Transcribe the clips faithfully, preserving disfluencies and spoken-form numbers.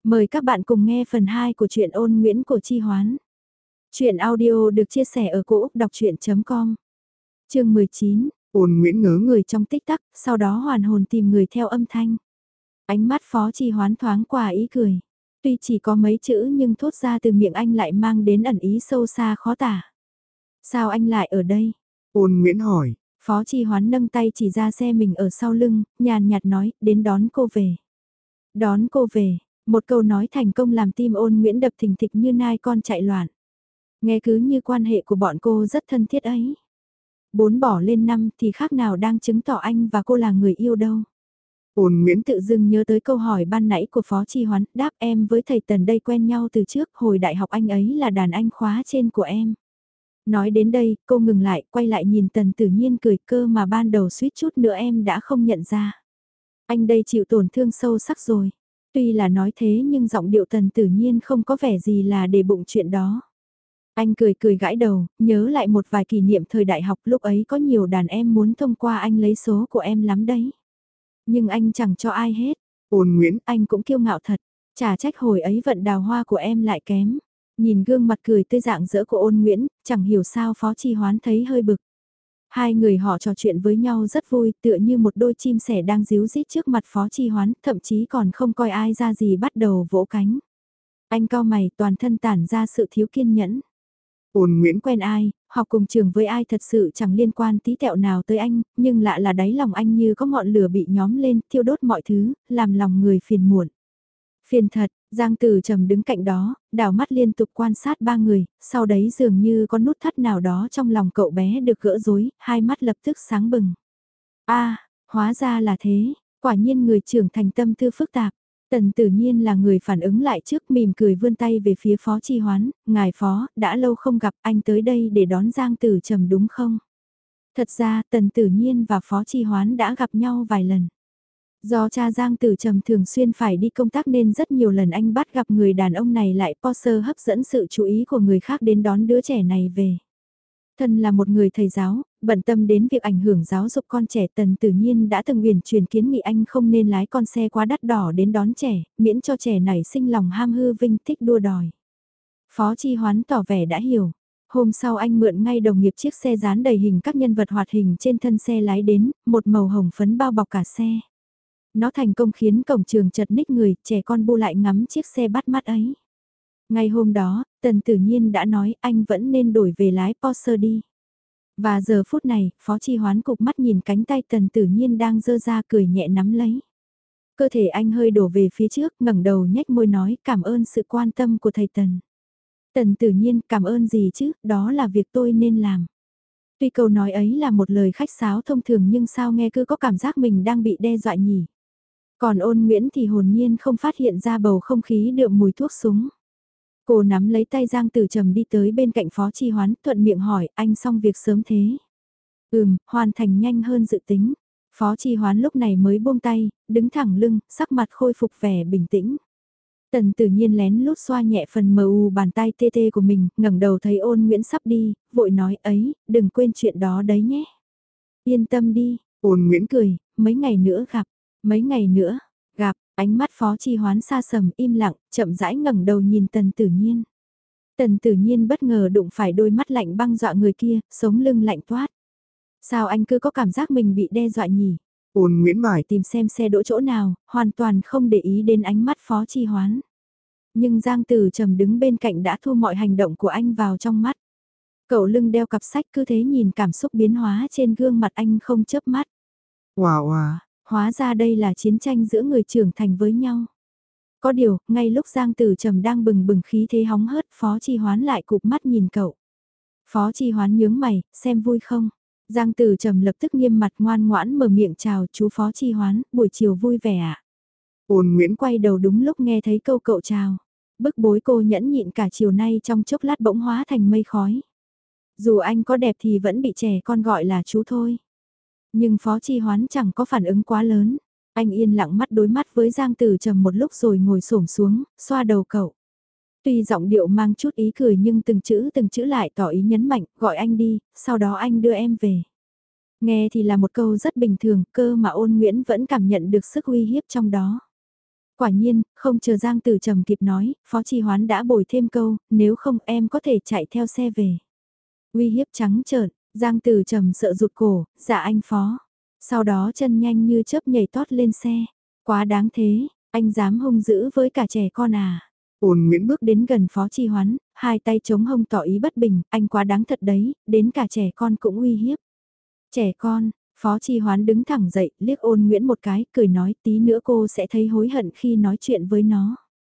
Mời các bạn cùng nghe phần hai của truyện Ôn Nguyễn của Chi Hoán. Truyện audio được chia sẻ ở cỗ đọc chuyện.com. Chương mười chín, Ôn Nguyễn ngớ người trong tích tắc, sau đó hoàn hồn tìm người theo âm thanh. Ánh mắt Phó Chi Hoán thoáng qua ý cười. Tuy chỉ có mấy chữ nhưng thốt ra từ miệng anh lại mang đến ẩn ý sâu xa khó tả. Sao anh lại ở đây? Ôn Nguyễn hỏi. Phó Chi Hoán nâng tay chỉ ra xe mình ở sau lưng, nhàn nhạt nói, đến đón cô về. Đón cô về. Một câu nói thành công làm tim Ôn Nguyễn đập thình thịch như nai con chạy loạn. Nghe cứ như quan hệ của bọn cô rất thân thiết ấy. Bốn bỏ lên năm thì khác nào đang chứng tỏ anh và cô là người yêu đâu. Ôn Nguyễn tự dưng nhớ tới câu hỏi ban nãy của Phó Chi Hoán, đáp em với thầy Tần đây quen nhau từ trước, hồi đại học anh ấy là đàn anh khóa trên của em. Nói đến đây, cô ngừng lại, quay lại nhìn Tần Tử Nhiên cười, cơ mà ban đầu suýt chút nữa em đã không nhận ra. Anh đây chịu tổn thương sâu sắc rồi. Tuy là nói thế nhưng giọng điệu Tần Tử Nhiên không có vẻ gì là để bụng chuyện đó. Anh cười cười gãi đầu, nhớ lại một vài kỷ niệm thời đại học, lúc ấy có nhiều đàn em muốn thông qua anh lấy số của em lắm đấy. Nhưng anh chẳng cho ai hết. Ôn Nguyễn, Anh cũng kiêu ngạo thật. Chả trách hồi ấy vận đào hoa của em lại kém. Nhìn gương mặt cười tươi dạng dỡ của Ôn Nguyễn, chẳng hiểu sao Phó Chi Hoán thấy hơi bực. Hai người họ trò chuyện với nhau rất vui, tựa như một đôi chim sẻ đang díu dít trước mặt Phó Chi Hoán, thậm chí còn không coi ai ra gì bắt đầu vỗ cánh. Anh cau mày, toàn thân tản ra sự thiếu kiên nhẫn. Ôn Nguyễn Quen ai, học cùng trường với ai thật sự chẳng liên quan tí tẹo nào tới anh, nhưng lạ là đáy lòng anh như có ngọn lửa bị nhóm lên, thiêu đốt mọi thứ, làm lòng người phiền muộn. Phiền thật, Giang Tử Trầm đứng cạnh đó, đảo mắt liên tục quan sát ba người, sau đấy dường như có nút thắt nào đó trong lòng cậu bé được gỡ rối, hai mắt lập tức sáng bừng. A, hóa ra là thế, quả nhiên người trưởng thành tâm tư phức tạp. Tần Tử Nhiên là người phản ứng lại trước, mỉm cười vươn tay về phía Phó Chi Hoán, ngài Phó, đã lâu không gặp, anh tới đây để đón Giang Tử Trầm đúng không? Thật ra Tần Tử Nhiên và Phó Chi Hoán đã gặp nhau vài lần. Do cha Giang Tử Trầm thường xuyên phải đi công tác nên rất nhiều lần anh bắt gặp người đàn ông này lại poster hấp dẫn sự chú ý của người khác đến đón đứa trẻ này về. Thân là một người thầy giáo, bận tâm đến việc ảnh hưởng giáo dục con trẻ, Tần Tử Nhiên đã từng uyển chuyển kiến nghị anh không nên lái con xe quá đắt đỏ đến đón trẻ, miễn cho trẻ nảy sinh lòng ham hư vinh thích đua đòi. Phó Chi Hoán tỏ vẻ đã hiểu. Hôm sau anh mượn ngay đồng nghiệp chiếc xe dán đầy hình các nhân vật hoạt hình trên thân xe lái đến, một màu hồng phấn bao bọc cả xe. Nó thành công khiến cổng trường chật ních người, trẻ con bu lại ngắm chiếc xe bắt mắt ấy. Ngay hôm đó, Tần Tử Nhiên đã nói anh vẫn nên đổi về lái Porsche đi. Và giờ phút này, Phó Chi Hoán cục mắt nhìn cánh tay Tần Tử Nhiên đang giơ ra cười nhẹ nắm lấy. Cơ thể anh hơi đổ về phía trước, ngẩng đầu nhếch môi nói cảm ơn sự quan tâm của thầy Tần. Tần Tử Nhiên cảm ơn gì chứ, đó là việc tôi nên làm. Tuy câu nói ấy là một lời khách sáo thông thường nhưng sao nghe cứ có cảm giác mình đang bị đe dọa nhỉ. Còn Ôn Nguyễn thì hồn nhiên không phát hiện ra bầu không khí đượm mùi thuốc súng. Cô nắm lấy tay Giang Tử Trầm đi tới bên cạnh Phó Chi Hoán, thuận miệng hỏi anh xong việc sớm thế. Ừm, hoàn thành nhanh hơn dự tính. Phó Chi Hoán lúc này mới buông tay, đứng thẳng lưng, sắc mặt khôi phục vẻ bình tĩnh. Tần Tử Nhiên lén lút xoa nhẹ phần mờ u bàn tay tê tê của mình, ngẩng đầu thấy Ôn Nguyễn sắp đi, vội nói ấy, đừng quên chuyện đó đấy nhé. Yên tâm đi, Ôn Nguyễn cười, mấy ngày nữa gặp, mấy ngày nữa, gặp, ánh mắt Phó Chi Hoán xa sầm im lặng, chậm rãi ngẩng đầu nhìn Tần Tử Nhiên. Tần Tử Nhiên bất ngờ đụng phải đôi mắt lạnh băng dọa người kia, sống lưng lạnh toát. Sao anh cứ có cảm giác mình bị đe dọa nhỉ? Ôn Nguyễn mải Tìm xem xe đỗ chỗ nào, hoàn toàn không để ý đến ánh mắt Phó Chi Hoán. Nhưng Giang Tử Trầm đứng bên cạnh đã thu mọi hành động của anh vào trong mắt. Cậu lưng đeo cặp sách cứ thế nhìn cảm xúc biến hóa trên gương mặt anh không chớp mắt. Wow wow, Hóa ra đây là chiến tranh giữa người trưởng thành với nhau. Có điều, ngay lúc Giang Tử Trầm đang bừng bừng khí thế hóng hớt, Phó Chi Hoán lại cụp mắt nhìn cậu. Phó Chi Hoán nhướng mày, xem vui không? Giang Tử Trầm lập tức nghiêm mặt ngoan ngoãn mở miệng chào chú Phó Chi Hoán, buổi chiều vui vẻ ạ. Ôn Nguyễn Quay đầu đúng lúc nghe thấy câu cậu chào. Bức bối cô nhẫn nhịn cả chiều nay trong chốc lát bỗng hóa thành mây khói. Dù anh có đẹp thì vẫn bị trẻ con gọi là chú thôi. Nhưng Phó Chi Hoán chẳng có phản ứng quá lớn. Anh yên lặng mắt đối mắt với Giang Tử Trầm một lúc rồi ngồi xổm xuống, xoa đầu cậu. Tuy giọng điệu mang chút ý cười nhưng từng chữ từng chữ lại tỏ ý nhấn mạnh, gọi anh đi, sau đó anh đưa em về. Nghe thì là một câu rất bình thường, cơ mà Ôn Nguyễn vẫn cảm nhận được sức uy hiếp trong đó. Quả nhiên, không chờ Giang Tử Trầm kịp nói, Phó Chi Hoán đã bồi thêm câu, nếu không em có thể chạy theo xe về. Uy hiếp trắng trợn, Giang Tử Trầm sợ rụt cổ, dạ anh Phó. Sau đó chân nhanh như chớp nhảy tót lên xe. Quá đáng thế, anh dám hung dữ với cả trẻ con à. Ôn Nguyễn Bước đến gần Phó Chi Hoán, hai tay chống hông tỏ ý bất bình, anh quá đáng thật đấy, đến cả trẻ con cũng uy hiếp. Trẻ con, Phó Chi Hoán đứng thẳng dậy, liếc Ôn Nguyễn một cái, cười nói tí nữa cô sẽ thấy hối hận khi nói chuyện với nó.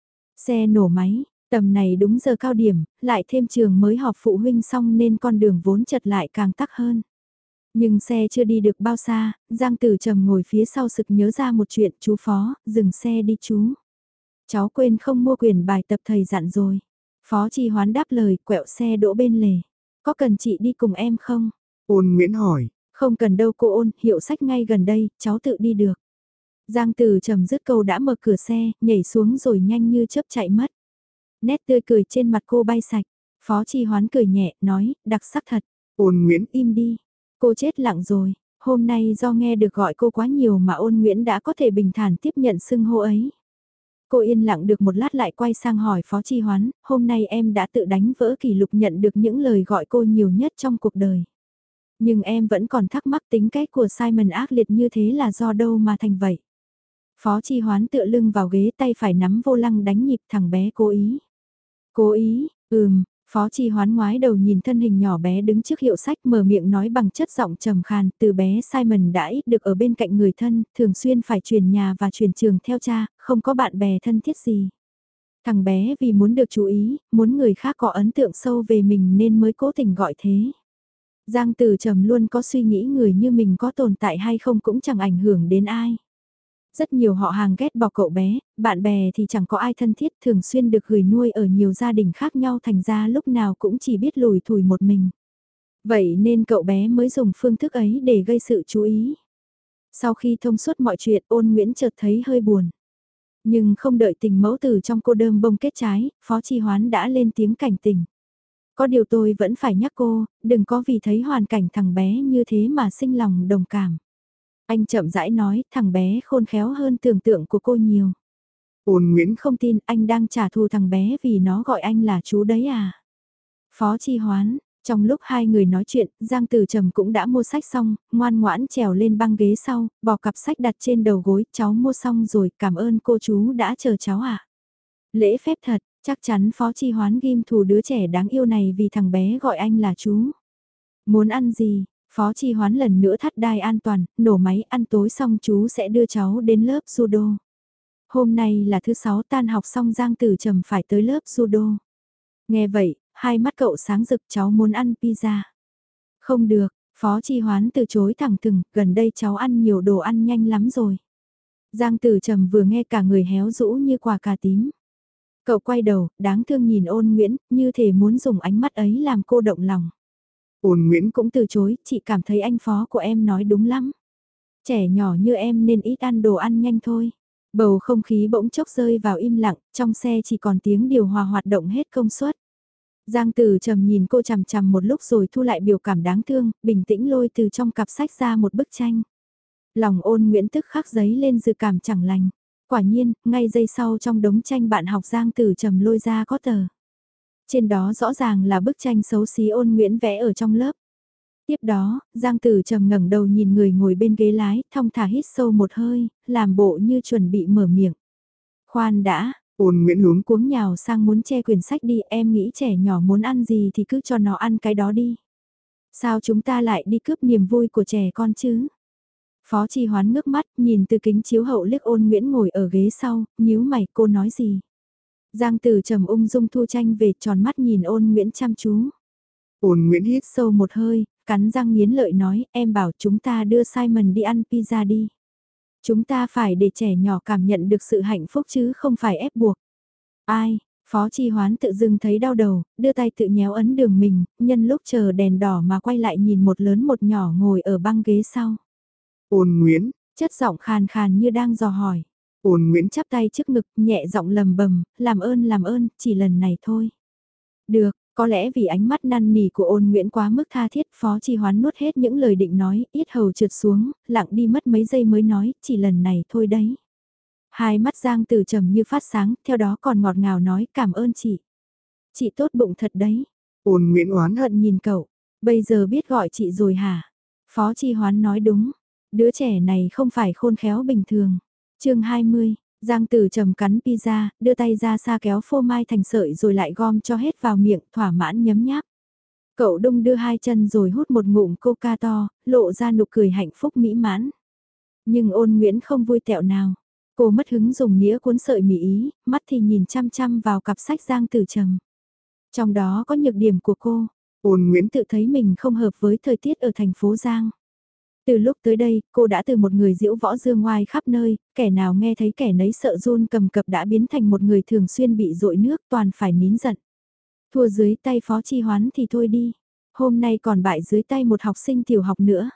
Xe nổ máy, tầm này đúng giờ cao điểm, lại thêm trường mới họp phụ huynh xong nên con đường vốn chật lại càng tắc hơn. Nhưng xe chưa đi được bao xa, Giang Tử Trầm ngồi phía sau sực nhớ ra một chuyện, chú Phó, dừng xe đi chú. Cháu quên không mua quyển bài tập thầy dặn rồi. Phó Chi Hoán đáp lời, quẹo xe đỗ bên lề. Có cần chị đi cùng em không? Ôn Nguyễn hỏi. Không cần đâu cô Ôn, hiệu sách ngay gần đây, cháu tự đi được. Giang Tử Trầm dứt câu đã mở cửa xe, nhảy xuống rồi nhanh như chớp chạy mất. Nét tươi cười trên mặt cô bay sạch. Phó Chi Hoán cười nhẹ, nói, đặc sắc thật. Ôn Nguyễn Im đi. Cô chết lặng rồi. Hôm nay do nghe được gọi cô quá nhiều mà Ôn Nguyễn đã có thể bình thản tiếp nhận xưng hô ấy. Cô yên lặng được một lát lại quay sang hỏi Phó Chi Hoán, hôm nay em đã tự đánh vỡ kỷ lục nhận được những lời gọi cô nhiều nhất trong cuộc đời. Nhưng em vẫn còn thắc mắc tính cách của Simon ác liệt như thế là do đâu mà thành vậy. Phó Chi Hoán tựa lưng vào ghế tay phải nắm vô lăng đánh nhịp thằng bé cố ý. Cố ý, ừm, Phó Chi Hoán ngoái đầu nhìn thân hình nhỏ bé đứng trước hiệu sách mở miệng nói bằng chất giọng trầm khàn, từ bé Simon đã ít được ở bên cạnh người thân, thường xuyên phải chuyển nhà và chuyển trường theo cha, không có bạn bè thân thiết gì. Thằng bé vì muốn được chú ý, muốn người khác có ấn tượng sâu về mình nên mới cố tình gọi thế. Giang Tử Trầm luôn có suy nghĩ người như mình có tồn tại hay không cũng chẳng ảnh hưởng đến ai. Rất nhiều họ hàng ghét bỏ cậu bé, bạn bè thì chẳng có ai thân thiết thường xuyên được gửi nuôi ở nhiều gia đình khác nhau thành ra lúc nào cũng chỉ biết lủi thủi một mình. Vậy nên cậu bé mới dùng phương thức ấy để gây sự chú ý. Sau khi thông suốt mọi chuyện Ôn Nguyễn chợt thấy hơi buồn. Nhưng không đợi tình mẫu tử trong cô đơm bông kết trái, Phó Chi Hoán đã lên tiếng cảnh tỉnh. Có điều tôi vẫn phải nhắc cô, đừng có vì thấy hoàn cảnh thằng bé như thế mà sinh lòng đồng cảm. Anh chậm rãi nói, thằng bé khôn khéo hơn tưởng tượng của cô nhiều. Ôn Nguyễn Không tin anh đang trả thù thằng bé vì nó gọi anh là chú đấy à? Phó Chi Hoán, trong lúc hai người nói chuyện, Giang Tử Trầm cũng đã mua sách xong, ngoan ngoãn trèo lên băng ghế sau, bỏ cặp sách đặt trên đầu gối, cháu mua xong rồi, cảm ơn cô chú đã chờ cháu ạ. Lễ phép thật, chắc chắn Phó Chi Hoán ghim thù đứa trẻ đáng yêu này vì thằng bé gọi anh là chú. Muốn ăn gì? Phó Chi Hoán lần nữa thắt đai an toàn, nổ máy ăn tối xong chú sẽ đưa cháu đến lớp judo. Hôm nay là thứ sáu tan học xong Giang Tử Trầm phải tới lớp judo. Nghe vậy, hai mắt cậu sáng rực cháu muốn ăn pizza. Không được, Phó Chi Hoán từ chối thẳng thừng, gần đây cháu ăn nhiều đồ ăn nhanh lắm rồi. Giang Tử Trầm vừa nghe cả người héo rũ như quả cà tím. Cậu quay đầu, đáng thương nhìn Ôn Nguyễn, như thể muốn dùng ánh mắt ấy làm cô động lòng. Ôn Nguyễn Cũng từ chối, chị cảm thấy anh Phó của em nói đúng lắm. Trẻ nhỏ như em nên ít ăn đồ ăn nhanh thôi. Bầu không khí bỗng chốc rơi vào im lặng, trong xe chỉ còn tiếng điều hòa hoạt động hết công suất. Giang Tử Trầm nhìn cô chằm chằm một lúc rồi thu lại biểu cảm đáng thương, bình tĩnh lôi từ trong cặp sách ra một bức tranh. Lòng Ôn Nguyễn tức khắc giấy lên dự cảm chẳng lành. Quả nhiên, ngay giây sau trong đống tranh bạn học Giang Tử Trầm lôi ra có tờ. Trên đó rõ ràng là bức tranh xấu xí Ôn Nguyễn vẽ ở trong lớp. Tiếp đó, Giang Tử Trầm ngẩng đầu nhìn người ngồi bên ghế lái, thong thả hít sâu một hơi, làm bộ như chuẩn bị mở miệng. Khoan đã, Ôn Nguyễn luống cuống nhào sang muốn che quyển sách đi, em nghĩ trẻ nhỏ muốn ăn gì thì cứ cho nó ăn cái đó đi. Sao chúng ta lại đi cướp niềm vui của trẻ con chứ? Phó Chi Hoán ngước mắt, nhìn từ kính chiếu hậu liếc Ôn Nguyễn ngồi ở ghế sau, nhíu mày, cô nói gì? Giang Tử Trầm ung dung thu tranh về, tròn mắt nhìn Ôn Nguyễn chăm chú. Ôn Nguyễn hít Sâu một hơi, cắn răng nghiến lợi nói, em bảo chúng ta đưa Simon đi ăn pizza đi. Chúng ta phải để trẻ nhỏ cảm nhận được sự hạnh phúc chứ không phải ép buộc. Ai? Phó Chi Hoán tự dưng thấy đau đầu, đưa tay tự nhéo ấn đường mình, nhân lúc chờ đèn đỏ mà quay lại nhìn một lớn một nhỏ ngồi ở băng ghế sau. Ôn Nguyễn, Chất giọng khàn khàn như đang dò hỏi. Ôn Nguyễn Chắp tay trước ngực, nhẹ giọng lầm bầm, làm ơn làm ơn, chỉ lần này thôi. Được, có lẽ vì ánh mắt năn nỉ của Ôn Nguyễn quá mức tha thiết, Phó Chi Hoán nuốt hết những lời định nói, yết hầu trượt xuống, lặng đi mất mấy giây mới nói, chỉ lần này thôi đấy. Hai mắt Giang Tử Trầm như phát sáng, theo đó còn ngọt ngào nói cảm ơn chị. Chị tốt bụng thật đấy. Ôn Nguyễn oán hận. Hận nhìn cậu, bây giờ biết gọi chị rồi hả? Phó Chi Hoán nói đúng, đứa trẻ này không phải khôn khéo bình thường. chương hai mươi, Giang Tử Trầm cắn pizza, đưa tay ra xa kéo phô mai thành sợi rồi lại gom cho hết vào miệng, thỏa mãn nhấm nháp. Cậu đung đưa hai chân rồi hút một ngụm coca to, lộ ra nụ cười hạnh phúc mỹ mãn. Nhưng Ôn Nguyễn không vui tẹo nào. Cô mất hứng dùng nĩa cuốn sợi mì ý, mắt thì nhìn chăm chăm vào cặp sách Giang Tử Trầm. Trong đó có nhược điểm của cô. Ôn Nguyễn Tự thấy mình không hợp với thời tiết ở thành phố Giang. Từ lúc tới đây, cô đã từ một người diễu võ dương ngoai khắp nơi, kẻ nào nghe thấy kẻ nấy sợ run cầm cập đã biến thành một người thường xuyên bị dội nước toàn phải nín giận. Thua dưới tay Phó Chi Hoán thì thôi đi. Hôm nay còn bại dưới tay một học sinh tiểu học nữa.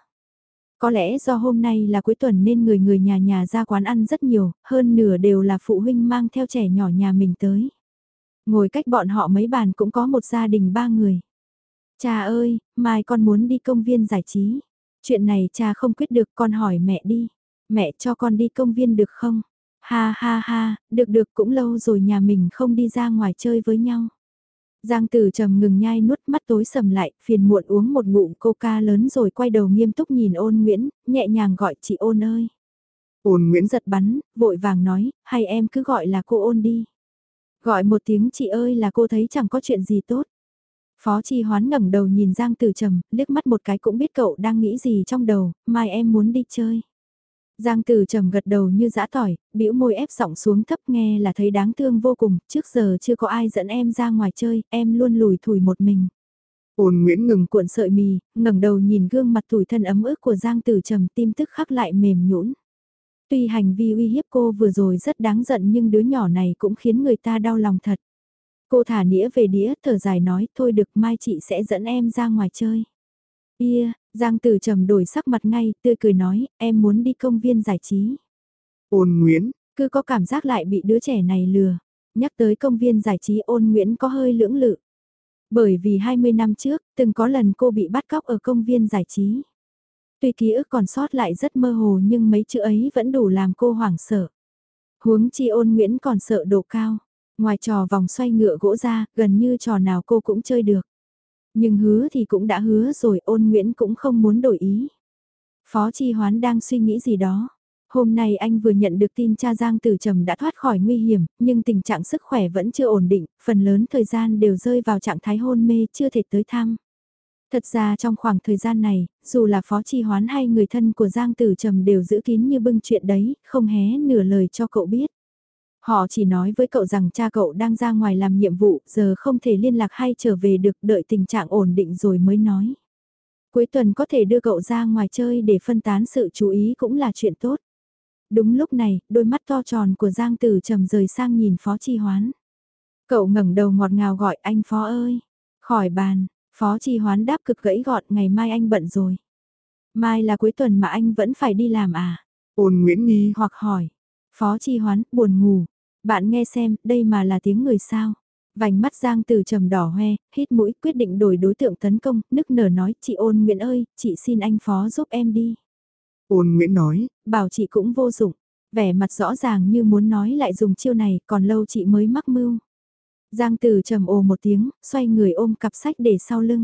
Có lẽ do hôm nay là cuối tuần nên người người nhà nhà ra quán ăn rất nhiều, hơn nửa đều là phụ huynh mang theo trẻ nhỏ nhà mình tới. Ngồi cách bọn họ mấy bàn cũng có một gia đình ba người. Cha ơi, mai con muốn đi công viên giải trí. Chuyện này cha không quyết được, con hỏi mẹ đi. Mẹ cho con đi công viên được không? Ha ha ha, được được, cũng lâu rồi nhà mình không đi ra ngoài chơi với nhau. Giang Tử Trầm ngừng nhai nuốt, mắt tối sầm lại, phiền muộn uống một ngụm coca lớn rồi quay đầu nghiêm túc nhìn Ôn Nguyễn, nhẹ nhàng gọi chị Ôn ơi. Ôn Nguyễn Giật bắn, vội vàng nói, hay em cứ gọi là cô Ôn đi. Gọi một tiếng chị ơi là cô thấy chẳng có chuyện gì tốt. Phó Chi Hoán ngẩng đầu nhìn Giang Tử Trầm, liếc mắt một cái cũng biết cậu đang nghĩ gì trong đầu, mai em muốn đi chơi. Giang Tử Trầm gật đầu như dã tỏi, bĩu môi ép giọng xuống thấp, nghe là thấy đáng thương vô cùng, trước giờ chưa có ai dẫn em ra ngoài chơi, em luôn lủi thủi một mình. Ôn Nguyễn ngừng Cuộn sợi mì, ngẩng đầu nhìn gương mặt tủi thân ấm ức của Giang Tử Trầm, tim tức khắc lại mềm nhũn. Tuy hành vi uy hiếp cô vừa rồi rất đáng giận nhưng đứa nhỏ này cũng khiến người ta đau lòng thật. Cô thả nĩa về đĩa, thở dài nói, thôi được, mai chị sẽ dẫn em ra ngoài chơi. Ia, Giang Tử Trầm đổi sắc mặt ngay, tươi cười nói, em muốn đi công viên giải trí. Ôn Nguyễn, Cứ có cảm giác lại bị đứa trẻ này lừa. Nhắc tới công viên giải trí, Ôn Nguyễn có hơi lưỡng lự. Bởi vì hai mươi năm trước, từng có lần cô bị bắt cóc ở công viên giải trí. Tuy ký ức còn sót lại rất mơ hồ nhưng mấy chữ ấy vẫn đủ làm cô hoảng sợ. Huống chi Ôn Nguyễn còn sợ độ cao. Ngoài trò vòng xoay ngựa gỗ ra, gần như trò nào cô cũng chơi được. Nhưng hứa thì cũng đã hứa rồi, Ôn Nguyễn cũng không muốn đổi ý. Phó Chi Hoán đang suy nghĩ gì đó. Hôm nay anh vừa nhận được tin cha Giang Tử Trầm đã thoát khỏi nguy hiểm, nhưng tình trạng sức khỏe vẫn chưa ổn định, phần lớn thời gian đều rơi vào trạng thái hôn mê chưa thể tới thăm. Thật ra trong khoảng thời gian này, dù là Phó Chi Hoán hay người thân của Giang Tử Trầm đều giữ kín như bưng chuyện đấy, không hé nửa lời cho cậu biết. Họ chỉ nói với cậu rằng cha cậu đang ra ngoài làm nhiệm vụ, giờ không thể liên lạc hay trở về được, đợi tình trạng ổn định rồi mới nói. Cuối tuần có thể đưa cậu ra ngoài chơi để phân tán sự chú ý cũng là chuyện tốt. Đúng lúc này, đôi mắt to tròn của Giang Tử Trầm rời sang nhìn Phó Chi Hoán. Cậu ngẩng đầu ngọt ngào gọi anh Phó ơi. Khỏi bàn, Phó Chi Hoán đáp cực gãy gọn, ngày mai anh bận rồi. Mai là cuối tuần mà anh vẫn phải đi làm à? Ôn Nguyễn nghi Hoặc hỏi. Phó Chi Hoán, buồn ngủ. Bạn nghe xem, đây mà là tiếng người sao? Vành mắt Giang Tử Trầm đỏ hoe, hít mũi quyết định đổi đối tượng tấn công, nức nở nói, chị Ôn Nguyễn ơi, chị xin anh Phó giúp em đi. Ôn Nguyễn nói, Bảo chị cũng vô dụng, vẻ mặt rõ ràng như muốn nói lại dùng chiêu này, còn lâu chị mới mắc mưu. Giang Tử Trầm ồ một tiếng, xoay người ôm cặp sách để sau lưng.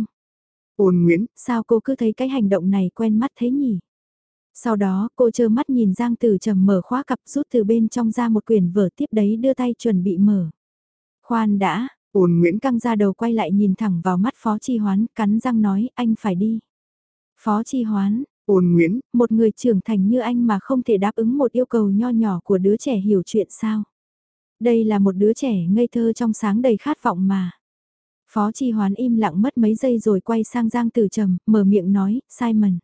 Ôn Nguyễn, Sao cô cứ thấy cái hành động này quen mắt thế nhỉ? Sau đó cô trơ mắt nhìn Giang Tử Trầm mở khóa cặp, rút từ bên trong ra một quyển vở, tiếp đấy đưa tay chuẩn bị mở. Khoan đã, Ôn Nguyễn căng ra đầu quay lại nhìn thẳng vào mắt Phó Chi Hoán, cắn răng nói, anh phải đi. Phó Chi Hoán, Ôn Nguyễn, một người trưởng thành như anh mà không thể đáp ứng một yêu cầu nho nhỏ của đứa trẻ hiểu chuyện sao? Đây là một đứa trẻ ngây thơ trong sáng đầy khát vọng mà. Phó Chi Hoán im lặng mất mấy giây rồi quay sang Giang Tử Trầm, mở miệng nói, Simon.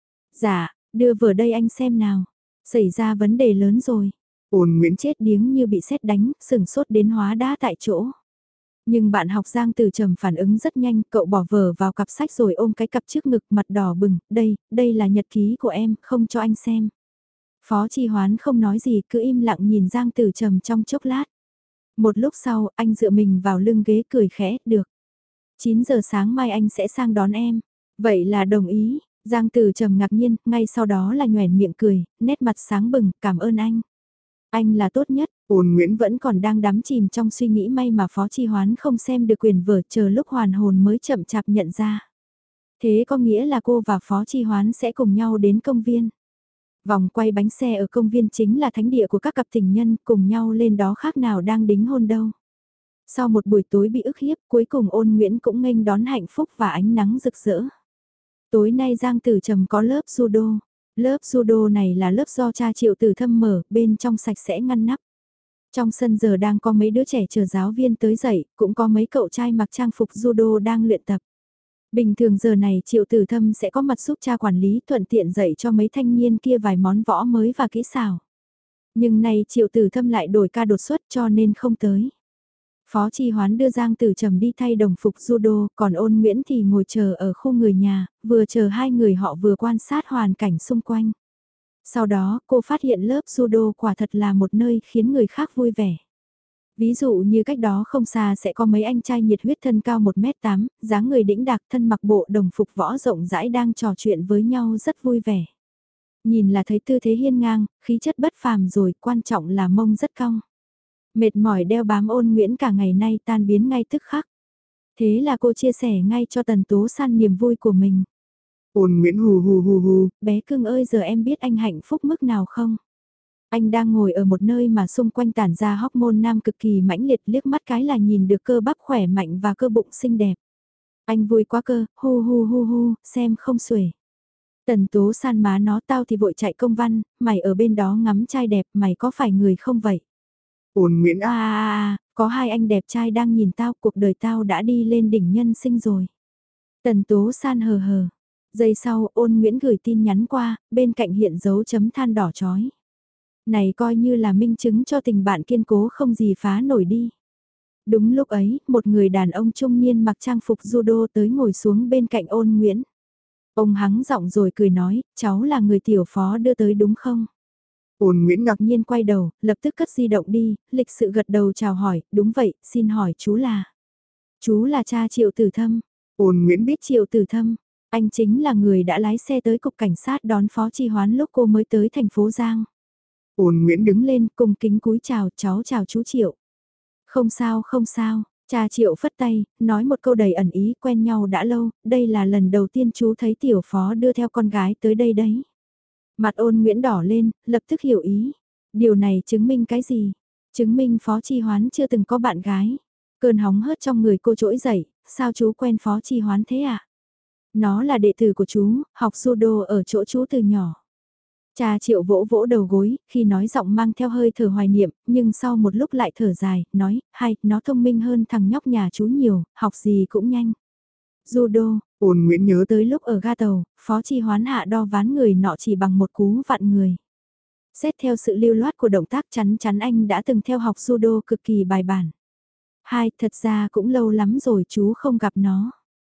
Dạ, đưa vừa đây anh xem nào. Xảy ra vấn đề lớn rồi. Ôn Nguyễn Chết điếng như bị sét đánh, sừng sốt đến hóa đá tại chỗ. Nhưng bạn học Giang Tử Trầm phản ứng rất nhanh, cậu bỏ vở vào cặp sách rồi ôm cái cặp trước ngực, mặt đỏ bừng, đây, đây là nhật ký của em, không cho anh xem. Phó Chi Hoán không nói gì, cứ im lặng nhìn Giang Tử Trầm trong chốc lát. Một lúc sau, anh dựa mình vào lưng ghế cười khẽ, được. chín giờ sáng mai anh sẽ sang đón em. Vậy là đồng ý, Giang Tử Trầm ngạc nhiên, ngay sau đó là nhoẻn miệng cười, nét mặt sáng bừng, cảm ơn anh. Anh là tốt nhất, Ôn Nguyễn vẫn còn đang đắm chìm trong suy nghĩ may mà Phó Chi Hoán không xem được quyền vở chờ lúc hoàn hồn mới chậm chạp nhận ra. Thế có nghĩa là cô và Phó Chi Hoán sẽ cùng nhau đến công viên. Vòng quay bánh xe ở công viên chính là thánh địa của các cặp tình nhân cùng nhau lên đó khác nào đang đính hôn đâu. Sau một buổi tối bị ức hiếp cuối cùng Ôn Nguyễn cũng nghênh đón hạnh phúc và ánh nắng rực rỡ. Tối nay Giang Tử Trầm có lớp judo. Lớp judo này là lớp do cha Triệu Tử Thâm mở, bên trong sạch sẽ ngăn nắp. Trong sân giờ đang có mấy đứa trẻ chờ giáo viên tới dạy, cũng có mấy cậu trai mặc trang phục judo đang luyện tập. Bình thường giờ này Triệu Tử Thâm sẽ có mặt giúp cha quản lý thuận tiện dạy cho mấy thanh niên kia vài món võ mới và kỹ xảo. Nhưng nay Triệu Tử Thâm lại đổi ca đột xuất cho nên không tới. Phó Chi Hoán đưa Giang Tử Trầm đi thay đồng phục judo, còn Ôn Nguyễn thì ngồi chờ ở khu người nhà, vừa chờ hai người họ vừa quan sát hoàn cảnh xung quanh. Sau đó, cô phát hiện lớp judo quả thật là một nơi khiến người khác vui vẻ. Ví dụ như cách đó không xa sẽ có mấy anh trai nhiệt huyết thân cao một mét tám, dáng người đĩnh đạc thân mặc bộ đồng phục võ rộng rãi đang trò chuyện với nhau rất vui vẻ. Nhìn là thấy tư thế hiên ngang, khí chất bất phàm rồi, quan trọng là mông rất cong. Mệt mỏi đeo bám Ôn Nguyễn cả ngày nay tan biến ngay tức khắc. Thế là cô chia sẻ ngay cho Tần Tố San niềm vui của mình. Ôn Nguyễn hù hù hù hù. Bé cưng ơi giờ em biết anh hạnh phúc mức nào không? Anh đang ngồi ở một nơi mà xung quanh tản ra hormone nam cực kỳ mãnh liệt, liếc mắt cái là nhìn được cơ bắp khỏe mạnh và cơ bụng xinh đẹp. Anh vui quá cơ, hu hu hu hu, xem không xuể. Tần Tố San má nó tao thì vội chạy công văn, mày ở bên đó ngắm trai đẹp, mày có phải người không vậy? Ôn Nguyễn À, à, à, có hai anh đẹp trai đang nhìn tao, cuộc đời tao đã đi lên đỉnh nhân sinh rồi. Tần Tố San hờ hờ. Giây sau, Ôn Nguyễn gửi tin nhắn qua, bên cạnh hiện dấu chấm than đỏ chói. Này coi như là minh chứng cho tình bạn kiên cố không gì phá nổi đi. Đúng lúc ấy, một người đàn ông trung niên mặc trang phục judo tới ngồi xuống bên cạnh Ôn Nguyễn. Ông hắng giọng rồi cười nói, cháu là người tiểu phó đưa tới đúng không? Ôn Nguyễn ngạc Ngạc nhiên quay đầu, lập tức cất di động đi, lịch sự gật đầu chào hỏi, đúng vậy, xin hỏi chú là... Chú là cha Triệu Tử Thâm. Ôn Nguyễn Biết Triệu Tử Thâm, anh chính là người đã lái xe tới cục cảnh sát đón Phó Chi Hoán lúc cô mới tới thành phố Giang. Ôn Nguyễn Đứng lên cùng kính cúi chào cháu chào chú Triệu. Không sao không sao, cha Triệu phất tay, nói một câu đầy ẩn ý quen nhau đã lâu, đây là lần đầu tiên chú thấy tiểu phó đưa theo con gái tới đây đấy. Mặt Ôn Nguyễn đỏ lên, lập tức hiểu ý. Điều này chứng minh cái gì? Chứng minh Phó Chi Hoán chưa từng có bạn gái. Cơn hóng hớt trong người cô trỗi dậy, sao chú quen Phó Chi Hoán thế à? Nó là đệ tử của chú, học judo ở chỗ chú từ nhỏ. Cha Triệu vỗ vỗ đầu gối, khi nói giọng mang theo hơi thở hoài niệm, nhưng sau một lúc lại thở dài, nói, hay, nó thông minh hơn thằng nhóc nhà chú nhiều, học gì cũng nhanh. Judo, Ôn Nguyễn nhớ tới lúc ở ga tàu, Phó Chi Hoán hạ đo ván người nọ chỉ bằng một cú vặn người. Xét theo sự lưu loát của động tác chắn chắn anh đã từng theo học judo cực kỳ bài bản. Hai, thật ra cũng lâu lắm rồi chú không gặp nó.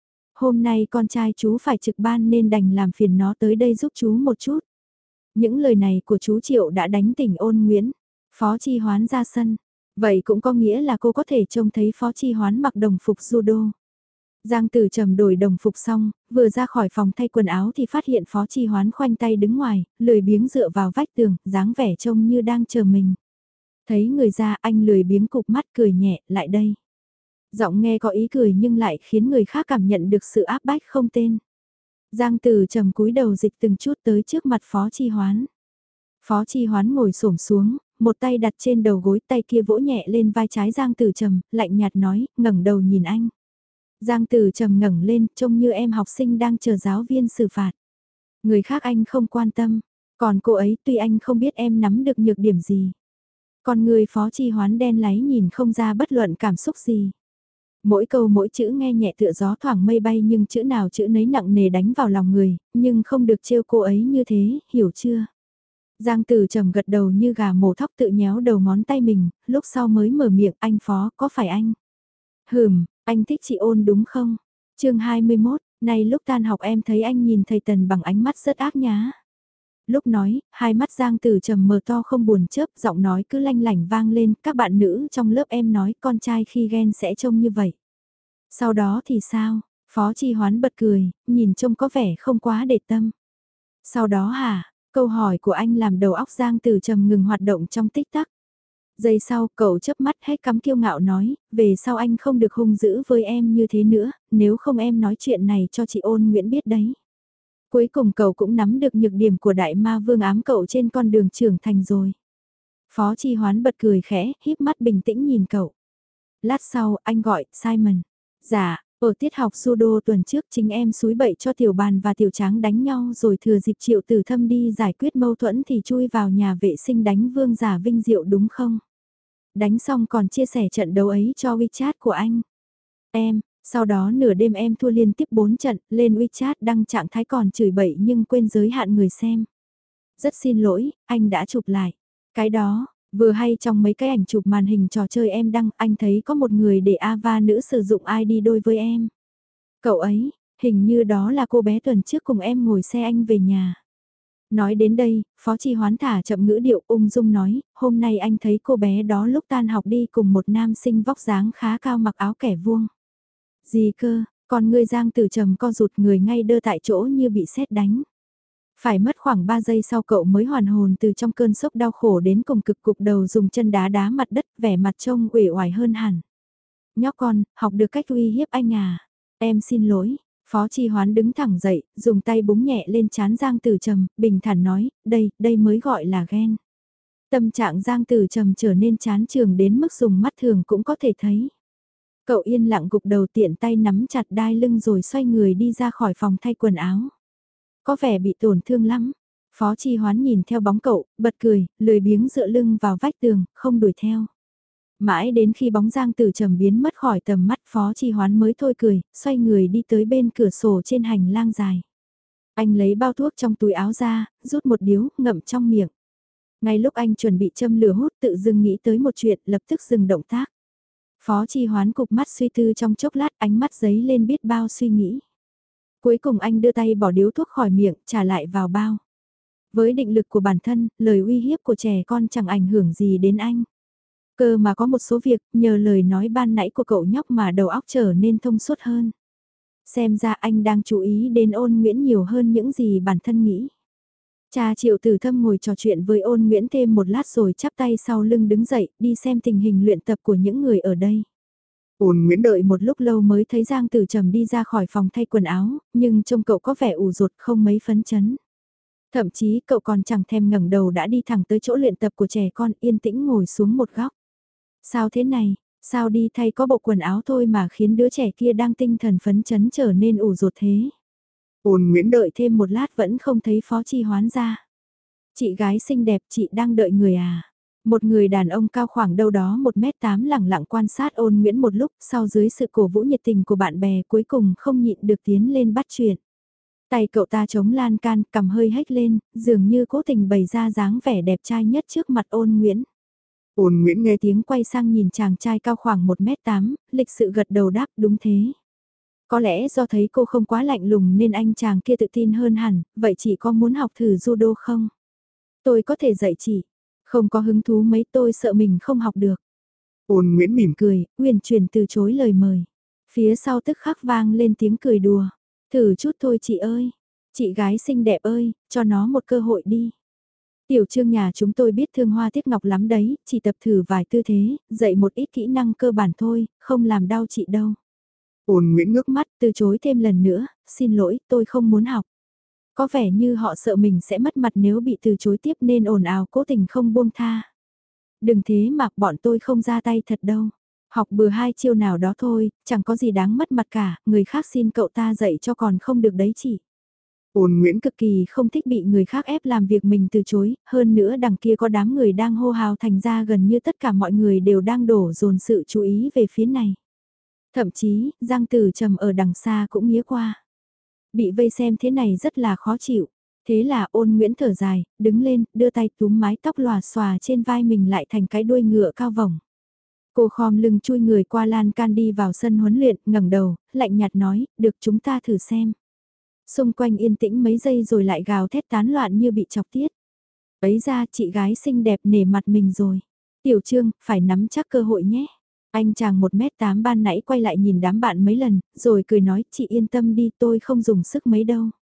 Hôm nay con trai chú phải trực ban nên đành làm phiền nó tới đây giúp chú một chút. Những lời này của chú Triệu đã đánh tỉnh Ôn Nguyễn. Phó Chi Hoán ra sân. Vậy cũng có nghĩa là cô có thể trông thấy Phó Chi Hoán mặc đồng phục judo. Giang Tử Trầm đổi đồng phục xong, vừa ra khỏi phòng thay quần áo thì phát hiện Phó Chi Hoán khoanh tay đứng ngoài, lười biếng dựa vào vách tường, dáng vẻ trông như đang chờ mình. Thấy người ra anh lười biếng cụp mắt cười nhẹ, lại đây. Giọng nghe có ý cười nhưng lại khiến người khác cảm nhận được sự áp bách không tên. Giang Tử Trầm cúi đầu dịch từng chút tới trước mặt Phó Chi Hoán. Phó Chi Hoán ngồi xổm xuống, một tay đặt trên đầu gối, tay kia vỗ nhẹ lên vai trái Giang Tử Trầm, lạnh nhạt nói, ngẩng đầu nhìn anh. Giang Tử Trầm ngẩng lên, trông như em học sinh đang chờ giáo viên xử phạt. Người khác anh không quan tâm, còn cô ấy tuy anh không biết em nắm được nhược điểm gì. Còn người Phó Chi Hoán đen láy nhìn không ra bất luận cảm xúc gì. Mỗi câu mỗi chữ nghe nhẹ tựa gió thoảng mây bay nhưng chữ nào chữ nấy nặng nề đánh vào lòng người, nhưng không được trêu cô ấy như thế, hiểu chưa? Giang Tử Trầm gật đầu như gà mổ thóc tự nhéo đầu ngón tay mình, lúc sau mới mở miệng, anh Phó, có phải anh? Hừm, anh thích chị Ôn đúng không? chương hai mươi mốt, nay lúc tan học em thấy anh nhìn thầy Tần bằng ánh mắt rất ác nhá. Lúc nói, hai mắt Giang Tử Trầm mờ to không buồn chớp, giọng nói cứ lanh lảnh vang lên, các bạn nữ trong lớp em nói con trai khi ghen sẽ trông như vậy. Sau đó thì sao? Phó Chi Hoán bật cười, nhìn trông có vẻ không quá để tâm. Sau đó hả? Câu hỏi của anh làm đầu óc Giang Tử Trầm ngừng hoạt động trong tích tắc. Giây sau, cậu chớp mắt hết cắm kiêu ngạo nói, về sau anh không được hung dữ với em như thế nữa, nếu không em nói chuyện này cho chị Ôn Nguyễn biết đấy. Cuối cùng cậu cũng nắm được nhược điểm của đại ma vương ám cậu trên con đường trưởng thành rồi. Phó Chi Hoán bật cười khẽ, híp mắt bình tĩnh nhìn cậu. Lát sau, anh gọi, Simon. Dạ, ở tiết học judo tuần trước chính em xúi bậy cho tiểu bàn và tiểu tráng đánh nhau rồi thừa dịp Triệu Tử Thâm đi giải quyết mâu thuẫn thì chui vào nhà vệ sinh đánh vương giả vinh diệu đúng không? Đánh xong còn chia sẻ trận đấu ấy cho WeChat của anh. Em, sau đó nửa đêm em thua liên tiếp bốn trận, lên WeChat đăng trạng thái còn chửi bậy nhưng quên giới hạn người xem. Rất xin lỗi, anh đã chụp lại. Cái đó, vừa hay trong mấy cái ảnh chụp màn hình trò chơi em đăng, anh thấy có một người để Ava nữ sử dụng i đê đôi với em. Cậu ấy, hình như đó là cô bé tuần trước cùng em ngồi xe anh về nhà. Nói đến đây, Phó Chi Hoán thả chậm ngữ điệu ung dung nói, hôm nay anh thấy cô bé đó lúc tan học đi cùng một nam sinh vóc dáng khá cao mặc áo kẻ vuông. Gì cơ, còn người Giang Tử Trầm co rụt người ngay đơ tại chỗ như bị sét đánh. Phải mất khoảng ba giây sau cậu mới hoàn hồn từ trong cơn sốc đau khổ đến cùng cực cục đầu dùng chân đá đá mặt đất, vẻ mặt trông uể oải hơn hẳn. Nhóc con, học được cách uy hiếp anh à. Em xin lỗi. Phó Chi Hoán đứng thẳng dậy, dùng tay búng nhẹ lên trán Giang Tử Trầm, bình thản nói, đây, đây mới gọi là ghen. Tâm trạng Giang Tử Trầm trở nên chán trường đến mức dùng mắt thường cũng có thể thấy. Cậu yên lặng gục đầu tiện tay nắm chặt đai lưng rồi xoay người đi ra khỏi phòng thay quần áo. Có vẻ bị tổn thương lắm. Phó Chi Hoán nhìn theo bóng cậu, bật cười, lười biếng dựa lưng vào vách tường, không đuổi theo. Mãi đến khi bóng Giang Tử Trầm biến mất khỏi tầm mắt Phó Chi Hoán mới thôi cười, xoay người đi tới bên cửa sổ trên hành lang dài. Anh lấy bao thuốc trong túi áo ra, rút một điếu, ngậm trong miệng. Ngay lúc anh chuẩn bị châm lửa hút tự dưng nghĩ tới một chuyện, lập tức dừng động tác. Phó Chi Hoán cụp mắt suy tư trong chốc lát, ánh mắt giấy lên biết bao suy nghĩ. Cuối cùng anh đưa tay bỏ điếu thuốc khỏi miệng, trả lại vào bao. Với định lực của bản thân, lời uy hiếp của trẻ con chẳng ảnh hưởng gì đến anh. Cơ mà có một số việc, nhờ lời nói ban nãy của cậu nhóc mà đầu óc trở nên thông suốt hơn. Xem ra anh đang chú ý đến Ôn Nguyễn nhiều hơn những gì bản thân nghĩ. Cha Triệu Tử Thâm ngồi trò chuyện với Ôn Nguyễn thêm một lát rồi chắp tay sau lưng đứng dậy, đi xem tình hình luyện tập của những người ở đây. Ôn Nguyễn Đợi một lúc lâu mới thấy Giang Tử Trầm đi ra khỏi phòng thay quần áo, nhưng trông cậu có vẻ ủ rột không mấy phấn chấn. Thậm chí cậu còn chẳng thèm ngẩng đầu đã đi thẳng tới chỗ luyện tập của trẻ con yên tĩnh ngồi xuống một góc. Sao thế này, sao đi thay có bộ quần áo thôi mà khiến đứa trẻ kia đang tinh thần phấn chấn trở nên ủ rột thế. Ôn Nguyễn Đợi thêm một lát vẫn không thấy Phó Chi Hoán ra. Chị gái xinh đẹp chị đang đợi người à? Một người đàn ông cao khoảng đâu đó một mét tám lẳng lặng quan sát Ôn Nguyễn một lúc sau dưới sự cổ vũ nhiệt tình của bạn bè cuối cùng không nhịn được tiến lên bắt chuyện. Tay cậu ta chống lan can cầm hơi hếch lên, dường như cố tình bày ra dáng vẻ đẹp trai nhất trước mặt Ôn Nguyễn. Ôn Nguyễn nghe Tiếng quay sang nhìn chàng trai cao khoảng một mét tám, lịch sự gật đầu đáp đúng thế. Có lẽ do thấy cô không quá lạnh lùng nên anh chàng kia tự tin hơn hẳn, vậy chị có muốn học thử judo không? Tôi có thể dạy chị. Không có hứng thú mấy tôi sợ mình không học được. Ôn Nguyễn mỉm Cười, uyển chuyển từ chối lời mời. Phía sau tức khắc vang lên tiếng cười đùa. Thử chút thôi chị ơi. Chị gái xinh đẹp ơi, cho nó một cơ hội đi. Tiểu Trương nhà chúng tôi biết thương Hoa Tiết Ngọc lắm đấy, chỉ tập thử vài tư thế, dạy một ít kỹ năng cơ bản thôi, không làm đau chị đâu. Ôn Nguyễn ngước Mắt từ chối thêm lần nữa, xin lỗi tôi không muốn học. Có vẻ như họ sợ mình sẽ mất mặt nếu bị từ chối tiếp nên ồn ào cố tình không buông tha. Đừng thế mà bọn tôi không ra tay thật đâu. Học bừa hai chiêu nào đó thôi, chẳng có gì đáng mất mặt cả, người khác xin cậu ta dạy cho còn không được đấy chị. Ôn Nguyễn cực kỳ không thích bị người khác ép làm việc mình từ chối, hơn nữa đằng kia có đám người đang hô hào thành ra gần như tất cả mọi người đều đang đổ dồn sự chú ý về phía này. Thậm chí, Giang Tử Trầm ở đằng xa cũng nghía qua. Bị vây xem thế này rất là khó chịu. Thế là Ôn Nguyễn thở dài, đứng lên, đưa tay túm mái tóc lòa xòa trên vai mình lại thành cái đuôi ngựa cao vòng. Cô khom lưng chui người qua lan can đi vào sân huấn luyện, ngẩng đầu, lạnh nhạt nói, được chúng ta thử xem. Xung quanh yên tĩnh mấy giây rồi lại gào thét tán loạn như bị chọc tiết. Ấy ra chị gái xinh đẹp nể mặt mình rồi. Tiểu Trương, phải nắm chắc cơ hội nhé. Anh chàng một mét tám ban nãy quay lại nhìn đám bạn mấy lần, rồi cười nói chị yên tâm đi tôi không dùng sức mấy đâu.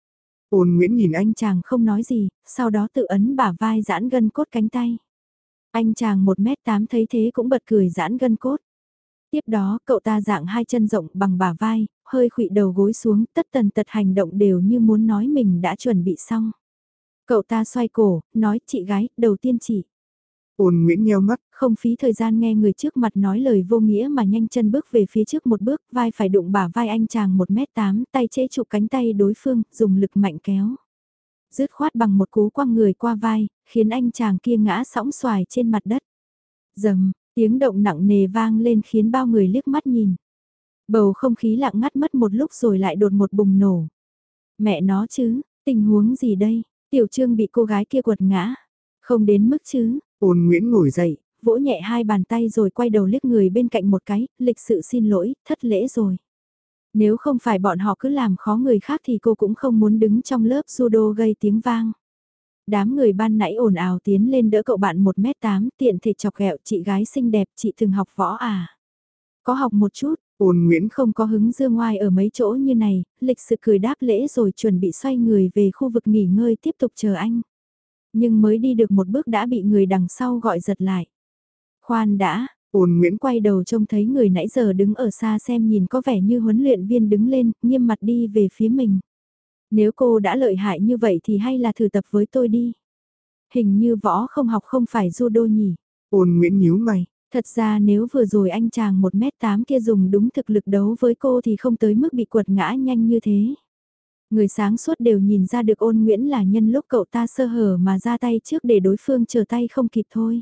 Ôn Nguyễn nhìn anh. Anh chàng không nói gì, sau đó tự ấn bả vai giãn gân cốt cánh tay. Anh chàng một mét tám thấy thế cũng bật cười giãn gân cốt. Tiếp đó cậu ta dạng hai chân rộng bằng bả vai, hơi khuỵu đầu gối xuống, tất tần tật hành động đều như muốn nói mình đã chuẩn bị xong. Cậu ta xoay cổ, nói chị gái, đầu tiên chị. Ôn Nguyễn nheo mắt. Không phí thời gian nghe người trước mặt nói lời vô nghĩa mà nhanh chân bước về phía trước một bước, vai phải đụng bả vai anh chàng một mét tám, tay chế chụp cánh tay đối phương, dùng lực mạnh kéo. Dứt khoát bằng một cú quăng người qua vai, khiến anh chàng kia ngã sõng xoài trên mặt đất. Dầm, tiếng động nặng nề vang lên khiến bao người liếc mắt nhìn. Bầu không khí lặng ngắt mất một lúc rồi lại đột một bùng nổ. Mẹ nó chứ, tình huống gì đây? Tiểu Trương bị cô gái kia quật ngã. Không đến mức chứ. Ôn Nguyễn ngồi dậy, Vỗ nhẹ hai bàn tay rồi quay đầu liếc người bên cạnh một cái, lịch sự xin lỗi, thất lễ rồi. Nếu không phải bọn họ cứ làm khó người khác thì cô cũng không muốn đứng trong lớp judo gây tiếng vang. Đám người ban nãy ồn ào tiến lên đỡ cậu bạn một mét tám, tiện thể chọc ghẹo chị gái xinh đẹp, chị từng học võ à? Có học một chút, Ôn Nguyễn không có hứng dương ngoai ở mấy chỗ như này, lịch sự cười đáp lễ rồi chuẩn bị xoay người về khu vực nghỉ ngơi tiếp tục chờ anh. Nhưng mới đi được một bước đã bị người đằng sau gọi giật lại. Khoan đã, Ôn Nguyễn quay đầu trông thấy người nãy giờ đứng ở xa xem nhìn có vẻ như huấn luyện viên đứng lên, nghiêm mặt đi về phía mình. Nếu cô đã lợi hại như vậy thì hay là thử tập với tôi đi. Hình như võ không học không phải judo nhỉ. Ôn Nguyễn nhíu mày. Thật ra nếu vừa rồi anh chàng một mét tám kia dùng đúng thực lực đấu với cô thì không tới mức bị quật ngã nhanh như thế. Người sáng suốt đều nhìn ra được Ôn Nguyễn là nhân lúc cậu ta sơ hở mà ra tay trước để đối phương chờ tay không kịp thôi.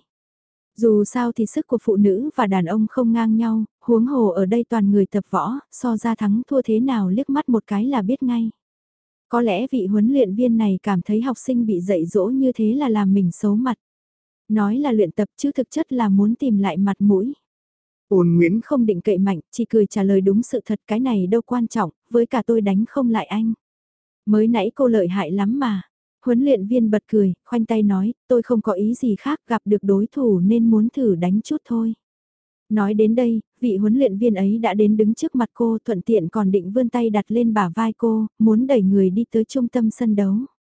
Dù sao thì sức của phụ nữ và đàn ông không ngang nhau, huống hồ ở đây toàn người tập võ, so ra thắng thua thế nào liếc mắt một cái là biết ngay. Có lẽ vị huấn luyện viên này cảm thấy học sinh bị dạy dỗ như thế là làm mình xấu mặt. Nói là luyện tập chứ thực chất là muốn tìm lại mặt mũi. Ôn Nguyễn Không định cậy mạnh, chỉ cười trả lời đúng sự thật, cái này đâu quan trọng, với cả tôi đánh không lại anh. Mới nãy cô lợi hại lắm mà. Huấn luyện viên bật cười, khoanh tay nói, tôi không có ý gì khác, gặp được đối thủ nên muốn thử đánh chút thôi. Nói đến đây, vị huấn luyện viên ấy đã đến đứng trước mặt cô, thuận tiện còn định vươn tay đặt lên bả vai cô, muốn đẩy người đi tới trung tâm sân đấu.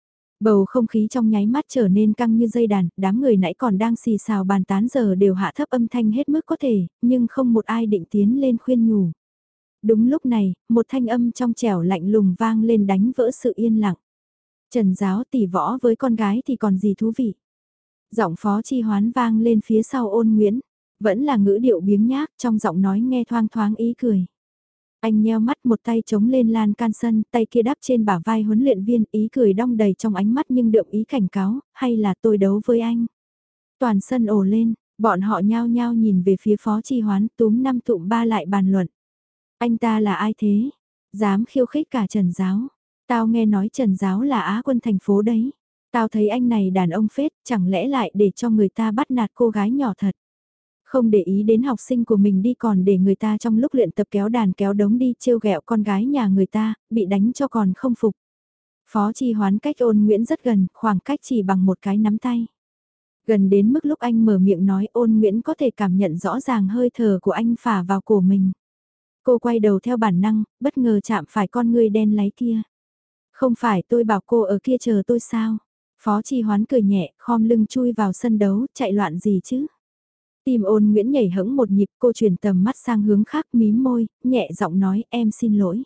Bầu không khí trong nháy mắt trở nên căng như dây đàn, đám người nãy còn đang xì xào bàn tán giờ đều hạ thấp âm thanh hết mức có thể, nhưng không một ai định tiến lên khuyên nhủ. Đúng lúc này, một thanh âm trong trẻo lạnh lùng vang lên đánh vỡ sự yên lặng. Trần giáo tỷ võ với con gái thì còn gì thú vị. Giọng Phó Chi Hoán vang lên phía sau Ôn Nguyễn, vẫn là ngữ điệu biếng nhác, trong giọng nói nghe thoang thoáng ý cười. Anh nheo mắt, một tay chống lên lan can sân, tay kia đắp trên bả vai huấn luyện viên, ý cười đong đầy trong ánh mắt nhưng đượm ý cảnh cáo, hay là tôi đấu với anh. Toàn sân ồ lên, bọn họ nhao nhao nhìn về phía Phó Chi Hoán, túm năm tụm ba lại bàn luận. Anh ta là ai thế? Dám khiêu khích cả Trần giáo. Tao nghe nói Trần giáo là Á quân thành phố đấy. Tao thấy anh này đàn ông phết, chẳng lẽ lại để cho người ta bắt nạt cô gái nhỏ thật. Không để ý đến học sinh của mình đi còn để người ta trong lúc luyện tập kéo đàn kéo đống đi trêu ghẹo con gái nhà người ta, bị đánh cho còn không phục. Phó Chi Hoán cách Ôn Nguyễn rất gần, khoảng cách chỉ bằng một cái nắm tay. Gần đến mức lúc anh mở miệng nói Ôn Nguyễn có thể cảm nhận rõ ràng hơi thở của anh phả vào cổ mình. Cô quay đầu theo bản năng, bất ngờ chạm phải con người đen láy kia. Không phải tôi bảo cô ở kia chờ tôi sao? Phó Chi Hoán cười nhẹ, khom lưng chui vào sân đấu, chạy loạn gì chứ? Tim Ôn Nguyễn nhảy hẫng một nhịp, cô chuyển tầm mắt sang hướng khác, mím môi, nhẹ giọng nói em xin lỗi.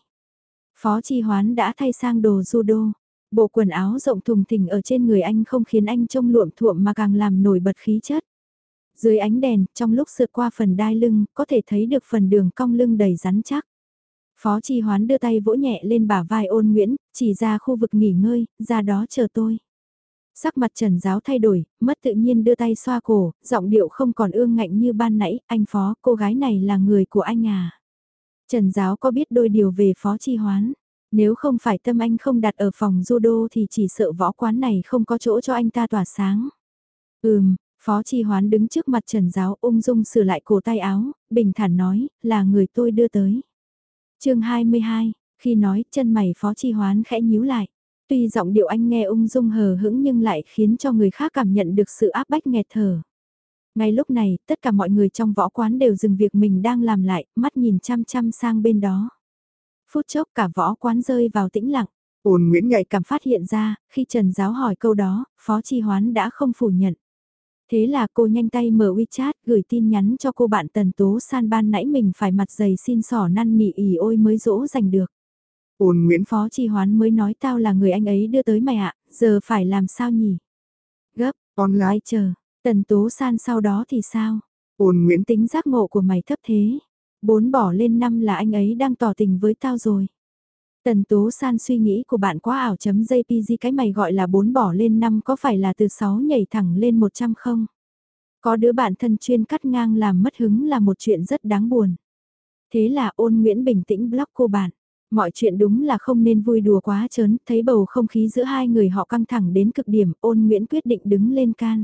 Phó Chi Hoán đã thay sang đồ judo. Bộ quần áo rộng thùng thình ở trên người anh không khiến anh trông luộm thuộm mà càng làm nổi bật khí chất. Dưới ánh đèn, trong lúc sượt qua phần đai lưng, có thể thấy được phần đường cong lưng đầy rắn chắc. Phó Chi Hoán đưa tay vỗ nhẹ lên bả vai Ôn Nguyễn, chỉ ra khu vực nghỉ ngơi, ra đó chờ tôi. Sắc mặt Trần giáo thay đổi, mất tự nhiên đưa tay xoa cổ, giọng điệu không còn ương ngạnh như ban nãy, anh Phó, cô gái này là người của anh à. Trần giáo có biết đôi điều về Phó Chi Hoán, nếu không phải tâm anh không đặt ở phòng judo thì chỉ sợ võ quán này không có chỗ cho anh ta tỏa sáng. Ừm, Phó Chi Hoán đứng trước mặt Trần giáo ung dung sửa lại cổ tay áo, bình thản nói, là người tôi đưa tới. chương hai mươi hai, khi nói chân mày Phó Chi Hoán khẽ nhíu lại. Tuy giọng điệu anh nghe ung dung hờ hững nhưng lại khiến cho người khác cảm nhận được sự áp bách nghẹt thở. Ngay lúc này, tất cả mọi người trong võ quán đều dừng việc mình đang làm lại, mắt nhìn chăm chăm sang bên đó. Phút chốc cả võ quán rơi vào tĩnh lặng. Ôn Nguyễn nhạy Cảm phát hiện ra, khi Trần Giáo hỏi câu đó, Phó Chi Hoán đã không phủ nhận. Thế là cô nhanh tay mở WeChat gửi tin nhắn cho cô bạn Tần Tố San ban nãy mình phải mặt dày xin xỏ năn nỉ ỉ ôi mới dỗ dành được. Ôn Nguyễn. Phó Chi Hoán mới nói tao là người anh ấy đưa tới mày ạ, giờ phải làm sao nhỉ? Gấp, Online. ai chờ, Tần Tố San sau đó thì sao? Ôn Nguyễn. Tính giác ngộ của mày thấp thế. Bốn bỏ lên năm là anh ấy đang tỏ tình với tao rồi. Tần Tố San suy nghĩ của bạn quá ảo chấm jpg cái mày gọi là bốn bỏ lên năm có phải là từ sáu nhảy thẳng lên một trăm không? Có đứa bạn thân chuyên cắt ngang làm mất hứng là một chuyện rất đáng buồn. Thế là Ôn Nguyễn bình tĩnh block cô bạn. Mọi chuyện đúng là không nên vui đùa quá trớn, thấy bầu không khí giữa hai người họ căng thẳng đến cực điểm, Ôn Nguyễn quyết định đứng lên can.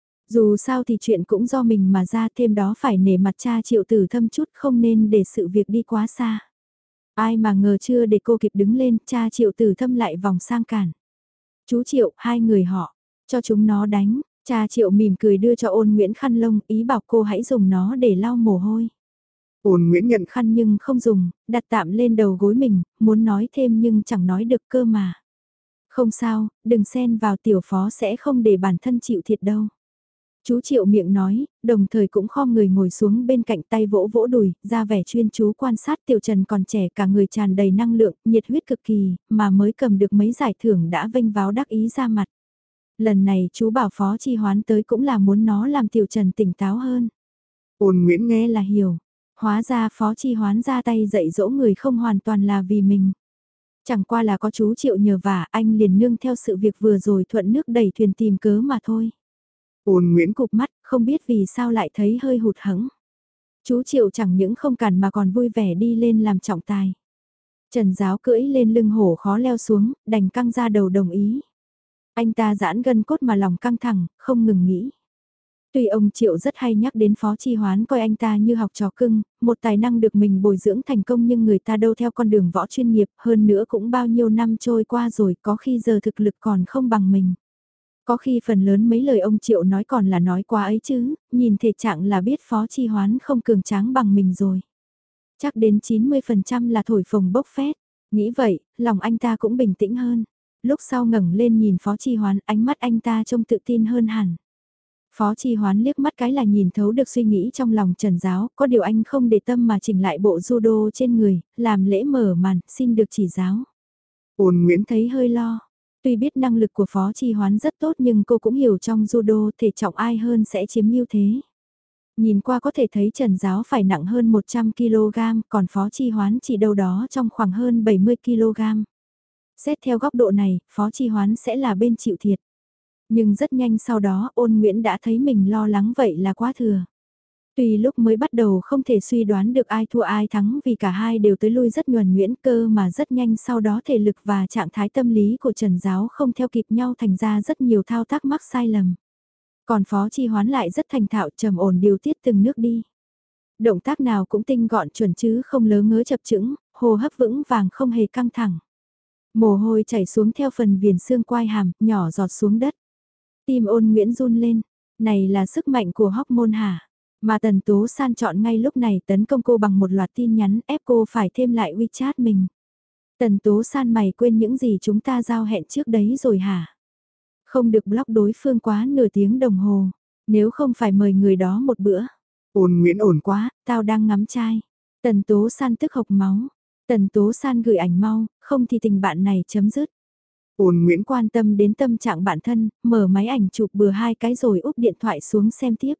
Dù sao thì chuyện cũng do mình mà ra, thêm đó phải nể mặt cha Triệu Tử Thâm chút, không nên để sự việc đi quá xa. Ai mà ngờ chưa để cô kịp đứng lên, cha Triệu Tử Thâm lại vòng sang cản. Chú Triệu, hai người họ, cho chúng nó đánh, cha Triệu mỉm cười đưa cho Ôn Nguyễn khăn lông, ý bảo cô hãy dùng nó để lau mồ hôi. Ôn Nguyễn nhận Khăn nhưng không dùng, đặt tạm lên đầu gối mình, muốn nói thêm nhưng chẳng nói được cơ mà. Không sao, đừng xen vào, tiểu phó sẽ không để bản thân chịu thiệt đâu. Chú Triệu miệng nói, đồng thời cũng khom người ngồi xuống bên cạnh, tay vỗ vỗ đùi, ra vẻ chuyên chú quan sát. Tiểu Trần còn trẻ, cả người tràn đầy năng lượng, nhiệt huyết cực kỳ, mà mới cầm được mấy giải thưởng đã vênh váo đắc ý ra mặt. Lần này chú bảo Phó Chi Hoán tới cũng là muốn nó làm Tiểu Trần tỉnh táo hơn. Ôn Nguyễn Nghe là hiểu, hóa ra Phó Chi Hoán ra tay dạy dỗ người không hoàn toàn là vì mình. Chẳng qua là có chú Triệu nhờ vả, anh liền nương theo sự việc vừa rồi thuận nước đẩy thuyền tìm cớ mà thôi. Ôn Nguyễn Cụp mắt, không biết vì sao lại thấy hơi hụt hẫng. Chú Triệu chẳng những không cản mà còn vui vẻ đi lên làm trọng tài. Trần Giáo cưỡi lên lưng hổ khó leo xuống, đành căng ra đầu đồng ý. Anh ta giãn gân cốt mà lòng căng thẳng, không ngừng nghĩ. Tuy ông Triệu rất hay nhắc đến Phó Chi Hoán coi anh ta như học trò cưng, một tài năng được mình bồi dưỡng thành công, nhưng người ta đâu theo con đường võ chuyên nghiệp, hơn nữa cũng bao nhiêu năm trôi qua rồi, có khi giờ thực lực còn không bằng mình. Có khi phần lớn mấy lời ông Triệu nói còn là nói quá ấy chứ, nhìn thể trạng là biết Phó Chi Hoán không cường tráng bằng mình rồi. Chắc đến chín mươi phần trăm là thổi phồng bốc phét. Nghĩ vậy, lòng anh ta cũng bình tĩnh hơn. Lúc sau ngẩng lên nhìn Phó Chi Hoán, ánh mắt anh ta trông tự tin hơn hẳn. Phó Chi Hoán liếc mắt cái là nhìn thấu được suy nghĩ trong lòng Trần Giáo, có điều anh không để tâm mà chỉnh lại bộ judo trên người, làm lễ mở màn, xin được chỉ giáo. Ôn Nguyễn Thấy hơi lo. Tuy biết năng lực của Phó Chi Hoán rất tốt nhưng cô cũng hiểu trong judo thể trọng ai hơn sẽ chiếm ưu thế. Nhìn qua có thể thấy Trần Giáo phải nặng hơn một trăm ki lô gam, còn Phó Chi Hoán chỉ đâu đó trong khoảng hơn bảy mươi ki lô gam. Xét theo góc độ này, Phó Chi Hoán sẽ là bên chịu thiệt. Nhưng rất nhanh sau đó Ôn Nguyễn đã thấy mình lo lắng vậy là quá thừa. Tuy lúc mới bắt đầu không thể suy đoán được ai thua ai thắng vì cả hai đều tới lui rất nhuần nhuyễn, cơ mà rất nhanh sau đó thể lực và trạng thái tâm lý của Trần Giáo không theo kịp nhau, thành ra rất nhiều thao tác mắc sai lầm. Còn Phó Chi Hoán lại rất thành thạo, trầm ổn điều tiết từng nước đi. Động tác nào cũng tinh gọn chuẩn chứ không lớ ngớ chập chững, hô hấp vững vàng không hề căng thẳng. Mồ hôi chảy xuống theo phần viền xương quai hàm, nhỏ giọt xuống đất. Tim Ôn Nguyễn run lên, này là sức mạnh của hormone hả? Mà Tần Tố San chọn ngay lúc này tấn công cô bằng một loạt tin nhắn ép cô phải thêm lại WeChat mình. Tần Tố San, mày quên những gì chúng ta giao hẹn trước đấy rồi hả? Không được block đối phương quá nửa tiếng đồng hồ, nếu không phải mời người đó một bữa. Ôn Nguyễn ổn Quá, tao đang ngắm trai. Tần Tố San tức hộc máu. Tần Tố San gửi ảnh mau, không thì tình bạn này chấm dứt. Ôn Nguyễn Quan tâm đến tâm trạng bản thân, mở máy ảnh chụp bừa hai cái rồi úp điện thoại xuống xem tiếp.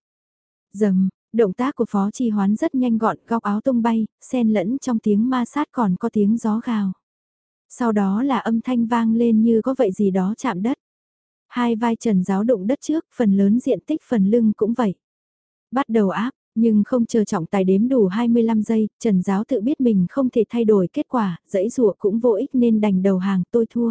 Dầm, động tác của Phó Chi Hoán rất nhanh gọn, góc áo tung bay, xen lẫn trong tiếng ma sát còn có tiếng gió gào. Sau đó là âm thanh vang lên như có vậy gì đó chạm đất. Hai vai Trần Giáo đụng đất trước, phần lớn diện tích phần lưng cũng vậy. Bắt đầu áp, nhưng không chờ trọng tài đếm đủ hai mươi lăm giây, Trần Giáo tự biết mình không thể thay đổi kết quả, dãy dụa cũng vô ích nên đành đầu hàng, tôi thua.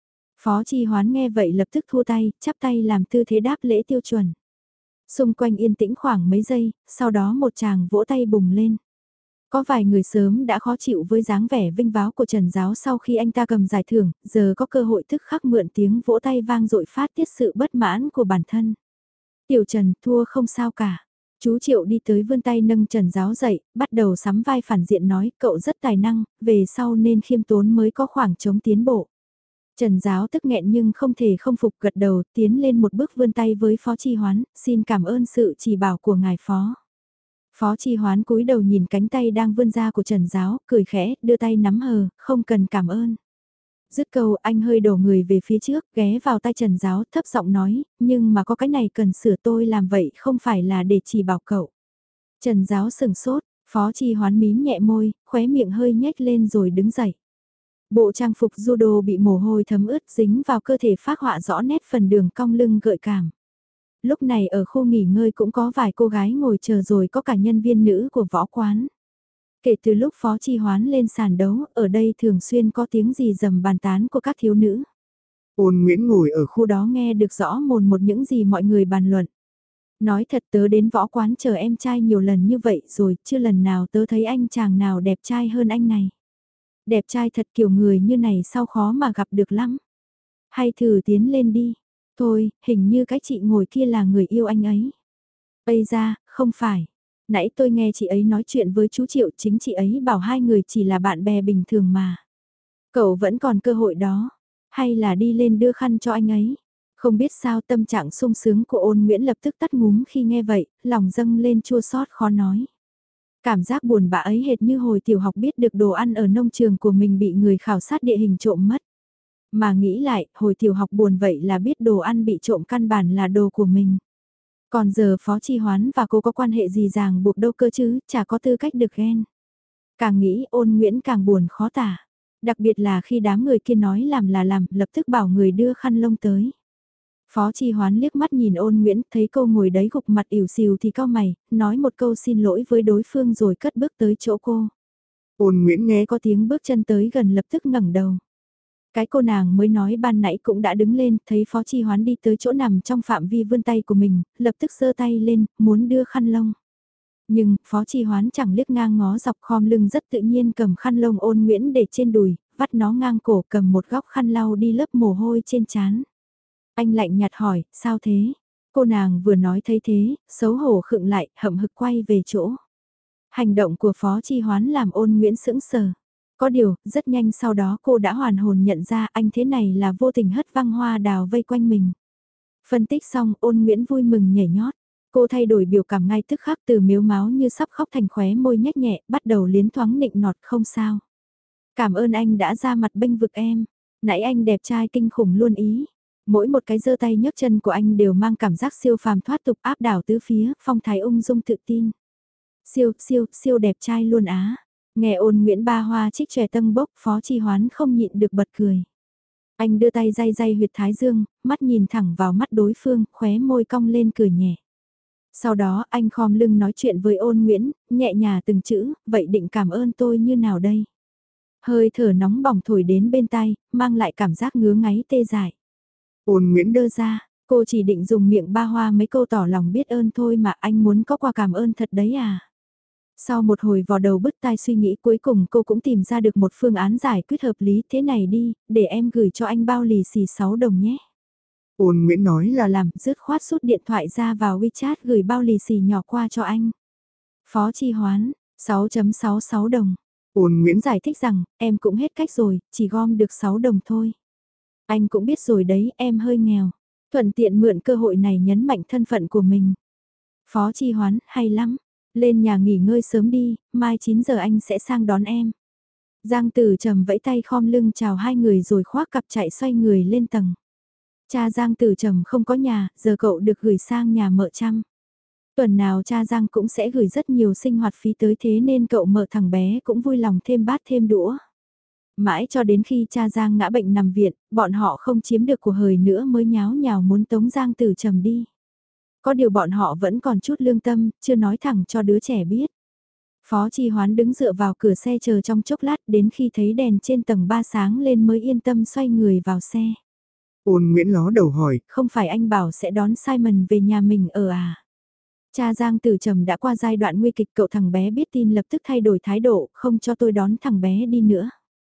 Phó Chi Hoán nghe vậy lập tức thua tay, chắp tay làm tư thế đáp lễ tiêu chuẩn. Xung quanh yên tĩnh khoảng mấy giây, sau đó một chàng vỗ tay bùng lên. Có vài người sớm đã khó chịu với dáng vẻ vinh váo của Trần Giáo sau khi anh ta cầm giải thưởng, giờ có cơ hội tức khắc mượn tiếng vỗ tay vang dội phát tiết sự bất mãn của bản thân. Tiểu Trần, thua không sao cả. Chú Triệu đi tới vươn tay nâng Trần Giáo dậy, bắt đầu sắm vai phản diện nói cậu rất tài năng, về sau nên khiêm tốn mới có khoảng trống tiến bộ. Trần Giáo tức nghẹn nhưng không thể không phục, gật đầu, tiến lên một bước vươn tay với Phó Chi Hoán, xin cảm ơn sự chỉ bảo của ngài Phó. Phó Chi Hoán cúi đầu nhìn cánh tay đang vươn ra của Trần Giáo, cười khẽ, đưa tay nắm hờ, không cần cảm ơn. Dứt câu anh hơi đổ người về phía trước, ghé vào tay Trần Giáo, thấp giọng nói, nhưng mà có cái này cần sửa, tôi làm vậy không phải là để chỉ bảo cậu. Trần Giáo sừng sốt, Phó Chi Hoán mím nhẹ môi, khóe miệng hơi nhếch lên rồi đứng dậy. Bộ trang phục judo bị mồ hôi thấm ướt dính vào cơ thể phác họa rõ nét phần đường cong lưng gợi cảm. Lúc này ở khu nghỉ ngơi cũng có vài cô gái ngồi chờ, rồi có cả nhân viên nữ của võ quán. Kể từ lúc Phó Chi Hoán lên sàn đấu, ở đây thường xuyên có tiếng gì rầm bàn tán của các thiếu nữ. Ôn Nguyễn ngồi ở khu Khu đó nghe được rõ mồn một những gì mọi người bàn luận. Nói thật, tớ đến võ quán chờ em trai nhiều lần như vậy rồi, chưa lần nào tớ thấy anh chàng nào đẹp trai hơn anh này. Đẹp trai thật, kiểu người như này sao khó mà gặp được lắm. Hay thử tiến lên đi. Thôi, hình như cái chị ngồi kia là người yêu anh ấy. Ây ra, không phải. Nãy tôi nghe chị ấy nói chuyện với chú Triệu, chính chị ấy bảo hai người chỉ là bạn bè bình thường mà. Cậu vẫn còn cơ hội đó. Hay là đi lên đưa khăn cho anh ấy. Không biết sao tâm trạng sung sướng của Ôn Nguyễn lập tức tắt ngúm khi nghe vậy, lòng dâng lên chua xót khó nói. Cảm giác buồn bã ấy hệt như hồi tiểu học biết được đồ ăn ở nông trường của mình bị người khảo sát địa hình trộm mất. Mà nghĩ lại, hồi tiểu học buồn vậy là biết đồ ăn bị trộm căn bản là đồ của mình. Còn giờ Phó Chi Hoán và cô có quan hệ gì ràng buộc đâu cơ chứ, chả có tư cách được ghen. Càng nghĩ Ôn Nguyễn càng buồn khó tả. Đặc biệt là khi đám người kia nói làm là làm, lập tức bảo người đưa khăn lông tới. Phó Chi Hoán liếc mắt nhìn Ôn Nguyễn, thấy cô ngồi đấy gục mặt ỉu xìu thì cau mày, nói một câu xin lỗi với đối phương rồi cất bước tới chỗ cô. Ôn Nguyễn nghe Có tiếng bước chân tới gần lập tức ngẩng đầu. Cái cô nàng mới nói ban nãy cũng đã đứng lên, thấy Phó Chi Hoán đi tới chỗ nằm trong phạm vi vươn tay của mình, lập tức giơ tay lên, muốn đưa khăn lông. Nhưng, Phó Chi Hoán chẳng liếc ngang ngó dọc khom lưng rất tự nhiên cầm khăn lông Ôn Nguyễn để trên đùi, vắt nó ngang cổ cầm một góc khăn lau đi lớp mồ hôi trên trán. Anh lạnh nhạt hỏi, sao thế? Cô nàng vừa nói thấy thế, xấu hổ khựng lại, hậm hực quay về chỗ. Hành động của Phó Chi Hoán làm Ôn Nguyễn sững sờ. Có điều, rất nhanh sau đó cô đã hoàn hồn nhận ra anh thế này là vô tình hất văng hoa đào vây quanh mình. Phân tích xong, Ôn Nguyễn vui mừng nhảy nhót. Cô thay đổi biểu cảm ngay tức khắc, từ miếu máu như sắp khóc thành khóe môi nhếch nhẹ, bắt đầu liến thoáng nịnh nọt không sao. Cảm ơn anh đã ra mặt bênh vực em. Nãy anh đẹp trai kinh khủng luôn ý. Mỗi một cái giơ tay nhấc chân của anh đều mang cảm giác siêu phàm thoát tục, áp đảo tứ phía, phong thái ung dung tự tin. Siêu, siêu, siêu đẹp trai luôn á. Nghe Ôn Nguyễn ba hoa trích chòe tân bốc, Phó Chi Hoán không nhịn được bật cười. Anh đưa tay day day huyệt thái dương, mắt nhìn thẳng vào mắt đối phương, khóe môi cong lên cười nhẹ. Sau đó anh khom lưng nói chuyện với Ôn Nguyễn, nhẹ nhàng từng chữ, vậy định cảm ơn tôi như nào đây? Hơi thở nóng bỏng thổi đến bên tai, mang lại cảm giác ngứa ngáy tê dại. Ôn Nguyễn Đơ ra, cô chỉ định dùng miệng ba hoa mấy câu tỏ lòng biết ơn thôi mà anh muốn có quà cảm ơn thật đấy à. Sau một hồi vò đầu bứt tai suy nghĩ cuối cùng cô cũng tìm ra được một phương án giải quyết hợp lý. Thế này đi, để em gửi cho anh bao lì xì sáu đồng nhé. Ôn Nguyễn nói là Là làm, dứt khoát rút điện thoại ra vào WeChat gửi bao lì xì nhỏ qua cho anh. Phó Chi Hoán, sáu phẩy sáu sáu đồng. Ôn Nguyễn Giải thích rằng, em cũng hết cách rồi, chỉ gom được sáu đồng thôi. Anh cũng biết rồi đấy, em hơi nghèo. Thuận tiện mượn cơ hội này nhấn mạnh thân phận của mình. Phó Chi Hoán, hay lắm. Lên nhà nghỉ ngơi sớm đi, mai chín giờ anh sẽ sang đón em. Giang Tử Trầm vẫy tay khom lưng chào hai người rồi khoác cặp chạy xoay người lên tầng. Cha Giang Tử Trầm không có nhà, giờ cậu được gửi sang nhà mợ chăm. Tuần nào cha Giang cũng sẽ gửi rất nhiều sinh hoạt phí tới, thế nên cậu mợ thằng bé cũng vui lòng thêm bát thêm đũa. Mãi cho đến khi cha Giang ngã bệnh nằm viện, bọn họ không chiếm được của hời nữa mới nháo nhào muốn tống Giang Tử Trầm đi. Có điều bọn họ vẫn còn chút lương tâm, chưa nói thẳng cho đứa trẻ biết. Phó Chi Hoán đứng dựa vào cửa xe chờ trong chốc lát, đến khi thấy đèn trên tầng ba sáng lên mới yên tâm xoay người vào xe. Ôn Nguyễn ló đầu hỏi. Không phải anh bảo sẽ đón Simon về nhà mình ở à? Cha Giang Tử Trầm đã qua giai đoạn nguy kịch, cậu thằng bé biết tin lập tức thay đổi thái độ, không cho tôi đón thằng bé đi nữa.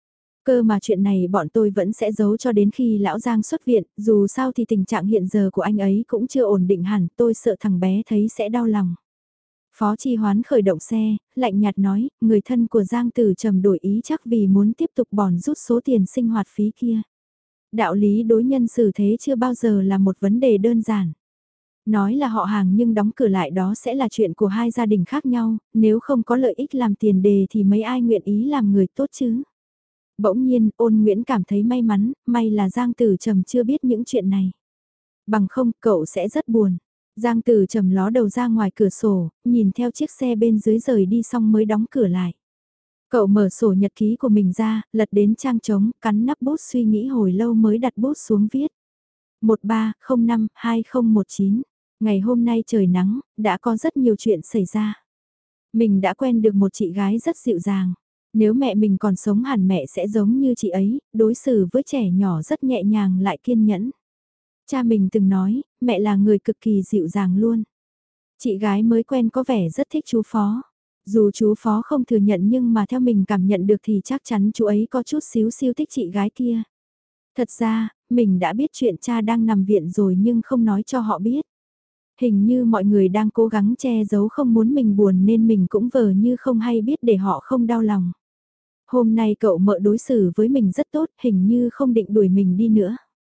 Cơ mà chuyện này bọn tôi vẫn sẽ giấu cho đến khi lão Giang xuất viện, dù sao thì tình trạng hiện giờ của anh ấy cũng chưa ổn định hẳn, tôi sợ thằng bé thấy sẽ đau lòng. Phó Chi Hoán khởi động xe, lạnh nhạt nói, người thân của Giang Tử Trầm đổi ý chắc vì muốn tiếp tục bòn rút số tiền sinh hoạt phí kia. Đạo lý đối nhân xử thế chưa bao giờ là một vấn đề đơn giản. Nói là họ hàng nhưng đóng cửa lại đó sẽ là chuyện của hai gia đình khác nhau, nếu không có lợi ích làm tiền đề thì mấy ai nguyện ý làm người tốt chứ. Bỗng nhiên, Ôn Nguyễn cảm thấy may mắn, may là Giang Tử Trầm chưa biết những chuyện này. Bằng không, cậu sẽ rất buồn. Giang Tử Trầm ló đầu ra ngoài cửa sổ, nhìn theo chiếc xe bên dưới rời đi xong mới đóng cửa lại. Cậu mở sổ nhật ký của mình ra, lật đến trang trống, cắn nắp bút suy nghĩ hồi lâu mới đặt bút xuống viết. một ba không năm hai không một chín. Ngày hôm nay trời nắng, đã có rất nhiều chuyện xảy ra. Mình đã quen được một chị gái rất dịu dàng. Nếu mẹ mình còn sống hẳn mẹ sẽ giống như chị ấy, đối xử với trẻ nhỏ rất nhẹ nhàng lại kiên nhẫn. Cha mình từng nói, mẹ là người cực kỳ dịu dàng luôn. Chị gái mới quen có vẻ rất thích chú Phó. Dù chú Phó không thừa nhận nhưng mà theo mình cảm nhận được thì chắc chắn chú ấy có chút xíu siêu thích chị gái kia. Thật ra, mình đã biết chuyện cha đang nằm viện rồi nhưng không nói cho họ biết. Hình như mọi người đang cố gắng che giấu không muốn mình buồn nên mình cũng vờ như không hay biết để họ không đau lòng. Hôm nay cậu mợ đối xử với mình rất tốt, hình như không định đuổi mình đi nữa.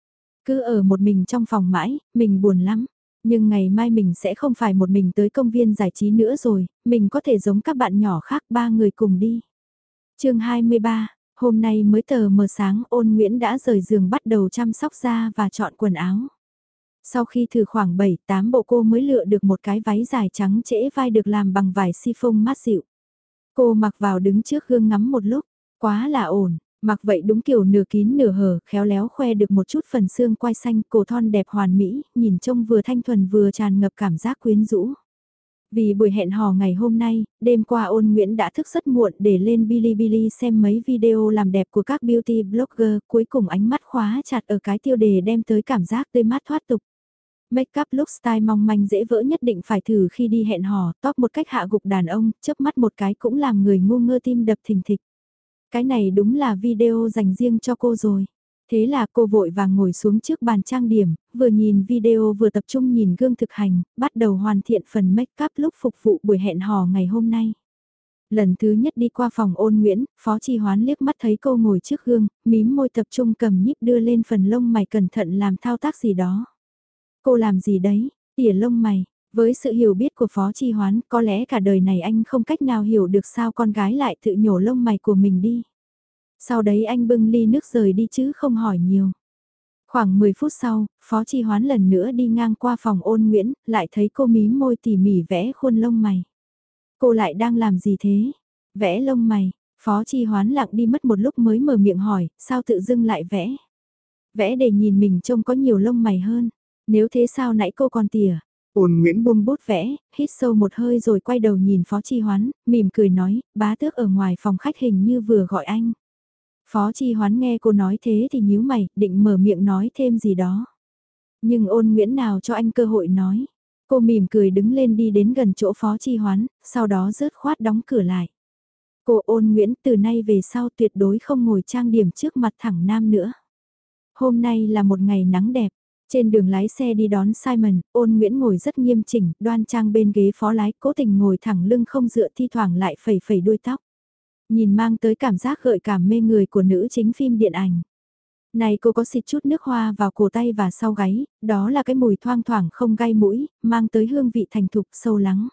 Cứ ở một mình trong phòng mãi, mình buồn lắm. Nhưng ngày mai mình sẽ không phải một mình tới công viên giải trí nữa rồi, mình có thể giống các bạn nhỏ khác ba người cùng đi. chương hai mươi ba, hôm nay mới tờ mờ sáng Ôn Nguyễn đã rời giường bắt đầu chăm sóc da và chọn quần áo. Sau khi thử khoảng bảy tám bộ cô mới lựa được một cái váy dài trắng trễ vai được làm bằng vải chiffon mát dịu. Cô mặc vào đứng trước gương ngắm một lúc, quá là ổn, mặc vậy đúng kiểu nửa kín nửa hở, khéo léo khoe được một chút phần xương quai xanh, cổ thon đẹp hoàn mỹ, nhìn trông vừa thanh thuần vừa tràn ngập cảm giác quyến rũ. Vì buổi hẹn hò ngày hôm nay, đêm qua Ôn Nguyễn đã thức rất muộn để lên Bilibili xem mấy video làm đẹp của các beauty blogger, cuối cùng ánh mắt khóa chặt ở cái tiêu đề đem tới cảm giác tươi mát thoát tục. Make up look style mong manh dễ vỡ nhất định phải thử khi đi hẹn hò, top một cách hạ gục đàn ông, chớp mắt một cái cũng làm người ngu ngơ tim đập thình thịch. Cái này đúng là video dành riêng cho cô rồi. Thế là cô vội vàng ngồi xuống trước bàn trang điểm, vừa nhìn video vừa tập trung nhìn gương thực hành, bắt đầu hoàn thiện phần make up look phục vụ buổi hẹn hò ngày hôm nay. Lần thứ nhất đi qua phòng Ôn Nguyễn, Phó Chi Hoán liếc mắt thấy cô ngồi trước gương, mím môi tập trung cầm nhíp đưa lên phần lông mày cẩn thận làm thao tác gì đó. Cô làm gì đấy, tỉa lông mày, với sự hiểu biết của Phó Chi Hoán có lẽ cả đời này anh không cách nào hiểu được sao con gái lại tự nhổ lông mày của mình đi. Sau đấy anh bưng ly nước rời đi chứ không hỏi nhiều. Khoảng mười phút sau, Phó Chi Hoán lần nữa đi ngang qua phòng Ôn Nguyễn, lại thấy cô mím môi tỉ mỉ vẽ khuôn lông mày. Cô lại đang làm gì thế? Vẽ lông mày, Phó Chi Hoán lặng đi mất một lúc mới mở miệng hỏi, sao tự dưng lại vẽ? Vẽ để nhìn mình trông có nhiều lông mày hơn. Nếu thế sao nãy cô còn tỉa? Ôn Nguyễn buông bút vẽ, hít sâu một hơi rồi quay đầu nhìn Phó Chi Hoán, mỉm cười nói, bá tước ở ngoài phòng khách hình như vừa gọi anh. Phó Chi Hoán nghe cô nói thế thì nhíu mày, định mở miệng nói thêm gì đó. Nhưng Ôn Nguyễn nào cho anh cơ hội nói. Cô mỉm cười đứng lên đi đến gần chỗ Phó Chi Hoán, sau đó rớt khoát đóng cửa lại. Cô Ôn Nguyễn từ nay về sau tuyệt đối không ngồi trang điểm trước mặt thẳng nam nữa. Hôm nay là một ngày nắng đẹp. Trên đường lái xe đi đón Simon, Ôn Nguyễn ngồi rất nghiêm chỉnh, đoan trang bên ghế phó lái, cố tình ngồi thẳng lưng không dựa thi thoảng lại phẩy phẩy đuôi tóc. Nhìn mang tới cảm giác gợi cảm mê người của nữ chính phim điện ảnh. Này cô có xịt chút nước hoa vào cổ tay và sau gáy, đó là cái mùi thoang thoảng không gai mũi, mang tới hương vị thành thục sâu lắng.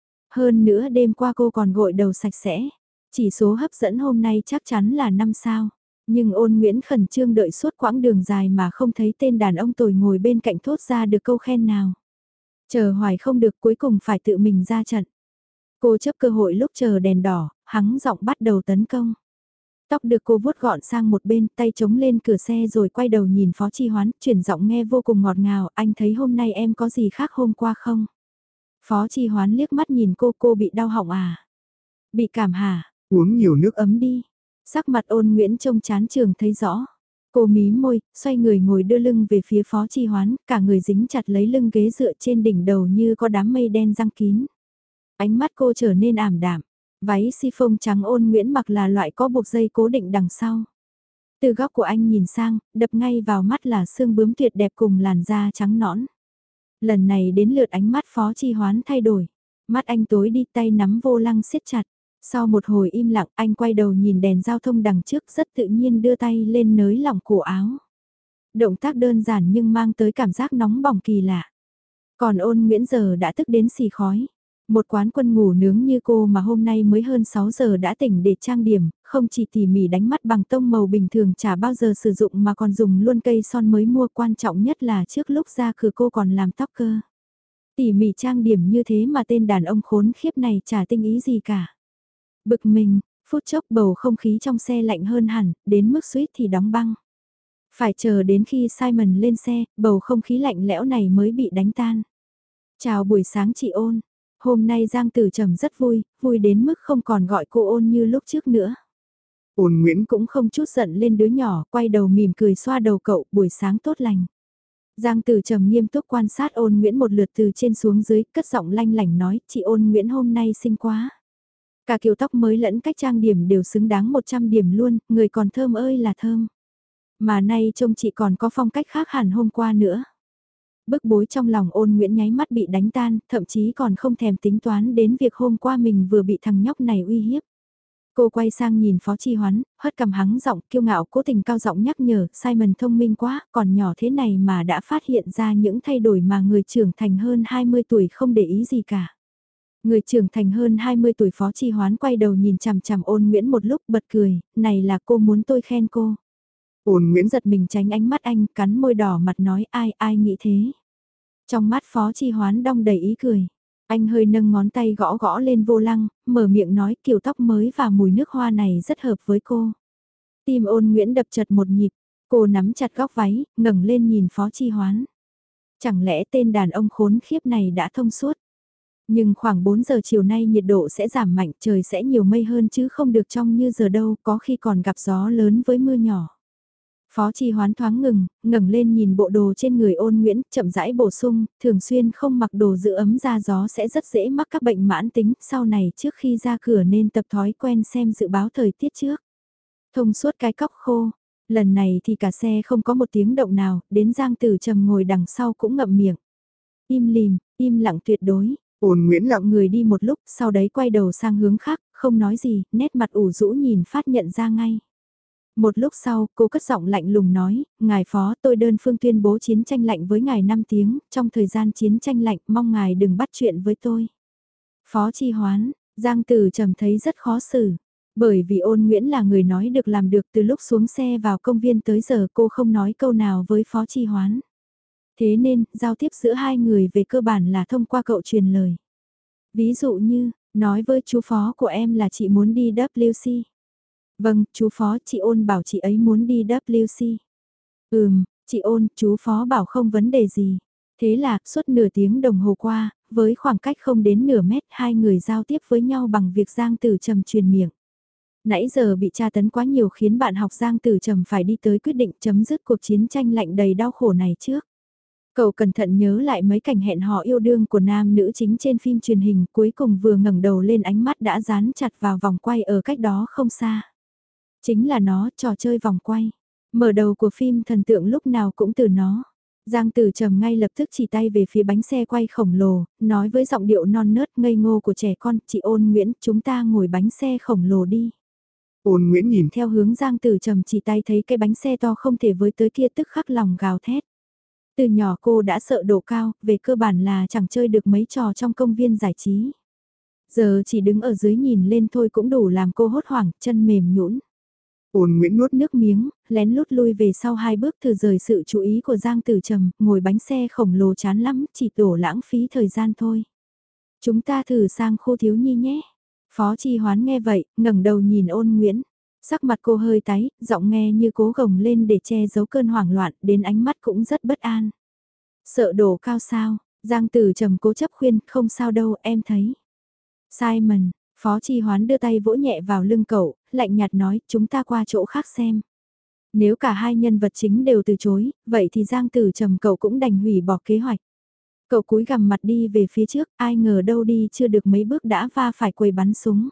Hơn nữa đêm qua cô còn gội đầu sạch sẽ, chỉ số hấp dẫn hôm nay chắc chắn là năm sao. Nhưng Ôn Nguyễn khẩn trương đợi suốt quãng đường dài mà không thấy tên đàn ông tồi ngồi bên cạnh thốt ra được câu khen nào. Chờ hoài không được cuối cùng phải tự mình ra trận. Cô chấp cơ hội lúc chờ đèn đỏ, hắng giọng bắt đầu tấn công. Tóc được cô vuốt gọn sang một bên, tay chống lên cửa xe rồi quay đầu nhìn Phó Chi Hoán, chuyển giọng nghe vô cùng ngọt ngào, anh thấy hôm nay em có gì khác hôm qua không? Phó Chi Hoán liếc mắt nhìn cô, cô bị đau họng à? Bị cảm hả? Uống nhiều nước ấm đi. Sắc mặt Ôn Nguyễn trông chán trường thấy rõ. Cô mí môi, xoay người ngồi đưa lưng về phía Phó Chi Hoán, cả người dính chặt lấy lưng ghế dựa trên đỉnh đầu như có đám mây đen giăng kín. Ánh mắt cô trở nên ảm đạm. Váy chiffon trắng Ôn Nguyễn mặc là loại có buộc dây cố định đằng sau. Từ góc của anh nhìn sang, đập ngay vào mắt là xương bướm tuyệt đẹp cùng làn da trắng nõn. Lần này đến lượt ánh mắt Phó Chi Hoán thay đổi. Mắt anh tối đi, tay nắm vô lăng siết chặt. Sau một hồi im lặng anh quay đầu nhìn đèn giao thông đằng trước rất tự nhiên đưa tay lên nới lỏng cổ áo. Động tác đơn giản nhưng mang tới cảm giác nóng bỏng kỳ lạ. Còn Ôn Nguyễn giờ đã tức đến xì khói. Một quán quân ngủ nướng như cô mà hôm nay mới hơn sáu giờ đã tỉnh để trang điểm, không chỉ tỉ mỉ đánh mắt bằng tông màu bình thường chả bao giờ sử dụng mà còn dùng luôn cây son mới mua, quan trọng nhất là trước lúc ra cửa cô còn làm tóc cơ. Tỉ mỉ trang điểm như thế mà tên đàn ông khốn khiếp này chả tinh ý gì cả. Bực mình, phút chốc bầu không khí trong xe lạnh hơn hẳn, đến mức suýt thì đóng băng. Phải chờ đến khi Simon lên xe, bầu không khí lạnh lẽo này mới bị đánh tan. Chào buổi sáng chị Ôn. Hôm nay Giang Tử Trầm rất vui, vui đến mức không còn gọi cô Ôn như lúc trước nữa. Ôn Nguyễn Cũng không chút giận lên đứa nhỏ, quay đầu mỉm cười xoa đầu cậu, buổi sáng tốt lành. Giang Tử Trầm nghiêm túc quan sát Ôn Nguyễn một lượt từ trên xuống dưới, cất giọng lanh lảnh nói, chị Ôn Nguyễn hôm nay xinh quá. Cả kiểu tóc mới lẫn cách trang điểm đều xứng đáng một trăm điểm luôn, người còn thơm ơi là thơm. Mà nay trông chị còn có phong cách khác hẳn hôm qua nữa. Bức bối trong lòng Ôn Nguyễn nháy mắt bị đánh tan, thậm chí còn không thèm tính toán đến việc hôm qua mình vừa bị thằng nhóc này uy hiếp. Cô quay sang nhìn Phó Chi Hoán, hất cằm hắng giọng, kiêu ngạo cố tình cao giọng nhắc nhở, Simon thông minh quá, còn nhỏ thế này mà đã phát hiện ra những thay đổi mà người trưởng thành hơn hai mươi tuổi không để ý gì cả. Người trưởng thành hơn hai mươi tuổi Phó Chi Hoán quay đầu nhìn chằm chằm Ôn Nguyễn một lúc bật cười, này là cô muốn tôi khen cô. Ôn Nguyễn Giật mình tránh ánh mắt anh, cắn môi đỏ mặt nói ai ai nghĩ thế. Trong mắt Phó Chi Hoán đong đầy ý cười. Anh hơi nâng ngón tay gõ gõ lên vô lăng, mở miệng nói kiểu tóc mới và mùi nước hoa này rất hợp với cô. Tim Ôn Nguyễn đập chật một nhịp, cô nắm chặt góc váy, ngẩng lên nhìn Phó Chi Hoán. Chẳng lẽ tên đàn ông khốn khiếp này đã thông suốt? Nhưng khoảng bốn giờ chiều nay nhiệt độ sẽ giảm mạnh, trời sẽ nhiều mây hơn chứ không được trong như giờ đâu, có khi còn gặp gió lớn với mưa nhỏ. Phó Chi Hoán thoáng ngừng, ngẩng lên nhìn bộ đồ trên người Ôn Nguyễn, chậm rãi bổ sung, thường xuyên không mặc đồ giữ ấm ra gió sẽ rất dễ mắc các bệnh mãn tính, sau này trước khi ra cửa nên tập thói quen xem dự báo thời tiết trước. Thông suốt cái cóc khô, lần này thì cả xe không có một tiếng động nào, đến Giang Tử Trầm ngồi đằng sau cũng ngậm miệng. Im lìm, im lặng tuyệt đối. Ôn Nguyễn lặng Người đi một lúc, sau đấy quay đầu sang hướng khác, không nói gì, nét mặt ủ rũ nhìn phát nhận ra ngay. Một lúc sau, cô cất giọng lạnh lùng nói, ngài phó tôi đơn phương tuyên bố chiến tranh lạnh với ngài năm tiếng, trong thời gian chiến tranh lạnh mong ngài đừng bắt chuyện với tôi. Phó Chi Hoán, Giang Tử Trầm thấy rất khó xử, bởi vì Ôn Nguyễn là người nói được làm được, từ lúc xuống xe vào công viên tới giờ cô không nói câu nào với Phó Chi Hoán. Thế nên, giao tiếp giữa hai người về cơ bản là thông qua cậu truyền lời. Ví dụ như, nói với chú phó của em là chị muốn đi W C. Vâng, chú phó, chị Ôn bảo chị ấy muốn đi W C. Ừm, chị Ôn, chú phó bảo không vấn đề gì. Thế là, suốt nửa tiếng đồng hồ qua, với khoảng cách không đến nửa mét, hai người giao tiếp với nhau bằng việc Giang Tử Trầm truyền miệng. Nãy giờ bị tra tấn quá nhiều khiến bạn học Giang Tử Trầm phải đi tới quyết định chấm dứt cuộc chiến tranh lạnh đầy đau khổ này trước. Cậu cẩn thận nhớ lại mấy cảnh hẹn hò yêu đương của nam nữ chính trên phim truyền hình, cuối cùng vừa ngẩng đầu lên ánh mắt đã dán chặt vào vòng quay ở cách đó không xa. Chính là nó, trò chơi vòng quay. Mở đầu của phim thần tượng lúc nào cũng từ nó. Giang Tử Trầm ngay lập tức chỉ tay về phía bánh xe quay khổng lồ, nói với giọng điệu non nớt ngây ngô của trẻ con, chị Ôn Nguyễn, chúng ta ngồi bánh xe khổng lồ đi. Ôn Nguyễn nhìn theo hướng Giang Tử Trầm chỉ tay thấy cái bánh xe to không thể với tới kia tức khắc lòng gào thét. Từ nhỏ cô đã sợ độ cao, về cơ bản là chẳng chơi được mấy trò trong công viên giải trí. Giờ chỉ đứng ở dưới nhìn lên thôi cũng đủ làm cô hốt hoảng, chân mềm nhũn. Ôn Nguyễn Nuốt nước miếng, lén lút lui về sau hai bước từ rời sự chú ý của Giang Tử Trầm, ngồi bánh xe khổng lồ chán lắm, chỉ tổ lãng phí thời gian thôi. Chúng ta thử sang khu thiếu nhi nhé. Phó Chi Hoán nghe vậy, ngẩng đầu nhìn Ôn Nguyễn. Sắc mặt cô hơi tái, giọng nghe như cố gồng lên để che giấu cơn hoảng loạn, đến ánh mắt cũng rất bất an. Sợ đổ cao sao, Giang Tử Trầm cố chấp khuyên, không sao đâu, em thấy. Simon, Phó Chi Hoán đưa tay vỗ nhẹ vào lưng cậu, lạnh nhạt nói, chúng ta qua chỗ khác xem. Nếu cả hai nhân vật chính đều từ chối, vậy thì Giang Tử Trầm cậu cũng đành hủy bỏ kế hoạch. Cậu cúi gằm mặt đi về phía trước, ai ngờ đâu đi chưa được mấy bước đã va phải quầy bắn súng.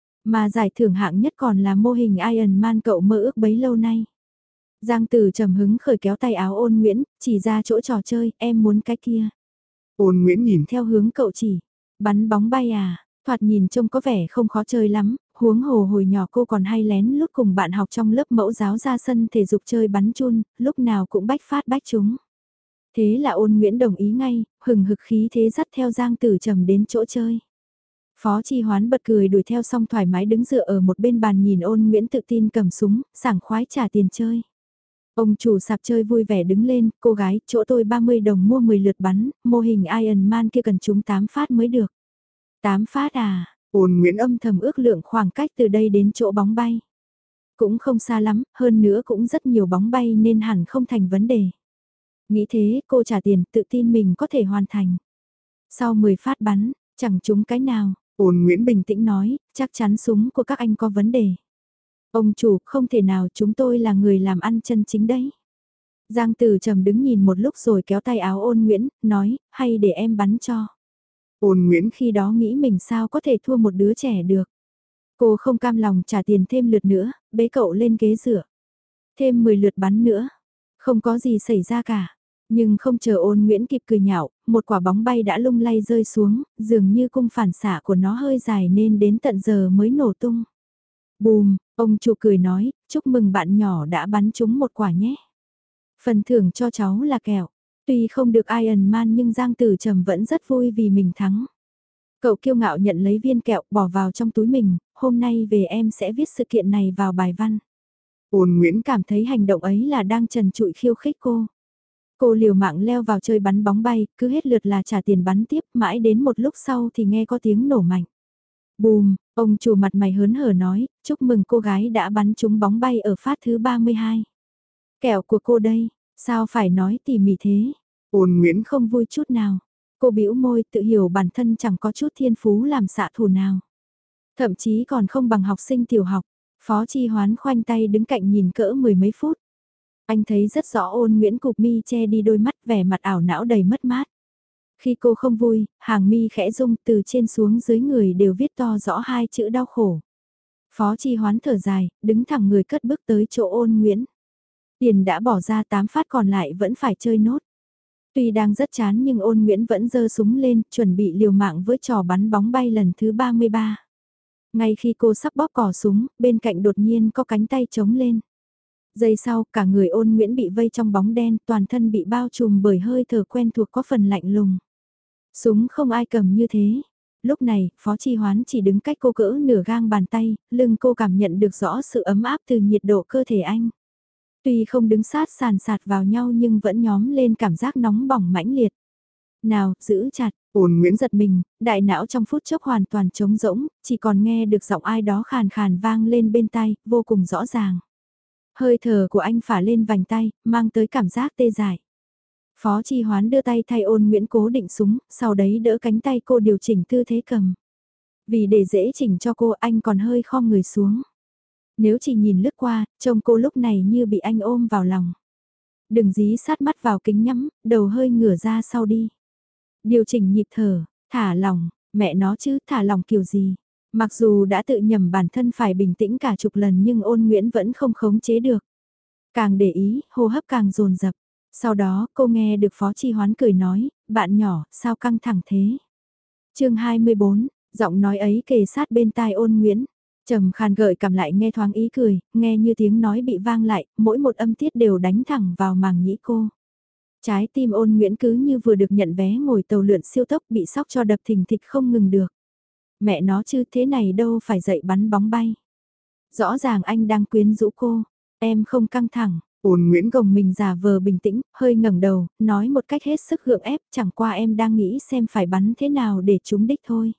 Mà giải thưởng hạng nhất còn là mô hình Iron Man cậu mơ ước bấy lâu nay. Giang Tử Trầm hứng khởi kéo tay áo Ôn Nguyễn, chỉ ra chỗ trò chơi, em muốn cái kia. Ôn Nguyễn nhìn theo hướng cậu chỉ, bắn bóng bay à, thoạt nhìn trông có vẻ không khó chơi lắm, Huống hồ hồi nhỏ cô còn hay lén lút cùng bạn học trong lớp mẫu giáo ra sân thể dục chơi bắn chun, lúc nào cũng bách phát bách chúng. Thế là Ôn Nguyễn đồng ý ngay, hừng hực khí thế dắt theo Giang Tử Trầm đến chỗ chơi. Phó Chi Hoán bật cười đuổi theo xong thoải mái đứng dựa ở một bên bàn nhìn Ôn Nguyễn tự tin cầm súng, sảng khoái trả tiền chơi. Ông chủ sạp chơi vui vẻ đứng lên, cô gái, chỗ tôi ba mươi đồng mua mười lượt bắn, mô hình Iron Man kia cần trúng tám phát mới được. tám phát à, Ôn Nguyễn âm thầm ước lượng khoảng cách từ đây đến chỗ bóng bay. Cũng không xa lắm, hơn nữa cũng rất nhiều bóng bay nên hẳn không thành vấn đề. Nghĩ thế, cô trả tiền, tự tin mình có thể hoàn thành. Sau mười phát bắn, chẳng trúng cái nào, Ôn Nguyễn bình bình tĩnh nói, chắc chắn súng của các anh có vấn đề. Ông chủ, không thể nào, chúng tôi là người làm ăn chân chính đấy. Giang Tử Trầm đứng nhìn một lúc rồi kéo tay áo Ôn Nguyễn, nói, hay để em bắn cho. Ôn Nguyễn Khi đó nghĩ mình sao có thể thua một đứa trẻ được. Cô không cam lòng trả tiền thêm lượt nữa, bế cậu lên ghế dựa. Thêm mười lượt bắn nữa. Không có gì xảy ra cả. Nhưng không chờ Ôn Nguyễn kịp cười nhạo, một quả bóng bay đã lung lay rơi xuống, dường như cung phản xạ của nó hơi dài nên đến tận giờ mới nổ tung. Bùm, ông chủ cười nói, chúc mừng bạn nhỏ đã bắn trúng một quả nhé. Phần thưởng cho cháu là kẹo. Tuy không được Iron Man nhưng Giang Tử Trầm vẫn rất vui vì mình thắng. Cậu kiêu ngạo nhận lấy viên kẹo bỏ vào trong túi mình, hôm nay về em sẽ viết sự kiện này vào bài văn. Ôn Nguyễn Cảm thấy hành động ấy là đang trần trụi khiêu khích cô. Cô liều mạng leo vào chơi bắn bóng bay, cứ hết lượt là trả tiền bắn tiếp, mãi đến một lúc sau thì nghe có tiếng nổ mạnh. Bùm, ông chủ mặt mày hớn hở nói, chúc mừng cô gái đã bắn trúng bóng bay ở phát thứ ba mươi hai. Kẹo của cô đây, sao phải nói tỉ mỉ thế? Ôn Nguyễn Không vui chút nào. Cô bĩu môi tự hiểu bản thân chẳng có chút thiên phú làm xạ thủ nào. Thậm chí còn không bằng học sinh tiểu học. Phó Chi Hoán khoanh tay đứng cạnh nhìn cỡ mười mấy phút. Anh thấy rất rõ Ôn Nguyễn cụp mi che đi đôi mắt vẻ mặt ảo não đầy mất mát. Khi cô không vui, hàng mi khẽ rung từ trên xuống dưới người đều viết to rõ hai chữ đau khổ. Phó Chi Hoán thở dài, đứng thẳng người cất bước tới chỗ Ôn Nguyễn. Tiền đã bỏ ra tám phát còn lại vẫn phải chơi nốt. Tuy đang rất chán nhưng Ôn Nguyễn vẫn giơ súng lên, chuẩn bị liều mạng với trò bắn bóng bay lần thứ ba mươi ba. Ngay khi cô sắp bóp cò súng, bên cạnh đột nhiên có cánh tay trống lên. Giây sau, cả người Ôn Nguyễn bị vây trong bóng đen, toàn thân bị bao trùm bởi hơi thở quen thuộc có phần lạnh lùng. Súng không ai cầm như thế. Lúc này, Phó Chi Hoán chỉ đứng cách cô cỡ nửa gang bàn tay, lưng cô cảm nhận được rõ sự ấm áp từ nhiệt độ cơ thể anh. Tuy không đứng sát sàn sạt vào nhau nhưng vẫn nhóm lên cảm giác nóng bỏng mãnh liệt. Nào, giữ chặt, Ôn Nguyễn giật mình, đại não trong phút chốc hoàn toàn trống rỗng, chỉ còn nghe được giọng ai đó khàn khàn vang lên bên tai, vô cùng rõ ràng. Hơi thở của anh phả lên vành tay, mang tới cảm giác tê dại. Phó Chi Hoán đưa tay thay Ôn Nguyễn cố định súng, sau đấy đỡ cánh tay cô điều chỉnh tư thế cầm. Vì để dễ chỉnh cho cô anh còn hơi khom người xuống. Nếu chỉ nhìn lướt qua, trông cô lúc này như bị anh ôm vào lòng. Đừng dí sát mắt vào kính nhắm, đầu hơi ngửa ra sau đi. Điều chỉnh nhịp thở, thả lỏng, mẹ nó chứ thả lỏng kiểu gì. Mặc dù đã tự nhầm bản thân phải bình tĩnh cả chục lần nhưng Ôn Nguyễn vẫn không khống chế được. Càng để ý, hô hấp càng dồn dập. Sau đó cô nghe được Phó Chi Hoán cười nói, bạn nhỏ, sao căng thẳng thế? chương hai mươi bốn, giọng nói ấy kề sát bên tai Ôn Nguyễn. Trầm khàn gợi cảm lại nghe thoáng ý cười, nghe như tiếng nói bị vang lại, mỗi một âm tiết đều đánh thẳng vào màng nhĩ cô. Trái tim Ôn Nguyễn cứ như vừa được nhận vé ngồi tàu lượn siêu tốc bị sóc cho đập thình thịch không ngừng được. Mẹ nó chứ thế này đâu phải dậy bắn bóng bay. Rõ ràng anh đang quyến rũ cô, em không căng thẳng. Ôn Nguyễn Gồng mình giả vờ bình tĩnh, hơi ngẩng đầu, nói một cách hết sức gượng ép, chẳng qua em đang nghĩ xem phải bắn thế nào để trúng đích thôi.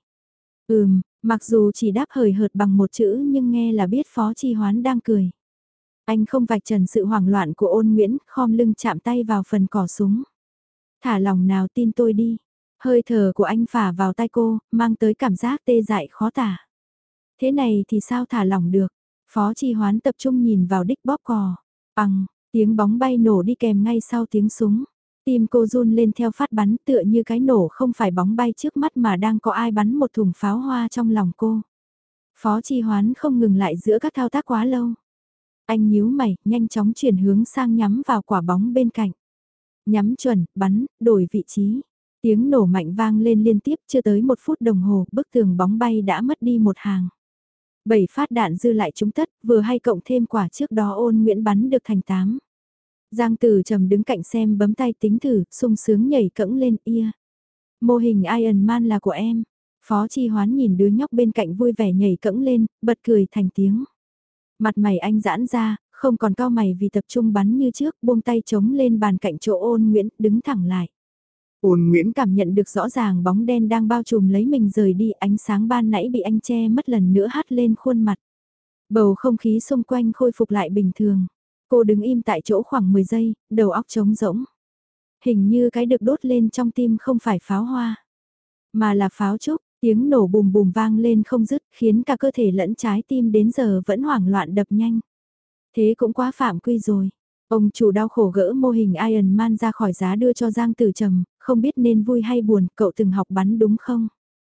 Ừm, mặc dù chỉ đáp hời hợt bằng một chữ nhưng nghe là biết Phó Chi Hoán đang cười. Anh không vạch trần sự hoảng loạn của Ôn Nguyễn, khom lưng chạm tay vào phần cò súng. Thả lòng nào tin tôi đi. Hơi thở của anh phả vào tay cô, mang tới cảm giác tê dại khó tả. Thế này thì sao thả lỏng được? Phó Chi Hoán tập trung nhìn vào đích bóp cò. Bằng, tiếng bóng bay nổ đi kèm ngay sau tiếng súng. Tim cô run lên theo phát bắn tựa như cái nổ không phải bóng bay trước mắt mà đang có ai bắn một thùng pháo hoa trong lòng cô. Phó Chi Hoán không ngừng lại giữa các thao tác quá lâu. Anh nhíu mày, nhanh chóng chuyển hướng sang nhắm vào quả bóng bên cạnh. Nhắm chuẩn, bắn, đổi vị trí. Tiếng nổ mạnh vang lên liên tiếp chưa tới một phút đồng hồ, bức tường bóng bay đã mất đi một hàng. Bảy phát đạn dư lại trúng tất, vừa hay cộng thêm quả trước đó Ôn Nguyễn bắn được thành tám. Giang Tử Trầm đứng cạnh xem bấm tay tính thử, sung sướng nhảy cẫng lên ia. Mô hình Iron Man là của em. Phó Chi Hoán nhìn đứa nhóc bên cạnh vui vẻ nhảy cẫng lên, bật cười thành tiếng. Mặt mày anh giãn ra, không còn cao mày vì tập trung bắn như trước, buông tay trống lên bàn cạnh chỗ Ôn Nguyễn, đứng thẳng lại. Ôn Nguyễn Cảm nhận được rõ ràng bóng đen đang bao trùm lấy mình rời đi, ánh sáng ban nãy bị anh che mất lần nữa hắt lên khuôn mặt. Bầu không khí xung quanh khôi phục lại bình thường. Cô đứng im tại chỗ khoảng mười giây, đầu óc trống rỗng. Hình như cái được đốt lên trong tim không phải pháo hoa, mà là pháo trúc, tiếng nổ bùm bùm vang lên không dứt, khiến cả cơ thể lẫn trái tim đến giờ vẫn hoảng loạn đập nhanh. Thế cũng quá phạm quy rồi. Ông chủ đau khổ gỡ mô hình Iron Man ra khỏi giá đưa cho Giang Tử Trầm, không biết nên vui hay buồn, cậu từng học bắn đúng không?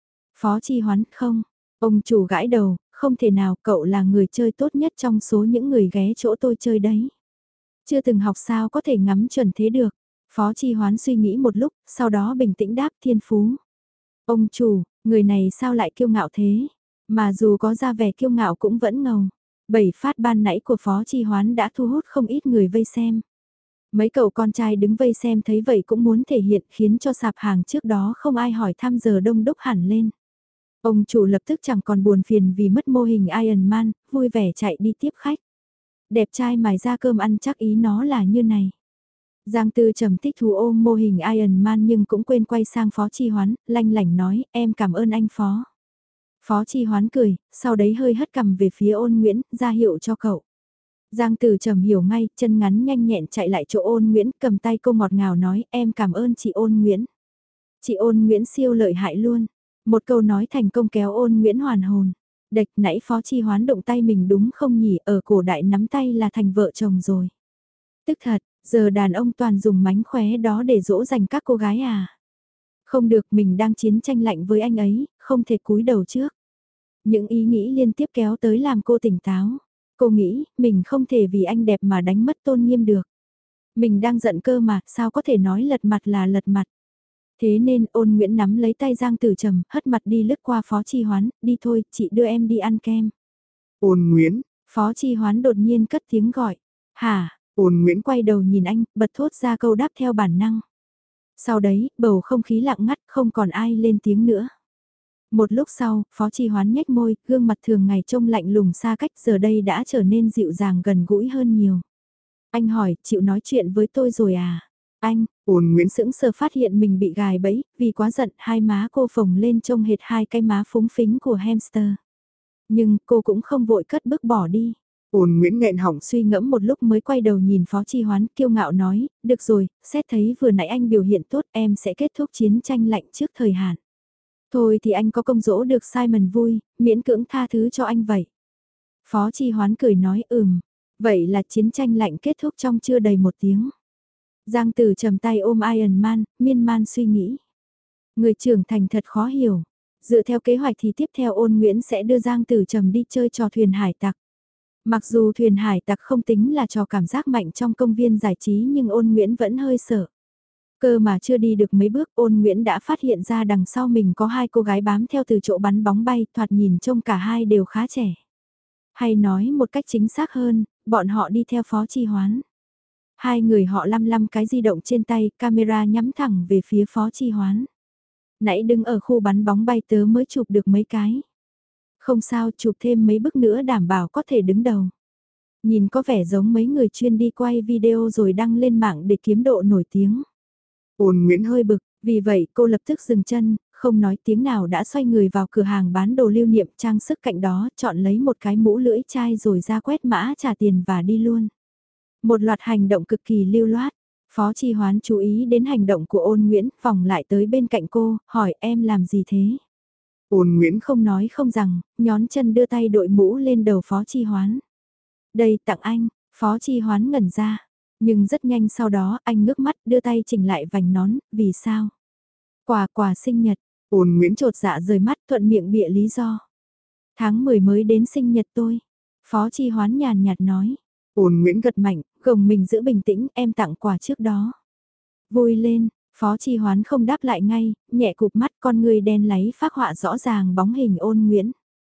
Phó Chi Hoán, không. Ông chủ gãi đầu, không thể nào, cậu là người chơi tốt nhất trong số những người ghé chỗ tôi chơi đấy. Chưa từng học sao có thể ngắm chuẩn thế được. Phó Chi Hoán suy nghĩ một lúc, sau đó bình tĩnh đáp thiên phú. Ông chủ, người này sao lại kiêu ngạo thế? Mà dù có ra vẻ kiêu ngạo cũng vẫn ngầu. Bảy phát ban nãy của Phó Chi Hoán đã thu hút không ít người vây xem. Mấy cậu con trai đứng vây xem thấy vậy cũng muốn thể hiện, khiến cho sạp hàng trước đó không ai hỏi thăm giờ đông đúc hẳn lên. Ông chủ lập tức chẳng còn buồn phiền vì mất mô hình Iron Man, vui vẻ chạy đi tiếp khách. Đẹp trai mài ra cơm ăn chắc ý nó là như này. Giang Tư Trầm thích thú ôm mô hình Iron Man nhưng cũng quên quay sang Phó Chi Hoán, lanh lảnh nói, em cảm ơn anh Phó. Phó Chi Hoán cười, sau đấy hơi hất cằm về phía Ôn Nguyễn, ra hiệu cho cậu. Giang Tử Trầm hiểu ngay, chân ngắn nhanh nhẹn chạy lại chỗ Ôn Nguyễn, cầm tay cô ngọt ngào nói, em cảm ơn chị Ôn Nguyễn. Chị Ôn Nguyễn siêu lợi hại luôn. Một câu nói thành công kéo Ôn Nguyễn hoàn hồn. Đệch nãy Phó Chi Hoán động tay mình đúng không nhỉ, ở cổ đại nắm tay là thành vợ chồng rồi. Tức thật, giờ đàn ông toàn dùng mánh khóe đó để dỗ dành các cô gái à. Không được, mình đang chiến tranh lạnh với anh ấy, không thể cúi đầu trước. Những ý nghĩ liên tiếp kéo tới làm cô tỉnh táo. Cô nghĩ, mình không thể vì anh đẹp mà đánh mất tôn nghiêm được. Mình đang giận cơ mà, sao có thể nói lật mặt là lật mặt. Thế nên Ôn Nguyễn nắm lấy tay Giang Tử Trầm, hất mặt đi lướt qua Phó Chi Hoán, đi thôi, chị đưa em đi ăn kem. Ôn Nguyễn. Phó Chi Hoán đột nhiên cất tiếng gọi. Hả? Ôn Nguyễn quay đầu nhìn anh, bật thốt ra câu đáp theo bản năng. Sau đấy, bầu không khí lặng ngắt, không còn ai lên tiếng nữa. Một lúc sau, Phó Chi Hoán nhếch môi, gương mặt thường ngày trông lạnh lùng xa cách giờ đây đã trở nên dịu dàng gần gũi hơn nhiều. Anh hỏi, chịu nói chuyện với tôi rồi à? Anh, Ôn Nguyễn sững sờ phát hiện mình bị gài bẫy, vì quá giận, hai má cô phồng lên trông hệt hai cái má phúng phính của hamster. Nhưng cô cũng không vội cất bước bỏ đi. Ôn Nguyễn nghẹn họng Suy ngẫm một lúc mới quay đầu nhìn Phó Chi Hoán, kiêu ngạo nói, được rồi, xét thấy vừa nãy anh biểu hiện tốt em sẽ kết thúc chiến tranh lạnh trước thời hạn. Thôi thì anh có công dỗ được Simon vui, miễn cưỡng tha thứ cho anh vậy. Phó Chi Hoán cười nói ừm, vậy là chiến tranh lạnh kết thúc trong chưa đầy một tiếng. Giang Tử Trầm tay ôm Iron Man, miên man suy nghĩ. Người trưởng thành thật khó hiểu. Dựa theo kế hoạch thì tiếp theo Ôn Nguyễn sẽ đưa Giang Tử Trầm đi chơi trò thuyền hải tặc. Mặc dù thuyền hải tặc không tính là trò cảm giác mạnh trong công viên giải trí nhưng Ôn Nguyễn vẫn hơi sợ. Cơ mà chưa đi được mấy bước Ôn Nguyễn đã phát hiện ra đằng sau mình có hai cô gái bám theo từ chỗ bắn bóng bay, thoạt nhìn trông cả hai đều khá trẻ. Hay nói một cách chính xác hơn, bọn họ đi theo Phó Chi Hoán. Hai người họ lăm lăm cái di động trên tay, camera nhắm thẳng về phía Phó Chi Hoán. Nãy đứng ở khu bắn bóng bay tớ mới chụp được mấy cái. Không sao, chụp thêm mấy bức nữa đảm bảo có thể đứng đầu. Nhìn có vẻ giống mấy người chuyên đi quay video rồi đăng lên mạng để kiếm độ nổi tiếng. Ôn Nguyễn Hơi bực, vì vậy cô lập tức dừng chân, không nói tiếng nào đã xoay người vào cửa hàng bán đồ lưu niệm trang sức cạnh đó, chọn lấy một cái mũ lưỡi chai rồi ra quét mã trả tiền và đi luôn. Một loạt hành động cực kỳ lưu loát. Phó Chi Hoán chú ý đến hành động của Ôn Nguyễn, vòng lại tới bên cạnh cô, hỏi em làm gì thế? Ôn Nguyễn Không nói không rằng, nhón chân đưa tay đội mũ lên đầu Phó Chi Hoán. Đây tặng anh, Phó Chi Hoán ngẩn ra. Nhưng rất nhanh sau đó anh ngước mắt đưa tay chỉnh lại vành nón, vì sao? Quà quà sinh nhật, Ôn Nguyễn trột dạ rời mắt thuận miệng bịa lý do. Tháng mười mới đến sinh nhật tôi. Phó Chi Hoán nhàn nhạt nói. Ôn Nguyễn Gật mạnh, gồng mình giữ bình tĩnh, em tặng quà trước đó. Vui lên, Phó Chi Hoán không đáp lại ngay, nhẹ cụp mắt con người đen láy phác họa rõ ràng bóng hình Ôn Nguyễn.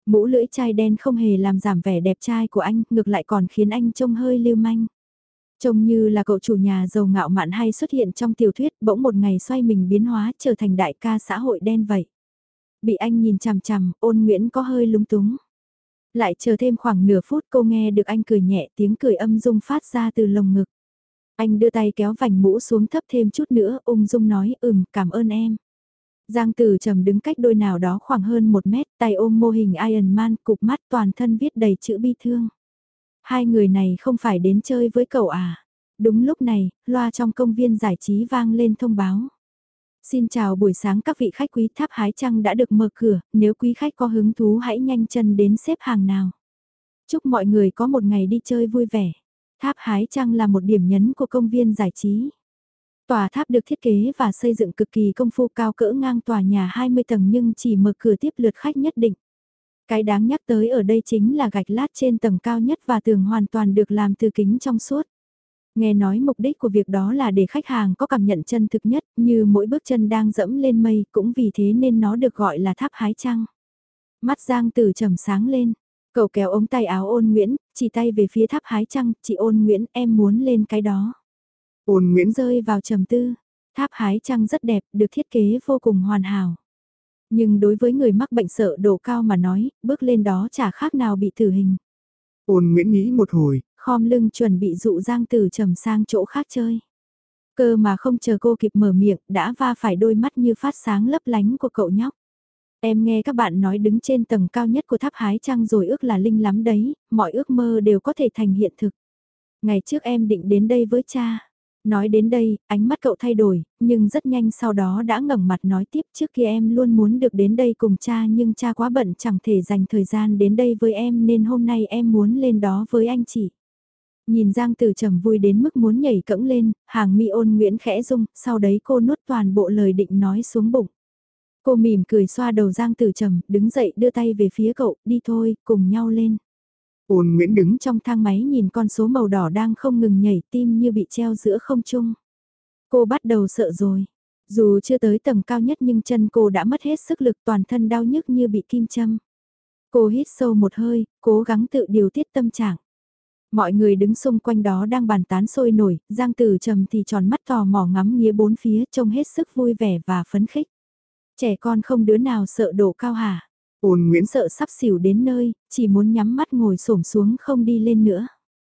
Mũ lưỡi chai đen không hề làm giảm vẻ đẹp trai của anh, ngược lại còn khiến anh trông hơi lưu manh. Trông như là cậu chủ nhà giàu ngạo mạn hay xuất hiện trong tiểu thuyết, bỗng một ngày xoay mình biến hóa trở thành đại ca xã hội đen vậy. Bị anh nhìn chằm chằm, Ôn Nguyễn có hơi lúng túng. Lại chờ thêm khoảng nửa phút cô nghe được anh cười nhẹ, tiếng cười âm dung phát ra từ lồng ngực. Anh đưa tay kéo vành mũ xuống thấp thêm chút nữa, ung dung nói ừm, cảm ơn em. Giang Tử Trầm đứng cách đôi nào đó khoảng hơn một mét, tay ôm mô hình Iron Man, cụp mắt toàn thân viết đầy chữ bi thương. Hai người này không phải đến chơi với cậu à? Đúng lúc này, loa trong công viên giải trí vang lên thông báo. Xin chào buổi sáng các vị khách quý, tháp hái trăng đã được mở cửa, nếu quý khách có hứng thú hãy nhanh chân đến xếp hàng nào. Chúc mọi người có một ngày đi chơi vui vẻ. Tháp hái trăng là một điểm nhấn của công viên giải trí. Tòa tháp được thiết kế và xây dựng cực kỳ công phu, cao cỡ ngang tòa nhà hai mươi tầng nhưng chỉ mở cửa tiếp lượt khách nhất định. Cái đáng nhắc tới ở đây chính là gạch lát trên tầng cao nhất và tường hoàn toàn được làm từ kính trong suốt. Nghe nói mục đích của việc đó là để khách hàng có cảm nhận chân thực nhất, như mỗi bước chân đang dẫm lên mây, cũng vì thế nên nó được gọi là tháp hái trăng. Mắt Giang Tử Trầm sáng lên, cậu kéo ống tay áo Ôn Nguyễn, chỉ tay về phía tháp hái trăng, chị Ôn Nguyễn em muốn lên cái đó. Ôn Nguyễn Rơi vào trầm tư, tháp hái trăng rất đẹp, được thiết kế vô cùng hoàn hảo. Nhưng đối với người mắc bệnh sợ độ cao mà nói, bước lên đó chả khác nào bị tử hình. Ôn Nguyễn nghĩ một hồi, Khom lưng chuẩn bị dụ Giang Tử Trầm sang chỗ khác chơi. Cơ mà không chờ cô kịp mở miệng, đã va phải đôi mắt như phát sáng lấp lánh của cậu nhóc. Em nghe các bạn nói đứng trên tầng cao nhất của tháp hái trăng rồi ước là linh lắm đấy, mọi ước mơ đều có thể thành hiện thực. Ngày trước em định đến đây với cha. Nói đến đây, ánh mắt cậu thay đổi, nhưng rất nhanh sau đó đã ngẩng mặt nói tiếp, trước kia em luôn muốn được đến đây cùng cha nhưng cha quá bận chẳng thể dành thời gian đến đây với em nên hôm nay em muốn lên đó với anh chị. Nhìn Giang Tử Trầm vui đến mức muốn nhảy cẫng lên, hàng mi Ôn Nguyễn khẽ rung, sau đấy cô nuốt toàn bộ lời định nói xuống bụng. Cô mỉm cười xoa đầu Giang Tử Trầm, đứng dậy đưa tay về phía cậu, đi thôi, cùng nhau lên. Ôn Nguyễn đứng Đứng trong thang máy nhìn con số màu đỏ đang không ngừng nhảy, tim như bị treo giữa không trung. Cô bắt đầu sợ rồi. Dù chưa tới tầng cao nhất nhưng chân cô đã mất hết sức lực, toàn thân đau nhức như bị kim châm. Cô hít sâu một hơi, cố gắng tự điều tiết tâm trạng. Mọi người đứng xung quanh đó đang bàn tán sôi nổi, Giang Tử Trầm thì tròn mắt tò mò ngắm nghía bốn phía, trông hết sức vui vẻ và phấn khích. Trẻ con không đứa nào sợ độ cao hả? Ôn Nguyễn Sợ sắp xỉu đến nơi, chỉ muốn nhắm mắt ngồi xổm xuống không đi lên nữa.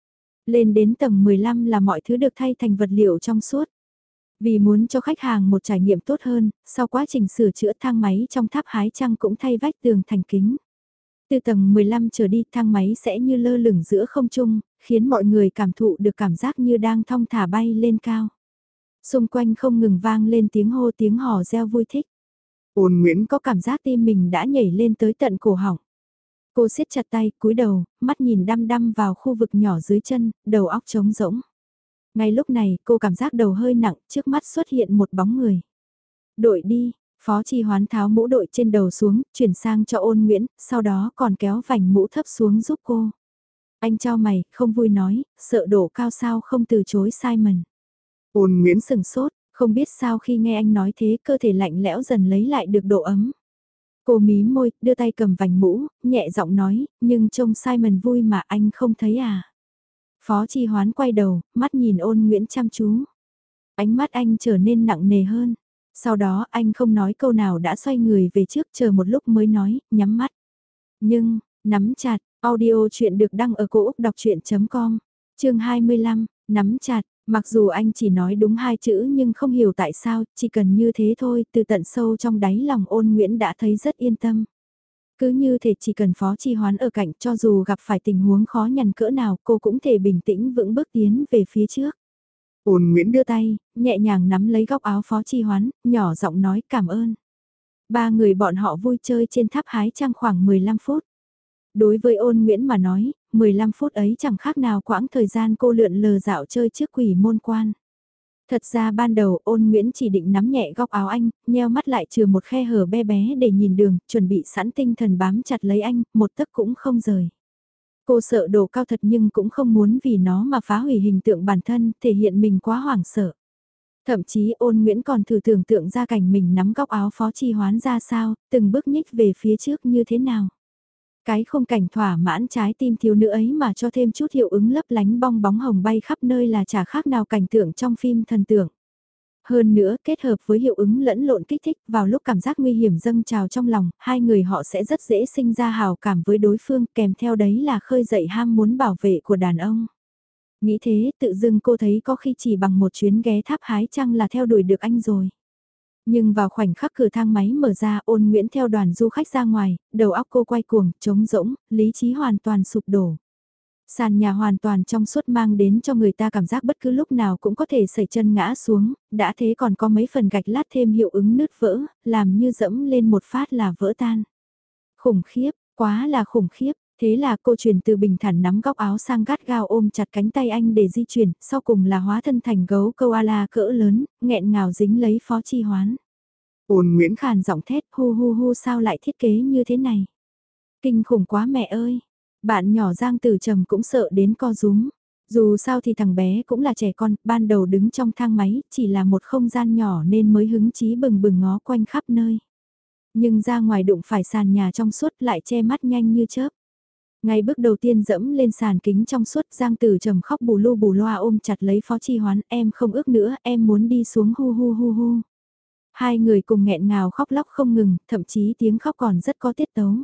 Lên đến tầng mười lăm là mọi thứ được thay thành vật liệu trong suốt. Vì muốn cho khách hàng một trải nghiệm tốt hơn, sau quá trình sửa chữa thang máy trong tháp hái trăng cũng thay vách tường thành kính. Từ tầng mười lăm trở đi thang máy sẽ như lơ lửng giữa không trung, khiến mọi người cảm thụ được cảm giác như đang thong thả bay lên cao. Xung quanh không ngừng vang lên tiếng hô tiếng hò reo vui thích. Ôn Nguyễn Có cảm giác tim mình đã nhảy lên tới tận cổ họng. Cô siết chặt tay, cúi đầu, mắt nhìn đăm đăm vào khu vực nhỏ dưới chân, đầu óc trống rỗng. Ngay lúc này, cô cảm giác đầu hơi nặng, trước mắt xuất hiện một bóng người. Đội đi, Phó Chi Hoán tháo mũ đội trên đầu xuống, chuyển sang cho Ôn Nguyễn, sau đó còn kéo vành mũ thấp xuống giúp cô. Anh chau mày, không vui nói, sợ độ cao sao không từ chối Simon. Ôn Nguyễn Sừng sốt, không biết sao khi nghe anh nói thế cơ thể lạnh lẽo dần lấy lại được độ ấm. Cô mí môi, đưa tay cầm vành mũ, nhẹ giọng nói, nhưng trông Simon vui mà anh không thấy à. Phó Chi Hoán quay đầu, mắt nhìn Ôn Nguyễn chăm chú. Ánh mắt anh trở nên nặng nề hơn. Sau đó anh không nói câu nào đã xoay người về trước chờ một lúc mới nói, nhắm mắt. Nhưng, nắm chặt, audio chuyện được đăng ở cổ Úc đọc chuyện com, chương hai mươi lăm, nắm chặt. Mặc dù anh chỉ nói đúng hai chữ nhưng không hiểu tại sao, chỉ cần như thế thôi, từ tận sâu trong đáy lòng Ôn Nguyễn đã thấy rất yên tâm. Cứ như thể chỉ cần Phó Chi Hoán ở cạnh cho dù gặp phải tình huống khó nhằn cỡ nào cô cũng thể bình tĩnh vững bước tiến về phía trước. Ôn Nguyễn Đưa tay, nhẹ nhàng nắm lấy góc áo Phó Chi Hoán, nhỏ giọng nói cảm ơn. Ba người bọn họ vui chơi trên tháp hái trăng khoảng mười lăm phút. Đối với Ôn Nguyễn mà nói, mười lăm phút ấy chẳng khác nào quãng thời gian cô lượn lờ dạo chơi trước quỷ môn quan. Thật ra ban đầu Ôn Nguyễn chỉ định nắm nhẹ góc áo anh, nheo mắt lại chừa một khe hở bé bé để nhìn đường, chuẩn bị sẵn tinh thần bám chặt lấy anh, một tấc cũng không rời. Cô sợ độ cao thật nhưng cũng không muốn vì nó mà phá hủy hình tượng bản thân, thể hiện mình quá hoảng sợ. Thậm chí Ôn Nguyễn còn thử tưởng tượng ra cảnh mình nắm góc áo Phó Chi Hoán ra sao, từng bước nhích về phía trước như thế nào. Cái khung cảnh thỏa mãn trái tim thiếu nữ ấy mà cho thêm chút hiệu ứng lấp lánh bong bóng hồng bay khắp nơi là chả khác nào cảnh tượng trong phim thần tượng. Hơn nữa, kết hợp với hiệu ứng lẫn lộn kích thích, vào lúc cảm giác nguy hiểm dâng trào trong lòng, hai người họ sẽ rất dễ sinh ra hào cảm với đối phương, kèm theo đấy là khơi dậy ham muốn bảo vệ của đàn ông. Nghĩ thế, tự dưng cô thấy có khi chỉ bằng một chuyến ghé tháp hái trăng là theo đuổi được anh rồi. Nhưng vào khoảnh khắc cửa thang máy mở ra, Ôn Nguyễn theo đoàn du khách ra ngoài, đầu óc cô quay cuồng, trống rỗng, lý trí hoàn toàn sụp đổ. Sàn nhà hoàn toàn trong suốt mang đến cho người ta cảm giác bất cứ lúc nào cũng có thể sẩy chân ngã xuống, đã thế còn có mấy phần gạch lát thêm hiệu ứng nứt vỡ, làm như dẫm lên một phát là vỡ tan. Khủng khiếp, quá là khủng khiếp, thế là cô chuyển từ bình thản nắm góc áo sang gắt gao ôm chặt cánh tay anh để di chuyển, sau cùng là hóa thân thành gấu koala cỡ lớn, nghẹn ngào dính lấy Phó Chi Hoán. Ôn Nguyễn Khàn giọng thét hu hu hu sao lại thiết kế như thế này. Kinh khủng quá mẹ ơi. Bạn nhỏ Giang Tử Trầm cũng sợ đến co rúm. Dù sao thì thằng bé cũng là trẻ con, ban đầu đứng trong thang máy, chỉ là một không gian nhỏ nên mới hứng chí bừng bừng ngó quanh khắp nơi. Nhưng ra ngoài đụng phải sàn nhà trong suốt lại che mắt nhanh như chớp. Ngay bước đầu tiên dẫm lên sàn kính trong suốt, Giang Tử Trầm khóc bù lu bù loa ôm chặt lấy Phó Chi Hoán, em không ước nữa, em muốn đi xuống hu hu hu hu. Hai người cùng nghẹn ngào khóc lóc không ngừng, thậm chí tiếng khóc còn rất có tiết tấu.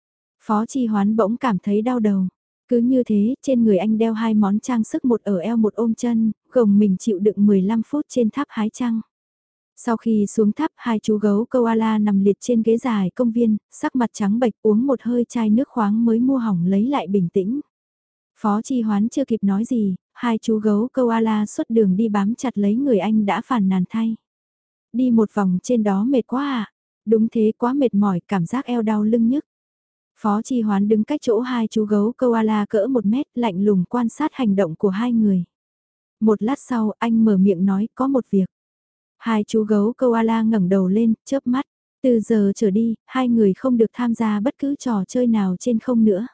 Phó Chi Hoán bỗng cảm thấy đau đầu. Cứ như thế, trên người anh đeo hai món trang sức, một ở eo một ôm chân, gồng mình chịu đựng mười lăm phút trên tháp hái trăng. Sau khi xuống tháp, hai chú gấu koala nằm liệt trên ghế dài công viên, sắc mặt trắng bệch uống một hơi chai nước khoáng mới mua hỏng lấy lại bình tĩnh. Phó Chi Hoán chưa kịp nói gì, hai chú gấu koala xuất đường đi bám chặt lấy người anh đã phàn nàn thay. Đi một vòng trên đó mệt quá à? Đúng thế, quá mệt mỏi, cảm giác eo đau lưng nhức. Phó Chi Hoán đứng cách chỗ hai chú gấu koala cỡ một mét, lạnh lùng quan sát hành động của hai người. Một lát sau, anh mở miệng nói có một việc. Hai chú gấu koala ngẩng đầu lên, chớp mắt. Từ giờ trở đi, hai người không được tham gia bất cứ trò chơi nào trên không nữa.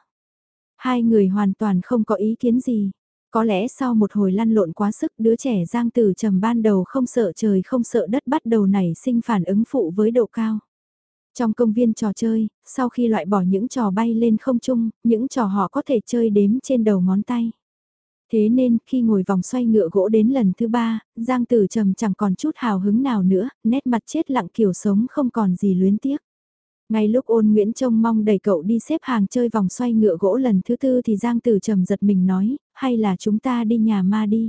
Hai người hoàn toàn không có ý kiến gì. Có lẽ sau một hồi lăn lộn quá sức, đứa trẻ Giang Tử Trầm ban đầu không sợ trời không sợ đất bắt đầu nảy sinh phản ứng phụ với độ cao. Trong công viên trò chơi, sau khi loại bỏ những trò bay lên không trung, những trò họ có thể chơi đếm trên đầu ngón tay. Thế nên, khi ngồi vòng xoay ngựa gỗ đến lần thứ ba, Giang Tử Trầm chẳng còn chút hào hứng nào nữa, nét mặt chết lặng kiểu sống không còn gì luyến tiếc. Ngay lúc Ôn Nguyễn trông mong đẩy cậu đi xếp hàng chơi vòng xoay ngựa gỗ lần thứ tư thì Giang Tử Trầm giật mình nói, hay là chúng ta đi nhà ma đi.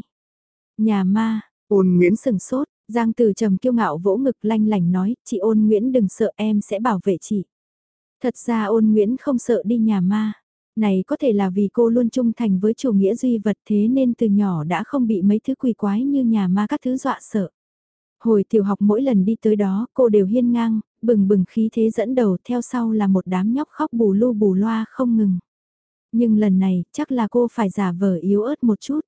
Nhà ma, Ôn Nguyễn sừng sốt, Giang Tử Trầm kiêu ngạo vỗ ngực lanh lảnh nói, chị Ôn Nguyễn đừng sợ, em sẽ bảo vệ chị. Thật ra Ôn Nguyễn không sợ đi nhà ma. Này có thể là vì cô luôn trung thành với chủ nghĩa duy vật, thế nên từ nhỏ đã không bị mấy thứ quỷ quái như nhà ma các thứ dọa sợ. Hồi tiểu học mỗi lần đi tới đó cô đều hiên ngang, bừng bừng khí thế dẫn đầu, theo sau là một đám nhóc khóc bù lu bù loa không ngừng. Nhưng lần này chắc là cô phải giả vờ yếu ớt một chút.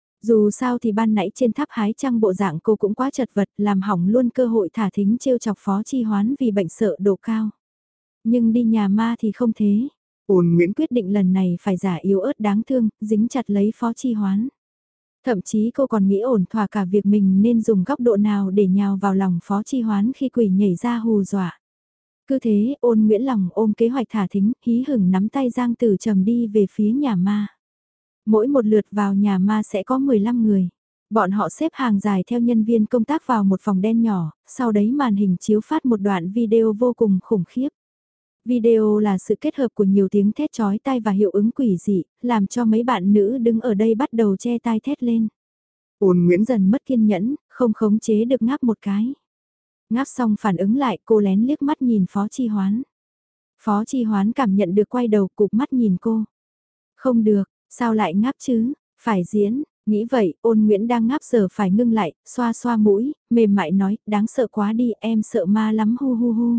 Dù sao thì ban nãy trên tháp hái trăng bộ dạng cô cũng quá chật vật, làm hỏng luôn cơ hội thả thính trêu chọc Phó Chi Hoán vì bệnh sợ độ cao. Nhưng đi nhà ma thì không thế. Ôn Nguyễn Quyết định lần này phải giả yếu ớt đáng thương, dính chặt lấy Phó Chi Hoán. Thậm chí cô còn nghĩ ổn thỏa cả việc mình nên dùng góc độ nào để nhào vào lòng Phó Chi Hoán khi quỷ nhảy ra hù dọa. Cứ thế, Ôn Nguyễn lòng ôm kế hoạch thả thính, hí hửng nắm tay Giang Tử Trầm đi về phía nhà ma. Mỗi một lượt vào nhà ma sẽ có mười lăm người. Bọn họ xếp hàng dài theo nhân viên công tác vào một phòng đen nhỏ, sau đấy màn hình chiếu phát một đoạn video vô cùng khủng khiếp. Video là sự kết hợp của nhiều tiếng thét chói tai và hiệu ứng quỷ dị, làm cho mấy bạn nữ đứng ở đây bắt đầu che tai thét lên. Ôn Nguyễn Dần mất kiên nhẫn, không khống chế được ngáp một cái. Ngáp xong phản ứng lại, cô lén liếc mắt nhìn Phó Chi Hoán. Phó Chi Hoán cảm nhận được, quay đầu cụp mắt nhìn cô. Không được, sao lại ngáp chứ, phải diễn, nghĩ vậy, Ôn Nguyễn đang ngáp giờ phải ngưng lại, xoa xoa mũi, mềm mại nói, đáng sợ quá đi, em sợ ma lắm hu hu hu.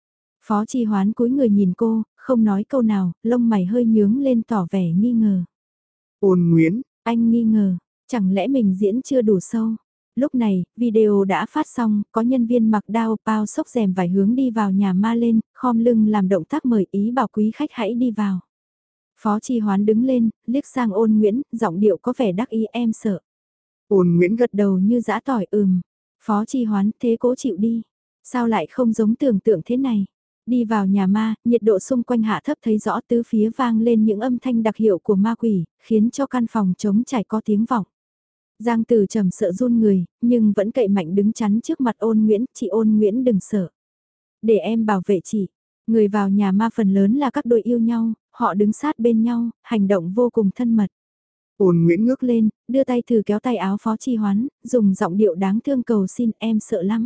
Phó Chi Hoán cúi người nhìn cô, không nói câu nào, lông mày hơi nhướng lên tỏ vẻ nghi ngờ. Ôn Nguyễn, Anh nghi ngờ, chẳng lẽ mình diễn chưa đủ sâu? Lúc này, video đã phát xong, có nhân viên mặc đao bao xốc rèm vải hướng đi vào nhà ma lên, khom lưng làm động tác mời ý bảo quý khách hãy đi vào. Phó Chi Hoán đứng lên, liếc sang Ôn Nguyễn, giọng điệu có vẻ đắc ý em sợ. Ôn Nguyễn Gật đầu như dã tỏi ừm. Phó Chi Hoán thế cố chịu đi. Sao lại không giống tưởng tượng thế này? Đi vào nhà ma, nhiệt độ xung quanh hạ thấp thấy rõ tứ phía vang lên những âm thanh đặc hiệu của ma quỷ, khiến cho căn phòng trống trải có tiếng vọng. Giang Tử Trầm sợ run người, nhưng vẫn cậy mạnh đứng chắn trước mặt Ôn Nguyễn, chị Ôn Nguyễn đừng sợ. Để em bảo vệ chị. Người vào nhà ma phần lớn là các đôi yêu nhau, họ đứng sát bên nhau, hành động vô cùng thân mật. Ôn Nguyễn ngước Ngước lên, đưa tay thử kéo tay áo Phó Chi Hoán, dùng giọng điệu đáng thương cầu xin em sợ lắm.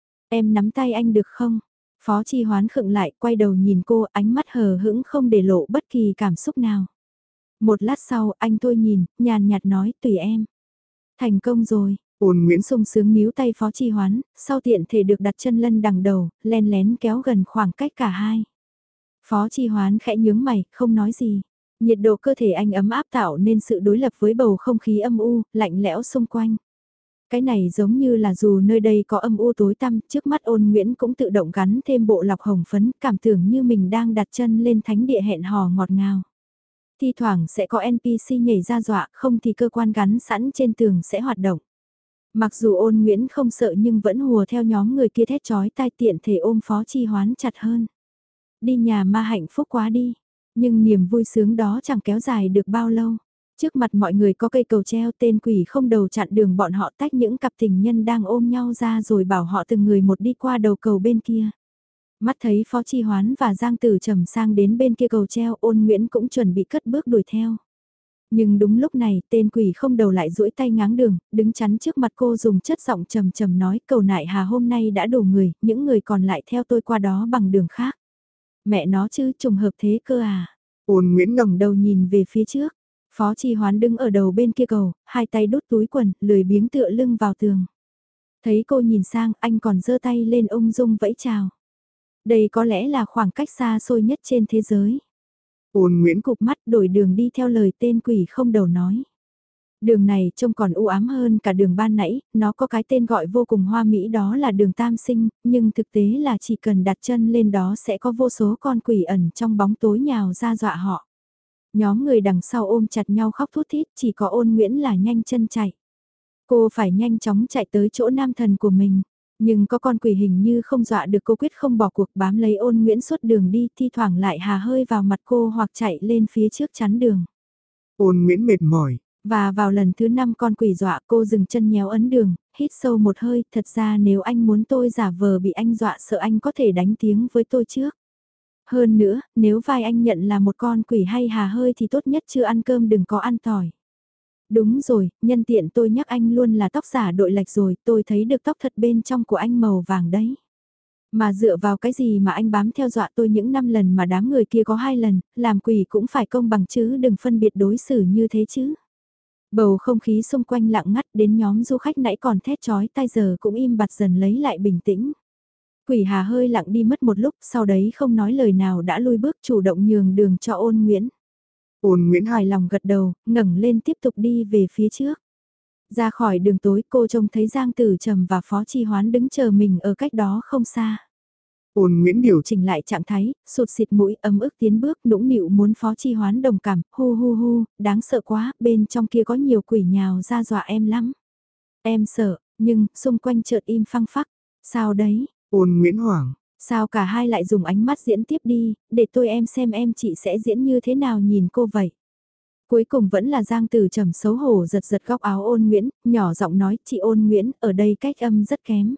Em nắm tay anh được không? Phó Chi Hoán khựng lại, quay đầu nhìn cô, ánh mắt hờ hững không để lộ bất kỳ cảm xúc nào. Một lát sau, anh thôi nhìn, nhàn nhạt nói, tùy em. Thành công rồi. Ôn Nguyễn Sung sướng níu tay Phó Chi Hoán, sau tiện thể được đặt chân lân đằng đầu, len lén kéo gần khoảng cách cả hai. Phó Chi Hoán khẽ nhướng mày, không nói gì. Nhiệt độ cơ thể anh ấm áp tạo nên sự đối lập với bầu không khí âm u, lạnh lẽo xung quanh. Cái này giống như là dù nơi đây có âm u tối tăm, trước mắt Ôn Nguyễn cũng tự động gắn thêm bộ lọc hồng phấn, cảm tưởng như mình đang đặt chân lên thánh địa hẹn hò ngọt ngào. Thi thoảng sẽ có en pê xê nhảy ra dọa, không thì cơ quan gắn sẵn trên tường sẽ hoạt động. Mặc dù Ôn Nguyễn không sợ nhưng vẫn hùa theo nhóm người kia thét chói tai, tiện thể ôm Phó Chi Hoán chặt hơn. Đi nhà ma hạnh phúc quá đi, nhưng niềm vui sướng đó chẳng kéo dài được bao lâu. Trước mặt mọi người có cây cầu treo, tên quỷ không đầu chặn đường bọn họ tách những cặp tình nhân đang ôm nhau ra rồi bảo họ từng người một đi qua đầu cầu bên kia. Mắt thấy Phó Chi Hoán và Giang Tử Trầm sang đến bên kia cầu treo, Ôn Nguyễn cũng chuẩn bị cất bước đuổi theo. Nhưng đúng lúc này, tên quỷ không đầu lại duỗi tay ngáng đường, đứng chắn trước mặt cô dùng chất giọng trầm trầm nói, cầu nại hà hôm nay đã đủ người, những người còn lại theo tôi qua đó bằng đường khác. Mẹ nó chứ, trùng hợp thế cơ à. Ôn Nguyễn ngẩng đầu nhìn về phía trước. Phó Chi Hoán đứng ở đầu bên kia cầu, hai tay đút túi quần, lười biếng tựa lưng vào tường. Thấy cô nhìn sang, anh còn giơ tay lên ung dung vẫy chào. Đây có lẽ là khoảng cách xa xôi nhất trên thế giới. Ôn Nguyễn Cụp mắt đổi đường đi theo lời tên quỷ không đầu nói. Đường này trông còn u ám hơn cả đường ban nãy, nó có cái tên gọi vô cùng hoa mỹ đó là đường Tam Sinh, nhưng thực tế là chỉ cần đặt chân lên đó sẽ có vô số con quỷ ẩn trong bóng tối nhào ra dọa họ. Nhóm người đằng sau ôm chặt nhau khóc thút thít, chỉ có Ôn Nguyễn là nhanh chân chạy. Cô phải nhanh chóng chạy tới chỗ nam thần của mình. Nhưng có con quỷ hình như không dọa được, cô quyết không bỏ cuộc bám lấy Ôn Nguyễn suốt đường đi, thi thoảng lại hà hơi vào mặt cô hoặc chạy lên phía trước chắn đường. Ôn Nguyễn mệt mỏi. Và vào lần thứ năm con quỷ dọa cô dừng chân nhéo ấn đường, hít sâu một hơi, thật ra nếu anh muốn tôi giả vờ bị anh dọa sợ anh có thể đánh tiếng với tôi trước. Hơn nữa, nếu vai anh nhận là một con quỷ hay hà hơi thì tốt nhất chưa ăn cơm đừng có ăn tỏi. Đúng rồi, nhân tiện tôi nhắc anh luôn là tóc giả đội lệch rồi, tôi thấy được tóc thật bên trong của anh màu vàng đấy. Mà dựa vào cái gì mà anh bám theo dọa tôi những năm lần mà đám người kia có hai lần, làm quỷ cũng phải công bằng chứ, đừng phân biệt đối xử như thế chứ. Bầu không khí xung quanh lặng ngắt, đến nhóm du khách nãy còn thét chói tai giờ cũng im bặt dần lấy lại bình tĩnh. Quỷ hà hơi lặng đi mất một lúc, sau đấy không nói lời nào đã lui bước chủ động nhường đường cho Ôn Nguyễn. Ôn Nguyễn Hài lòng gật đầu, ngẩng lên tiếp tục đi về phía trước. Ra khỏi đường tối, cô trông thấy Giang Tử Trầm và Phó Chi Hoán đứng chờ mình ở cách đó không xa. Ôn Nguyễn điều Chỉnh lại trạng thái, sụt xịt mũi, ấm ức tiến bước, nũng nịu muốn Phó Chi Hoán đồng cảm, hu hu hu, đáng sợ quá, bên trong kia có nhiều quỷ nhào ra dọa em lắm. Em sợ, nhưng, xung quanh chợt im phăng phắc. Sao đấy? Ôn Nguyễn hoảng. Sao cả hai lại dùng ánh mắt diễn tiếp đi, để tôi em xem em chị sẽ diễn như thế nào nhìn cô vậy. Cuối cùng vẫn là Giang Tử Trầm xấu hổ giật giật góc áo Ôn Nguyễn, nhỏ giọng nói, chị Ôn Nguyễn, ở đây cách âm rất kém.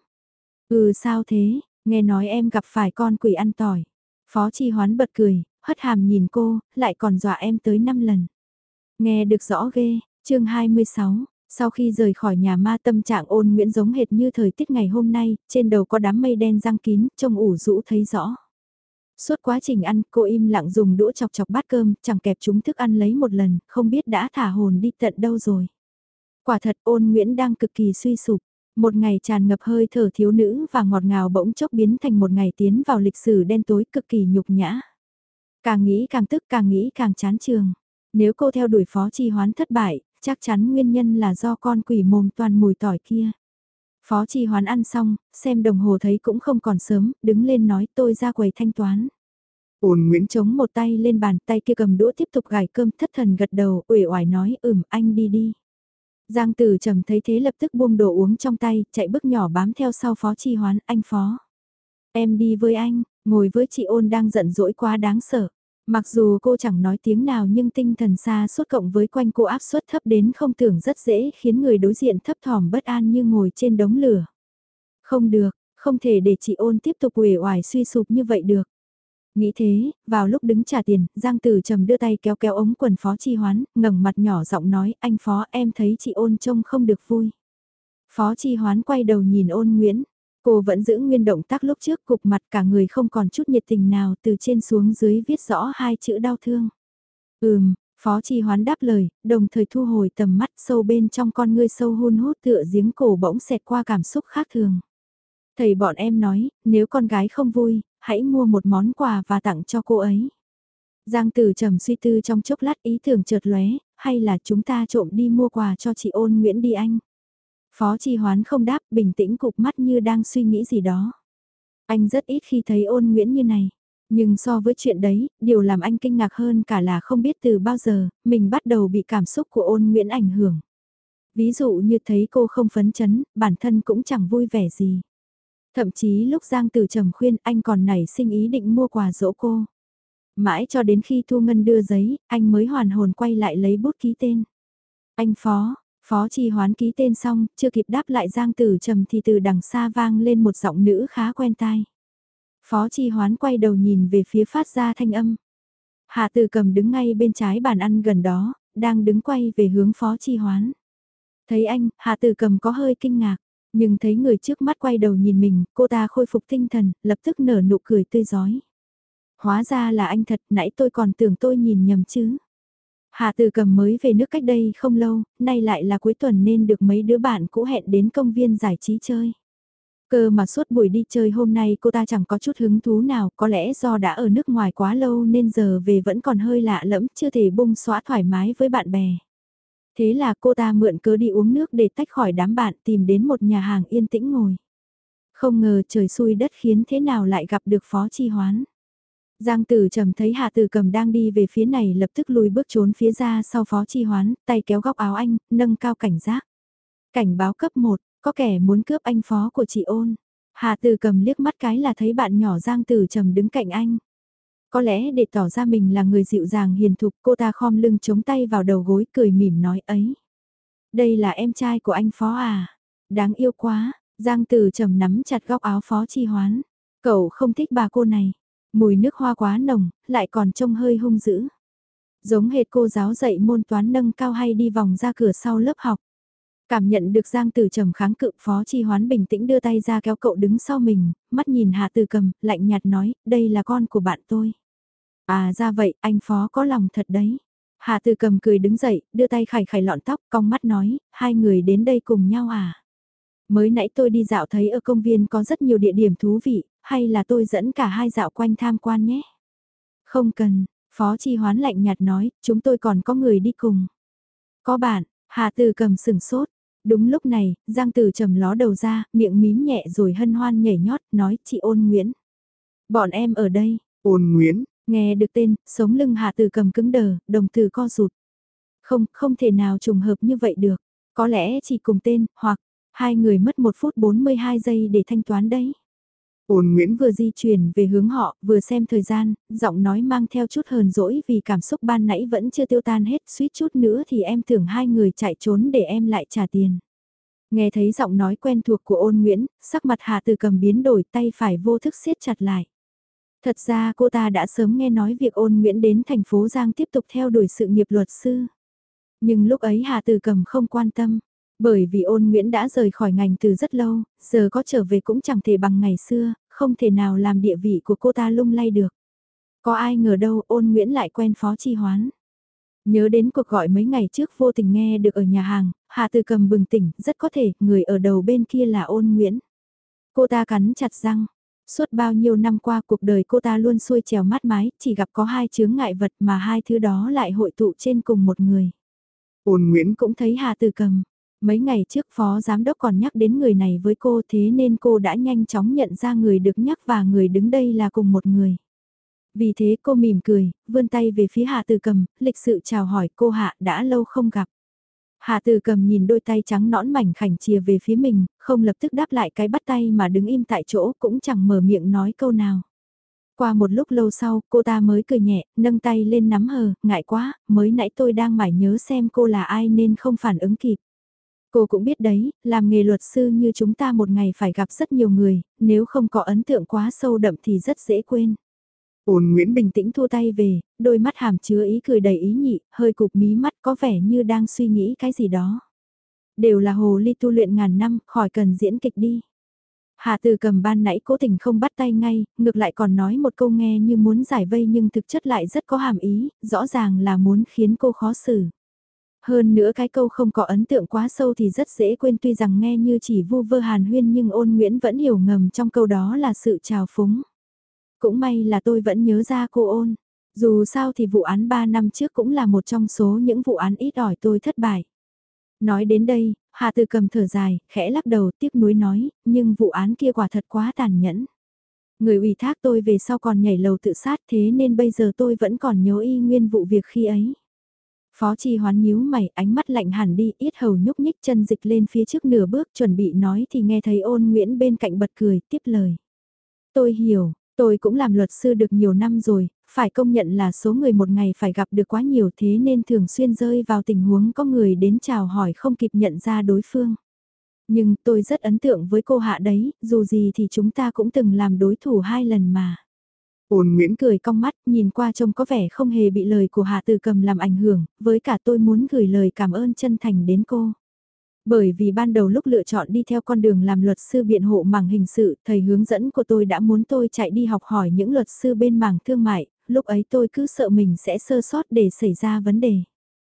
Ừ sao thế, nghe nói em gặp phải con quỷ ăn tỏi. Phó Chi Hoán bật cười, hất hàm nhìn cô, lại còn dọa em tới năm lần. Nghe được rõ ghê, chương hai mươi sáu, sau khi rời khỏi nhà ma tâm trạng Ôn Nguyễn giống hệt như thời tiết ngày hôm nay, trên đầu có đám mây đen giăng kín, trông ủ rũ thấy rõ. Suốt quá trình ăn, cô im lặng dùng đũa chọc chọc bát cơm, chẳng kẹp chúng thức ăn lấy một lần, không biết đã thả hồn đi tận đâu rồi. Quả thật Ôn Nguyễn đang cực kỳ suy sụp. Một ngày tràn ngập hơi thở thiếu nữ và ngọt ngào bỗng chốc biến thành một ngày tiến vào lịch sử đen tối cực kỳ nhục nhã. Càng nghĩ càng tức, càng nghĩ càng chán trường. Nếu cô theo đuổi Phó Chi Hoán thất bại, chắc chắn nguyên nhân là do con quỷ mồm toàn mùi tỏi kia. Phó Chi Hoán ăn xong, xem đồng hồ thấy cũng không còn sớm, đứng lên nói tôi ra quầy thanh toán. Ôn Nguyễn Chống một tay lên bàn, tay kia cầm đũa tiếp tục gải cơm, thất thần gật đầu, uể oải nói, ừm, anh đi đi. Giang Tử Trầm thấy thế lập tức buông đồ uống trong tay, chạy bước nhỏ bám theo sau Phó Chi Hoán, anh Phó. Em đi với anh, Ngồi với chị ôn đang giận dỗi quá đáng sợ. Mặc dù cô chẳng nói tiếng nào nhưng tinh thần xa suốt cộng với quanh cô áp suất thấp đến không tưởng rất dễ khiến người đối diện thấp thỏm bất an như ngồi trên đống lửa. Không được, không thể để chị ôn tiếp tục uể oải suy sụp như vậy được. Nghĩ thế, vào lúc đứng trả tiền, Giang Tử Trầm đưa tay kéo kéo ống quần Phó Chi Hoán, ngẩng mặt nhỏ giọng nói, anh Phó em thấy chị ôn trông không được vui. Phó Chi Hoán quay đầu nhìn ôn Nguyễn, cô vẫn giữ nguyên động tác lúc trước, cục mặt cả người không còn chút nhiệt tình nào, từ trên xuống dưới viết rõ hai chữ đau thương. Ừm, Phó Chi Hoán đáp lời, đồng thời thu hồi tầm mắt, sâu bên trong con ngươi sâu hun hút tựa giếng cổ bỗng xẹt qua cảm xúc khác thường. Thầy bọn em nói, nếu con gái không vui, hãy mua một món quà và tặng cho cô ấy. Giang Tử Trầm suy tư trong chốc lát, ý tưởng chợt lóe, hay là chúng ta trộm đi mua quà cho chị ôn Nguyễn đi anh. Phó Chi Hoán không đáp, bình tĩnh cụp mắt như đang suy nghĩ gì đó. Anh rất ít khi thấy ôn Nguyễn như này. Nhưng so với chuyện đấy, điều làm anh kinh ngạc hơn cả là không biết từ bao giờ, mình bắt đầu bị cảm xúc của ôn Nguyễn ảnh hưởng. Ví dụ như thấy cô không phấn chấn, bản thân cũng chẳng vui vẻ gì. Thậm chí lúc Giang Tử Trầm khuyên anh còn nảy sinh ý định mua quà dỗ cô. Mãi cho đến khi Thu Ngân đưa giấy, anh mới hoàn hồn quay lại lấy bút ký tên. Anh Phó, Phó Chi Hoán ký tên xong, chưa kịp đáp lại Giang Tử Trầm thì từ đằng xa vang lên một giọng nữ khá quen tai. Phó Chi Hoán quay đầu nhìn về phía phát ra thanh âm. Hạ Từ Cầm đứng ngay bên trái bàn ăn gần đó, đang đứng quay về hướng Phó Chi Hoán. Thấy anh, Hạ Từ Cầm có hơi kinh ngạc, nhưng thấy người trước mắt quay đầu nhìn mình, cô ta khôi phục tinh thần, lập tức nở nụ cười tươi giói. Hóa ra là anh thật, nãy tôi còn tưởng tôi nhìn nhầm chứ. Hạ Từ Cầm mới về nước cách đây không lâu, nay lại là cuối tuần nên được mấy đứa bạn cũ hẹn đến công viên giải trí chơi. Cơ mà suốt buổi đi chơi hôm nay cô ta chẳng có chút hứng thú nào, có lẽ do đã ở nước ngoài quá lâu nên giờ về vẫn còn hơi lạ lẫm, chưa thể bung xóa thoải mái với bạn bè. Thế là cô ta mượn cớ đi uống nước để tách khỏi đám bạn, tìm đến một nhà hàng yên tĩnh ngồi. Không ngờ trời xui đất khiến thế nào lại gặp được Phó Chi Hoán. Giang Tử Trầm thấy Hạ Từ Cầm đang đi về phía này lập tức lùi bước trốn phía ra sau Phó Chi Hoán, tay kéo góc áo anh, nâng cao cảnh giác. Cảnh báo cấp một, có kẻ muốn cướp anh Phó của chị Ôn. Hạ Từ Cầm liếc mắt cái là thấy bạn nhỏ Giang Tử Trầm đứng cạnh anh. Có lẽ để tỏ ra mình là người dịu dàng hiền thục, cô ta khom lưng chống tay vào đầu gối cười mỉm nói ấy. Đây là em trai của anh Phó à? Đáng yêu quá, Giang Tử Trầm nắm chặt góc áo Phó Chi Hoán. Cậu không thích bà cô này. Mùi nước hoa quá nồng, lại còn trông hơi hung dữ. Giống hệt cô giáo dạy môn toán nâng cao hay đi vòng ra cửa sau lớp học. Cảm nhận được Giang Tử Trầm kháng cự, Phó Chi Hoán bình tĩnh đưa tay ra kéo cậu đứng sau mình, mắt nhìn Hạ Từ Cầm, lạnh nhạt nói, đây là con của bạn tôi. À ra vậy, anh Phó có lòng thật đấy. Hạ Từ Cầm cười đứng dậy, đưa tay khải khải lọn tóc, cong mắt nói, hai người đến đây cùng nhau à? Mới nãy tôi đi dạo thấy ở công viên có rất nhiều địa điểm thú vị, hay là tôi dẫn cả hai dạo quanh tham quan nhé? Không cần, Phó Chi Hoán lạnh nhạt nói, chúng tôi còn có người đi cùng. Có bạn, Hạ Từ Cầm sừng sốt. Đúng lúc này, Giang Tử Trầm ló đầu ra, miệng mím nhẹ rồi hân hoan nhảy nhót, nói chị Ôn Nguyễn. Bọn em ở đây. Ôn Nguyễn. Nghe được tên, sống lưng Hạ Từ Cầm cứng đờ, đồng tử co rụt. Không, không thể nào trùng hợp như vậy được. Có lẽ chỉ cùng tên, hoặc hai người mất một phút bốn mươi hai giây để thanh toán đấy. Ôn Nguyễn Vừa di chuyển về hướng họ, vừa xem thời gian, giọng nói mang theo chút hờn dỗi vì cảm xúc ban nãy vẫn chưa tiêu tan hết, suýt chút nữa thì em tưởng hai người chạy trốn để em lại trả tiền. Nghe thấy giọng nói quen thuộc của Ôn Nguyễn, sắc mặt Hạ Từ Cầm biến đổi, tay phải vô thức siết chặt lại. Thật ra cô ta đã sớm nghe nói việc Ôn Nguyễn đến thành phố Giang tiếp tục theo đuổi sự nghiệp luật sư. Nhưng lúc ấy Hạ Từ Cầm không quan tâm, bởi vì Ôn Nguyễn đã rời khỏi ngành từ rất lâu, giờ có trở về cũng chẳng thể bằng ngày xưa, không thể nào làm địa vị của cô ta lung lay được. Có ai ngờ đâu Ôn Nguyễn lại quen Phó Chi Hoán. Nhớ đến cuộc gọi mấy ngày trước vô tình nghe được ở nhà hàng, Hạ Từ Cầm bừng tỉnh, rất có thể người ở đầu bên kia là Ôn Nguyễn. Cô ta cắn chặt răng. Suốt bao nhiêu năm qua cuộc đời cô ta luôn xuôi trèo mát mái, chỉ gặp có hai chướng ngại vật mà hai thứ đó lại hội tụ trên cùng một người. Ôn Nguyễn Cũng thấy Hà Từ Cầm. Mấy ngày trước phó giám đốc còn nhắc đến người này với cô, thế nên cô đã nhanh chóng nhận ra người được nhắc và người đứng đây là cùng một người. Vì thế cô mỉm cười, vươn tay về phía Hà Từ Cầm, lịch sự chào hỏi cô Hạ đã lâu không gặp. Hà Từ Cầm nhìn đôi tay trắng nõn mảnh khảnh chìa về phía mình, không lập tức đáp lại cái bắt tay mà đứng im tại chỗ cũng chẳng mở miệng nói câu nào. Qua một lúc lâu sau, cô ta mới cười nhẹ, nâng tay lên nắm hờ, ngại quá, mới nãy tôi đang mải nhớ xem cô là ai nên không phản ứng kịp. Cô cũng biết đấy, làm nghề luật sư như chúng ta một ngày phải gặp rất nhiều người, nếu không có ấn tượng quá sâu đậm thì rất dễ quên. Ôn Nguyễn bình tĩnh thua tay về, đôi mắt hàm chứa ý cười đầy ý nhị, hơi cụp mí mắt có vẻ như đang suy nghĩ cái gì đó. Đều là hồ ly tu luyện ngàn năm, khỏi cần diễn kịch đi. Hà Từ Cầm ban nãy cố tình không bắt tay ngay, ngược lại còn nói một câu nghe như muốn giải vây nhưng thực chất lại rất có hàm ý, rõ ràng là muốn khiến cô khó xử. Hơn nữa cái câu không có ấn tượng quá sâu thì rất dễ quên, tuy rằng nghe như chỉ vu vơ hàn huyên nhưng Ôn Nguyễn vẫn hiểu ngầm trong câu đó là sự trào phúng. Cũng may là tôi vẫn nhớ ra cô Ôn. Dù sao thì vụ án ba năm trước cũng là một trong số những vụ án ít ỏi tôi thất bại. Nói đến đây, Hà Từ Cầm thở dài, khẽ lắc đầu tiếc nuối nói, nhưng vụ án kia quả thật quá tàn nhẫn. Người ủy thác tôi về sau còn nhảy lầu tự sát, thế nên bây giờ tôi vẫn còn nhớ y nguyên vụ việc khi ấy. Phó Chi Hoán nhíu mày, ánh mắt lạnh hẳn đi, yết hầu nhúc nhích, chân dịch lên phía trước nửa bước chuẩn bị nói thì nghe thấy Ôn Nguyễn bên cạnh bật cười, tiếp lời. Tôi hiểu, tôi cũng làm luật sư được nhiều năm rồi, phải công nhận là số người một ngày phải gặp được quá nhiều, thế nên thường xuyên rơi vào tình huống có người đến chào hỏi không kịp nhận ra đối phương. Nhưng tôi rất ấn tượng với cô Hạ đấy, dù gì thì chúng ta cũng từng làm đối thủ hai lần mà. Ôn Nguyễn cười cong mắt, nhìn qua trông có vẻ không hề bị lời của Hạ Từ Cầm làm ảnh hưởng, với cả tôi muốn gửi lời cảm ơn chân thành đến cô. Bởi vì ban đầu lúc lựa chọn đi theo con đường làm luật sư biện hộ mảng hình sự, thầy hướng dẫn của tôi đã muốn tôi chạy đi học hỏi những luật sư bên mảng thương mại, lúc ấy tôi cứ sợ mình sẽ sơ sót để xảy ra vấn đề.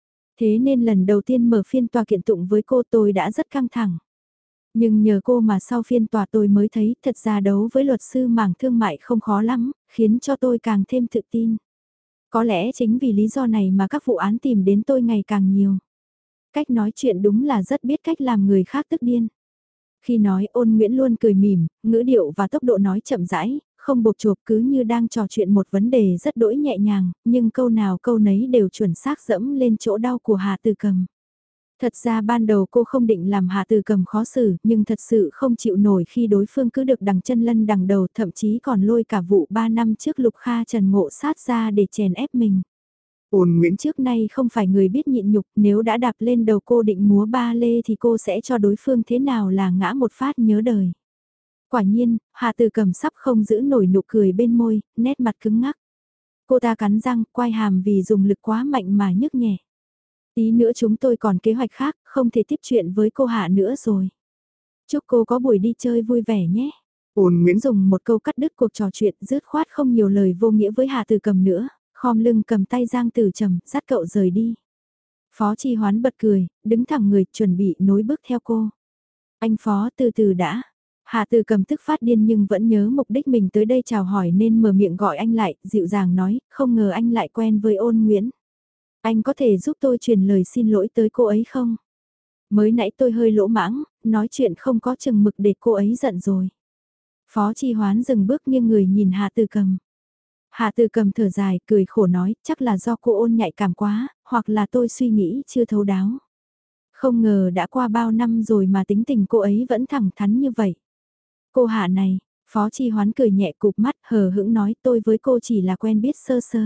Thế nên lần đầu tiên mở phiên tòa kiện tụng với cô tôi đã rất căng thẳng. Nhưng nhờ cô mà sau phiên tòa tôi mới thấy thật ra đấu với luật sư mảng thương mại không khó lắm, khiến cho tôi càng thêm tự tin. Có lẽ chính vì lý do này mà các vụ án tìm đến tôi ngày càng nhiều. Cách nói chuyện đúng là rất biết cách làm người khác tức điên. Khi nói Ôn Nguyễn luôn cười mỉm, ngữ điệu và tốc độ nói chậm rãi, không bột chộp cứ như đang trò chuyện một vấn đề rất đỗi nhẹ nhàng, nhưng câu nào câu nấy đều chuẩn xác dẫm lên chỗ đau của Hà Từ Cầm. Thật ra ban đầu cô không định làm Hà Từ Cầm khó xử, nhưng thật sự không chịu nổi khi đối phương cứ được đằng chân lân đằng đầu, thậm chí còn lôi cả vụ ba năm trước Lục Kha Trần Ngộ Sát ra để chèn ép mình. Ôn Nguyễn trước nay không phải người biết nhịn nhục, nếu đã đạp lên đầu cô định múa ba lê thì cô sẽ cho đối phương thế nào là ngã một phát nhớ đời. Quả nhiên, Hà Từ Cầm sắp không giữ nổi nụ cười bên môi, nét mặt cứng ngắc. Cô ta cắn răng, quai hàm vì dùng lực quá mạnh mà nhức nhẹ. Tí nữa chúng tôi còn kế hoạch khác, không thể tiếp chuyện với cô Hạ nữa rồi. Chúc cô có buổi đi chơi vui vẻ nhé. Ôn Nguyễn dùng một câu cắt đứt cuộc trò chuyện, dứt khoát không nhiều lời vô nghĩa với Hà Từ Cầm nữa, khom lưng cầm tay Giang Tử Trầm, dắt cậu rời đi. Phó Chi Hoán bật cười, đứng thẳng người, chuẩn bị nối bước theo cô. Anh Phó từ từ đã. Hà Từ Cầm tức phát điên nhưng vẫn nhớ mục đích mình tới đây chào hỏi nên mở miệng gọi anh lại, dịu dàng nói, không ngờ anh lại quen với Ôn Nguyễn. Anh có thể giúp tôi truyền lời xin lỗi tới cô ấy không? Mới nãy tôi hơi lỗ mãng, nói chuyện không có chừng mực để cô ấy giận rồi. Phó Chi Hoán dừng bước nghiêng người nhìn Hà Từ Cầm. Hà Từ Cầm thở dài, cười khổ nói, chắc là do cô Ôn nhạy cảm quá, hoặc là tôi suy nghĩ chưa thấu đáo. Không ngờ đã qua bao năm rồi mà tính tình cô ấy vẫn thẳng thắn như vậy. Cô Hạ này, Phó Chi Hoán cười nhẹ cụp mắt hờ hững nói tôi với cô chỉ là quen biết sơ sơ.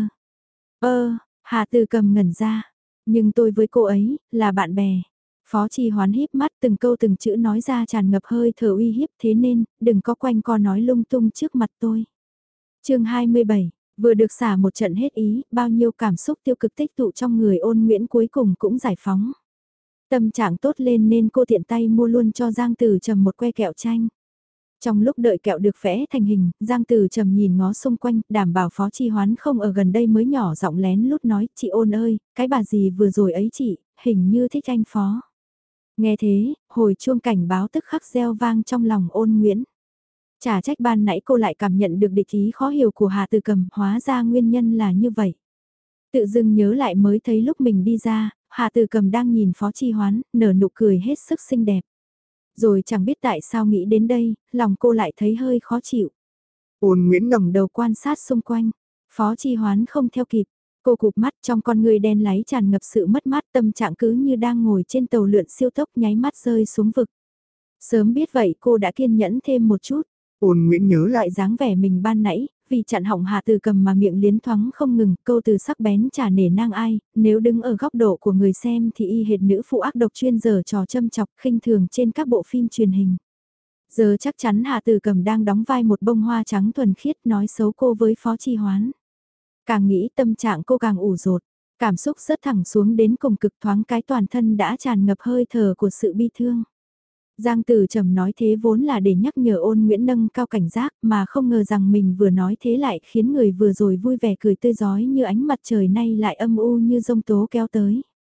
Ơ, Hà Từ Cầm ngẩn ra, nhưng tôi với cô ấy, là bạn bè. Phó Chi Hoán híp mắt từng câu từng chữ nói ra tràn ngập hơi thở uy hiếp thế nên, đừng có quanh co nói lung tung trước mặt tôi. Chương hai mươi bảy, vừa được xả một trận hết ý, bao nhiêu cảm xúc tiêu cực tích tụ trong người Ôn Nguyễn cuối cùng cũng giải phóng. Tâm trạng tốt lên nên cô tiện tay mua luôn cho Giang Tử Trầm một que kẹo chanh. Trong lúc đợi kẹo được vẽ thành hình, Giang Tử Trầm nhìn ngó xung quanh, đảm bảo Phó Chi Hoán không ở gần đây mới nhỏ giọng lén lút nói, chị Ôn ơi, cái bà gì vừa rồi ấy chị, hình như thích anh Phó. Nghe thế, hồi chuông cảnh báo tức khắc reo vang trong lòng Ôn Nguyễn. Chả trách ban nãy cô lại cảm nhận được địch ý khó hiểu của Hà Từ Cầm, hóa ra nguyên nhân là như vậy. Tự dưng nhớ lại mới thấy lúc mình đi ra, Hà Từ Cầm đang nhìn Phó Chi Hoán, nở nụ cười hết sức xinh đẹp. Rồi chẳng biết tại sao nghĩ đến đây, lòng cô lại thấy hơi khó chịu. Ôn Nguyễn ngẩng đầu quan sát xung quanh, Phó Chi Hoán không theo kịp, cô cụp mắt trong con người đen láy tràn ngập sự mất mát, tâm trạng cứ như đang ngồi trên tàu lượn siêu tốc nháy mắt rơi xuống vực. Sớm biết vậy cô đã kiên nhẫn thêm một chút. Ôn Nguyễn nhớ lại Loại dáng vẻ mình ban nãy, vì chặn họng Hạ Từ Cầm mà miệng liến thoáng không ngừng, câu từ sắc bén chả nể nang ai, nếu đứng ở góc độ của người xem thì y hệt nữ phụ ác độc chuyên giở trò châm chọc khinh thường trên các bộ phim truyền hình. Giờ chắc chắn Hạ Từ Cầm đang đóng vai một bông hoa trắng thuần khiết nói xấu cô với Phó Chi Hoán. Càng nghĩ tâm trạng cô càng ủ rột, cảm xúc rất thẳng xuống đến cùng cực, thoáng cái toàn thân đã tràn ngập hơi thở của sự bi thương. Giang Tử Trầm nói thế vốn là để nhắc nhở Ôn Nguyễn nâng cao cảnh giác, mà không ngờ rằng mình vừa nói thế lại khiến người vừa rồi vui vẻ cười tươi rói như ánh mặt trời nay lại âm u như giông tố kéo tới.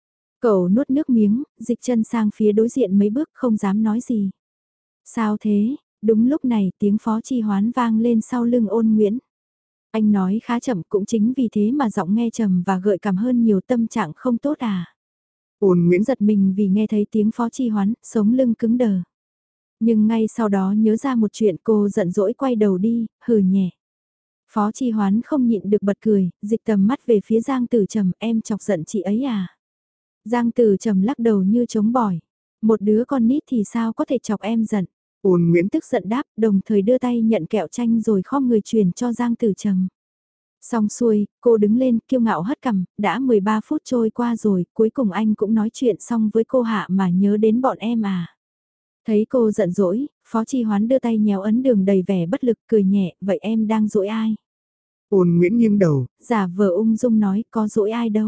Cậu nuốt nước miếng, dịch chân sang phía đối diện mấy bước không dám nói gì. Sao thế? Đúng lúc này tiếng Phó Chi Hoán vang lên sau lưng Ôn Nguyễn. Anh nói khá chậm, cũng chính vì thế mà giọng nghe trầm và gợi cảm hơn nhiều, tâm trạng không tốt à. Ôn Nguyễn Giật mình vì nghe thấy tiếng Phó Chi Hoán, sống lưng cứng đờ. Nhưng ngay sau đó nhớ ra một chuyện, cô giận dỗi quay đầu đi, hừ nhẹ. Phó Chi Hoán không nhịn được bật cười, dịch tầm mắt về phía Giang Tử Trầm, em chọc giận chị ấy à. Giang Tử Trầm lắc đầu như chống bỏi. Một đứa con nít thì sao có thể chọc em giận. Ôn Nguyễn Tức giận đáp, đồng thời đưa tay nhận kẹo chanh rồi khom người truyền cho Giang Tử Trầm. Xong xuôi, cô đứng lên, kiêu ngạo hất cằm, đã mười ba phút trôi qua rồi, cuối cùng anh cũng nói chuyện xong với cô Hạ mà nhớ đến bọn em à. Thấy cô giận dỗi, Phó Chi Hoán đưa tay nhéo ấn đường đầy vẻ bất lực, cười nhẹ, vậy em đang dỗi ai? Ôn Nguyễn nghiêng đầu. Giả vờ ung dung nói, có dỗi ai đâu.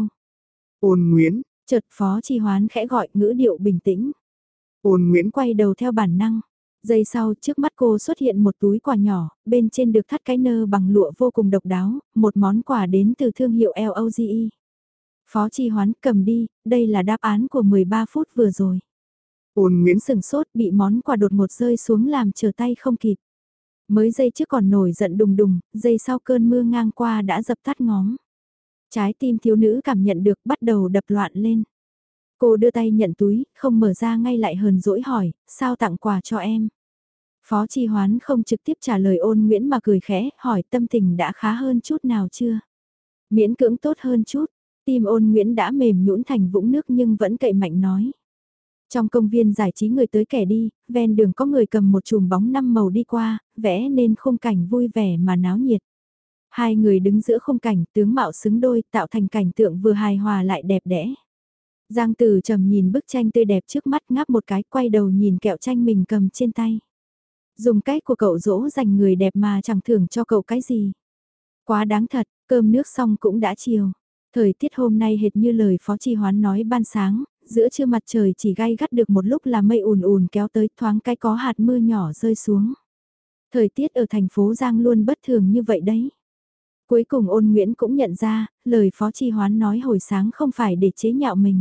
Ôn Nguyễn. Chợt Phó Chi Hoán khẽ gọi, ngữ điệu bình tĩnh. Ôn Nguyễn Quay đầu theo bản năng. Giây sau, trước mắt cô xuất hiện một túi quà nhỏ, bên trên được thắt cái nơ bằng lụa vô cùng độc đáo, một món quà đến từ thương hiệu lờ o giê e. Phó Chi Hoán cầm đi, đây là đáp án của mười ba phút vừa rồi. Ôn Nguyễn Sừng sốt bị món quà đột ngột rơi xuống làm trở tay không kịp. Mới giây trước còn nổi giận đùng đùng, giây sau cơn mưa ngang qua đã dập tắt ngóm. Trái tim thiếu nữ cảm nhận được bắt đầu đập loạn lên. Cô đưa tay nhận túi, không mở ra ngay lại hờn dỗi hỏi, sao tặng quà cho em? Phó Chi Hoán không trực tiếp trả lời Ôn Nguyễn mà cười khẽ, hỏi tâm tình đã khá hơn chút nào chưa? Miễn cưỡng tốt hơn chút, tim Ôn Nguyễn đã mềm nhũn thành vũng nước nhưng vẫn cậy mạnh nói. Trong công viên giải trí người tới kẻ đi, ven đường có người cầm một chùm bóng năm màu đi qua, vẽ nên khung cảnh vui vẻ mà náo nhiệt. Hai người đứng giữa khung cảnh, tướng mạo xứng đôi, tạo thành cảnh tượng vừa hài hòa lại đẹp đẽ. Giang Tử Trầm nhìn bức tranh tươi đẹp trước mắt, ngáp một cái, quay đầu nhìn kẹo tranh mình cầm trên tay. Dùng cách của cậu dỗ dành người đẹp mà chẳng thưởng cho cậu cái gì. Quá đáng thật, cơm nước xong cũng đã chiều. Thời tiết hôm nay hệt như lời Phó Chi Hoán nói ban sáng, giữa trưa mặt trời chỉ gay gắt được một lúc là mây ùn ùn kéo tới, thoáng cái có hạt mưa nhỏ rơi xuống. Thời tiết ở thành phố Giang luôn bất thường như vậy đấy. Cuối cùng Ôn Nguyễn cũng nhận ra, lời Phó Chi Hoán nói hồi sáng không phải để chế nhạo mình.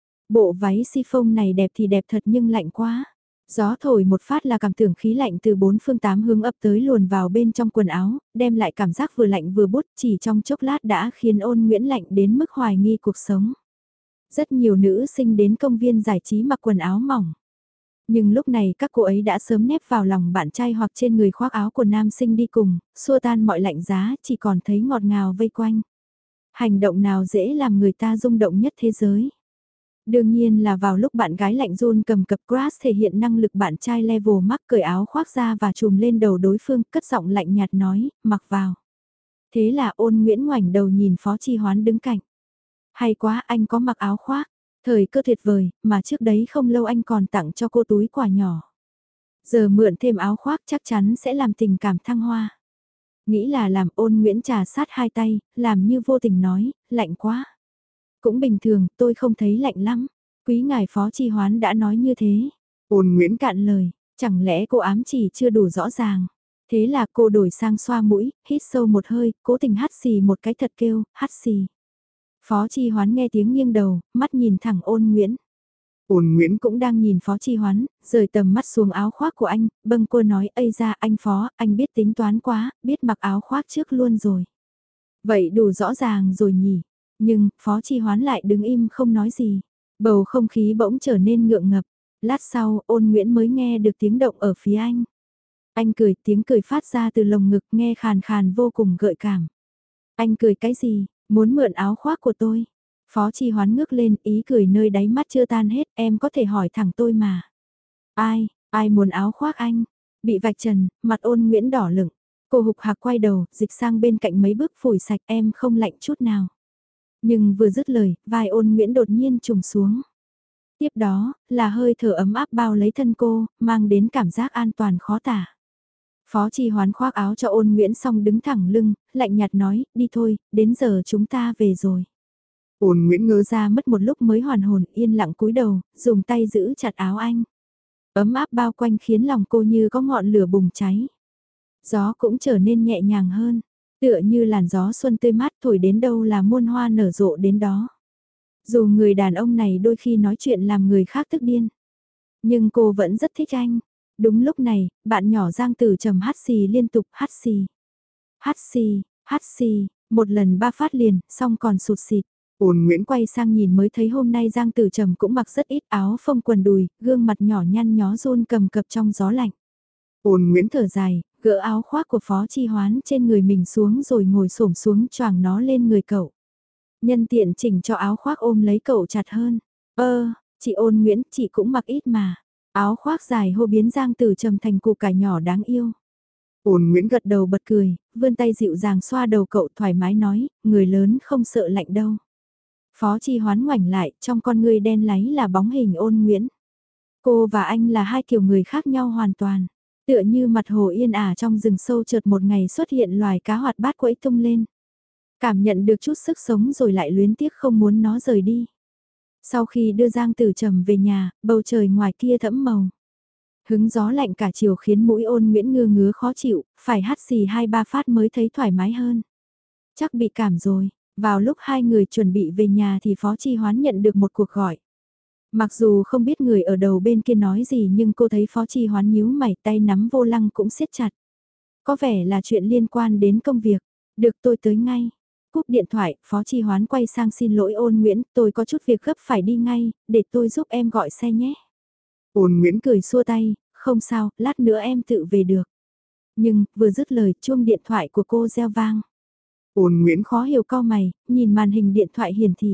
Bộ váy chiffon này đẹp thì đẹp thật nhưng lạnh quá. Gió thổi một phát là cảm tưởng khí lạnh từ bốn phương tám hướng ập tới luồn vào bên trong quần áo, đem lại cảm giác vừa lạnh vừa bút, chỉ trong chốc lát đã khiến Ôn Nguyễn lạnh đến mức hoài nghi cuộc sống. Rất nhiều nữ sinh đến công viên giải trí mặc quần áo mỏng. Nhưng lúc này các cô ấy đã sớm nép vào lòng bạn trai hoặc trên người khoác áo của nam sinh đi cùng, xua tan mọi lạnh giá, chỉ còn thấy ngọt ngào vây quanh. Hành động nào dễ làm người ta rung động nhất thế giới? Đương nhiên là vào lúc bạn gái lạnh run cầm cặp Grass thể hiện năng lực bạn trai level mắc, cởi áo khoác ra và trùm lên đầu đối phương, cất giọng lạnh nhạt nói, mặc vào. Thế là Ôn Nguyễn ngoảnh đầu nhìn Phó Chi Hoán đứng cạnh. Hay quá, anh có mặc áo khoác. Thời cơ tuyệt vời, mà trước đấy không lâu anh còn tặng cho cô túi quà nhỏ. Giờ mượn thêm áo khoác chắc chắn sẽ làm tình cảm thăng hoa. Nghĩ là làm, Ôn Nguyễn trà sát hai tay, làm như vô tình nói, lạnh quá. Cũng bình thường, tôi không thấy lạnh lắm. Quý ngài Phó Chi Hoán đã nói như thế. Ôn Nguyễn Cạn lời, chẳng lẽ cô ám chỉ chưa đủ rõ ràng. Thế là cô đổi sang xoa mũi, hít sâu một hơi, cố tình hắt xì một cái thật kêu, hắt xì. Phó Chi Hoán nghe tiếng nghiêng đầu, mắt nhìn thẳng Ôn Nguyễn. Ôn Nguyễn cũng đang nhìn Phó Chi Hoán, rời tầm mắt xuống áo khoác của anh, bâng quơ nói, ây ra anh Phó, anh biết tính toán quá, biết mặc áo khoác trước luôn rồi. Vậy đủ rõ ràng rồi nhỉ. Nhưng, Phó Chi Hoán lại đứng im không nói gì. Bầu không khí bỗng trở nên ngượng ngập. Lát sau, Ôn Nguyễn mới nghe được tiếng động ở phía anh. Anh cười, tiếng cười phát ra từ lồng ngực nghe khàn khàn vô cùng gợi cảm. Anh cười cái gì, muốn mượn áo khoác của tôi? Phó Chi Hoán ngước lên, ý cười nơi đáy mắt chưa tan hết, em có thể hỏi thẳng tôi mà. Ai, ai muốn áo khoác anh? Bị vạch trần, mặt Ôn Nguyễn đỏ lửng. Cô hục hạc quay đầu, dịch sang bên cạnh mấy bước phủi sạch, em không lạnh chút nào. Nhưng vừa dứt lời, vai Ôn Nguyễn đột nhiên trùng xuống. Tiếp đó, là hơi thở ấm áp bao lấy thân cô, mang đến cảm giác an toàn khó tả. Phó Chi Hoán khoác áo cho Ôn Nguyễn xong đứng thẳng lưng, lạnh nhạt nói, đi thôi, đến giờ chúng ta về rồi. Ôn Nguyễn ngơ ra. Ra mất một lúc mới hoàn hồn, yên lặng cúi đầu, dùng tay giữ chặt áo anh. Ấm áp bao quanh khiến lòng cô như có ngọn lửa bùng cháy. Gió cũng trở nên nhẹ nhàng hơn, tựa như làn gió xuân tươi mát thổi đến đâu là muôn hoa nở rộ đến đó. Dù người đàn ông này đôi khi nói chuyện làm người khác tức điên, nhưng cô vẫn rất thích anh. Đúng lúc này, bạn nhỏ Giang Tử Trầm hắt xì liên tục, hắt xì, hắt xì, hắt xì, một lần ba phát liền, xong còn sụt xịt. Ôn Nguyễn Quay sang nhìn mới thấy hôm nay Giang Tử Trầm cũng mặc rất ít, áo phông quần đùi, gương mặt nhỏ nhăn nhó run cầm cập trong gió lạnh. Ôn Nguyễn Thở dài, gỡ áo khoác của Phó Chi Hoán trên người mình xuống rồi ngồi xổm xuống choàng nó lên người cậu. Nhân tiện chỉnh cho áo khoác ôm lấy cậu chặt hơn. Ơ, chị Ôn Nguyễn, chị cũng mặc ít mà. Áo khoác dài hô biến Giang Tử Trầm thành củ cải nhỏ đáng yêu. Ôn Nguyễn Gật đầu bật cười, vươn tay dịu dàng xoa đầu cậu thoải mái nói, người lớn không sợ lạnh đâu. Phó Chi Hoán ngoảnh lại, trong con người đen láy là bóng hình Ôn Nguyễn. Cô và anh là hai kiểu người khác nhau hoàn toàn. Tựa như mặt hồ yên ả trong rừng sâu chợt một ngày xuất hiện loài cá hoạt bát quẫy tung lên. Cảm nhận được chút sức sống rồi lại luyến tiếc không muốn nó rời đi. Sau khi đưa Giang Tử Trầm về nhà, bầu trời ngoài kia thẫm màu. Hứng gió lạnh cả chiều khiến mũi Ôn Nguyễn ngơ ngứa khó chịu, phải hắt xì hai ba phát mới thấy thoải mái hơn. Chắc bị cảm rồi, vào lúc hai người chuẩn bị về nhà thì Phó Chi Hoán nhận được một cuộc gọi. Mặc dù không biết người ở đầu bên kia nói gì nhưng cô thấy Phó Chi Hoán nhíu mày tay nắm vô lăng cũng siết chặt. Có vẻ là chuyện liên quan đến công việc. Được tôi tới ngay. Cúp điện thoại, Phó Chi Hoán quay sang xin lỗi Ôn Nguyễn, tôi có chút việc gấp phải đi ngay, để tôi giúp em gọi xe nhé. Ôn Nguyễn Cười xua tay, không sao, lát nữa em tự về được. Nhưng, vừa dứt lời, chuông điện thoại của cô reo vang. Ôn Nguyễn Khó hiểu cau mày, nhìn màn hình điện thoại hiển thị.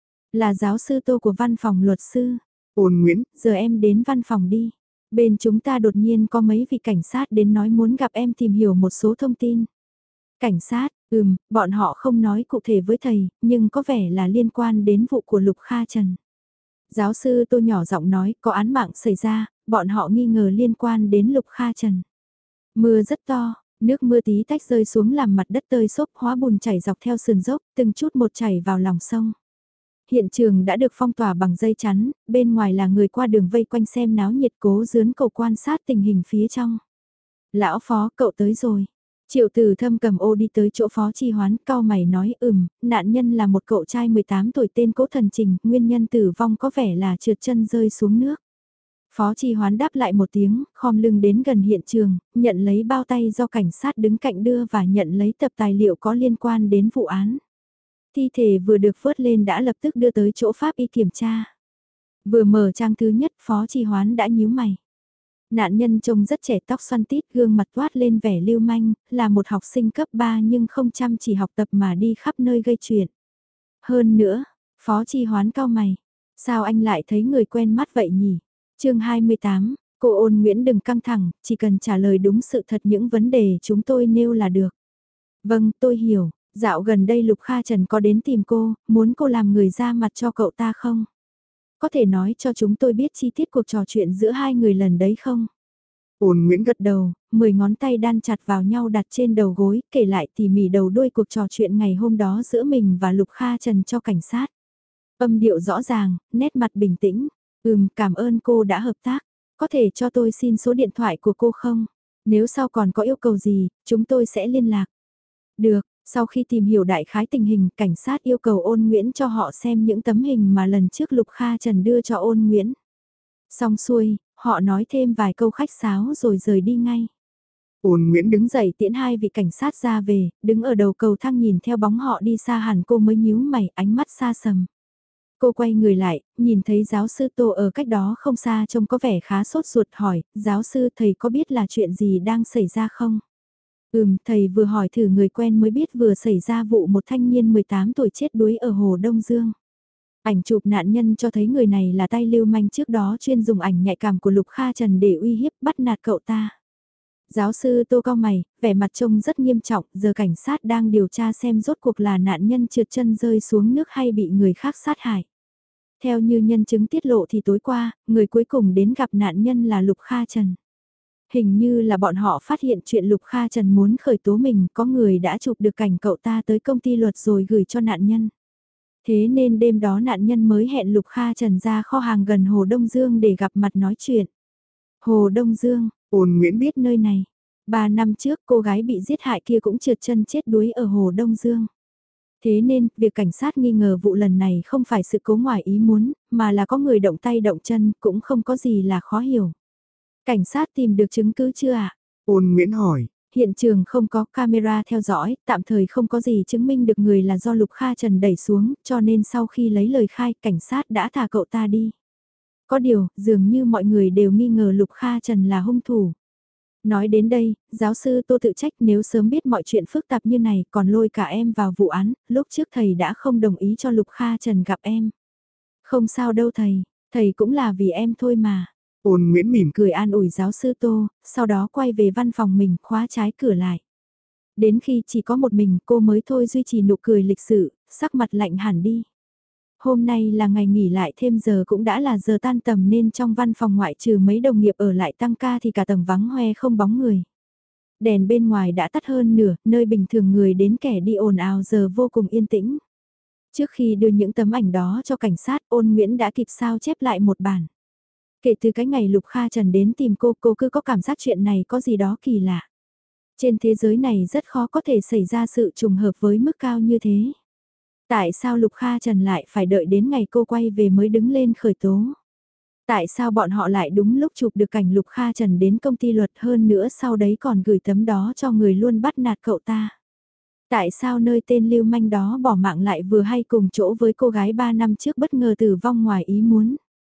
Là giáo sư Tô của văn phòng luật sư. Ôn Nguyễn, Giờ em đến văn phòng đi. Bên chúng ta đột nhiên có mấy vị cảnh sát đến nói muốn gặp em tìm hiểu một số thông tin. Cảnh sát, ừm, bọn họ không nói cụ thể với thầy, nhưng có vẻ là liên quan đến vụ của Lục Kha Trần. Giáo sư Tô nhỏ giọng nói có án mạng xảy ra, bọn họ nghi ngờ liên quan đến Lục Kha Trần. Mưa rất to, nước mưa tí tách rơi xuống làm mặt đất tơi xốp hóa bùn chảy dọc theo sườn dốc, từng chút một chảy vào lòng sông. Hiện trường đã được phong tỏa bằng dây chắn, bên ngoài là người qua đường vây quanh xem náo nhiệt cố dướn cầu quan sát tình hình phía trong. Lão Phó, cậu tới rồi. Triệu Tử Thâm cầm ô đi tới chỗ Phó Chi Hoán, cau mày nói ừm, nạn nhân là một cậu trai mười tám tuổi tên Cố Thần Trình, nguyên nhân tử vong có vẻ là trượt chân rơi xuống nước. Phó Chi Hoán đáp lại một tiếng, khom lưng đến gần hiện trường, nhận lấy bao tay do cảnh sát đứng cạnh đưa và nhận lấy tập tài liệu có liên quan đến vụ án. Thi thể vừa được vớt lên đã lập tức đưa tới chỗ pháp y kiểm tra. Vừa mở trang thứ nhất, Phó Chi Hoán đã nhíu mày. Nạn nhân trông rất trẻ, tóc xoăn tít, gương mặt toát lên vẻ lưu manh, là một học sinh cấp ba nhưng không chăm chỉ học tập mà đi khắp nơi gây chuyện. Hơn nữa, Phó Chi Hoán cau mày, sao anh lại thấy người quen mắt vậy nhỉ? Chương hai mươi tám, cô Ôn Nguyễn đừng căng thẳng, chỉ cần trả lời đúng sự thật những vấn đề chúng tôi nêu là được. Vâng, tôi hiểu, dạo gần đây Lục Kha Trần có đến tìm cô, muốn cô làm người ra mặt cho cậu ta không? Có thể nói cho chúng tôi biết chi tiết cuộc trò chuyện giữa hai người lần đấy không? Ôn Nguyễn Gật đầu, mười ngón tay đan chặt vào nhau đặt trên đầu gối, kể lại tỉ mỉ đầu đuôi cuộc trò chuyện ngày hôm đó giữa mình và Lục Kha Trần cho cảnh sát. Âm điệu rõ ràng, nét mặt bình tĩnh. Ừm, cảm ơn cô đã hợp tác. Có thể cho tôi xin số điện thoại của cô không? Nếu sau còn có yêu cầu gì, chúng tôi sẽ liên lạc. Được, sau khi tìm hiểu đại khái tình hình, cảnh sát yêu cầu Ôn Nguyễn cho họ xem những tấm hình mà lần trước Lục Kha Trần đưa cho Ôn Nguyễn. Xong xuôi, họ nói thêm vài câu khách sáo rồi rời đi ngay. Ôn Nguyễn Đứng dậy tiễn hai vị cảnh sát ra về, đứng ở đầu cầu thang nhìn theo bóng họ đi xa hẳn cô mới nhíu mày, ánh mắt xa sầm. Cô quay người lại, nhìn thấy giáo sư Tô ở cách đó không xa trông có vẻ khá sốt ruột hỏi, giáo sư thầy có biết là chuyện gì đang xảy ra không? Ừm, thầy vừa hỏi thử người quen mới biết vừa xảy ra vụ một thanh niên mười tám tuổi chết đuối ở Hồ Đông Dương. Ảnh chụp nạn nhân cho thấy người này là tay lưu manh trước đó chuyên dùng ảnh nhạy cảm của Lục Kha Trần để uy hiếp bắt nạt cậu ta. Giáo sư Tô cau mày, vẻ mặt trông rất nghiêm trọng, giờ cảnh sát đang điều tra xem rốt cuộc là nạn nhân trượt chân rơi xuống nước hay bị người khác sát hại. Theo như nhân chứng tiết lộ thì tối qua, người cuối cùng đến gặp nạn nhân là Lục Kha Trần. Hình như là bọn họ phát hiện chuyện Lục Kha Trần muốn khởi tố mình, có người đã chụp được cảnh cậu ta tới công ty luật rồi gửi cho nạn nhân. Thế nên đêm đó nạn nhân mới hẹn Lục Kha Trần ra kho hàng gần Hồ Đông Dương để gặp mặt nói chuyện. Hồ Đông Dương, Ôn Nguyễn biết nơi này. Ba năm trước cô gái bị giết hại kia cũng trượt chân chết đuối ở Hồ Đông Dương. Thế nên, việc cảnh sát nghi ngờ vụ lần này không phải sự cố ngoài ý muốn, mà là có người động tay động chân, cũng không có gì là khó hiểu. Cảnh sát tìm được chứng cứ chưa ạ? Ôn Nguyễn hỏi. Hiện trường không có camera theo dõi, tạm thời không có gì chứng minh được người là do Lục Kha Trần đẩy xuống, cho nên sau khi lấy lời khai, cảnh sát đã thả cậu ta đi. Có điều, dường như mọi người đều nghi ngờ Lục Kha Trần là hung thủ. Nói đến đây, giáo sư Tô tự trách nếu sớm biết mọi chuyện phức tạp như này còn lôi cả em vào vụ án, lúc trước thầy đã không đồng ý cho Lục Kha Trần gặp em. Không sao đâu thầy, thầy cũng là vì em thôi mà. Ôn Nguyễn mỉm Cười an ủi giáo sư Tô, sau đó quay về văn phòng mình khóa trái cửa lại. Đến khi chỉ có một mình cô mới thôi duy trì nụ cười lịch sự, sắc mặt lạnh hẳn đi. Hôm nay là ngày nghỉ lại thêm giờ cũng đã là giờ tan tầm nên trong văn phòng ngoại trừ mấy đồng nghiệp ở lại tăng ca thì cả tầng vắng hoe không bóng người. Đèn bên ngoài đã tắt hơn nửa, nơi bình thường người đến kẻ đi ồn ào giờ vô cùng yên tĩnh. Trước khi đưa những tấm ảnh đó cho cảnh sát, Ôn Nguyễn đã kịp sao chép lại một bản. Kể từ cái ngày Lục Kha Trần đến tìm cô, cô cứ có cảm giác chuyện này có gì đó kỳ lạ. Trên thế giới này rất khó có thể xảy ra sự trùng hợp với mức cao như thế. Tại sao Lục Kha Trần lại phải đợi đến ngày cô quay về mới đứng lên khởi tố? Tại sao bọn họ lại đúng lúc chụp được cảnh Lục Kha Trần đến công ty luật hơn nữa sau đấy còn gửi tấm đó cho người luôn bắt nạt cậu ta? Tại sao nơi tên lưu manh đó bỏ mạng lại vừa hay cùng chỗ với cô gái ba năm trước bất ngờ tử vong ngoài ý muốn?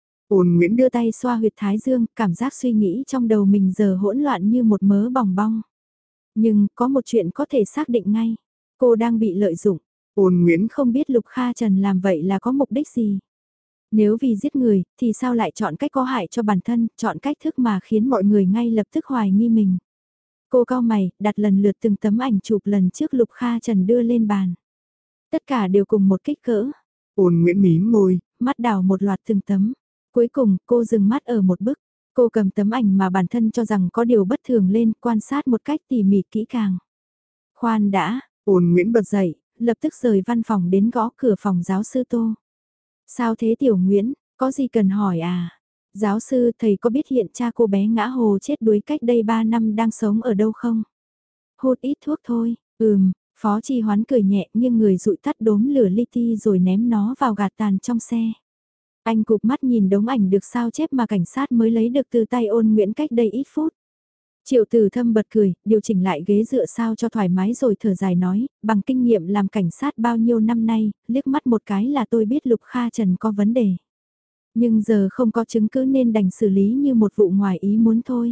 Ôn Nguyễn Đưa tay xoa huyệt thái dương, cảm giác suy nghĩ trong đầu mình giờ hỗn loạn như một mớ bòng bong. Nhưng có một chuyện có thể xác định ngay, cô đang bị lợi dụng. Ôn Nguyễn Không biết Lục Kha Trần làm vậy là có mục đích gì? Nếu vì giết người, thì sao lại chọn cách có hại cho bản thân, chọn cách thức mà khiến mọi người ngay lập tức hoài nghi mình? Cô cau mày, đặt lần lượt từng tấm ảnh chụp lần trước Lục Kha Trần đưa lên bàn. Tất cả đều cùng một kích cỡ. Ôn Nguyễn mím môi, Mắt đảo một loạt từng tấm. Cuối cùng, cô dừng mắt ở một bức. Cô cầm tấm ảnh mà bản thân cho rằng có điều bất thường lên, quan sát một cách tỉ mỉ kỹ càng. Khoan đã, Ôn Nguyễn bật bật dậy, lập tức rời văn phòng đến gõ cửa phòng giáo sư Tô. Sao thế Tiểu Nguyễn, có gì cần hỏi à? Giáo sư, thầy có biết hiện cha cô bé ngã hồ chết đuối cách đây ba năm đang sống ở đâu không? Hút ít thuốc thôi, ừm, Phó Chi Hoán cười nhẹ nhưng người dụi tắt đốm lửa li ti rồi ném nó vào gạt tàn trong xe. Anh cụp mắt nhìn đống ảnh được sao chép mà cảnh sát mới lấy được từ tay Ôn Nguyễn cách đây ít phút. Triệu Tử Thâm bật cười, điều chỉnh lại ghế dựa sao cho thoải mái rồi thở dài nói, bằng kinh nghiệm làm cảnh sát bao nhiêu năm nay, liếc mắt một cái là tôi biết Lục Kha Trần có vấn đề. Nhưng giờ không có chứng cứ nên đành xử lý như một vụ ngoài ý muốn thôi.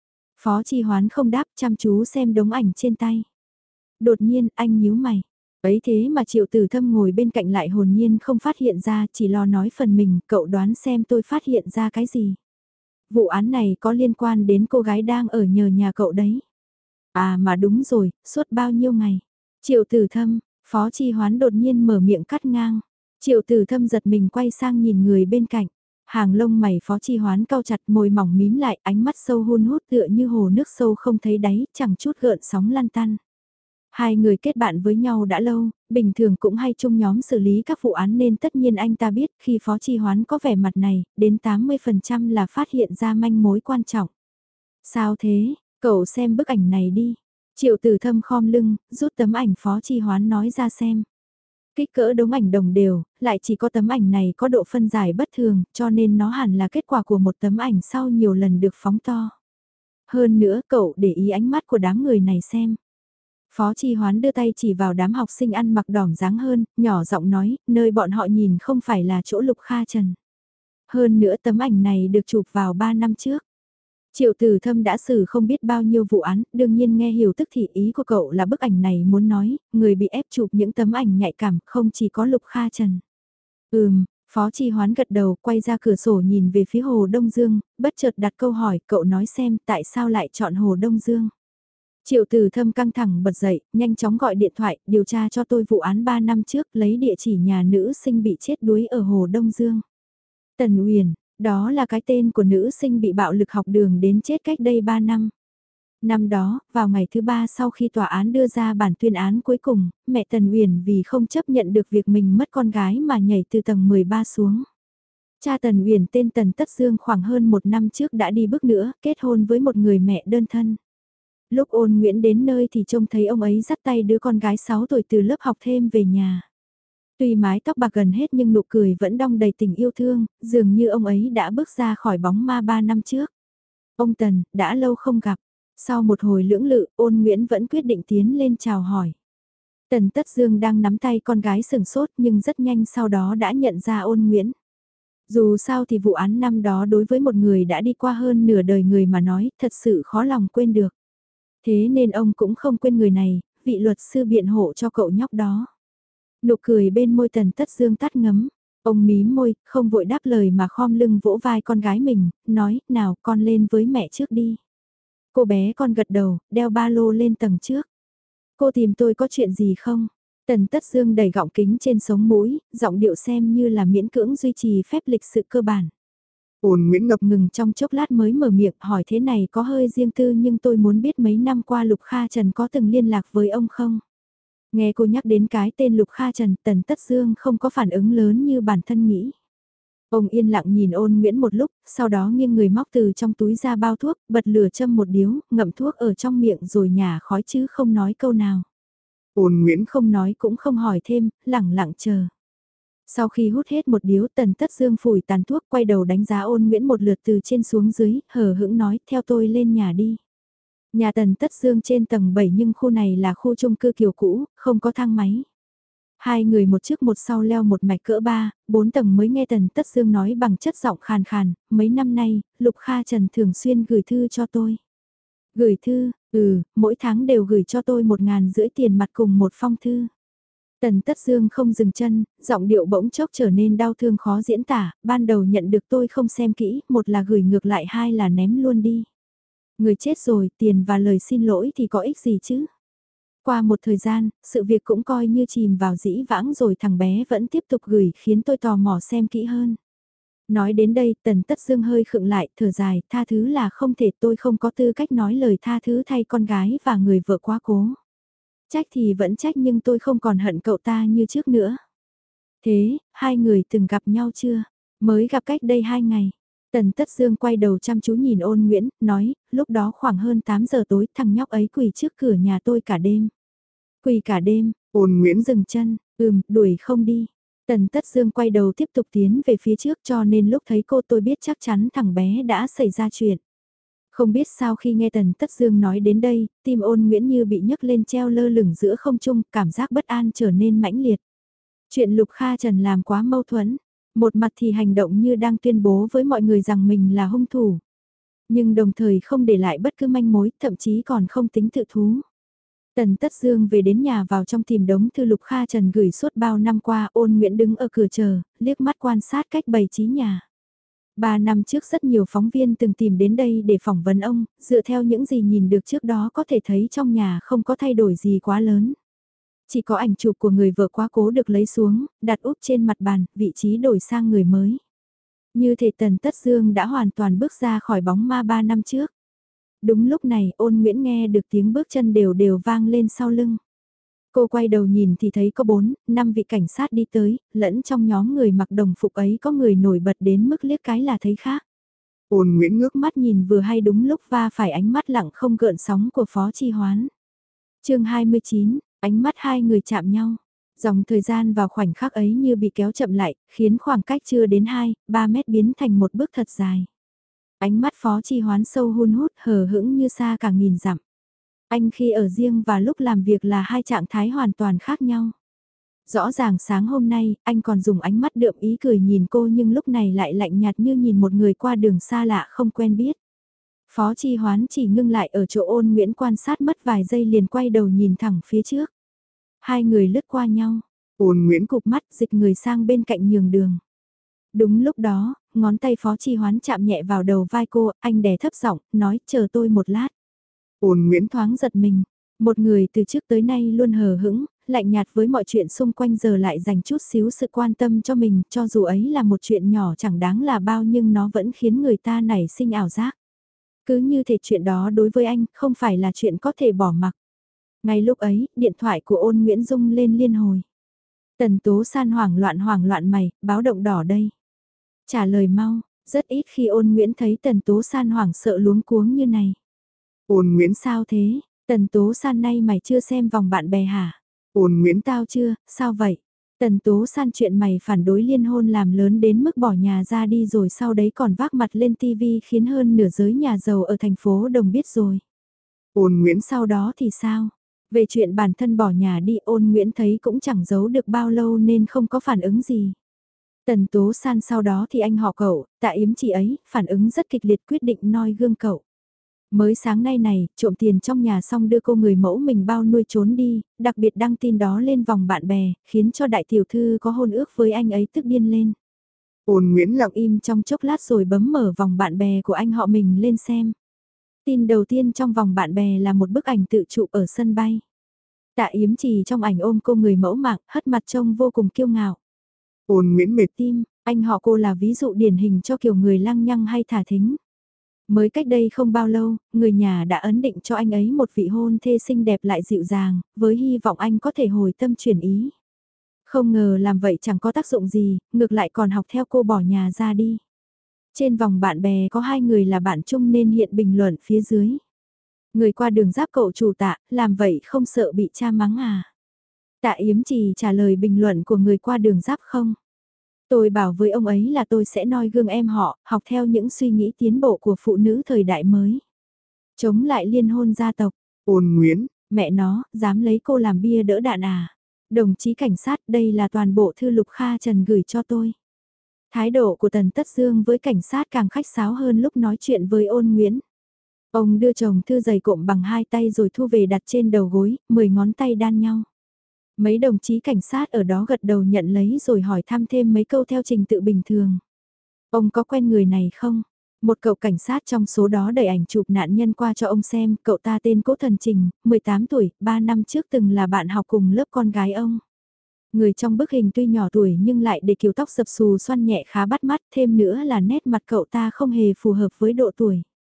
Phó Chi Hoán không đáp, chăm chú xem đống ảnh trên tay. Đột nhiên anh nhíu mày. Ấy thế mà Triệu Tử Thâm ngồi bên cạnh lại hồn nhiên không phát hiện ra, chỉ lo nói phần mình, cậu đoán xem tôi phát hiện ra cái gì. Vụ án này có liên quan đến cô gái đang ở nhờ nhà cậu đấy. À mà đúng rồi, suốt bao nhiêu ngày. Triệu Tử Thâm, Phó Chi Hoán đột nhiên mở miệng cắt ngang. Triệu Tử Thâm giật mình quay sang nhìn người bên cạnh. Hàng lông mày Phó Chi Hoán cau chặt, môi mỏng mím lại, ánh mắt sâu hun hút tựa như hồ nước sâu không thấy đáy, chẳng chút gợn sóng lăn tăn. Hai người kết bạn với nhau đã lâu, bình thường cũng hay chung nhóm xử lý các vụ án nên tất nhiên anh ta biết khi Phó Chi Hoán có vẻ mặt này, đến tám mươi phần trăm là phát hiện ra manh mối quan trọng. Sao thế, cậu xem bức ảnh này đi. Triệu Tử Thâm khom lưng, rút tấm ảnh Phó Chi Hoán nói ra xem. Kích cỡ đống ảnh đồng đều, lại chỉ có tấm ảnh này có độ phân giải bất thường, cho nên nó hẳn là kết quả của một tấm ảnh sau nhiều lần được phóng to. Hơn nữa cậu để ý ánh mắt của đám người này xem. Phó Chi Hoán đưa tay chỉ vào đám học sinh ăn mặc đỏm dáng hơn, nhỏ giọng nói, nơi bọn họ nhìn không phải là chỗ Lục Kha Trần. Hơn nữa tấm ảnh này được chụp vào ba năm trước. Triệu Tử Thâm đã xử không biết bao nhiêu vụ án, đương nhiên nghe hiểu tức thì ý của cậu là bức ảnh này muốn nói, người bị ép chụp những tấm ảnh nhạy cảm không chỉ có Lục Kha Trần. Ừm, Phó Chi Hoán gật đầu, quay ra cửa sổ nhìn về phía Hồ Đông Dương, bất chợt đặt câu hỏi, cậu nói xem tại sao lại chọn Hồ Đông Dương. Triệu Từ Thâm căng thẳng bật dậy, nhanh chóng gọi điện thoại, điều tra cho tôi vụ án ba năm trước, lấy địa chỉ nhà nữ sinh bị chết đuối ở Hồ Đông Dương. Tần Uyển, đó là cái tên của nữ sinh bị bạo lực học đường đến chết cách đây ba năm. Năm đó, vào ngày thứ ba sau khi tòa án đưa ra bản tuyên án cuối cùng, mẹ Tần Uyển vì không chấp nhận được việc mình mất con gái mà nhảy từ tầng mười ba xuống. Cha Tần Uyển tên Tần Tất Dương khoảng hơn một năm trước đã đi bước nữa, kết hôn với một người mẹ đơn thân. Lúc Ôn Nguyễn đến nơi thì trông thấy ông ấy dắt tay đứa con gái sáu tuổi từ lớp học thêm về nhà. Tuy mái tóc bạc gần hết nhưng nụ cười vẫn đong đầy tình yêu thương, dường như ông ấy đã bước ra khỏi bóng ma ba năm trước. Ông Tần, đã lâu không gặp. Sau một hồi lưỡng lự, Ôn Nguyễn vẫn quyết định tiến lên chào hỏi. Tần Tất Dương đang nắm tay con gái sừng sốt nhưng rất nhanh sau đó đã nhận ra Ôn Nguyễn. Dù sao thì vụ án năm đó đối với một người đã đi qua hơn nửa đời người mà nói thật sự khó lòng quên được. Thế nên ông cũng không quên người này, vị luật sư biện hộ cho cậu nhóc đó. Nụ cười bên môi Tần Tất Dương tắt ngấm. Ông mím môi, không vội đáp lời mà khom lưng vỗ vai con gái mình, nói, nào con lên với mẹ trước đi. Cô bé con gật đầu, đeo ba lô lên tầng trước. Cô tìm tôi có chuyện gì không? Tần Tất Dương đẩy gọng kính trên sống mũi, giọng điệu xem như là miễn cưỡng duy trì phép lịch sự cơ bản. Ôn Nguyễn ngập Ngừng trong chốc lát mới mở miệng hỏi thế này có hơi riêng tư nhưng tôi muốn biết mấy năm qua Lục Kha Trần có từng liên lạc với ông không? Nghe cô nhắc đến cái tên Lục Kha Trần, Tần Tất Dương không có phản ứng lớn như bản thân nghĩ. Ông yên lặng nhìn Ôn Nguyễn một lúc, sau đó nghiêng người móc từ trong túi ra bao thuốc, bật lửa châm một điếu, ngậm thuốc ở trong miệng rồi nhả khói chứ không nói câu nào. Ôn Nguyễn Không nói cũng không hỏi thêm, lẳng lặng chờ. Sau khi hút hết một điếu Tần Tất Dương phủi tàn thuốc quay đầu đánh giá Ôn Nguyễn một lượt từ trên xuống dưới, hờ hững nói theo tôi lên nhà đi. Nhà Tần Tất Dương trên tầng bảy nhưng khu này là khu chung cư kiểu cũ, không có thang máy. Hai người một trước một sau leo một mạch cỡ ba, bốn tầng mới nghe Tần Tất Dương nói bằng chất giọng khàn khàn, mấy năm nay, Lục Kha Trần thường xuyên gửi thư cho tôi. Gửi thư, ừ, mỗi tháng đều gửi cho tôi một ngàn rưỡi tiền mặt cùng một phong thư. Tần Tất Dương không dừng chân, giọng điệu bỗng chốc trở nên đau thương khó diễn tả, ban đầu nhận được tôi không xem kỹ, một là gửi ngược lại hai là ném luôn đi. Người chết rồi, tiền và lời xin lỗi thì có ích gì chứ? Qua một thời gian, sự việc cũng coi như chìm vào dĩ vãng rồi thằng bé vẫn tiếp tục gửi khiến tôi tò mò xem kỹ hơn. Nói đến đây, Tần Tất Dương hơi khựng lại, thở dài, tha thứ là không thể tôi không có tư cách nói lời tha thứ thay con gái và người vợ quá cố. Trách thì vẫn trách nhưng tôi không còn hận cậu ta như trước nữa. Thế, hai người từng gặp nhau chưa? Mới gặp cách đây hai ngày. Tần Tất Dương quay đầu chăm chú nhìn Ôn Nguyễn, nói, lúc đó khoảng hơn tám giờ tối thằng nhóc ấy quỳ trước cửa nhà tôi cả đêm. Quỳ cả đêm, Ôn Nguyễn dừng chân, ừm, đuổi không đi. Tần Tất Dương quay đầu tiếp tục tiến về phía trước cho nên lúc thấy cô tôi biết chắc chắn thằng bé đã xảy ra chuyện. Không biết sao khi nghe Tần Tất Dương nói đến đây, tim Ôn Nguyễn như bị nhấc lên treo lơ lửng giữa không trung, cảm giác bất an trở nên mãnh liệt. Chuyện Lục Kha Trần làm quá mâu thuẫn, một mặt thì hành động như đang tuyên bố với mọi người rằng mình là hung thủ. Nhưng đồng thời không để lại bất cứ manh mối, thậm chí còn không tính tự thú. Tần Tất Dương về đến nhà vào trong tìm đống thư Lục Kha Trần gửi suốt bao năm qua. Ôn Nguyễn đứng ở cửa chờ, liếc mắt quan sát cách bày trí nhà. Ba năm trước rất nhiều phóng viên từng tìm đến đây để phỏng vấn ông, dựa theo những gì nhìn được trước đó có thể thấy trong nhà không có thay đổi gì quá lớn. Chỉ có ảnh chụp của người vợ quá cố được lấy xuống, đặt úp trên mặt bàn, vị trí đổi sang người mới. Như thể Tần Tất Dương đã hoàn toàn bước ra khỏi bóng ma ba năm trước. Đúng lúc này Ôn Nguyễn nghe được tiếng bước chân đều đều vang lên sau lưng. Cô quay đầu nhìn thì thấy có bốn, năm vị cảnh sát đi tới, lẫn trong nhóm người mặc đồng phục ấy có người nổi bật đến mức liếc cái là thấy khác. Ôn Nguyễn ngước Mắt nhìn vừa hay đúng lúc va phải ánh mắt lặng không gợn sóng của Phó Chi Hoán. chương hai mươi chín, ánh mắt hai người chạm nhau. Dòng thời gian vào khoảnh khắc ấy như bị kéo chậm lại, khiến khoảng cách chưa đến hai, ba mét biến thành một bước thật dài. Ánh mắt Phó Chi Hoán sâu hun hút hờ hững như xa cả nghìn dặm. Anh khi ở riêng và lúc làm việc là hai trạng thái hoàn toàn khác nhau. Rõ ràng sáng hôm nay, anh còn dùng ánh mắt đượm ý cười nhìn cô nhưng lúc này lại lạnh nhạt như nhìn một người qua đường xa lạ không quen biết. Phó Chi Hoán chỉ ngưng lại ở chỗ Ôn Nguyễn quan sát mất vài giây liền quay đầu nhìn thẳng phía trước. Hai người lướt qua nhau. Ôn Nguyễn Cụp mắt dịch người sang bên cạnh nhường đường. Đúng lúc đó, ngón tay Phó Chi Hoán chạm nhẹ vào đầu vai cô, anh đè thấp giọng, nói chờ tôi một lát. Ôn Nguyễn Thoáng giật mình, một người từ trước tới nay luôn hờ hững, lạnh nhạt với mọi chuyện xung quanh giờ lại dành chút xíu sự quan tâm cho mình, cho dù ấy là một chuyện nhỏ chẳng đáng là bao nhưng nó vẫn khiến người ta nảy sinh ảo giác. Cứ như thể chuyện đó đối với anh không phải là chuyện có thể bỏ mặc. Ngay lúc ấy, điện thoại của Ôn Nguyễn rung lên liên hồi. Tần Tố San hoảng loạn hoảng loạn mày, báo động đỏ đây. Trả lời mau, rất ít khi Ôn Nguyễn thấy Tần Tố San hoảng sợ luống cuống như này. Ôn Nguyễn Sao thế, Tần Tố San nay mày chưa xem vòng bạn bè hả? Ôn Nguyễn Tao chưa, sao vậy? Tần Tố San chuyện mày phản đối liên hôn làm lớn đến mức bỏ nhà ra đi rồi sau đấy còn vác mặt lên tivi khiến hơn nửa giới nhà giàu ở thành phố Đồng biết rồi. Ôn Nguyễn Sau đó thì sao? Về chuyện bản thân bỏ nhà đi Ôn Nguyễn thấy cũng chẳng giấu được bao lâu nên không có phản ứng gì. Tần Tố San sau đó thì anh họ cậu, Tạ Yếm chị ấy, phản ứng rất kịch liệt quyết định noi gương cậu. Mới sáng nay này, trộm tiền trong nhà xong đưa cô người mẫu mình bao nuôi trốn đi, đặc biệt đăng tin đó lên vòng bạn bè, khiến cho đại tiểu thư có hôn ước với anh ấy tức điên lên. Ôn Nguyễn lặng Im trong chốc lát rồi bấm mở vòng bạn bè của anh họ mình lên xem. Tin đầu tiên trong vòng bạn bè là một bức ảnh tự chụp ở sân bay. Tạ Yếm Trì trong ảnh ôm cô người mẫu mạng, hất mặt trông vô cùng kiêu ngạo. Ôn Nguyễn mệt Tim, anh họ cô là ví dụ điển hình cho kiểu người lăng nhăng hay thả thính. Mới cách đây không bao lâu, người nhà đã ấn định cho anh ấy một vị hôn thê xinh đẹp lại dịu dàng, với hy vọng anh có thể hồi tâm chuyển ý. Không ngờ làm vậy chẳng có tác dụng gì, ngược lại còn học theo cô bỏ nhà ra đi. Trên vòng bạn bè có hai người là bạn chung nên hiện bình luận phía dưới. Người qua đường giáp cậu chủ Tạ, làm vậy không sợ bị cha mắng à? Tạ Yếm Trì trả lời bình luận của người qua đường giáp không? Tôi bảo với ông ấy là tôi sẽ noi gương em họ, học theo những suy nghĩ tiến bộ của phụ nữ thời đại mới. Chống lại liên hôn gia tộc, Ôn Nguyễn mẹ nó, dám lấy cô làm bia đỡ đạn à? Đồng chí cảnh sát đây là toàn bộ thư Lục Kha Trần gửi cho tôi. Thái độ của Tần Tất Dương với cảnh sát càng khách sáo hơn lúc nói chuyện với Ôn Nguyễn. Ông đưa chồng thư dày cộm bằng hai tay rồi thu về đặt trên đầu gối, mười ngón tay đan nhau. Mấy đồng chí cảnh sát ở đó gật đầu nhận lấy rồi hỏi thăm thêm mấy câu theo trình tự bình thường. Ông có quen người này không? Một cậu cảnh sát trong số đó đẩy ảnh chụp nạn nhân qua cho ông xem, cậu ta tên Cố Thần Trình, mười tám tuổi, ba năm trước từng là bạn học cùng lớp con gái ông. Người trong bức hình tuy nhỏ tuổi nhưng lại để kiểu tóc sập xù xoăn nhẹ khá bắt mắt, thêm nữa là nét mặt cậu ta không hề phù hợp với độ tuổi.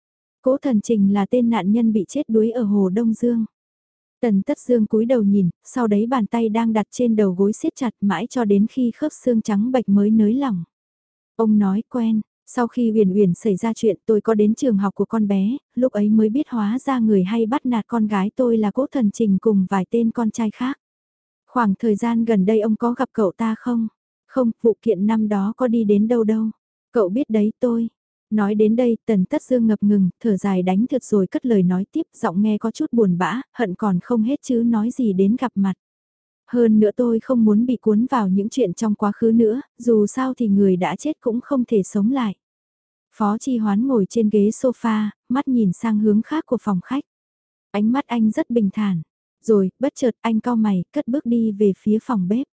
Cố Thần Trình là tên nạn nhân bị chết đuối ở Hồ Đông Dương. Tần Tất Dương cúi đầu nhìn, sau đấy bàn tay đang đặt trên đầu gối siết chặt mãi cho đến khi khớp xương trắng bệch mới nới lỏng. Ông nói quen, sau khi Uyển Uyển xảy ra chuyện tôi có đến trường học của con bé, lúc ấy mới biết hóa ra người hay bắt nạt con gái tôi là Cố Thần Trình cùng vài tên con trai khác. Khoảng thời gian gần đây ông có gặp cậu ta không? Không, vụ kiện năm đó có đi đến đâu đâu. Cậu biết đấy tôi. Nói đến đây, Tần Tất Dương ngập ngừng, thở dài đánh thượt rồi cất lời nói tiếp, giọng nghe có chút buồn bã, hận còn không hết chứ nói gì đến gặp mặt. Hơn nữa tôi không muốn bị cuốn vào những chuyện trong quá khứ nữa, dù sao thì người đã chết cũng không thể sống lại. Phó Chi Hoán ngồi trên ghế sofa, mắt nhìn sang hướng khác của phòng khách. Ánh mắt anh rất bình thản. Rồi, bất chợt anh cau mày, cất bước đi về phía phòng bếp.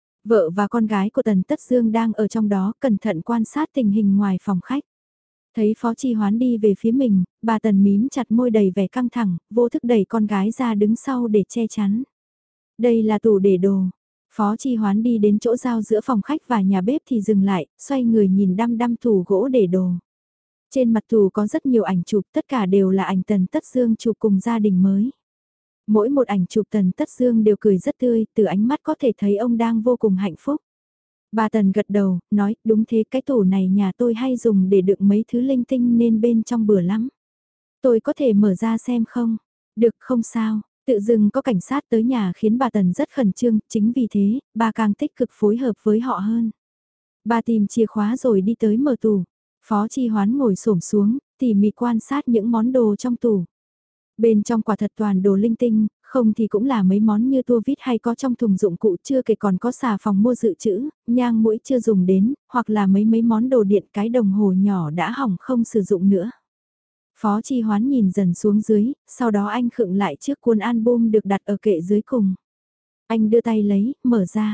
Vợ và con gái của Tần Tất Dương đang ở trong đó cẩn thận quan sát tình hình ngoài phòng khách. Thấy Phó Chi Hoán đi về phía mình, bà Tần mím chặt môi đầy vẻ căng thẳng, vô thức đẩy con gái ra đứng sau để che chắn. Đây là tủ để đồ. Phó Chi Hoán đi đến chỗ giao giữa phòng khách và nhà bếp thì dừng lại, xoay người nhìn đăm đăm tủ gỗ để đồ. Trên mặt tủ có rất nhiều ảnh chụp, tất cả đều là ảnh Tần Tất Dương chụp cùng gia đình mới. Mỗi một ảnh chụp Tần Tất Dương đều cười rất tươi, từ ánh mắt có thể thấy ông đang vô cùng hạnh phúc. Bà Tần gật đầu, nói, đúng thế cái tủ này nhà tôi hay dùng để đựng mấy thứ linh tinh nên bên trong bừa lắm. Tôi có thể mở ra xem không? Được không sao, tự dưng có cảnh sát tới nhà khiến bà Tần rất khẩn trương, chính vì thế, bà càng tích cực phối hợp với họ hơn. Bà tìm chìa khóa rồi đi tới mở tủ. Phó Chi Hoán ngồi xổm xuống, tỉ mỉ quan sát những món đồ trong tủ. Bên trong quả thật toàn đồ linh tinh, không thì cũng là mấy món như tua vít hay có trong thùng dụng cụ chưa kể còn có xà phòng mua dự trữ, nhang mũi chưa dùng đến, hoặc là mấy mấy món đồ điện cái đồng hồ nhỏ đã hỏng không sử dụng nữa. Phó Chi Hoán nhìn dần xuống dưới, sau đó anh khựng lại trước cuốn album được đặt ở kệ dưới cùng. Anh đưa tay lấy, mở ra.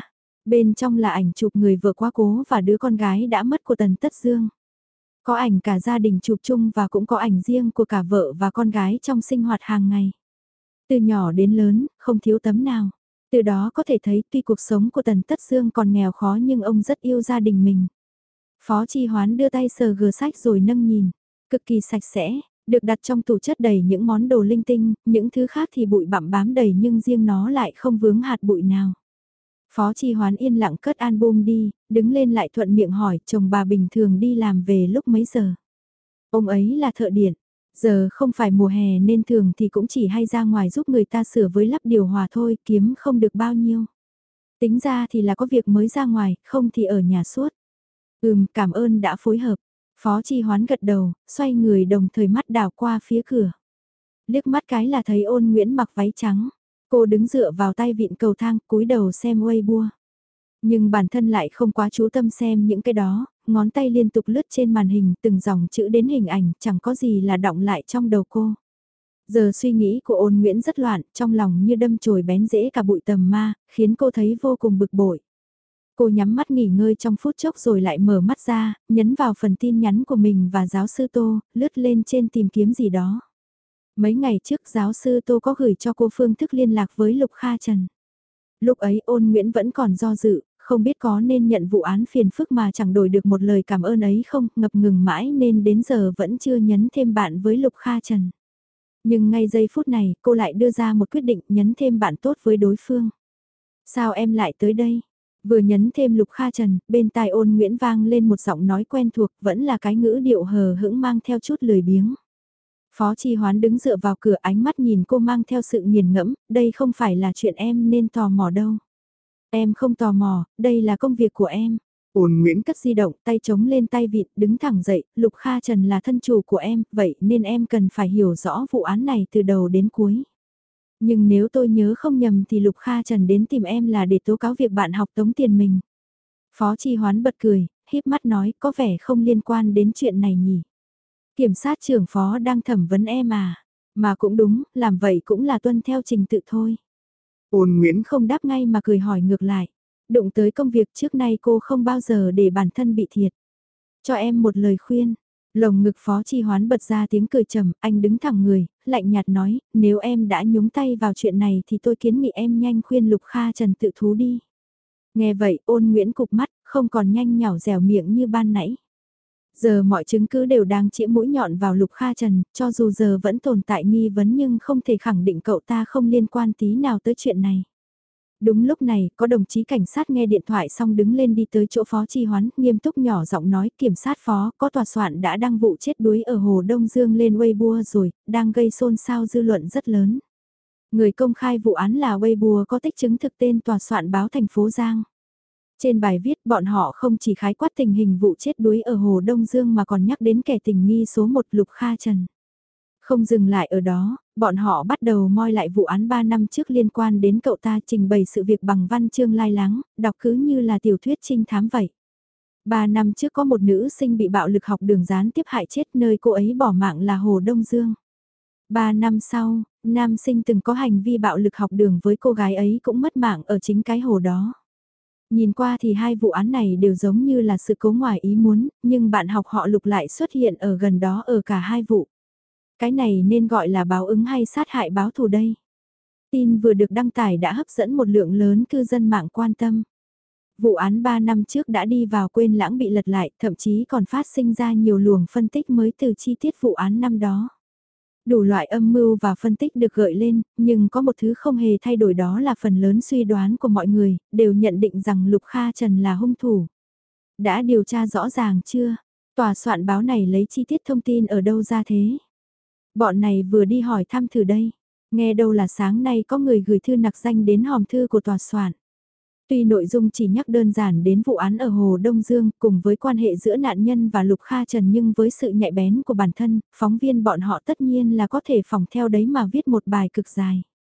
Bên trong là ảnh chụp người vợ quá cố và đứa con gái đã mất của Tần Tất Dương. Có ảnh cả gia đình chụp chung và cũng có ảnh riêng của cả vợ và con gái trong sinh hoạt hàng ngày. Từ nhỏ đến lớn, không thiếu tấm nào. Từ đó có thể thấy tuy cuộc sống của Tần Tất Dương còn nghèo khó nhưng ông rất yêu gia đình mình. Phó Chi Hoán đưa tay sờ gờ sách rồi nâng nhìn, cực kỳ sạch sẽ, được đặt trong tủ chất đầy những món đồ linh tinh, những thứ khác thì bụi bặm bám đầy nhưng riêng nó lại không vướng hạt bụi nào. Phó Chi Hoán yên lặng cất album đi, đứng lên lại thuận miệng hỏi chồng bà bình thường đi làm về lúc mấy giờ. Ông ấy là thợ điện, giờ không phải mùa hè nên thường thì cũng chỉ hay ra ngoài giúp người ta sửa với lắp điều hòa thôi, kiếm không được bao nhiêu. Tính ra thì là có việc mới ra ngoài, không thì ở nhà suốt. Ừm, cảm ơn đã phối hợp. Phó Chi Hoán gật đầu, xoay người đồng thời mắt đảo qua phía cửa. Liếc mắt cái là thấy Ôn Nguyễn mặc váy trắng. Cô đứng dựa vào tay vịn cầu thang, cúi đầu xem Weibo. Nhưng bản thân lại không quá chú tâm xem những cái đó, ngón tay liên tục lướt trên màn hình từng dòng chữ đến hình ảnh, chẳng có gì là đọng lại trong đầu cô. Giờ suy nghĩ của Ôn Nguyễn rất loạn, trong lòng như đâm chồi bén rễ cả bụi tầm ma, khiến cô thấy vô cùng bực bội. Cô nhắm mắt nghỉ ngơi trong phút chốc rồi lại mở mắt ra, nhấn vào phần tin nhắn của mình và giáo sư Tô, lướt lên trên tìm kiếm gì đó. Mấy ngày trước giáo sư Tô có gửi cho cô phương thức liên lạc với Lục Kha Trần. Lúc ấy Ôn Nguyễn vẫn còn do dự, không biết có nên nhận vụ án phiền phức mà chẳng đổi được một lời cảm ơn ấy không, ngập ngừng mãi nên đến giờ vẫn chưa nhấn thêm bạn với Lục Kha Trần. Nhưng ngay giây phút này cô lại đưa ra một quyết định nhấn thêm bạn tốt với đối phương. Sao em lại tới đây? Vừa nhấn thêm Lục Kha Trần, bên tai Ôn Nguyễn vang lên một giọng nói quen thuộc, vẫn là cái ngữ điệu hờ hững mang theo chút lười biếng. Phó Chi Hoán đứng dựa vào cửa, ánh mắt nhìn cô mang theo sự nghiền ngẫm, đây không phải là chuyện em nên tò mò đâu. Em không tò mò, đây là công việc của em. Ôn Nguyễn cất di động, tay chống lên tay vịt, đứng thẳng dậy, Lục Kha Trần là thân chủ của em, vậy nên em cần phải hiểu rõ vụ án này từ đầu đến cuối. Nhưng nếu tôi nhớ không nhầm thì Lục Kha Trần đến tìm em là để tố cáo việc bạn học tống tiền mình. Phó Chi Hoán bật cười, híp mắt nói có vẻ không liên quan đến chuyện này nhỉ. Kiểm sát trưởng phó đang thẩm vấn em à, mà cũng đúng, làm vậy cũng là tuân theo trình tự thôi. Ôn Nguyễn không đáp ngay mà cười hỏi ngược lại. Đụng tới công việc trước nay cô không bao giờ để bản thân bị thiệt. Cho em một lời khuyên. Lồng ngực Phó Chi Hoán bật ra tiếng cười trầm, anh đứng thẳng người, lạnh nhạt nói, nếu em đã nhúng tay vào chuyện này thì tôi kiến nghị em nhanh khuyên Lục Kha Trần tự thú đi. Nghe vậy Ôn Nguyễn cụp mắt, không còn nhanh nhảu dẻo miệng như ban nãy. Giờ mọi chứng cứ đều đang chĩa mũi nhọn vào Lục Kha Trần, cho dù giờ vẫn tồn tại nghi vấn nhưng không thể khẳng định cậu ta không liên quan tí nào tới chuyện này. Đúng lúc này, có đồng chí cảnh sát nghe điện thoại xong đứng lên đi tới chỗ Phó Chi Hoán, nghiêm túc nhỏ giọng nói kiểm sát phó, có tòa soạn đã đăng vụ chết đuối ở Hồ Đông Dương lên Weibo rồi, đang gây xôn xao dư luận rất lớn. Người công khai vụ án là Weibo có tích chứng thực tên tòa soạn báo thành phố Giang. Trên bài viết bọn họ không chỉ khái quát tình hình vụ chết đuối ở Hồ Đông Dương mà còn nhắc đến kẻ tình nghi số một Lục Kha Trần. Không dừng lại ở đó, bọn họ bắt đầu moi lại vụ án ba năm trước liên quan đến cậu ta trình bày sự việc bằng văn chương lai láng, đọc cứ như là tiểu thuyết trinh thám vậy. Ba năm trước có một nữ sinh bị bạo lực học đường gián tiếp hại chết nơi cô ấy bỏ mạng là Hồ Đông Dương. Ba năm sau, nam sinh từng có hành vi bạo lực học đường với cô gái ấy cũng mất mạng ở chính cái hồ đó. Nhìn qua thì hai vụ án này đều giống như là sự cố ngoài ý muốn, nhưng bạn học họ Lục lại xuất hiện ở gần đó ở cả hai vụ. Cái này nên gọi là báo ứng hay sát hại báo thù đây? Tin vừa được đăng tải đã hấp dẫn một lượng lớn cư dân mạng quan tâm. Vụ án ba năm trước đã đi vào quên lãng bị lật lại, thậm chí còn phát sinh ra nhiều luồng phân tích mới từ chi tiết vụ án năm đó. Đủ loại âm mưu và phân tích được gợi lên, nhưng có một thứ không hề thay đổi đó là phần lớn suy đoán của mọi người, đều nhận định rằng Lục Kha Trần là hung thủ. Đã điều tra rõ ràng chưa? Tòa soạn báo này lấy chi tiết thông tin ở đâu ra thế? Bọn này vừa đi hỏi thăm thử đây. Nghe đâu là sáng nay có người gửi thư nặc danh đến hòm thư của tòa soạn. Tuy nội dung chỉ nhắc đơn giản đến vụ án ở Hồ Đông Dương cùng với quan hệ giữa nạn nhân và Lục Kha Trần nhưng với sự nhạy bén của bản thân, phóng viên bọn họ tất nhiên là có thể phỏng theo đấy mà viết một bài cực dài.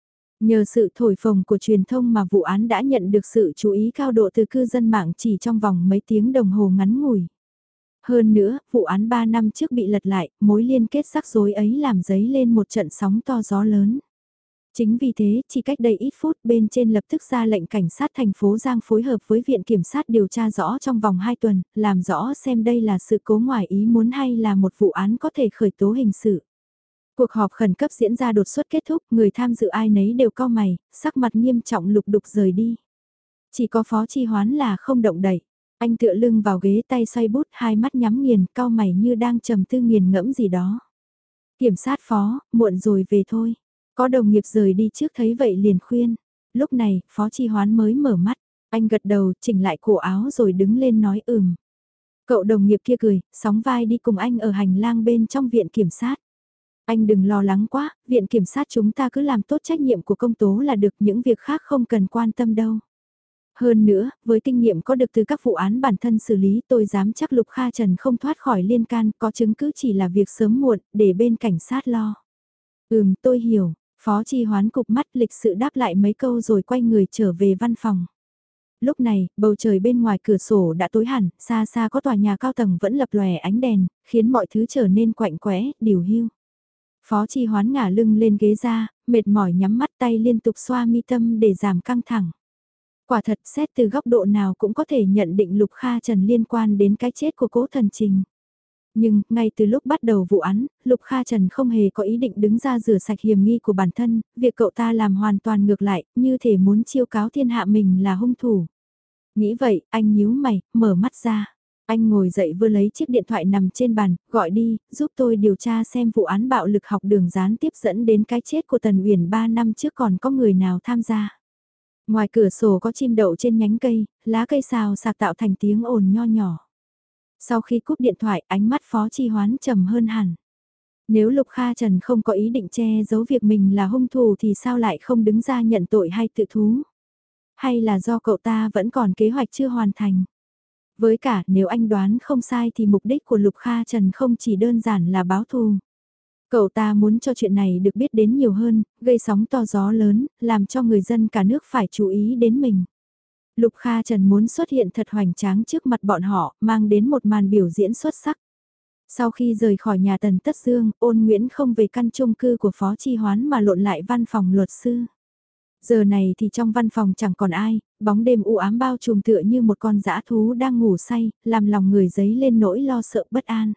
Nhờ sự thổi phồng của truyền thông mà vụ án đã nhận được sự chú ý cao độ từ cư dân mạng chỉ trong vòng mấy tiếng đồng hồ ngắn ngủi. Hơn nữa, vụ án ba năm trước bị lật lại, mối liên kết rắc rối ấy làm dấy lên một trận sóng to gió lớn. Chính vì thế, chỉ cách đây ít phút bên trên lập tức ra lệnh cảnh sát thành phố Giang phối hợp với Viện Kiểm sát điều tra rõ trong vòng hai tuần, làm rõ xem đây là sự cố ngoài ý muốn hay là một vụ án có thể khởi tố hình sự. Cuộc họp khẩn cấp diễn ra đột xuất kết thúc, người tham dự ai nấy đều cau mày, sắc mặt nghiêm trọng lục đục rời đi. Chỉ có Phó Chi Hoán là không động đậy. Anh tựa lưng vào ghế tay xoay bút, hai mắt nhắm nghiền, cau mày như đang trầm tư nghiền ngẫm gì đó. Kiểm sát phó, muộn rồi về thôi. Có đồng nghiệp rời đi trước thấy vậy liền khuyên. Lúc này, Phó Chi Hoán mới mở mắt. Anh gật đầu, chỉnh lại cổ áo rồi đứng lên nói ừm. Cậu đồng nghiệp kia cười, sóng vai đi cùng anh ở hành lang bên trong viện kiểm sát. Anh đừng lo lắng quá, viện kiểm sát chúng ta cứ làm tốt trách nhiệm của công tố là được, những việc khác không cần quan tâm đâu. Hơn nữa, với kinh nghiệm có được từ các vụ án bản thân xử lý, tôi dám chắc Lục Kha Trần không thoát khỏi liên can, có chứng cứ chỉ là việc sớm muộn, để bên cảnh sát lo. Ừm, tôi hiểu. Phó Chi Hoán cụp mắt lịch sự đáp lại mấy câu rồi quay người trở về văn phòng. Lúc này, bầu trời bên ngoài cửa sổ đã tối hẳn, xa xa có tòa nhà cao tầng vẫn lập lòe ánh đèn, khiến mọi thứ trở nên quạnh quẽ, điều hưu. Phó Chi Hoán ngả lưng lên ghế ra, mệt mỏi nhắm mắt tay liên tục xoa mi tâm để giảm căng thẳng. Quả thật xét từ góc độ nào cũng có thể nhận định Lục Kha Trần liên quan đến cái chết của Cố Thần Trình. Nhưng, ngay từ lúc bắt đầu vụ án, Lục Kha Trần không hề có ý định đứng ra rửa sạch hiểm nghi của bản thân, việc cậu ta làm hoàn toàn ngược lại, như thể muốn chiêu cáo thiên hạ mình là hung thủ. Nghĩ vậy, anh nhíu mày, mở mắt ra. Anh ngồi dậy vừa lấy chiếc điện thoại nằm trên bàn, gọi đi, giúp tôi điều tra xem vụ án bạo lực học đường gián tiếp dẫn đến cái chết của Tần Uyển ba năm trước còn có người nào tham gia. Ngoài cửa sổ có chim đậu trên nhánh cây, lá cây xào sạc tạo thành tiếng ồn nho nhỏ. Sau khi cúp điện thoại, ánh mắt Phó Chi Hoán trầm hơn hẳn. Nếu Lục Kha Trần không có ý định che giấu việc mình là hung thủ thì sao lại không đứng ra nhận tội hay tự thú? Hay là do cậu ta vẫn còn kế hoạch chưa hoàn thành? Với cả, nếu anh đoán không sai thì mục đích của Lục Kha Trần không chỉ đơn giản là báo thù. Cậu ta muốn cho chuyện này được biết đến nhiều hơn, gây sóng to gió lớn, làm cho người dân cả nước phải chú ý đến mình. Lục Kha Trần muốn xuất hiện thật hoành tráng trước mặt bọn họ, mang đến một màn biểu diễn xuất sắc. Sau khi rời khỏi nhà Tần Tất Dương, Ôn Nguyễn không về căn chung cư của Phó Chi Hoán mà lộn lại văn phòng luật sư. Giờ này thì trong văn phòng chẳng còn ai, bóng đêm u ám bao trùm tựa như một con dã thú đang ngủ say, làm lòng người dấy lên nỗi lo sợ bất an.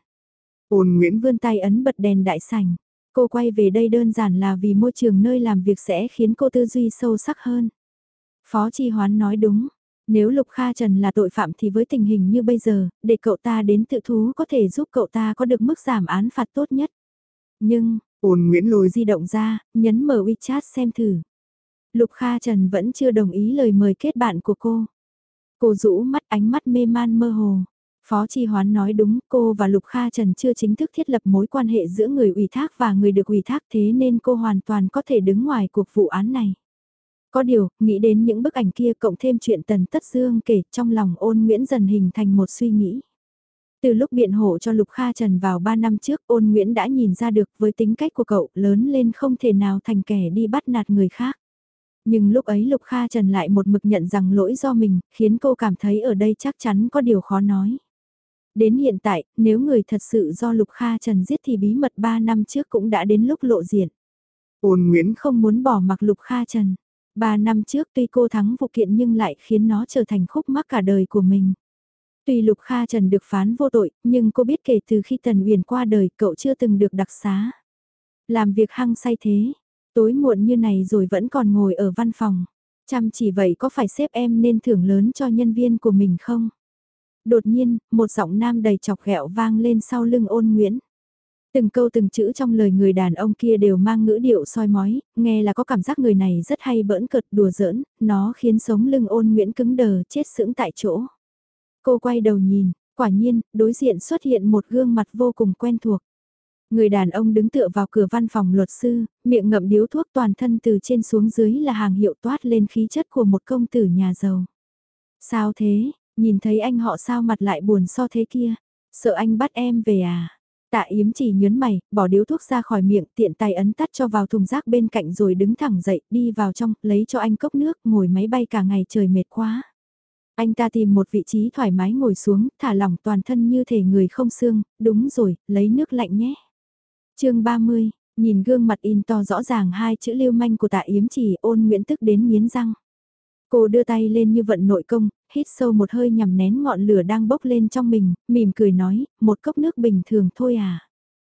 Ôn Nguyễn vươn tay ấn bật đèn đại sảnh. Cô quay về đây đơn giản là vì môi trường nơi làm việc sẽ khiến cô tư duy sâu sắc hơn. Phó Chi Hoán nói đúng. Nếu Lục Kha Trần là tội phạm thì với tình hình như bây giờ, để cậu ta đến tự thú có thể giúp cậu ta có được mức giảm án phạt tốt nhất. Nhưng, Ôn Nguyễn lùi di động ra, nhấn mở WeChat xem thử. Lục Kha Trần vẫn chưa đồng ý lời mời kết bạn của cô. Cô rũ mắt, ánh mắt mê man mơ hồ. Phó Chi Hoán nói đúng, cô và Lục Kha Trần chưa chính thức thiết lập mối quan hệ giữa người ủy thác và người được ủy thác, thế nên cô hoàn toàn có thể đứng ngoài cuộc vụ án này. Có điều, nghĩ đến những bức ảnh kia cộng thêm chuyện Tần Tất Dương kể, trong lòng Ôn Nguyễn dần hình thành một suy nghĩ. Từ lúc biện hộ cho Lục Kha Trần vào ba năm trước, Ôn Nguyễn đã nhìn ra được với tính cách của cậu lớn lên không thể nào thành kẻ đi bắt nạt người khác. Nhưng lúc ấy Lục Kha Trần lại một mực nhận rằng lỗi do mình, khiến cô cảm thấy ở đây chắc chắn có điều khó nói. Đến hiện tại, nếu người thật sự do Lục Kha Trần giết thì bí mật ba năm trước cũng đã đến lúc lộ diện. Ôn Nguyễn không muốn bỏ mặc Lục Kha Trần. Ba năm trước tuy cô thắng vụ kiện nhưng lại khiến nó trở thành khúc mắc cả đời của mình. Tuy Lục Kha Trần được phán vô tội, nhưng cô biết kể từ khi Tần Uyển qua đời cậu chưa từng được đặc xá. Làm việc hăng say thế, tối muộn như này rồi vẫn còn ngồi ở văn phòng. Chăm chỉ vậy có phải sếp em nên thưởng lớn cho nhân viên của mình không? Đột nhiên, một giọng nam đầy chọc ghẹo vang lên sau lưng Ôn Nguyễn. Từng câu từng chữ trong lời người đàn ông kia đều mang ngữ điệu soi mói, nghe là có cảm giác người này rất hay bỡn cợt đùa giỡn, nó khiến sống lưng Ôn Nguyễn cứng đờ chết sững tại chỗ. Cô quay đầu nhìn, quả nhiên, đối diện xuất hiện một gương mặt vô cùng quen thuộc. Người đàn ông đứng tựa vào cửa văn phòng luật sư, miệng ngậm điếu thuốc toàn thân từ trên xuống dưới là hàng hiệu toát lên khí chất của một công tử nhà giàu. Sao thế, nhìn thấy anh họ sao mặt lại buồn so thế kia, sợ anh bắt em về à? Tạ Yếm chỉ nhớn mày, bỏ điếu thuốc ra khỏi miệng, tiện tay ấn tắt cho vào thùng rác bên cạnh rồi đứng thẳng dậy, đi vào trong, lấy cho anh cốc nước, ngồi máy bay cả ngày trời mệt quá. Anh ta tìm một vị trí thoải mái ngồi xuống, thả lỏng toàn thân như thể người không xương, đúng rồi, lấy nước lạnh nhé. Chương ba mươi, Nhìn gương mặt in to rõ ràng hai chữ lưu manh của Tạ Yếm Trì, Ôn Nguyễn tức đến nghiến răng. Cô đưa tay lên như vận nội công, hít sâu một hơi nhằm nén ngọn lửa đang bốc lên trong mình, mỉm cười nói, một cốc nước bình thường thôi à.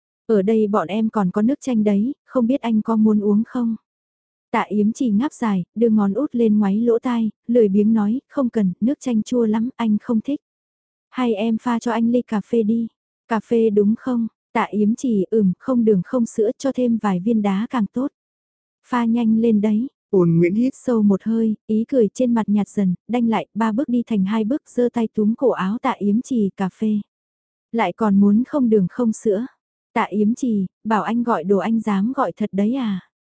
Ở đây bọn em còn có nước chanh đấy, không biết anh có muốn uống không? Tạ Yếm Trì ngáp dài, đưa ngón út lên ngoáy lỗ tai, lười biếng nói, không cần, nước chanh chua lắm, anh không thích. Hay em pha cho anh ly cà phê đi. Cà phê đúng không? Tạ Yếm Trì ừm, không đường không sữa, cho thêm vài viên đá càng tốt. Pha nhanh lên đấy. Ôn Nguyễn hít Sâu một hơi, ý cười trên mặt nhạt dần, đanh lại, ba bước đi thành hai bước, giơ tay túm cổ áo Tạ Yếm Trì cà phê. Lại còn muốn không đường không sữa. Tạ Yếm Trì, bảo anh gọi đồ anh dám gọi thật đấy à?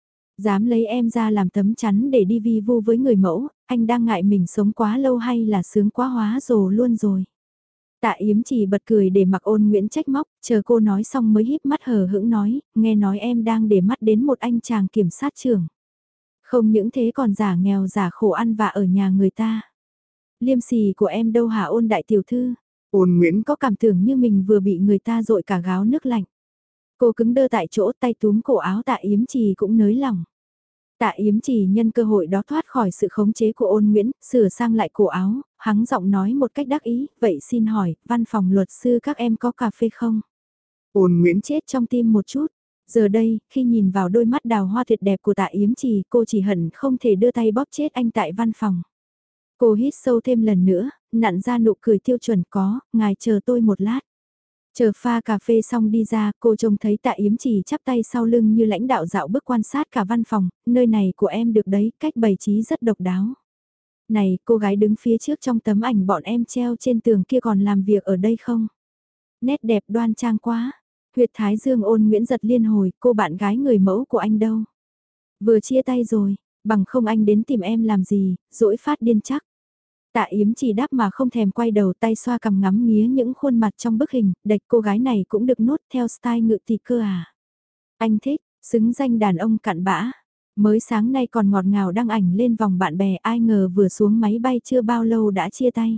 Dám lấy em ra làm tấm chắn để đi vi vu với người mẫu, anh đang ngại mình sống quá lâu hay là sướng quá hóa rồ luôn rồi. Tạ Yếm Trì bật cười để mặc Ôn Nguyễn trách móc, chờ cô nói xong mới híp mắt hờ hững nói, nghe nói em đang để mắt đến một anh chàng kiểm sát trưởng. Không những thế còn giả nghèo giả khổ ăn vạ ở nhà người ta. Liêm sỉ của em đâu hả Ôn đại tiểu thư? Ôn Nguyễn Có cảm tưởng như mình vừa bị người ta dội cả gáo nước lạnh. Cô cứng đơ tại chỗ, tay túm cổ áo Tạ Yếm Trì cũng nới lỏng. Tạ Yếm Trì nhân cơ hội đó thoát khỏi sự khống chế của Ôn Nguyễn, sửa sang lại cổ áo, hắng giọng nói một cách đắc ý, vậy xin hỏi, văn phòng luật sư các em có cà phê không? Ôn Nguyễn Chết trong tim một chút. Giờ đây, khi nhìn vào đôi mắt đào hoa tuyệt đẹp của Tạ Yếm Trì, cô chỉ hận không thể đưa tay bóp chết anh tại văn phòng. Cô hít sâu thêm lần nữa, nặn ra nụ cười tiêu chuẩn có, ngài chờ tôi một lát. Chờ pha cà phê xong đi ra, cô trông thấy Tạ Yếm Trì chắp tay sau lưng như lãnh đạo dạo bước quan sát cả văn phòng, nơi này của em được đấy, cách bày trí rất độc đáo. Này, cô gái đứng phía trước trong tấm ảnh bọn em treo trên tường kia còn làm việc ở đây không? Nét đẹp đoan trang quá. Huyệt thái dương Ôn Nguyễn giật liên hồi, cô bạn gái người mẫu của anh đâu? Vừa chia tay rồi, bằng không anh đến tìm em làm gì, dỗi phát điên chắc. Tạ Yếm Trì đáp mà không thèm quay đầu, tay xoa cằm ngắm nghía những khuôn mặt trong bức hình, đạch cô gái này cũng được nốt theo style ngự tỷ cơ à. Anh thích, xứng danh đàn ông cặn bã. Mới sáng nay còn ngọt ngào đăng ảnh lên vòng bạn bè, ai ngờ vừa xuống máy bay chưa bao lâu đã chia tay.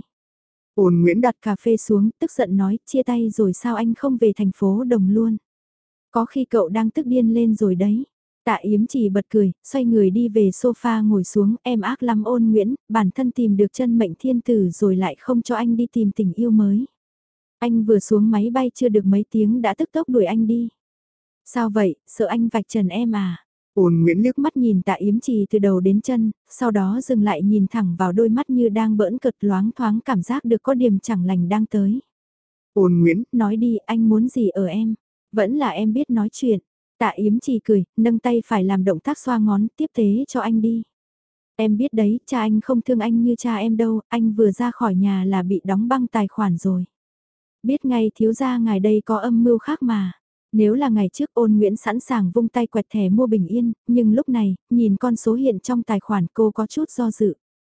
Ôn Nguyễn Đặt cà phê xuống, tức giận nói, chia tay rồi sao anh không về thành phố Đồng luôn. Có khi cậu đang tức điên lên rồi đấy. Tạ Yếm Trì bật cười, xoay người đi về sofa ngồi xuống, em ác lắm Ôn Nguyễn, bản thân tìm được chân mệnh thiên tử rồi lại không cho anh đi tìm tình yêu mới. Anh vừa xuống máy bay chưa được mấy tiếng đã tức tốc đuổi anh đi. Sao vậy, sợ anh vạch trần em à? Ôn Nguyễn liếc Liếc mắt nhìn Tạ Yếm Trì từ đầu đến chân, sau đó dừng lại nhìn thẳng vào đôi mắt như đang bỡn cợt, loáng thoáng cảm giác được có điểm chẳng lành đang tới. Ôn Nguyễn, Nói đi, anh muốn gì ở em? Vẫn là em biết nói chuyện. Tạ Yếm Trì cười, nâng tay phải làm động tác xoa ngón, tiếp tế cho anh đi. Em biết đấy, cha anh không thương anh như cha em đâu, anh vừa ra khỏi nhà là bị đóng băng tài khoản rồi. Biết ngay thiếu gia ngài đây có âm mưu khác mà. Nếu là ngày trước Ôn Nguyễn sẵn sàng vung tay quẹt thẻ mua bình yên, nhưng lúc này, nhìn con số hiện trong tài khoản cô có chút do dự.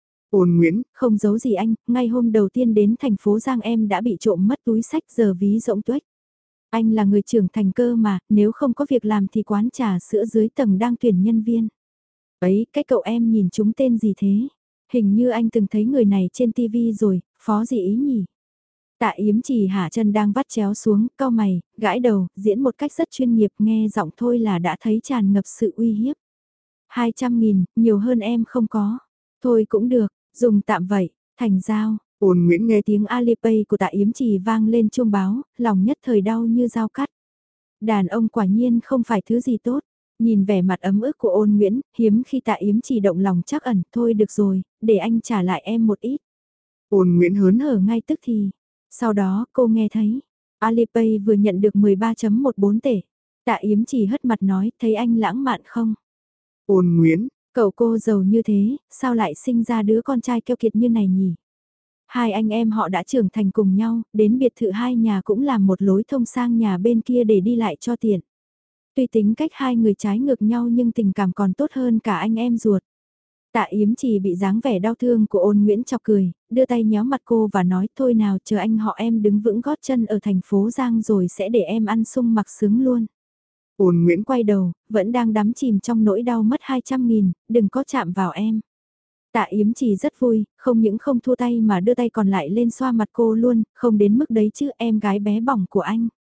Ôn Nguyễn, Không giấu gì anh, ngay hôm đầu tiên đến thành phố Giang em đã bị trộm mất túi sách giờ ví rỗng tuếch. Anh là người trưởng thành cơ mà, nếu không có việc làm thì quán trà sữa dưới tầng đang tuyển nhân viên. Ấy, cái cậu em nhìn chúng tên gì thế? Hình như anh từng thấy người này trên tivi rồi, phó gì ý nhỉ? Tạ Yếm Trì hạ chân đang vắt chéo xuống, cau mày, gãi đầu, diễn một cách rất chuyên nghiệp, nghe giọng thôi là đã thấy tràn ngập sự uy hiếp. hai trăm nghìn, nhiều hơn em không có. Thôi cũng được, dùng tạm vậy, thành giao. Ôn Nguyễn nghe Tiếng Alipay của Tạ Yếm Trì vang lên chuông báo, lòng nhất thời đau như dao cắt. Đàn ông quả nhiên không phải thứ gì tốt. Nhìn vẻ mặt ấm ức của Ôn Nguyễn, hiếm khi Tạ Yếm Trì động lòng chắc ẩn, thôi được rồi, để anh trả lại em một ít. Ôn Nguyễn hớn Hớn hở ngay tức thì. Sau đó cô nghe thấy, Alipay vừa nhận được mười ba phẩy mười bốn tể. Tạ Yếm Trì hất mặt nói, thấy anh lãng mạn không? Ôn Nguyễn, Cậu cô giàu như thế, sao lại sinh ra đứa con trai keo kiệt như này nhỉ? Hai anh em họ đã trưởng thành cùng nhau, đến biệt thự hai nhà cũng làm một lối thông sang nhà bên kia để đi lại cho tiện. Tuy tính cách hai người trái ngược nhau nhưng tình cảm còn tốt hơn cả anh em ruột. Tạ Yếm Trì bị dáng vẻ đau thương của Ôn Nguyễn chọc cười, đưa tay nhéo mặt cô và nói thôi nào chờ anh họ em đứng vững gót chân ở thành phố Giang rồi sẽ để em ăn sung mặc sướng luôn. Ôn Nguyễn Quay đầu, vẫn đang đắm chìm trong nỗi đau mất hai trăm nghìn, đừng có chạm vào em. Tạ Yếm Trì rất vui, không những không thua tay mà đưa tay còn lại lên xoa mặt cô luôn, không đến mức đấy chứ em gái bé bỏng của anh.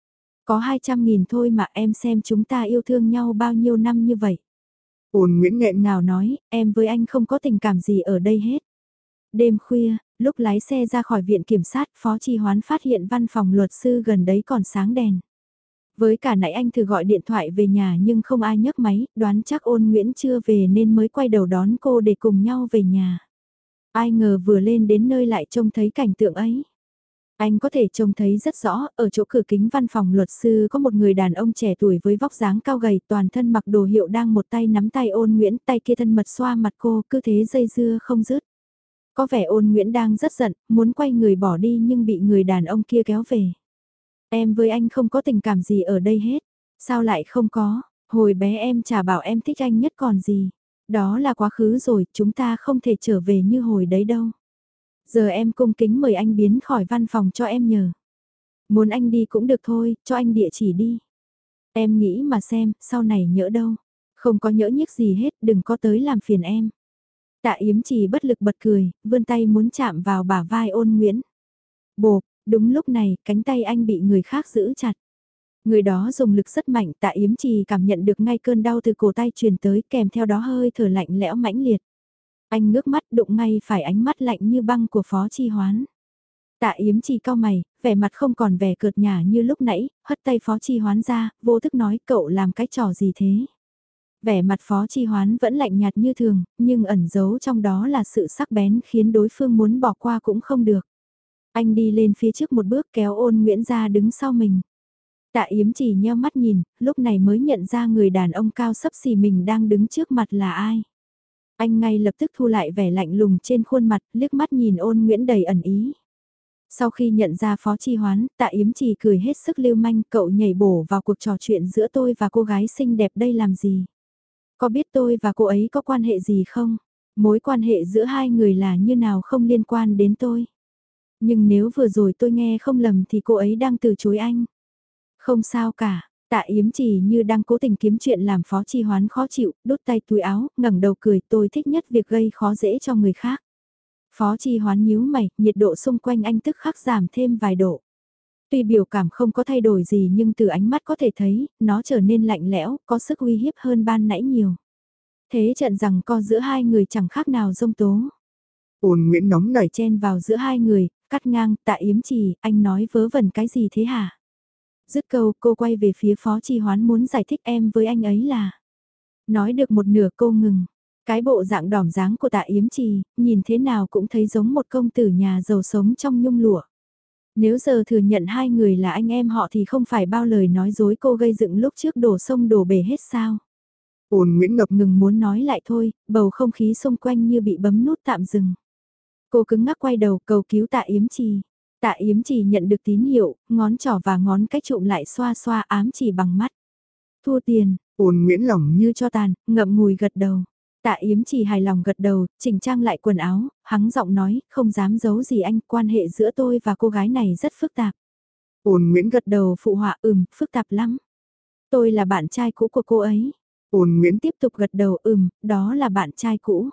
Có hai trăm nghìn thôi mà em xem chúng ta yêu thương nhau bao nhiêu năm như vậy. Ôn Nguyễn nghẹn Nào nói, em với anh không có tình cảm gì ở đây hết. Đêm khuya, lúc lái xe ra khỏi viện kiểm sát, Phó Chi Hoán phát hiện văn phòng luật sư gần đấy còn sáng đèn. Với cả nãy anh thử gọi điện thoại về nhà nhưng không ai nhấc máy, đoán chắc Ôn Nguyễn chưa về nên mới quay đầu đón cô để cùng nhau về nhà. Ai ngờ vừa lên đến nơi lại trông thấy cảnh tượng ấy. Anh có thể trông thấy rất rõ, ở chỗ cửa kính văn phòng luật sư có một người đàn ông trẻ tuổi với vóc dáng cao gầy, toàn thân mặc đồ hiệu đang một tay nắm tay Ôn Nguyễn, tay kia thân mật xoa mặt cô, cứ thế dây dưa không dứt. Có vẻ Ôn Nguyễn đang rất giận, muốn quay người bỏ đi nhưng bị người đàn ông kia kéo về. Em với anh không có tình cảm gì ở đây hết. Sao lại không có, hồi bé em chả bảo em thích anh nhất còn gì. Đó là quá khứ rồi, chúng ta không thể trở về như hồi đấy đâu. Giờ em cung kính mời anh biến khỏi văn phòng cho em nhờ. Muốn anh đi cũng được thôi, cho anh địa chỉ đi. Em nghĩ mà xem, sau này nhỡ đâu. Không có nhỡ nhức gì hết, đừng có tới làm phiền em. Tạ Yếm Trì bất lực bật cười, vươn tay muốn chạm vào bả vai Ôn Nguyễn. Bộp, đúng lúc này, cánh tay anh bị người khác giữ chặt. Người đó dùng lực rất mạnh, Tạ Yếm Trì cảm nhận được ngay cơn đau từ cổ tay truyền tới, kèm theo đó hơi thở lạnh lẽo mãnh liệt. Anh ngước mắt đụng ngay phải ánh mắt lạnh như băng của Phó Chi Hoán. Tạ Yếm Trì cau mày, vẻ mặt không còn vẻ cợt nhả như lúc nãy, hất tay Phó Chi Hoán ra, vô thức nói cậu làm cái trò gì thế. Vẻ mặt Phó Chi Hoán vẫn lạnh nhạt như thường, nhưng ẩn giấu trong đó là sự sắc bén khiến đối phương muốn bỏ qua cũng không được. Anh đi lên phía trước một bước kéo Ôn Nguyễn ra đứng sau mình. Tạ Yếm Trì nheo mắt nhìn, lúc này mới nhận ra người đàn ông cao sấp xỉ mình đang đứng trước mặt là ai. Anh ngay lập tức thu lại vẻ lạnh lùng trên khuôn mặt, liếc mắt nhìn Ôn Nguyễn đầy ẩn ý. Sau khi nhận ra Phó Chi Hoán, Tạ Yếm Trì cười hết sức lưu manh, cậu nhảy bổ vào cuộc trò chuyện giữa tôi và cô gái xinh đẹp đây làm gì? Có biết tôi và cô ấy có quan hệ gì không? Mối quan hệ giữa hai người là như nào không liên quan đến tôi. Nhưng nếu vừa rồi tôi nghe không lầm thì cô ấy đang từ chối anh. Không sao cả, Tạ Yếm Trì như đang cố tình kiếm chuyện làm Phó Chi Hoán khó chịu, đút tay túi áo, ngẩng đầu cười, tôi thích nhất việc gây khó dễ cho người khác. Phó Chi Hoán nhíu mày, nhiệt độ xung quanh anh tức khắc giảm thêm vài độ. Tuy biểu cảm không có thay đổi gì nhưng từ ánh mắt có thể thấy, nó trở nên lạnh lẽo, có sức uy hiếp hơn ban nãy nhiều. Thế trận rằng co giữa hai người chẳng khác nào dông tố. Ôn Nguyễn nóng nảy Chen vào giữa hai người, cắt ngang, Tạ Yếm Trì, anh nói vớ vẩn cái gì thế hả? Dứt câu cô quay về phía Phó Chi Hoán muốn giải thích em với anh ấy là. Nói được một nửa cô ngừng. Cái bộ dạng đỏm dáng của Tạ Yếm Trì, nhìn thế nào cũng thấy giống một công tử nhà giàu sống trong nhung lụa. Nếu giờ thừa nhận hai người là anh em họ thì không phải bao lời nói dối cô gây dựng lúc trước đổ sông đổ bể hết sao. Ôn Nguyễn ngập Ngừng muốn nói lại thôi, bầu không khí xung quanh như bị bấm nút tạm dừng. Cô cứng ngắc quay đầu cầu cứu Tạ Yếm Trì. Tạ Yếm Trì nhận được tín hiệu, ngón trỏ và ngón cái trụm lại xoa xoa ám chỉ bằng mắt. Thua tiền, Ôn Nguyễn lòng như cho tàn, ngậm ngùi gật đầu. Tạ Yếm Trì hài lòng gật đầu, chỉnh trang lại quần áo, hắng giọng nói, không dám giấu gì anh, quan hệ giữa tôi và cô gái này rất phức tạp. Ôn Nguyễn Gật đầu phụ họa ừm, phức tạp lắm. Tôi là bạn trai cũ của cô ấy. Ôn Nguyễn Tiếp tục gật đầu ừm, đó là bạn trai cũ.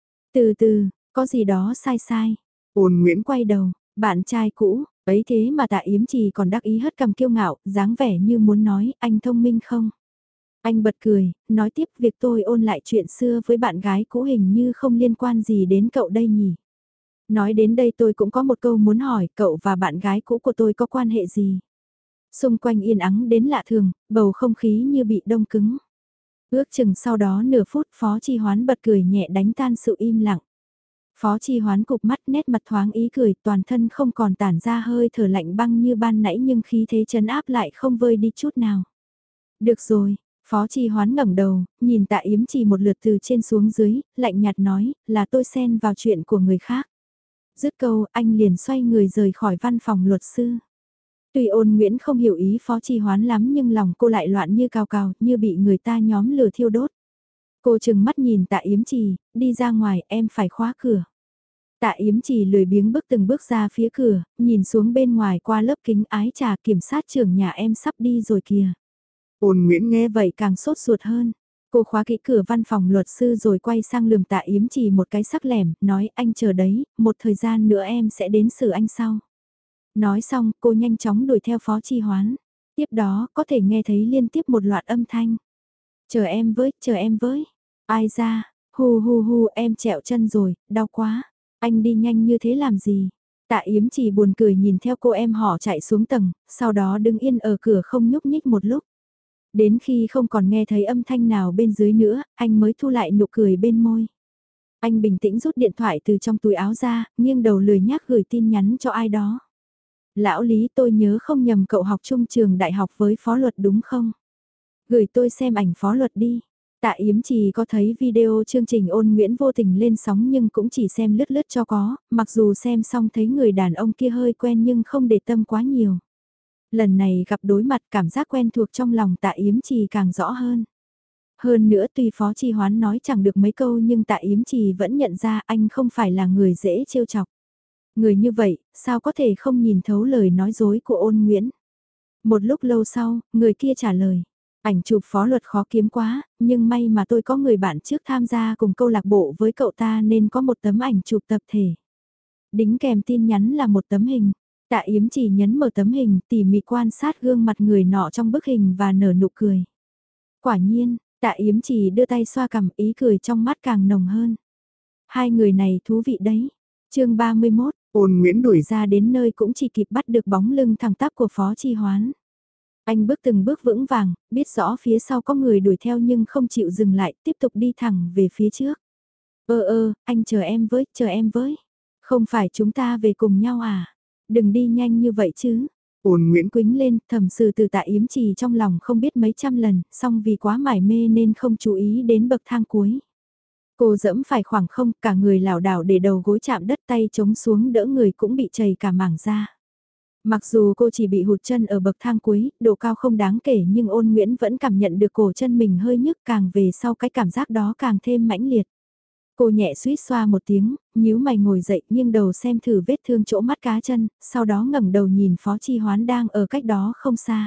Từ từ, có gì đó sai sai. Ôn Nguyễn Quay đầu, bạn trai cũ, ấy thế mà Tạ Yếm Trì còn đắc ý hất cằm kiêu ngạo, dáng vẻ như muốn nói, anh thông minh không? Anh bật cười, nói tiếp việc tôi ôn lại chuyện xưa với bạn gái cũ hình như không liên quan gì đến cậu đây nhỉ? Nói đến đây tôi cũng có một câu muốn hỏi, cậu và bạn gái cũ của tôi có quan hệ gì? Xung quanh yên ắng đến lạ thường, bầu không khí như bị đông cứng. Ước chừng sau đó nửa phút Phó Chi Hoán bật cười nhẹ đánh tan sự im lặng. Phó Chi Hoán cụp mắt nét mặt thoáng ý cười, toàn thân không còn tản ra hơi thở lạnh băng như ban nãy nhưng khí thế chấn áp lại không vơi đi chút nào. Được rồi, Phó Chi Hoán ngẩng đầu, nhìn Tạ Yếm Trì một lượt từ trên xuống dưới, lạnh nhạt nói, là tôi xen vào chuyện của người khác. Dứt câu, anh liền xoay người rời khỏi văn phòng luật sư. Tuy Ôn Nguyễn không hiểu ý Phó Chi Hoán lắm nhưng lòng cô lại loạn như cào cào, như bị người ta nhóm lửa thiêu đốt. Cô chừng mắt nhìn Tạ Yếm Trì, đi ra ngoài, em phải khóa cửa. Tạ Yếm Trì lười biếng bước từng bước ra phía cửa, nhìn xuống bên ngoài qua lớp kính ái trà kiểm sát trưởng nhà em sắp đi rồi kìa. Ôn Nguyễn Nghe vậy càng sốt ruột hơn. Cô khóa kỹ cửa văn phòng luật sư rồi quay sang lườm Tạ Yếm Trì một cái sắc lẻm, nói anh chờ đấy, một thời gian nữa em sẽ đến xử anh sau. Nói xong, cô nhanh chóng đuổi theo Phó Chi Hoán. Tiếp đó có thể nghe thấy liên tiếp một loạt âm thanh. Chờ em với, chờ em với. Ai ra, hu hu hu em trẹo chân rồi, đau quá. Anh đi nhanh như thế làm gì? Tạ Yếm chỉ buồn cười nhìn theo cô em họ chạy xuống tầng, sau đó đứng yên ở cửa không nhúc nhích một lúc. Đến khi không còn nghe thấy âm thanh nào bên dưới nữa, anh mới thu lại nụ cười bên môi. Anh bình tĩnh rút điện thoại từ trong túi áo ra, nghiêng đầu lười nhác gửi tin nhắn cho ai đó. Lão Lý, tôi nhớ không nhầm cậu học chung trường đại học với Phó Luật đúng không? Gửi tôi xem ảnh Phó Luật đi. Tạ Yếm chỉ có thấy video chương trình Ôn Nguyễn vô tình lên sóng nhưng cũng chỉ xem lướt lướt cho có, mặc dù xem xong thấy người đàn ông kia hơi quen nhưng không để tâm quá nhiều. Lần này gặp đối mặt cảm giác quen thuộc trong lòng Tạ Yếm Trì càng rõ hơn. Hơn nữa tuy Phó Chi Hoán nói chẳng được mấy câu nhưng Tạ Yếm Trì vẫn nhận ra anh không phải là người dễ trêu chọc. Người như vậy, sao có thể không nhìn thấu lời nói dối của Ôn Nguyễn? Một lúc lâu sau, người kia trả lời. Ảnh chụp Phó Luật khó kiếm quá, nhưng may mà tôi có người bạn trước tham gia cùng câu lạc bộ với cậu ta nên có một tấm ảnh chụp tập thể. Đính kèm tin nhắn là một tấm hình. Tạ Yếm chỉ nhấn mở tấm hình, tỉ mỉ quan sát gương mặt người nọ trong bức hình và nở nụ cười. Quả nhiên, Tạ Yếm chỉ đưa tay xoa cằm, ý cười trong mắt càng nồng hơn. Hai người này thú vị đấy. Chương ba mươi mốt, Ôn Nguyễn đuổi ra đến nơi cũng chỉ kịp bắt được bóng lưng thẳng tắp của Phó Chi Hoán. Anh bước từng bước vững vàng, biết rõ phía sau có người đuổi theo nhưng không chịu dừng lại, tiếp tục đi thẳng về phía trước. Ơ ơ, anh chờ em với, chờ em với. Không phải chúng ta về cùng nhau à? Đừng đi nhanh như vậy chứ. Ôn Nguyễn Quýnh lên, thầm sự từ Tạ Yếm Trì trong lòng không biết mấy trăm lần, song vì quá mải mê nên không chú ý đến bậc thang cuối. Cô dẫm phải khoảng không, cả người lảo đảo để đầu gối chạm đất, tay chống xuống đỡ người cũng bị chảy cả mảng da. Mặc dù cô chỉ bị hụt chân ở bậc thang cuối, độ cao không đáng kể nhưng Ôn Nguyễn vẫn cảm nhận được cổ chân mình hơi nhức, càng về sau cái cảm giác đó càng thêm mãnh liệt. Cô nhẹ suýt xoa một tiếng, nhíu mày ngồi dậy nghiêng đầu xem thử vết thương chỗ mắt cá chân, sau đó ngẩng đầu nhìn Phó Chi Hoán đang ở cách đó không xa.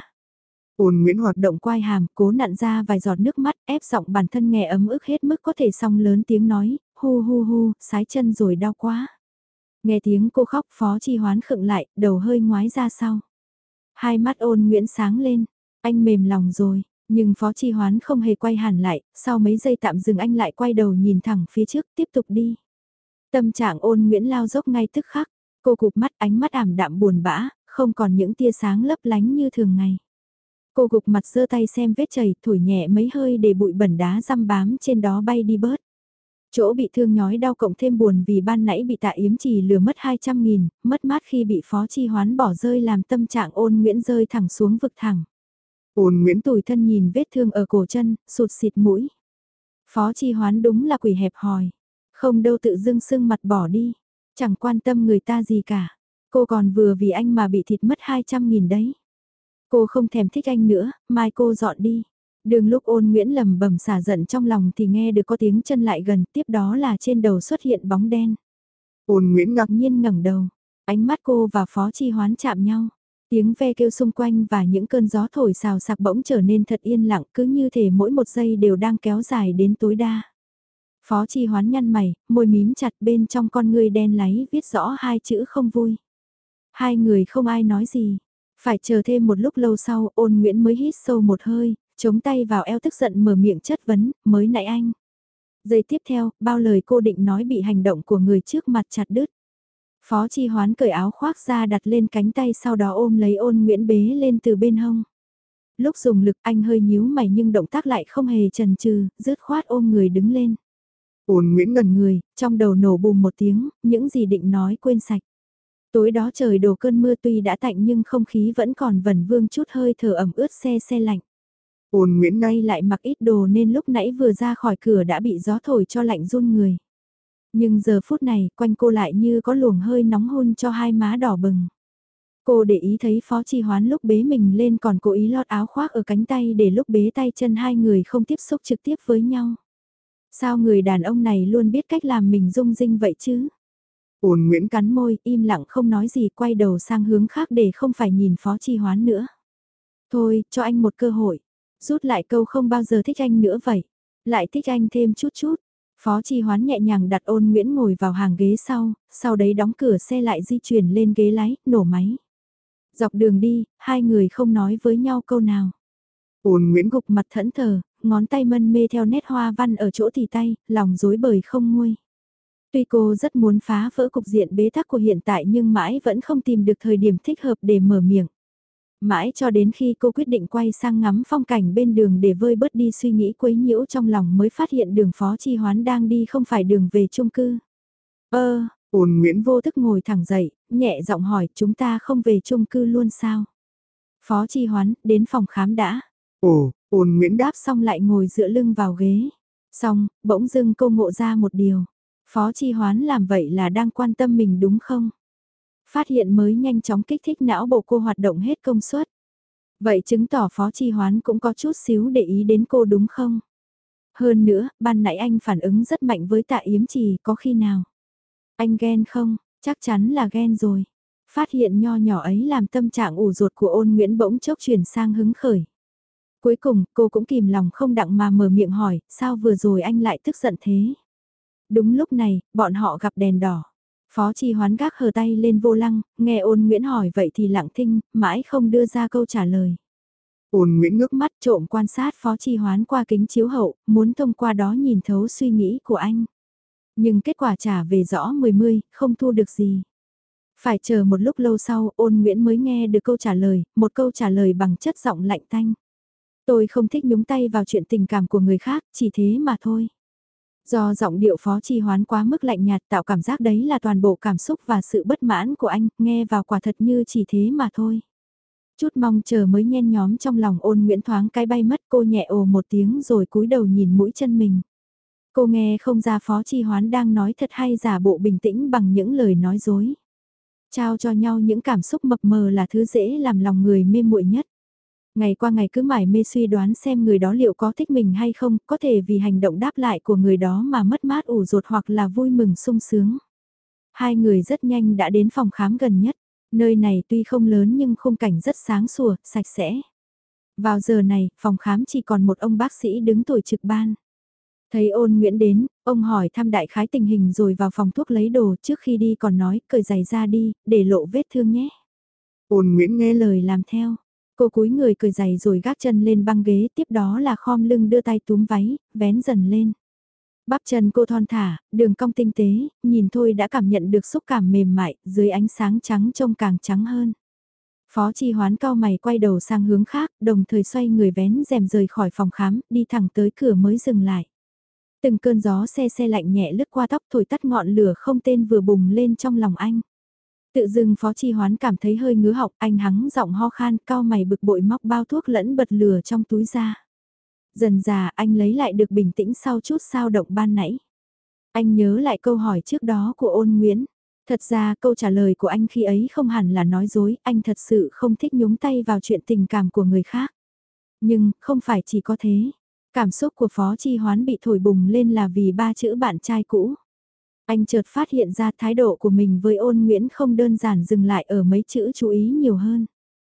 Ôn Nguyễn hoạt Động quai hàm, cố nặn ra vài giọt nước mắt, ép giọng bản thân nghe ấm ức hết mức có thể, xong lớn tiếng nói, hu hu hu, sái chân rồi đau quá. Nghe tiếng cô khóc, Phó Chi Hoán khựng lại, đầu hơi ngoái ra sau. Hai mắt Ôn Nguyễn sáng lên, anh mềm lòng rồi, nhưng Phó Chi Hoán không hề quay hẳn lại, sau mấy giây tạm dừng anh lại quay đầu nhìn thẳng phía trước, tiếp tục đi. Tâm trạng Ôn Nguyễn lao dốc ngay tức khắc, cô cụp mắt, ánh mắt ảm đạm buồn bã, không còn những tia sáng lấp lánh như thường ngày. Cô gục mặt giơ tay xem vết chảy, thổi nhẹ mấy hơi để bụi bẩn đá răm bám trên đó bay đi bớt. Chỗ bị thương nhói đau cộng thêm buồn vì ban nãy bị Tạ Yếm Trì lừa mất hai trăm nghìn, mất mát khi bị Phó Chi Hoán bỏ rơi làm tâm trạng Ôn Nguyễn rơi thẳng xuống vực thẳng. Ôn Nguyễn Tủi thân nhìn vết thương ở cổ chân, sụt xịt mũi. Phó Chi Hoán đúng là quỷ hẹp hòi. Không đâu tự dưng sưng mặt bỏ đi. Chẳng quan tâm người ta gì cả. Cô còn vừa vì anh mà bị thịt mất hai trăm nghìn đấy. Cô không thèm thích anh nữa, mai cô dọn đi. Đường lúc Ôn Nguyễn lầm bầm xả giận trong lòng thì nghe được có tiếng chân lại gần, tiếp đó là trên đầu xuất hiện bóng đen. Ôn Nguyễn ngạc Ngạc nhiên ngẩng đầu, ánh mắt cô và Phó Chi Hoán chạm nhau. Tiếng ve kêu xung quanh và những cơn gió thổi xào xạc bỗng trở nên thật yên lặng, cứ như thể mỗi một giây đều đang kéo dài đến tối đa. Phó Chi Hoán nhăn mày, môi mím chặt, bên trong con ngươi đen láy viết rõ hai chữ không vui. Hai người không ai nói gì. Phải chờ thêm một lúc lâu sau, Ôn Nguyễn mới hít sâu một hơi, chống tay vào eo tức giận mở miệng chất vấn, mới nãy anh. Giây tiếp theo, bao lời cô định nói bị hành động của người trước mặt chặt đứt. Phó Chi Hoán cởi áo khoác ra đặt lên cánh tay, sau đó ôm lấy Ôn Nguyễn bế lên từ bên hông. Lúc dùng lực anh hơi nhíu mày nhưng động tác lại không hề chần chừ, dứt khoát ôm người đứng lên. Ôn Nguyễn ngẩn Ngẩn người, trong đầu nổ bùm một tiếng, những gì định nói quên sạch. Tối đó trời đổ cơn mưa, tuy đã tạnh nhưng không khí vẫn còn vẩn vương chút hơi thở ẩm ướt se se lạnh. Ôn Nguyễn Nay lại mặc ít đồ nên lúc nãy vừa ra khỏi cửa đã bị gió thổi cho lạnh run người. Nhưng giờ phút này, quanh cô lại như có luồng hơi nóng hôn cho hai má đỏ bừng. Cô để ý thấy Phó Chi Hoán lúc bế mình lên còn cố ý lót áo khoác ở cánh tay để lúc bế tay chân hai người không tiếp xúc trực tiếp với nhau. Sao người đàn ông này luôn biết cách làm mình rung rinh vậy chứ? Ôn Nguyễn Cắn môi, im lặng không nói gì, quay đầu sang hướng khác để không phải nhìn Phó Chi Hoán nữa. Thôi, cho anh một cơ hội. Rút lại câu không bao giờ thích anh nữa vậy. Lại thích anh thêm chút chút. Phó Chi Hoán nhẹ nhàng đặt Ôn Nguyễn ngồi vào hàng ghế sau, sau đấy đóng cửa xe lại di chuyển lên ghế lái, nổ máy. Dọc đường đi, hai người không nói với nhau câu nào. Ôn Nguyễn Gục mặt thẫn thờ, ngón tay mân mê theo nét hoa văn ở chỗ tì tay, lòng rối bời không nguôi. Tuy cô rất muốn phá vỡ cục diện bế tắc của hiện tại nhưng mãi vẫn không tìm được thời điểm thích hợp để mở miệng. Mãi cho đến khi cô quyết định quay sang ngắm phong cảnh bên đường để vơi bớt đi suy nghĩ quấy nhiễu trong lòng mới phát hiện đường Phó Chi Hoán đang đi không phải đường về chung cư. Ơ, Ôn Nguyễn vô thức ngồi thẳng dậy, nhẹ giọng hỏi chúng ta không về chung cư luôn sao? Phó Chi Hoán, đến phòng khám đã. Ồ, Ôn Nguyễn Đáp xong lại ngồi dựa lưng vào ghế. Xong, bỗng dưng cô ngộ ra một điều. Phó Chi Hoán làm vậy là đang quan tâm mình đúng không? Phát hiện mới nhanh chóng kích thích não bộ cô hoạt động hết công suất. Vậy chứng tỏ Phó Chi Hoán cũng có chút xíu để ý đến cô đúng không? Hơn nữa, ban nãy anh phản ứng rất mạnh với Tạ Yếm Trì, có khi nào? Anh ghen không? Chắc chắn là ghen rồi. Phát hiện nho nhỏ ấy làm tâm trạng ủ rột của Ôn Nguyễn bỗng chốc chuyển sang hứng khởi. Cuối cùng, cô cũng kìm lòng không đặng mà mở miệng hỏi, sao vừa rồi anh lại tức giận thế? Đúng lúc này, bọn họ gặp đèn đỏ. Phó Chi Hoán gác hờ tay lên vô lăng, nghe Ôn Nguyễn hỏi vậy thì lặng thinh, mãi không đưa ra câu trả lời. Ôn Nguyễn ngước Mắt trộm quan sát Phó Chi Hoán qua kính chiếu hậu, muốn thông qua đó nhìn thấu suy nghĩ của anh. Nhưng kết quả trả về rõ mười mươi, không thu được gì. Phải chờ một lúc lâu sau, Ôn Nguyễn mới nghe được câu trả lời, một câu trả lời bằng chất giọng lạnh tanh. Tôi không thích nhúng tay vào chuyện tình cảm của người khác, chỉ thế mà thôi. Do giọng điệu Phó Chi Hoán quá mức lạnh nhạt tạo cảm giác đấy là toàn bộ cảm xúc và sự bất mãn của anh, nghe vào quả thật như chỉ thế mà thôi. Chút mong chờ mới nhen nhóm trong lòng Ôn Nguyễn thoáng cái bay mất, cô nhẹ ồ một tiếng rồi cúi đầu nhìn mũi chân mình. Cô nghe không ra Phó Chi Hoán đang nói thật hay giả bộ bình tĩnh bằng những lời nói dối. Trao cho nhau những cảm xúc mập mờ là thứ dễ làm lòng người mê muội nhất. Ngày qua ngày cứ mải mê suy đoán xem người đó liệu có thích mình hay không, có thể vì hành động đáp lại của người đó mà mất mát ủ rột hoặc là vui mừng sung sướng. Hai người rất nhanh đã đến phòng khám gần nhất, nơi này tuy không lớn nhưng khung cảnh rất sáng sủa, sạch sẽ. Vào giờ này, phòng khám chỉ còn một ông bác sĩ đứng tuổi trực ban. Thấy Ôn Nguyễn đến, ông hỏi thăm đại khái tình hình rồi vào phòng thuốc lấy đồ, trước khi đi còn nói cởi giày ra đi, để lộ vết thương nhé. Ôn Nguyễn Nghe lời làm theo. Cô cúi người cởi giày rồi gác chân lên băng ghế, tiếp đó là khom lưng đưa tay túm váy, vén dần lên. Bắp chân cô thon thả, đường cong tinh tế, nhìn thôi đã cảm nhận được xúc cảm mềm mại, dưới ánh sáng trắng trông càng trắng hơn. Phó Chi Hoán cau mày quay đầu sang hướng khác, đồng thời xoay người vén rèm rời khỏi phòng khám, đi thẳng tới cửa mới dừng lại. Từng cơn gió se se lạnh nhẹ lướt qua tóc thổi tắt ngọn lửa không tên vừa bùng lên trong lòng anh. Tự dưng Phó Chi Hoán cảm thấy hơi ngứa họng, anh hắng giọng ho khan, cau mày bực bội móc bao thuốc lẫn bật lửa trong túi ra. Dần dà anh lấy lại được bình tĩnh sau chút sao động ban nãy. Anh nhớ lại câu hỏi trước đó của Ôn Nguyễn. Thật ra câu trả lời của anh khi ấy không hẳn là nói dối, anh thật sự không thích nhúng tay vào chuyện tình cảm của người khác. Nhưng, không phải chỉ có thế. Cảm xúc của Phó Chi Hoán bị thổi bùng lên là vì ba chữ bạn trai cũ. Anh chợt phát hiện ra thái độ của mình với Ôn Nguyễn không đơn giản dừng lại ở mấy chữ chú ý nhiều hơn.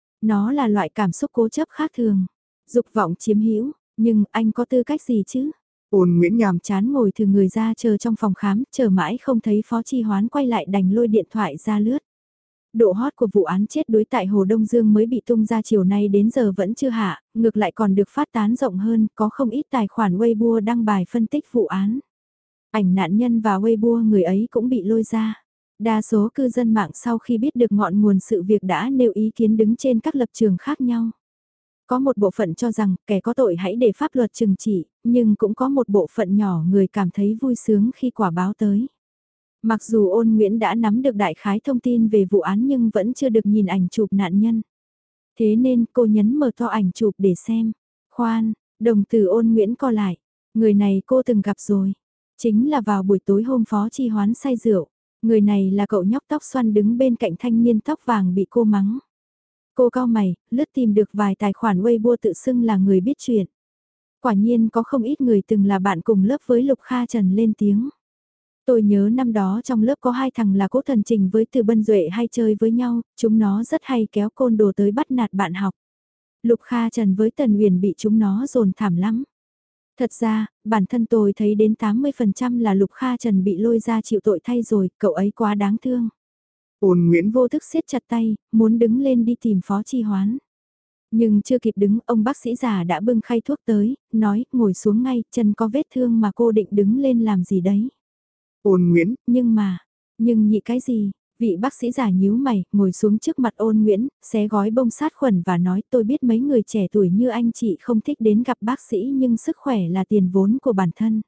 Nó là loại cảm xúc cố chấp khác thường, dục vọng chiếm hữu, nhưng anh có tư cách gì chứ? Ôn Nguyễn nhàm Chán ngồi thừ người ra chờ trong phòng khám, chờ mãi không thấy Phó Chi Hoán quay lại đành lôi điện thoại ra lướt. Độ hot của vụ án chết đuối tại Hồ Đông Dương mới bị tung ra chiều nay đến giờ vẫn chưa hạ, ngược lại còn được phát tán rộng hơn, có không ít tài khoản Weibo đăng bài phân tích vụ án. Ảnh nạn nhân và Weibo người ấy cũng bị lôi ra. Đa số cư dân mạng sau khi biết được ngọn nguồn sự việc đã nêu ý kiến đứng trên các lập trường khác nhau. Có một bộ phận cho rằng kẻ có tội hãy để pháp luật trừng trị, nhưng cũng có một bộ phận nhỏ người cảm thấy vui sướng khi quả báo tới. Mặc dù Ôn Nguyễn đã nắm được đại khái thông tin về vụ án nhưng vẫn chưa được nhìn ảnh chụp nạn nhân. Thế nên cô nhấn mở to ảnh chụp để xem. Khoan, đồng tử Ôn Nguyễn co lại. Người này cô từng gặp rồi. Chính là vào buổi tối hôm Phó Chi Hoán say rượu. Người này là cậu nhóc tóc xoăn đứng bên cạnh thanh niên tóc vàng bị cô mắng. Cô cau mày, lướt tìm được vài tài khoản Weibo tự xưng là người biết chuyện. Quả nhiên có không ít người từng là bạn cùng lớp với Lục Kha Trần lên tiếng. Tôi nhớ năm đó trong lớp có hai thằng là Cố Thần Trình với Từ Bân Duệ hay chơi với nhau, chúng nó rất hay kéo côn đồ tới bắt nạt bạn học. Lục Kha Trần với Tần Uyển bị chúng nó dồn thảm lắm. Thật ra, bản thân tôi thấy đến tám mươi phần trăm là Lục Kha Trần bị lôi ra chịu tội thay rồi, cậu ấy quá đáng thương. Ôn Nguyễn Vô thức siết chặt tay, muốn đứng lên đi tìm Phó Chi Hoán. Nhưng chưa kịp đứng, ông bác sĩ già đã bưng khay thuốc tới, nói, ngồi xuống ngay, chân có vết thương mà cô định đứng lên làm gì đấy. Ôn Nguyễn, Nhưng mà, nhưng nhị cái gì? Vị bác sĩ già nhíu mày, ngồi xuống trước mặt Ôn Nguyễn, xé gói bông sát khuẩn và nói tôi biết mấy người trẻ tuổi như anh chị không thích đến gặp bác sĩ nhưng sức khỏe là tiền vốn của bản thân.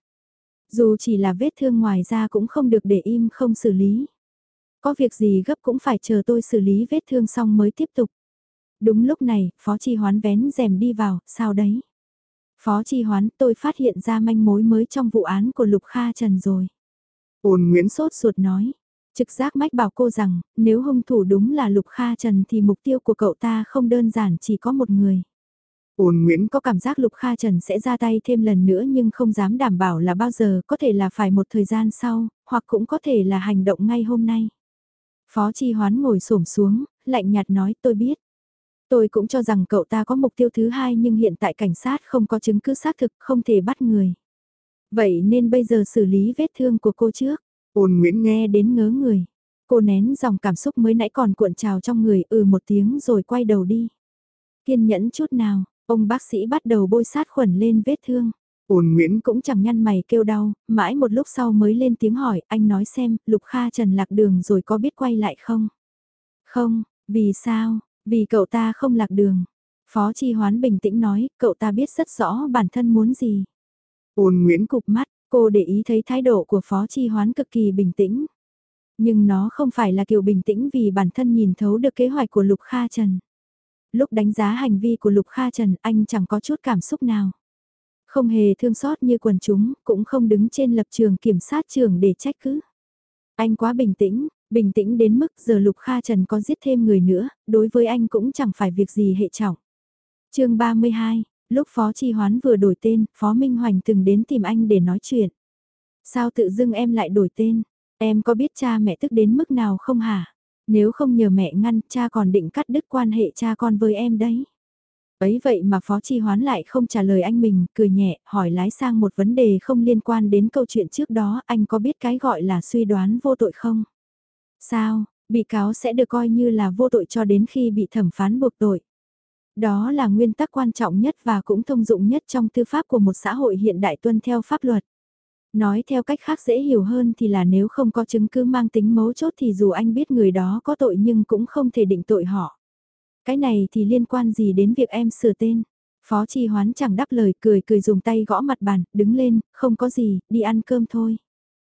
Dù chỉ là vết thương ngoài da cũng không được để im không xử lý. Có việc gì gấp cũng phải chờ tôi xử lý vết thương xong mới tiếp tục. Đúng lúc này, Phó Chi Hoán vén rèm đi vào, sao đấy? Phó Chi Hoán, tôi phát hiện ra manh mối mới trong vụ án của Lục Kha Trần rồi. Ôn Nguyễn Sốt ruột nói. Trực giác mách bảo cô rằng, nếu hung thủ đúng là Lục Kha Trần thì mục tiêu của cậu ta không đơn giản chỉ có một người. Ôn Nguyễn Có cảm giác Lục Kha Trần sẽ ra tay thêm lần nữa nhưng không dám đảm bảo là bao giờ, có thể là phải một thời gian sau, hoặc cũng có thể là hành động ngay hôm nay. Phó Chi Hoán ngồi xổm xuống, lạnh nhạt nói tôi biết. Tôi cũng cho rằng cậu ta có mục tiêu thứ hai nhưng hiện tại cảnh sát không có chứng cứ xác thực không thể bắt người. Vậy nên bây giờ xử lý vết thương của cô trước. Ôn Nguyễn Nghe đến ngớ người. Cô nén dòng cảm xúc mới nãy còn cuộn trào trong người ừ một tiếng rồi quay đầu đi. Kiên nhẫn chút nào, ông bác sĩ bắt đầu bôi sát khuẩn lên vết thương. Ôn Nguyễn Cũng chẳng nhăn mày kêu đau, mãi một lúc sau mới lên tiếng hỏi, anh nói xem, Lục Kha Trần lạc đường rồi có biết quay lại không? Không, vì sao? Vì cậu ta không lạc đường. Phó Chi Hoán bình tĩnh nói, cậu ta biết rất rõ bản thân muốn gì. Ôn Nguyễn Cụp mắt, cô để ý thấy thái độ của Phó Chi Hoán cực kỳ bình tĩnh. Nhưng nó không phải là kiểu bình tĩnh vì bản thân nhìn thấu được kế hoạch của Lục Kha Trần. Lúc đánh giá hành vi của Lục Kha Trần, anh chẳng có chút cảm xúc nào. Không hề thương xót như quần chúng, cũng không đứng trên lập trường kiểm sát trưởng để trách cứ. Anh quá bình tĩnh, bình tĩnh đến mức giờ Lục Kha Trần có giết thêm người nữa, đối với anh cũng chẳng phải việc gì hệ trọng. chương ba mươi hai, lúc Phó Chi Hoán vừa đổi tên, Phó Minh Hoành từng đến tìm anh để nói chuyện. Sao tự dưng em lại đổi tên? Em có biết cha mẹ tức đến mức nào không hả? Nếu không nhờ mẹ ngăn, cha còn định cắt đứt quan hệ cha con với em đấy. Ấy vậy mà Phó Chi Hoán lại không trả lời anh mình, cười nhẹ, hỏi lái sang một vấn đề không liên quan đến câu chuyện trước đó, anh có biết cái gọi là suy đoán vô tội không? Sao, bị cáo sẽ được coi như là vô tội cho đến khi bị thẩm phán buộc tội. Đó là nguyên tắc quan trọng nhất và cũng thông dụng nhất trong tư pháp của một xã hội hiện đại tuân theo pháp luật. Nói theo cách khác dễ hiểu hơn thì là nếu không có chứng cứ mang tính mấu chốt thì dù anh biết người đó có tội nhưng cũng không thể định tội họ. Cái này thì liên quan gì đến việc em sửa tên? Phó Chi Hoán chẳng đáp lời cười cười dùng tay gõ mặt bàn, đứng lên, không có gì, đi ăn cơm thôi.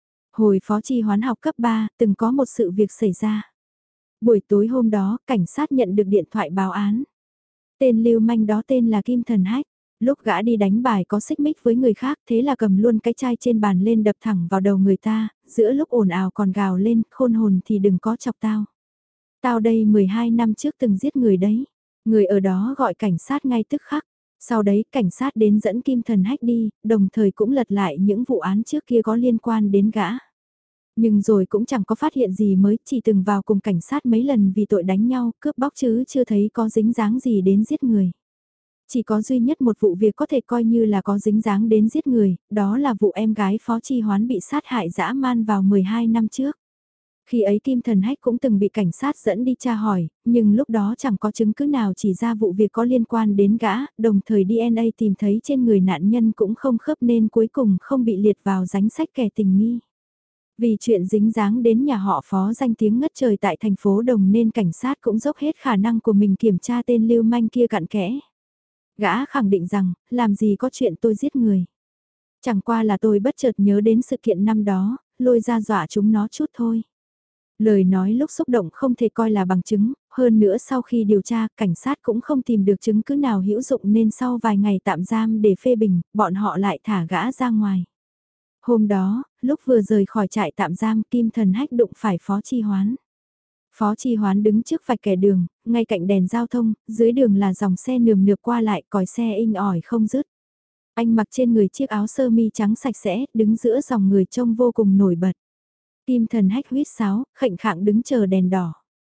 Hồi Phó Chi Hoán học cấp ba, từng có một sự việc xảy ra. Buổi tối hôm đó, cảnh sát nhận được điện thoại báo án. Tên lưu manh đó tên là Kim Thần Hách. Lúc gã đi đánh bài có xích mích với người khác thế là cầm luôn cái chai trên bàn lên đập thẳng vào đầu người ta, giữa lúc ồn ào còn gào lên, khôn hồn thì đừng có chọc tao. Tao đây mười hai năm trước từng giết người đấy. Người ở đó gọi cảnh sát ngay tức khắc. Sau đấy cảnh sát đến dẫn Kim Thần Hách đi, đồng thời cũng lật lại những vụ án trước kia có liên quan đến gã. Nhưng rồi cũng chẳng có phát hiện gì mới, chỉ từng vào cùng cảnh sát mấy lần vì tội đánh nhau, cướp bóc chứ chưa thấy có dính dáng gì đến giết người. Chỉ có duy nhất một vụ việc có thể coi như là có dính dáng đến giết người, đó là vụ em gái Phó Chi Hoán bị sát hại dã man vào mười hai năm trước. Khi ấy Kim Thần Hách cũng từng bị cảnh sát dẫn đi tra hỏi, nhưng lúc đó chẳng có chứng cứ nào chỉ ra vụ việc có liên quan đến gã, đồng thời đê en a tìm thấy trên người nạn nhân cũng không khớp nên cuối cùng không bị liệt vào danh sách kẻ tình nghi. Vì chuyện dính dáng đến nhà họ Phó danh tiếng ngất trời tại thành phố Đồng nên cảnh sát cũng dốc hết khả năng của mình kiểm tra tên lưu manh kia cặn kẽ. Gã khẳng định rằng, làm gì có chuyện tôi giết người. Chẳng qua là tôi bất chợt nhớ đến sự kiện năm đó, lôi ra dọa chúng nó chút thôi. Lời nói lúc xúc động không thể coi là bằng chứng, hơn nữa sau khi điều tra, cảnh sát cũng không tìm được chứng cứ nào hữu dụng nên sau vài ngày tạm giam để phê bình, bọn họ lại thả gã ra ngoài. Hôm đó, lúc vừa rời khỏi trại tạm giam, Kim Thần Hách đụng phải Phó Chi Hoán. Phó Chi Hoán đứng trước vạch kẻ đường, ngay cạnh đèn giao thông, dưới đường là dòng xe nườm nượp qua lại, còi xe inh ỏi không dứt. Anh mặc trên người chiếc áo sơ mi trắng sạch sẽ, đứng giữa dòng người trông vô cùng nổi bật. Kim Thần Hách huýt sáo, khệnh khạng đứng chờ đèn đỏ.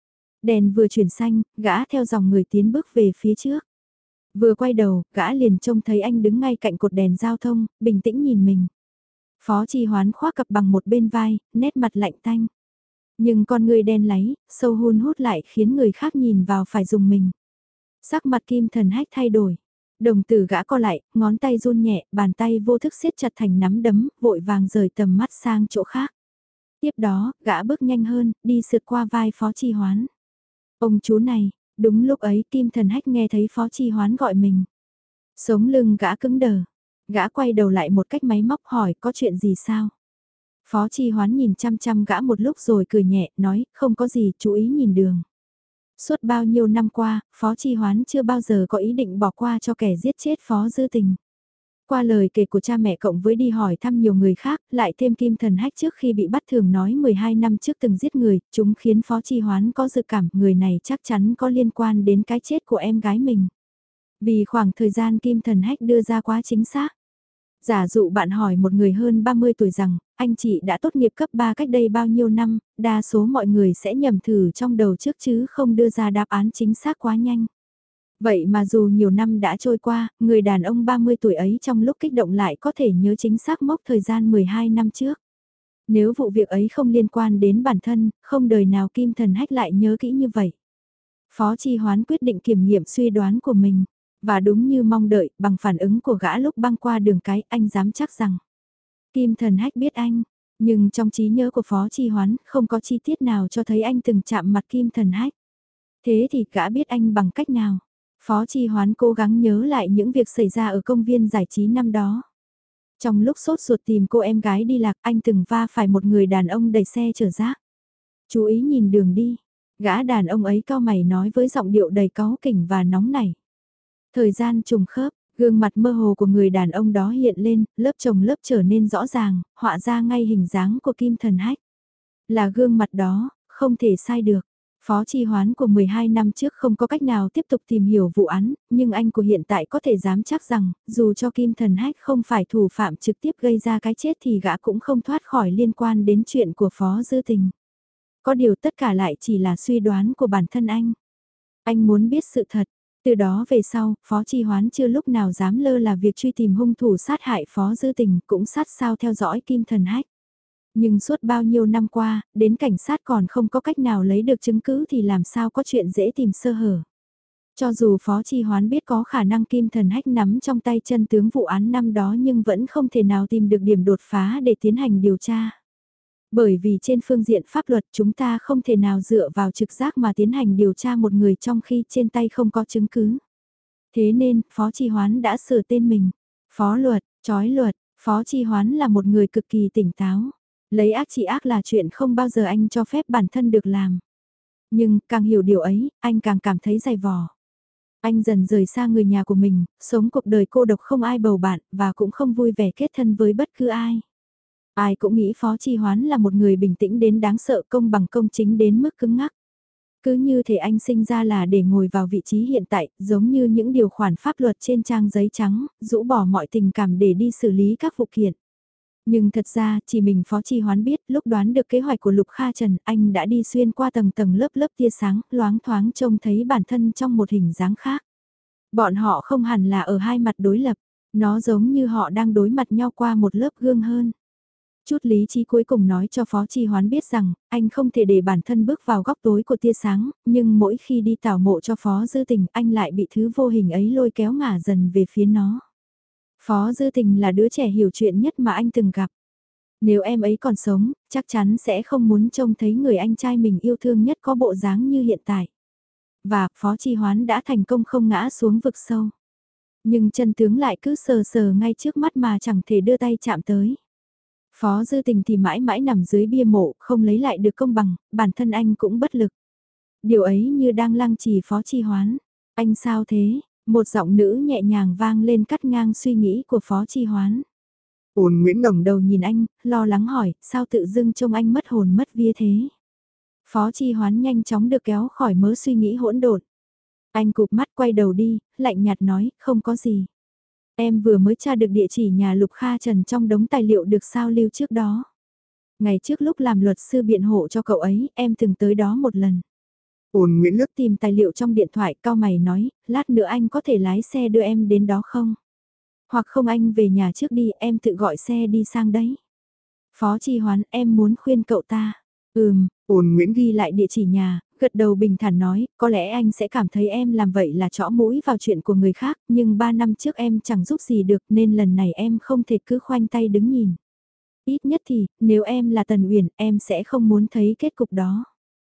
Đèn vừa chuyển xanh, gã theo dòng người tiến bước về phía trước. Vừa quay đầu, gã liền trông thấy anh đứng ngay cạnh cột đèn giao thông, bình tĩnh nhìn mình. Phó Chi Hoán khoác cặp bằng một bên vai, nét mặt lạnh tanh. Nhưng con người đen láy, sâu hun hút lại khiến người khác nhìn vào phải dùng mình. Sắc mặt Kim Thần Hách thay đổi. Đồng tử gã co lại, ngón tay run nhẹ, bàn tay vô thức siết chặt thành nắm đấm, vội vàng rời tầm mắt sang chỗ khác. Tiếp đó, gã bước nhanh hơn, đi sượt qua vai Phó Chi Hoán. Ông chú này, đúng lúc ấy Kim Thần Hách nghe thấy Phó Chi Hoán gọi mình. Sống lưng gã cứng đờ. Gã quay đầu lại một cách máy móc hỏi có chuyện gì sao? Phó Chi Hoán nhìn chăm chăm gã một lúc rồi cười nhẹ, nói, không có gì, chú ý nhìn đường. Suốt bao nhiêu năm qua, Phó Chi Hoán chưa bao giờ có ý định bỏ qua cho kẻ giết chết Phó Dư Tình. Qua lời kể của cha mẹ cộng với đi hỏi thăm nhiều người khác, lại thêm Kim Thần Hách trước khi bị bắt thường nói mười hai năm trước từng giết người, chúng khiến Phó Chi Hoán có dự cảm người này chắc chắn có liên quan đến cái chết của em gái mình. Vì khoảng thời gian Kim Thần Hách đưa ra quá chính xác. Giả dụ bạn hỏi một người hơn ba mươi tuổi rằng, anh chị đã tốt nghiệp cấp ba cách đây bao nhiêu năm, đa số mọi người sẽ nhầm thử trong đầu trước chứ không đưa ra đáp án chính xác quá nhanh. Vậy mà dù nhiều năm đã trôi qua, người đàn ông ba mươi tuổi ấy trong lúc kích động lại có thể nhớ chính xác mốc thời gian mười hai năm trước. Nếu vụ việc ấy không liên quan đến bản thân, không đời nào Kim Thần Hách lại nhớ kỹ như vậy. Phó Chi Hoán quyết định kiểm nghiệm suy đoán của mình. Và đúng như mong đợi, bằng phản ứng của gã lúc băng qua đường cái, anh dám chắc rằng Kim Thần Hách biết anh, nhưng trong trí nhớ của Phó Chi Hoán không có chi tiết nào cho thấy anh từng chạm mặt Kim Thần Hách. Thế thì gã biết anh bằng cách nào? Phó Chi Hoán cố gắng nhớ lại những việc xảy ra ở công viên giải trí năm đó. Trong lúc sốt ruột tìm cô em gái đi lạc, anh từng va phải một người đàn ông đẩy xe chở rác. Chú ý nhìn đường đi. Gã đàn ông ấy cau mày nói với giọng điệu đầy cáu kỉnh và nóng nảy. Thời gian trùng khớp, gương mặt mơ hồ của người đàn ông đó hiện lên, lớp chồng lớp trở nên rõ ràng, họa ra ngay hình dáng của Kim Thần Hách. Là gương mặt đó, không thể sai được. Phó Chi Hoán của mười hai năm trước không có cách nào tiếp tục tìm hiểu vụ án, nhưng anh của hiện tại có thể dám chắc rằng, dù cho Kim Thần Hách không phải thủ phạm trực tiếp gây ra cái chết thì gã cũng không thoát khỏi liên quan đến chuyện của Phó Dư Tình. Có điều tất cả lại chỉ là suy đoán của bản thân anh. Anh muốn biết sự thật. Từ đó về sau, Phó Chi Hoán chưa lúc nào dám lơ là việc truy tìm hung thủ sát hại Phó Dư Tình, cũng sát sao theo dõi Kim Thần Hách. Nhưng suốt bao nhiêu năm qua, đến cảnh sát còn không có cách nào lấy được chứng cứ thì làm sao có chuyện dễ tìm sơ hở. Cho dù Phó Chi Hoán biết có khả năng Kim Thần Hách nắm trong tay chân tướng vụ án năm đó nhưng vẫn không thể nào tìm được điểm đột phá để tiến hành điều tra. Bởi vì trên phương diện pháp luật chúng ta không thể nào dựa vào trực giác mà tiến hành điều tra một người trong khi trên tay không có chứng cứ. Thế nên, Phó Chi Hoán đã sửa tên mình. Phó luật, chói luật, Phó Chi Hoán là một người cực kỳ tỉnh táo. Lấy ác trị ác là chuyện không bao giờ anh cho phép bản thân được làm. Nhưng, càng hiểu điều ấy, anh càng cảm thấy dày vò. Anh dần rời xa người nhà của mình, sống cuộc đời cô độc không ai bầu bạn, và cũng không vui vẻ kết thân với bất cứ ai. Ai cũng nghĩ Phó Chi Hoán là một người bình tĩnh đến đáng sợ, công bằng công chính đến mức cứng ngắc. Cứ như thể anh sinh ra là để ngồi vào vị trí hiện tại, giống như những điều khoản pháp luật trên trang giấy trắng, rũ bỏ mọi tình cảm để đi xử lý các vụ kiện. Nhưng thật ra, chỉ mình Phó Chi Hoán biết, lúc đoán được kế hoạch của Lục Kha Trần, anh đã đi xuyên qua tầng tầng lớp lớp tia sáng, loáng thoáng trông thấy bản thân trong một hình dáng khác. Bọn họ không hẳn là ở hai mặt đối lập, nó giống như họ đang đối mặt nhau qua một lớp gương hơn. Chút lý trí cuối cùng nói cho Phó Chi Hoán biết rằng, anh không thể để bản thân bước vào góc tối của tia sáng, nhưng mỗi khi đi tảo mộ cho Phó Dư Tình, anh lại bị thứ vô hình ấy lôi kéo ngả dần về phía nó. Phó Dư Tình là đứa trẻ hiểu chuyện nhất mà anh từng gặp. Nếu em ấy còn sống, chắc chắn sẽ không muốn trông thấy người anh trai mình yêu thương nhất có bộ dáng như hiện tại. Và Phó Chi Hoán đã thành công không ngã xuống vực sâu. Nhưng chân tướng lại cứ sờ sờ ngay trước mắt mà chẳng thể đưa tay chạm tới. Phó Dư Tình thì mãi mãi nằm dưới bia mộ, không lấy lại được công bằng, bản thân anh cũng bất lực. Điều ấy như đang lăng trì Phó Chi Hoán. Anh sao thế? Một giọng nữ nhẹ nhàng vang lên cắt ngang suy nghĩ của Phó Chi Hoán. Ôn Nguyễn ngẩng đầu nhìn anh, lo lắng hỏi, sao tự dưng trông anh mất hồn mất vía thế? Phó Chi Hoán nhanh chóng được kéo khỏi mớ suy nghĩ hỗn độn. Anh cụp mắt quay đầu đi, lạnh nhạt nói, không có gì. Em vừa mới tra được địa chỉ nhà Lục Kha Trần trong đống tài liệu được sao lưu trước đó. Ngày trước lúc làm luật sư biện hộ cho cậu ấy, em từng tới đó một lần. Ôn Nguyễn lướt tìm tài liệu trong điện thoại, cao mày nói, lát nữa anh có thể lái xe đưa em đến đó không? Hoặc không anh về nhà trước đi, em tự gọi xe đi sang đấy. Phó Chi Hoán, em muốn khuyên cậu ta. Ừm, Ôn Nguyễn ghi lại địa chỉ nhà, gật đầu bình thản nói, có lẽ anh sẽ cảm thấy em làm vậy là chõ mũi vào chuyện của người khác, nhưng ba năm trước em chẳng giúp gì được nên lần này em không thể cứ khoanh tay đứng nhìn. Ít nhất thì, nếu em là Tần Uyển, em sẽ không muốn thấy kết cục đó.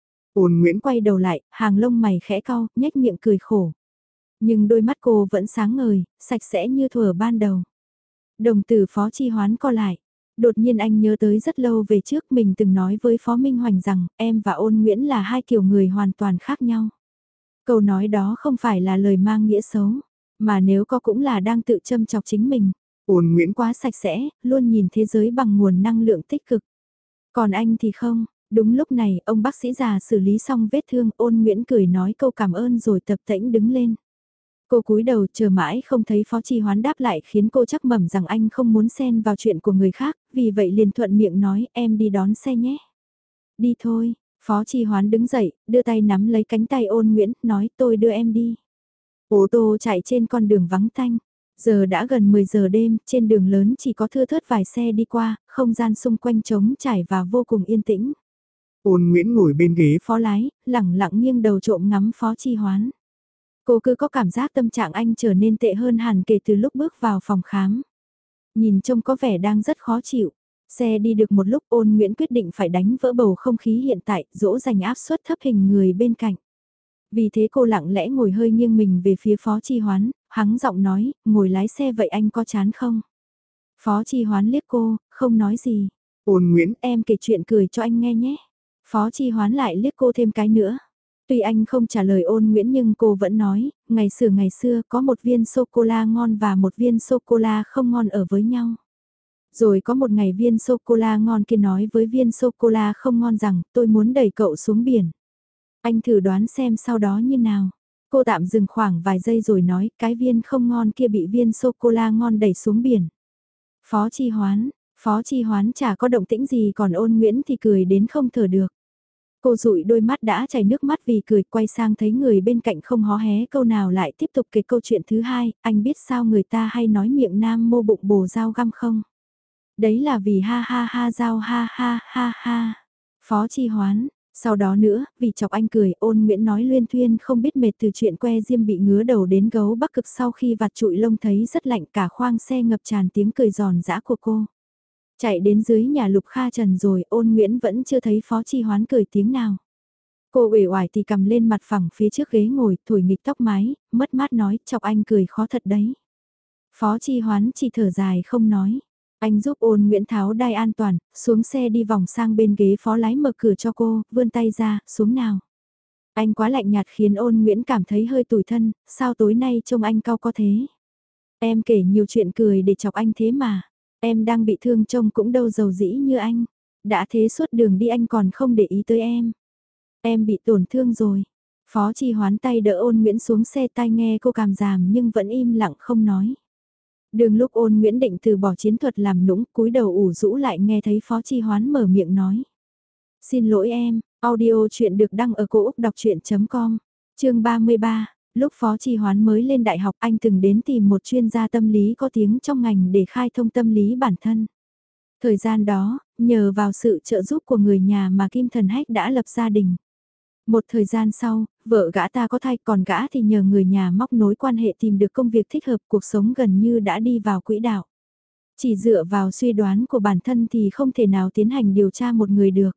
Ôn Nguyễn Quay đầu lại, hàng lông mày khẽ cau, nhếch miệng cười khổ. Nhưng đôi mắt cô vẫn sáng ngời, sạch sẽ như thuở ban đầu. Đồng tử Phó Chi Hoán co lại. Đột nhiên anh nhớ tới rất lâu về trước mình từng nói với Phó Minh Hoành rằng em và Ôn Nguyễn là hai kiểu người hoàn toàn khác nhau. Câu nói đó không phải là lời mang nghĩa xấu, mà nếu có cũng là đang tự châm chọc chính mình. Ôn Nguyễn Quá sạch sẽ, luôn nhìn thế giới bằng nguồn năng lượng tích cực. Còn anh thì không, đúng lúc này ông bác sĩ già xử lý xong vết thương, Ôn Nguyễn cười nói câu cảm ơn rồi tập tễnh đứng lên. Cô cúi đầu chờ mãi không thấy Phó Chi Hoán đáp lại khiến cô chắc mẩm rằng anh không muốn xen vào chuyện của người khác, vì vậy liền thuận miệng nói em đi đón xe nhé. Đi thôi, Phó Chi Hoán đứng dậy, đưa tay nắm lấy cánh tay Ôn Nguyễn, nói tôi đưa em đi. Ô tô chạy trên con đường vắng tanh. Giờ đã gần mười giờ đêm, trên đường lớn chỉ có thưa thớt vài xe đi qua, không gian xung quanh trống trải và vô cùng yên tĩnh. Ôn Nguyễn ngồi bên ghế. Phó lái, lẳng lặng nghiêng đầu trộm ngắm Phó Chi Hoán. Cô cứ có cảm giác tâm trạng anh trở nên tệ hơn hẳn kể từ lúc bước vào phòng khám. Nhìn trông có vẻ đang rất khó chịu. Xe đi được một lúc Ôn Nguyễn quyết định phải đánh vỡ bầu không khí hiện tại, dỗ dành áp suất thấp hình người bên cạnh. Vì thế cô lặng lẽ ngồi hơi nghiêng mình về phía Phó Chi Hoán, hắng giọng nói, ngồi lái xe vậy anh có chán không? Phó Chi Hoán liếc cô, không nói gì. Ôn Nguyễn, Em kể chuyện cười cho anh nghe nhé. Phó Chi Hoán lại liếc cô thêm cái nữa. Tuy anh không trả lời Ôn Nguyễn nhưng cô vẫn nói, ngày xưa ngày xưa có một viên sô-cô-la ngon và một viên sô-cô-la không ngon ở với nhau. Rồi có một ngày viên sô-cô-la ngon kia nói với viên sô-cô-la không ngon rằng tôi muốn đẩy cậu xuống biển. Anh thử đoán xem sau đó như nào. Cô tạm dừng khoảng vài giây rồi nói cái viên không ngon kia bị viên sô-cô-la ngon đẩy xuống biển. Phó Chi Hoán, Phó Chi Hoán chả có động tĩnh gì còn Ôn Nguyễn thì cười đến không thở được. Cô dụi đôi mắt đã chảy nước mắt vì cười quay sang thấy người bên cạnh không hó hé câu nào lại tiếp tục kể câu chuyện thứ hai, anh biết sao người ta hay nói miệng nam mô bụng bồ dao găm không? Đấy là vì ha ha ha dao ha ha ha ha. Phó Chi Hoán, sau đó nữa, vì chọc anh cười, Ôn Nguyễn nói luyên thuyên không biết mệt từ chuyện que diêm bị ngứa đầu đến gấu Bắc Cực sau khi vặt trụi lông thấy rất lạnh cả khoang xe ngập tràn tiếng cười giòn giã của cô. Chạy đến dưới nhà Lục Kha Trần rồi Ôn Nguyễn vẫn chưa thấy Phó Chi Hoán cười tiếng nào. Cô uể oải thì cầm lên mặt phẳng phía trước ghế ngồi, thổi nghịch tóc mái, mất mát nói, chọc anh cười khó thật đấy. Phó Chi Hoán chỉ thở dài không nói. Anh giúp Ôn Nguyễn tháo đai an toàn, xuống xe đi vòng sang bên ghế phó lái mở cửa cho cô, vươn tay ra, xuống nào. Anh quá lạnh nhạt khiến Ôn Nguyễn cảm thấy hơi tủi thân, sao tối nay trông anh cao có thế. Em kể nhiều chuyện cười để chọc anh thế mà. Em đang bị thương trông cũng đâu giàu dĩ như anh. Đã thế suốt đường đi anh còn không để ý tới em. Em bị tổn thương rồi. Phó Chi Hoán tay đỡ Ôn Nguyễn xuống xe tai nghe cô càm giảm nhưng vẫn im lặng không nói. Đường lúc Ôn Nguyễn định từ bỏ chiến thuật làm nũng cúi đầu ủ rũ lại nghe thấy Phó Chi Hoán mở miệng nói. Xin lỗi em, audio chuyện được đăng ở cổ Úc đọc chuyện.com, chương ba mươi ba. Lúc Phó Chi Hoán mới lên đại học anh từng đến tìm một chuyên gia tâm lý có tiếng trong ngành để khai thông tâm lý bản thân. Thời gian đó, nhờ vào sự trợ giúp của người nhà mà Kim Thần Hách đã lập gia đình. Một thời gian sau, vợ gã ta có thai còn gã thì nhờ người nhà móc nối quan hệ tìm được công việc thích hợp cuộc sống gần như đã đi vào quỹ đạo. Chỉ dựa vào suy đoán của bản thân thì không thể nào tiến hành điều tra một người được.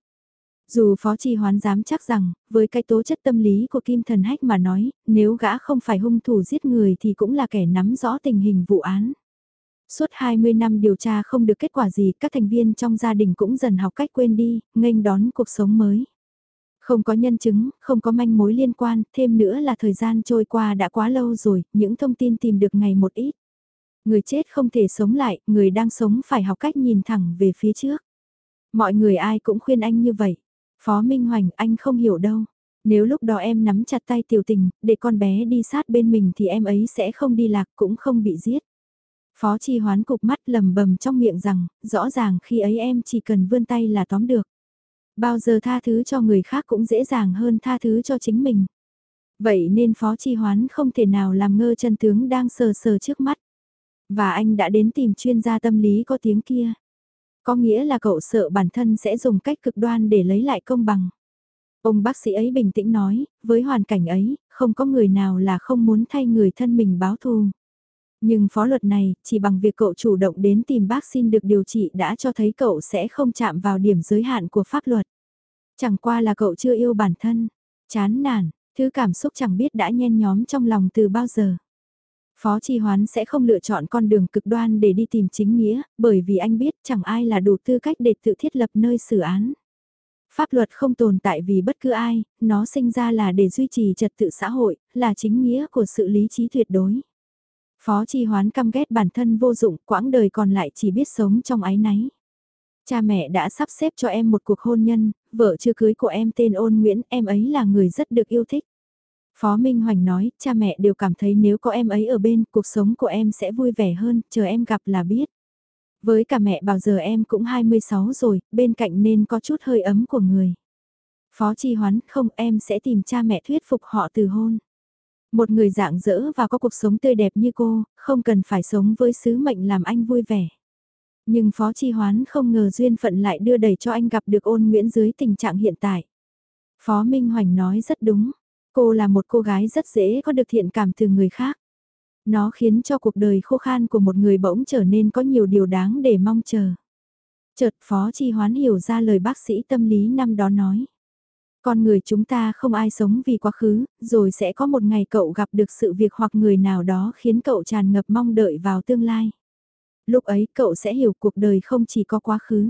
Dù Phó Chi Hoán dám chắc rằng, với cái tố chất tâm lý của Kim Thần Hách mà nói, nếu gã không phải hung thủ giết người thì cũng là kẻ nắm rõ tình hình vụ án. Suốt hai mươi năm điều tra không được kết quả gì, các thành viên trong gia đình cũng dần học cách quên đi, nghênh đón cuộc sống mới. Không có nhân chứng, không có manh mối liên quan, thêm nữa là thời gian trôi qua đã quá lâu rồi, những thông tin tìm được ngày một ít. Người chết không thể sống lại, người đang sống phải học cách nhìn thẳng về phía trước. Mọi người ai cũng khuyên anh như vậy. Phó Minh Hoành, anh không hiểu đâu. Nếu lúc đó em nắm chặt tay Tiểu Tình, để con bé đi sát bên mình thì em ấy sẽ không đi lạc cũng không bị giết. Phó Chi Hoán cục mắt lầm bầm trong miệng rằng, rõ ràng khi ấy em chỉ cần vươn tay là tóm được. Bao giờ tha thứ cho người khác cũng dễ dàng hơn tha thứ cho chính mình. Vậy nên Phó Chi Hoán không thể nào làm ngơ chân tướng đang sờ sờ trước mắt. Và anh đã đến tìm chuyên gia tâm lý có tiếng kia. Có nghĩa là cậu sợ bản thân sẽ dùng cách cực đoan để lấy lại công bằng. Ông bác sĩ ấy bình tĩnh nói, với hoàn cảnh ấy, không có người nào là không muốn thay người thân mình báo thù. Nhưng phó luật này, chỉ bằng việc cậu chủ động đến tìm bác xin được điều trị đã cho thấy cậu sẽ không chạm vào điểm giới hạn của pháp luật. Chẳng qua là cậu chưa yêu bản thân, chán nản, thứ cảm xúc chẳng biết đã nhen nhóm trong lòng từ bao giờ. Phó Chi Hoán sẽ không lựa chọn con đường cực đoan để đi tìm chính nghĩa, bởi vì anh biết chẳng ai là đủ tư cách để tự thiết lập nơi xử án. Pháp luật không tồn tại vì bất cứ ai, nó sinh ra là để duy trì trật tự xã hội, là chính nghĩa của sự lý trí tuyệt đối. Phó Chi Hoán căm ghét bản thân vô dụng, quãng đời còn lại chỉ biết sống trong áy náy. Cha mẹ đã sắp xếp cho em một cuộc hôn nhân, vợ chưa cưới của em tên Ôn Nguyễn, em ấy là người rất được yêu thích. Phó Minh Hoành nói, cha mẹ đều cảm thấy nếu có em ấy ở bên, cuộc sống của em sẽ vui vẻ hơn, chờ em gặp là biết. Với cả mẹ bao giờ em cũng hai mươi sáu rồi, bên cạnh nên có chút hơi ấm của người. Phó Chi Hoán, không, em sẽ tìm cha mẹ thuyết phục họ từ hôn. Một người rạng rỡ và có cuộc sống tươi đẹp như cô, không cần phải sống với sứ mệnh làm anh vui vẻ. Nhưng Phó Chi Hoán không ngờ duyên phận lại đưa đẩy cho anh gặp được Ôn Nguyễn dưới tình trạng hiện tại. Phó Minh Hoành nói rất đúng, cô là một cô gái rất dễ có được thiện cảm từ người khác. Nó khiến cho cuộc đời khô khan của một người bỗng trở nên có nhiều điều đáng để mong chờ. Chợt Phó Chi Hoán hiểu ra lời bác sĩ tâm lý năm đó nói. Con người chúng ta không ai sống vì quá khứ, rồi sẽ có một ngày cậu gặp được sự việc hoặc người nào đó khiến cậu tràn ngập mong đợi vào tương lai. Lúc ấy cậu sẽ hiểu cuộc đời không chỉ có quá khứ.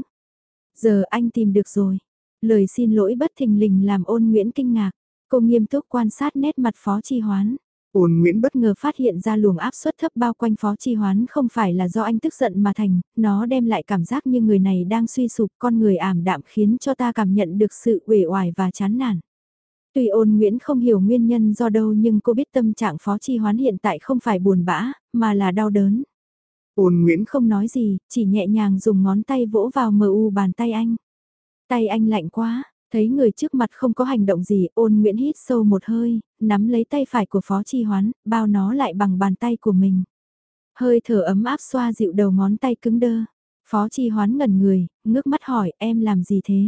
Giờ anh tìm được rồi. Lời xin lỗi bất thình lình làm Ôn Nguyễn kinh ngạc. Cô nghiêm túc quan sát nét mặt Phó Chi Hoán. Ôn Nguyễn Bất ngờ phát hiện ra luồng áp suất thấp bao quanh Phó Chi Hoán không phải là do anh tức giận mà thành, nó đem lại cảm giác như người này đang suy sụp, con người ảm đạm khiến cho ta cảm nhận được sự uể oải và chán nản. Tuy Ôn Nguyễn không hiểu nguyên nhân do đâu nhưng cô biết tâm trạng Phó Chi Hoán hiện tại không phải buồn bã, mà là đau đớn. Ôn Nguyễn Không nói gì, chỉ nhẹ nhàng dùng ngón tay vỗ vào mờ u bàn tay anh. Tay anh lạnh quá. Thấy người trước mặt không có hành động gì, Ôn Nguyễn hít sâu một hơi, nắm lấy tay phải của Phó Chi Hoán, bao nó lại bằng bàn tay của mình. Hơi thở ấm áp xoa dịu đầu ngón tay cứng đơ. Phó Chi Hoán ngẩn người, ngước mắt hỏi em làm gì thế?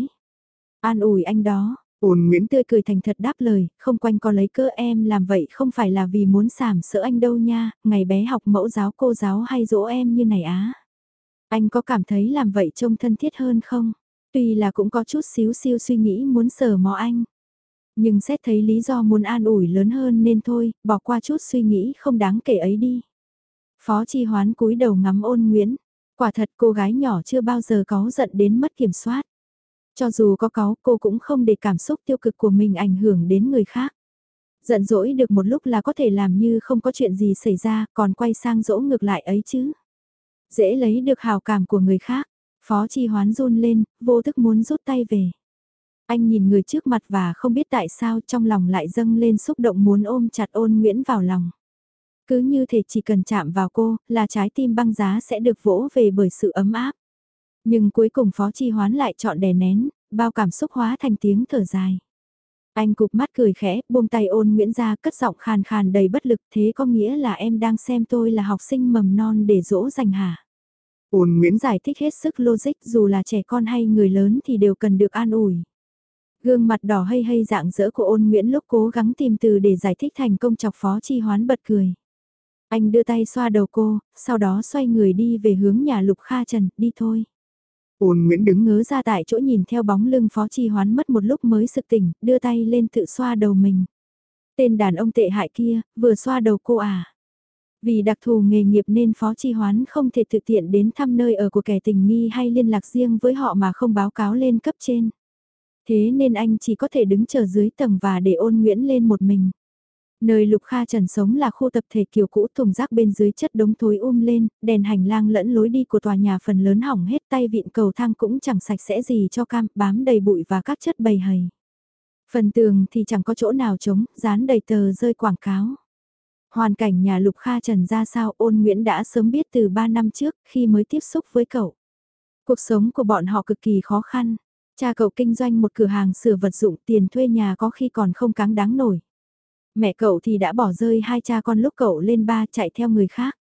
An ủi anh đó. Ôn Nguyễn Tươi cười thành thật đáp lời, không quanh co lấy cớ em làm vậy không phải là vì muốn sàm sỡ anh đâu nha, ngày bé học mẫu giáo cô giáo hay dỗ em như này á. Anh có cảm thấy làm vậy trông thân thiết hơn không? Tuy là cũng có chút xíu siêu suy nghĩ muốn sờ mò anh. Nhưng xét thấy lý do muốn an ủi lớn hơn nên thôi, bỏ qua chút suy nghĩ không đáng kể ấy đi. Phó Chi Hoán cúi đầu ngắm Ôn Nguyễn. Quả thật cô gái nhỏ chưa bao giờ cáu giận đến mất kiểm soát. Cho dù có cáu cô cũng không để cảm xúc tiêu cực của mình ảnh hưởng đến người khác. Giận dỗi được một lúc là có thể làm như không có chuyện gì xảy ra còn quay sang dỗ ngược lại ấy chứ. Dễ lấy được hào cảm của người khác. Phó Chi Hoán run lên, vô thức muốn rút tay về. Anh nhìn người trước mặt và không biết tại sao trong lòng lại dâng lên xúc động muốn ôm chặt Ôn Nguyễn vào lòng. Cứ như thể chỉ cần chạm vào cô là trái tim băng giá sẽ được vỗ về bởi sự ấm áp. Nhưng cuối cùng Phó Chi Hoán lại chọn đè nén, bao cảm xúc hóa thành tiếng thở dài. Anh cụp mắt cười khẽ, buông tay Ôn Nguyễn ra cất giọng khàn khàn đầy bất lực, thế có nghĩa là em đang xem tôi là học sinh mầm non để dỗ dành hả? Ôn Nguyễn Giải thích hết sức logic, dù là trẻ con hay người lớn thì đều cần được an ủi. Gương mặt đỏ hây hây rạng rỡ của Ôn Nguyễn lúc cố gắng tìm từ để giải thích thành công chọc Phó Chi Hoán bật cười. Anh đưa tay xoa đầu cô, sau đó xoay người đi về hướng nhà Lục Kha Trần, đi thôi. Ôn Nguyễn đứng Ngớ ra tại chỗ nhìn theo bóng lưng Phó Chi Hoán mất một lúc mới sực tỉnh, đưa tay lên tự xoa đầu mình. Tên đàn ông tệ hại kia, vừa xoa đầu cô à. Vì đặc thù nghề nghiệp nên Phó Chi Hoán không thể thực tiện đến thăm nơi ở của kẻ tình nghi hay liên lạc riêng với họ mà không báo cáo lên cấp trên. Thế nên anh chỉ có thể đứng chờ dưới tầng và để Ôn Nguyễn lên một mình. Nơi Lục Kha Trần sống là khu tập thể kiểu cũ, thùng rác bên dưới chất đống thối um lên, đèn hành lang lẫn lối đi của tòa nhà phần lớn hỏng hết, tay vịn cầu thang cũng chẳng sạch sẽ gì cho cam, bám đầy bụi và các chất bầy hầy. Phần tường thì chẳng có chỗ nào trống, dán đầy tờ rơi quảng cáo. Hoàn cảnh nhà Lục Kha Trần ra sao Ôn Nguyễn đã sớm biết từ ba năm trước khi mới tiếp xúc với cậu. Cuộc sống của bọn họ cực kỳ khó khăn. Cha cậu kinh doanh một cửa hàng sửa vật dụng, tiền thuê nhà có khi còn không cáng đáng nổi. Mẹ cậu thì đã bỏ rơi hai cha con lúc cậu lên ba chạy theo người khác.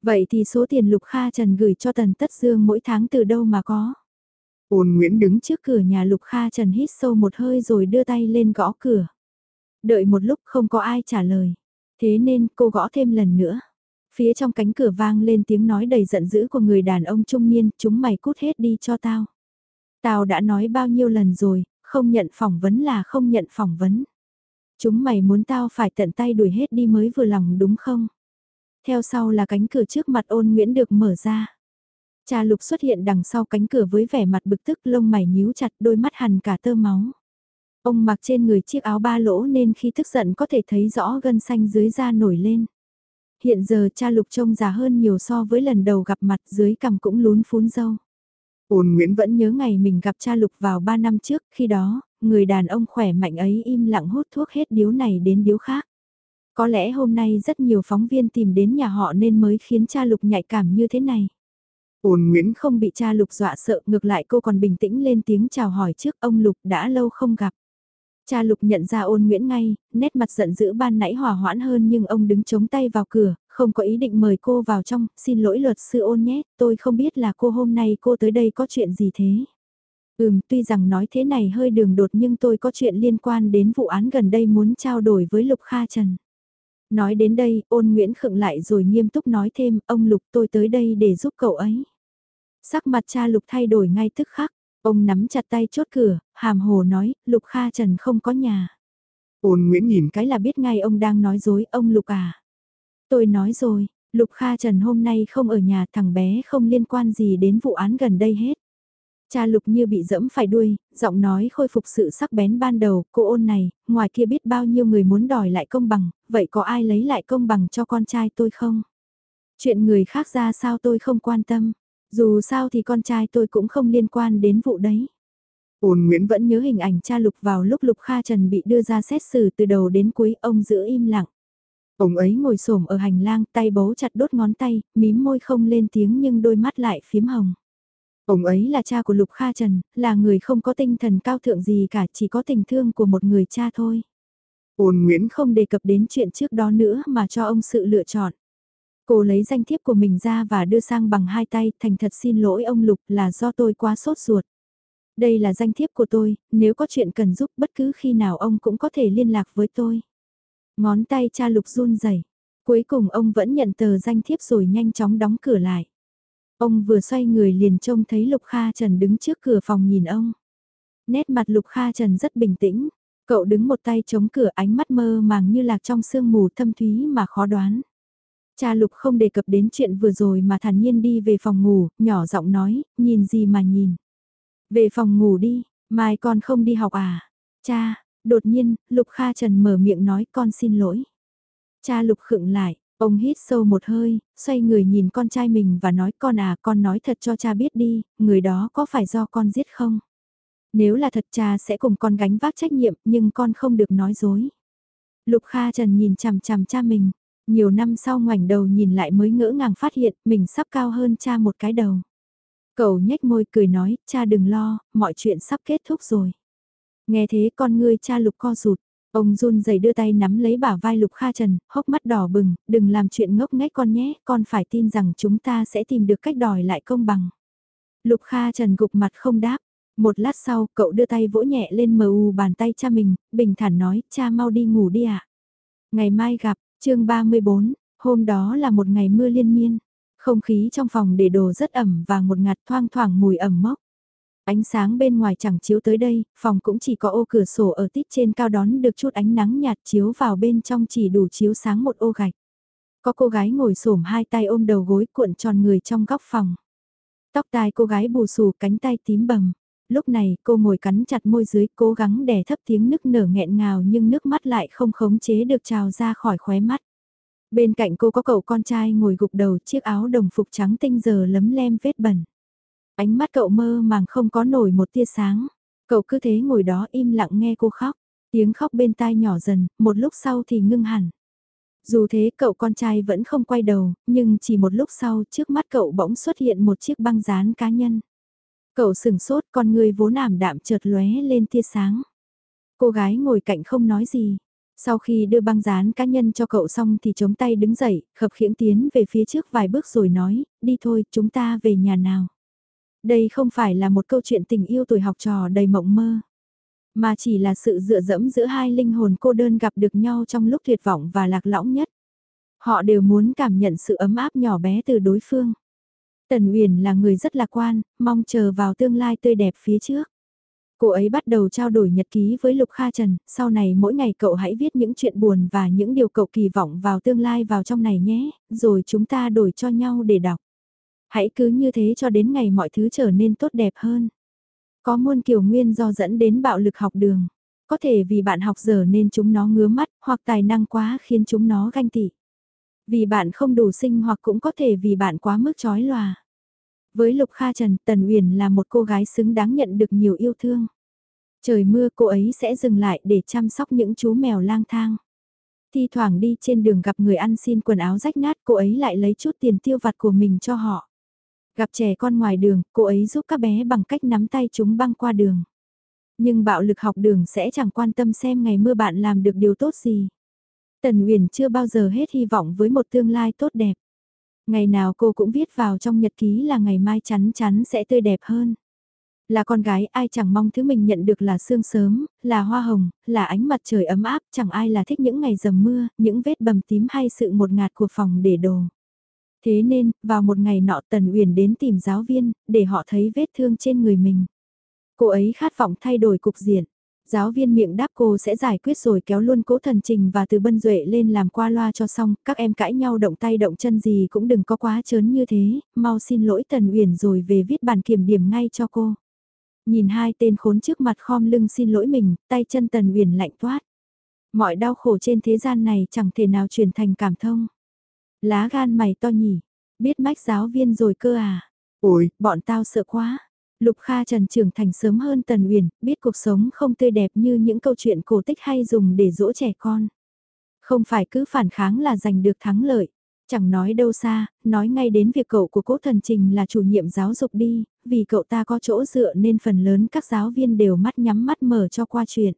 Vậy thì số tiền Lục Kha Trần gửi cho Tần Tất Dương mỗi tháng từ đâu mà có? Ôn Nguyễn đứng Trước cửa nhà Lục Kha Trần hít sâu một hơi rồi đưa tay lên gõ cửa. Đợi một lúc không có ai trả lời. Thế nên cô gõ thêm lần nữa. Phía trong cánh cửa vang lên tiếng nói đầy giận dữ của người đàn ông trung niên, chúng mày cút hết đi cho tao. Tao đã nói bao nhiêu lần rồi, không nhận phỏng vấn là không nhận phỏng vấn. Chúng mày muốn tao phải tận tay đuổi hết đi mới vừa lòng đúng không? Theo sau là cánh cửa trước mặt Ôn Nguyễn được mở ra. Cha Lục xuất hiện đằng sau cánh cửa với vẻ mặt bực tức, lông mày nhíu chặt, đôi mắt hằn cả tơ máu. Ông mặc trên người chiếc áo ba lỗ nên khi tức giận có thể thấy rõ gân xanh dưới da nổi lên. Hiện giờ cha Lục trông già hơn nhiều so với lần đầu gặp mặt, dưới cằm cũng lún phún râu. Ôn Nguyễn vẫn nhớ ngày mình gặp cha Lục vào ba năm trước, khi đó, người đàn ông khỏe mạnh ấy im lặng hút thuốc hết điếu này đến điếu khác. Có lẽ hôm nay rất nhiều phóng viên tìm đến nhà họ nên mới khiến cha Lục nhạy cảm như thế này. Ôn Nguyễn không bị cha Lục dọa sợ, ngược lại cô còn bình tĩnh lên tiếng chào hỏi trước, ông Lục đã lâu không gặp. Cha Lục nhận ra Ôn Nguyễn ngay, nét mặt giận dữ ban nãy hòa hoãn hơn nhưng ông đứng chống tay vào cửa, không có ý định mời cô vào trong, xin lỗi luật sư Ôn nhé, tôi không biết là cô hôm nay cô tới đây có chuyện gì thế. Ừm, tuy rằng nói thế này hơi đường đột nhưng tôi có chuyện liên quan đến vụ án gần đây muốn trao đổi với Lục Kha Trần. Nói đến đây, Ôn Nguyễn khựng lại rồi nghiêm túc nói thêm, ông Lục tôi tới đây để giúp cậu ấy. Sắc mặt cha Lục thay đổi ngay tức khắc, ông nắm chặt tay chốt cửa, hàm hồ nói, Lục Kha Trần không có nhà. Ôn Nguyễn nhìn cái là biết ngay ông đang nói dối, ông Lục à. Tôi nói rồi, Lục Kha Trần hôm nay không ở nhà, thằng bé không liên quan gì đến vụ án gần đây hết. Cha Lục như bị dẫm phải đuôi, giọng nói khôi phục sự sắc bén ban đầu, cô Ôn này, ngoài kia biết bao nhiêu người muốn đòi lại công bằng, vậy có ai lấy lại công bằng cho con trai tôi không? Chuyện người khác ra sao tôi không quan tâm, dù sao thì con trai tôi cũng không liên quan đến vụ đấy. Ôn Nguyễn vẫn nhớ hình ảnh cha Lục vào lúc Lục Kha Trần bị đưa ra xét xử từ đầu đến cuối, ông giữ im lặng. Ông ấy ngồi xổm ở hành lang, tay bấu chặt đốt ngón tay, mím môi không lên tiếng nhưng đôi mắt lại phiếm hồng. Ông ấy là cha của Lục Kha Trần, là người không có tinh thần cao thượng gì cả, chỉ có tình thương của một người cha thôi. Ôn Nguyễn không đề cập đến chuyện trước đó nữa mà cho ông sự lựa chọn. Cô lấy danh thiếp của mình ra và đưa sang bằng hai tay, thành thật xin lỗi ông Lục là do tôi quá sốt ruột. Đây là danh thiếp của tôi, nếu có chuyện cần giúp bất cứ khi nào ông cũng có thể liên lạc với tôi. Ngón tay cha Lục run rẩy. Cuối cùng ông vẫn nhận tờ danh thiếp rồi nhanh chóng đóng cửa lại. Ông vừa xoay người liền trông thấy Lục Kha Trần đứng trước cửa phòng nhìn ông. Nét mặt Lục Kha Trần rất bình tĩnh. Cậu đứng một tay chống cửa, ánh mắt mơ màng như lạc trong sương mù thâm thúy mà khó đoán. Cha Lục không đề cập đến chuyện vừa rồi mà thản nhiên đi về phòng ngủ, nhỏ giọng nói, nhìn gì mà nhìn. Về phòng ngủ đi, mai con không đi học à? Cha, đột nhiên, Lục Kha Trần mở miệng nói con xin lỗi. Cha Lục khựng lại, ông hít sâu một hơi, xoay người nhìn con trai mình và nói con à, con nói thật cho cha biết đi, người đó có phải do con giết không? Nếu là thật cha sẽ cùng con gánh vác trách nhiệm nhưng con không được nói dối. Lục Kha Trần nhìn chằm chằm cha mình, nhiều năm sau ngoảnh đầu nhìn lại mới ngỡ ngàng phát hiện mình sắp cao hơn cha một cái đầu. Cậu nhếch môi cười nói, cha đừng lo, mọi chuyện sắp kết thúc rồi. Nghe thế con ngươi cha Lục co rụt, ông run rẩy đưa tay nắm lấy bả vai Lục Kha Trần, hốc mắt đỏ bừng, đừng làm chuyện ngốc nghếch con nhé, con phải tin rằng chúng ta sẽ tìm được cách đòi lại công bằng. Lục Kha Trần gục mặt không đáp, một lát sau cậu đưa tay vỗ nhẹ lên mờ u bàn tay cha mình, bình thản nói, cha mau đi ngủ đi ạ. À? Ngày mai gặp, chương ba mươi bốn, hôm đó là một ngày mưa liên miên. Không khí trong phòng để đồ rất ẩm và ngột ngạt thoang thoảng mùi ẩm mốc. Ánh sáng bên ngoài chẳng chiếu tới đây, phòng cũng chỉ có ô cửa sổ ở tít trên cao đón được chút ánh nắng nhạt chiếu vào bên trong chỉ đủ chiếu sáng một ô gạch. Có cô gái ngồi xổm hai tay ôm đầu gối cuộn tròn người trong góc phòng. Tóc tai cô gái bù xù cánh tay tím bầm. Lúc này cô ngồi cắn chặt môi dưới cố gắng đè thấp tiếng nức nở nghẹn ngào nhưng nước mắt lại không khống chế được trào ra khỏi khóe mắt. Bên cạnh cô có cậu con trai ngồi gục đầu chiếc áo đồng phục trắng tinh giờ lấm lem vết bẩn. Ánh mắt cậu mơ màng không có nổi một tia sáng. Cậu cứ thế ngồi đó im lặng nghe cô khóc. Tiếng khóc bên tai nhỏ dần, một lúc sau thì ngưng hẳn. Dù thế cậu con trai vẫn không quay đầu, nhưng chỉ một lúc sau trước mắt cậu bỗng xuất hiện một chiếc băng dán cá nhân. Cậu sừng sốt con người vốn ảm đạm chợt lóe lên tia sáng. Cô gái ngồi cạnh không nói gì. Sau khi đưa băng dán cá nhân cho cậu xong thì chống tay đứng dậy, khập khiễng tiến về phía trước vài bước rồi nói, đi thôi, chúng ta về nhà nào. Đây không phải là một câu chuyện tình yêu tuổi học trò đầy mộng mơ, mà chỉ là sự dựa dẫm giữa hai linh hồn cô đơn gặp được nhau trong lúc tuyệt vọng và lạc lõng nhất. Họ đều muốn cảm nhận sự ấm áp nhỏ bé từ đối phương. Tần Uyển là người rất lạc quan, mong chờ vào tương lai tươi đẹp phía trước. Cô ấy bắt đầu trao đổi nhật ký với Lục Kha Trần, sau này mỗi ngày cậu hãy viết những chuyện buồn và những điều cậu kỳ vọng vào tương lai vào trong này nhé, rồi chúng ta đổi cho nhau để đọc. Hãy cứ như thế cho đến ngày mọi thứ trở nên tốt đẹp hơn. Có muôn kiểu nguyên do dẫn đến bạo lực học đường. Có thể vì bạn học dở nên chúng nó ngứa mắt, hoặc tài năng quá khiến chúng nó ganh tị. Vì bạn không đủ xinh hoặc cũng có thể vì bạn quá mức chói lòa. Với Lục Kha Trần, Tần Uyển là một cô gái xứng đáng nhận được nhiều yêu thương. Trời mưa cô ấy sẽ dừng lại để chăm sóc những chú mèo lang thang. Thi thoảng đi trên đường gặp người ăn xin quần áo rách nát, cô ấy lại lấy chút tiền tiêu vặt của mình cho họ. Gặp trẻ con ngoài đường, cô ấy giúp các bé bằng cách nắm tay chúng băng qua đường. Nhưng bạo lực học đường sẽ chẳng quan tâm xem ngày mưa bạn làm được điều tốt gì. Tần Uyển chưa bao giờ hết hy vọng với một tương lai tốt đẹp. Ngày nào cô cũng viết vào trong nhật ký là ngày mai chắn chắn sẽ tươi đẹp hơn. Là con gái ai chẳng mong thứ mình nhận được là sương sớm, là hoa hồng, là ánh mặt trời ấm áp, chẳng ai là thích những ngày dầm mưa, những vết bầm tím hay sự một ngạt của phòng để đồ. Thế nên, vào một ngày nọ Tần Uyển đến tìm giáo viên, để họ thấy vết thương trên người mình. Cô ấy khát vọng thay đổi cục diện. Giáo viên miệng đáp cô sẽ giải quyết rồi kéo luôn Cố Thần Trình và Từ Bân Duệ lên làm qua loa cho xong, các em cãi nhau động tay động chân gì cũng đừng có quá trớn như thế, mau xin lỗi Tần Uyển rồi về viết bản kiểm điểm ngay cho cô. Nhìn hai tên khốn trước mặt khom lưng xin lỗi mình, tay chân Tần Uyển lạnh toát. Mọi đau khổ trên thế gian này chẳng thể nào chuyển thành cảm thông. Lá gan mày to nhỉ, biết mách giáo viên rồi cơ à? Ôi, bọn tao sợ quá. Lục Kha Trần trưởng thành sớm hơn Tần Uyển, biết cuộc sống không tươi đẹp như những câu chuyện cổ tích hay dùng để dỗ trẻ con. Không phải cứ phản kháng là giành được thắng lợi. Chẳng nói đâu xa, nói ngay đến việc cậu của Cố Thần Trình là chủ nhiệm giáo dục đi, vì cậu ta có chỗ dựa nên phần lớn các giáo viên đều mắt nhắm mắt mở cho qua chuyện.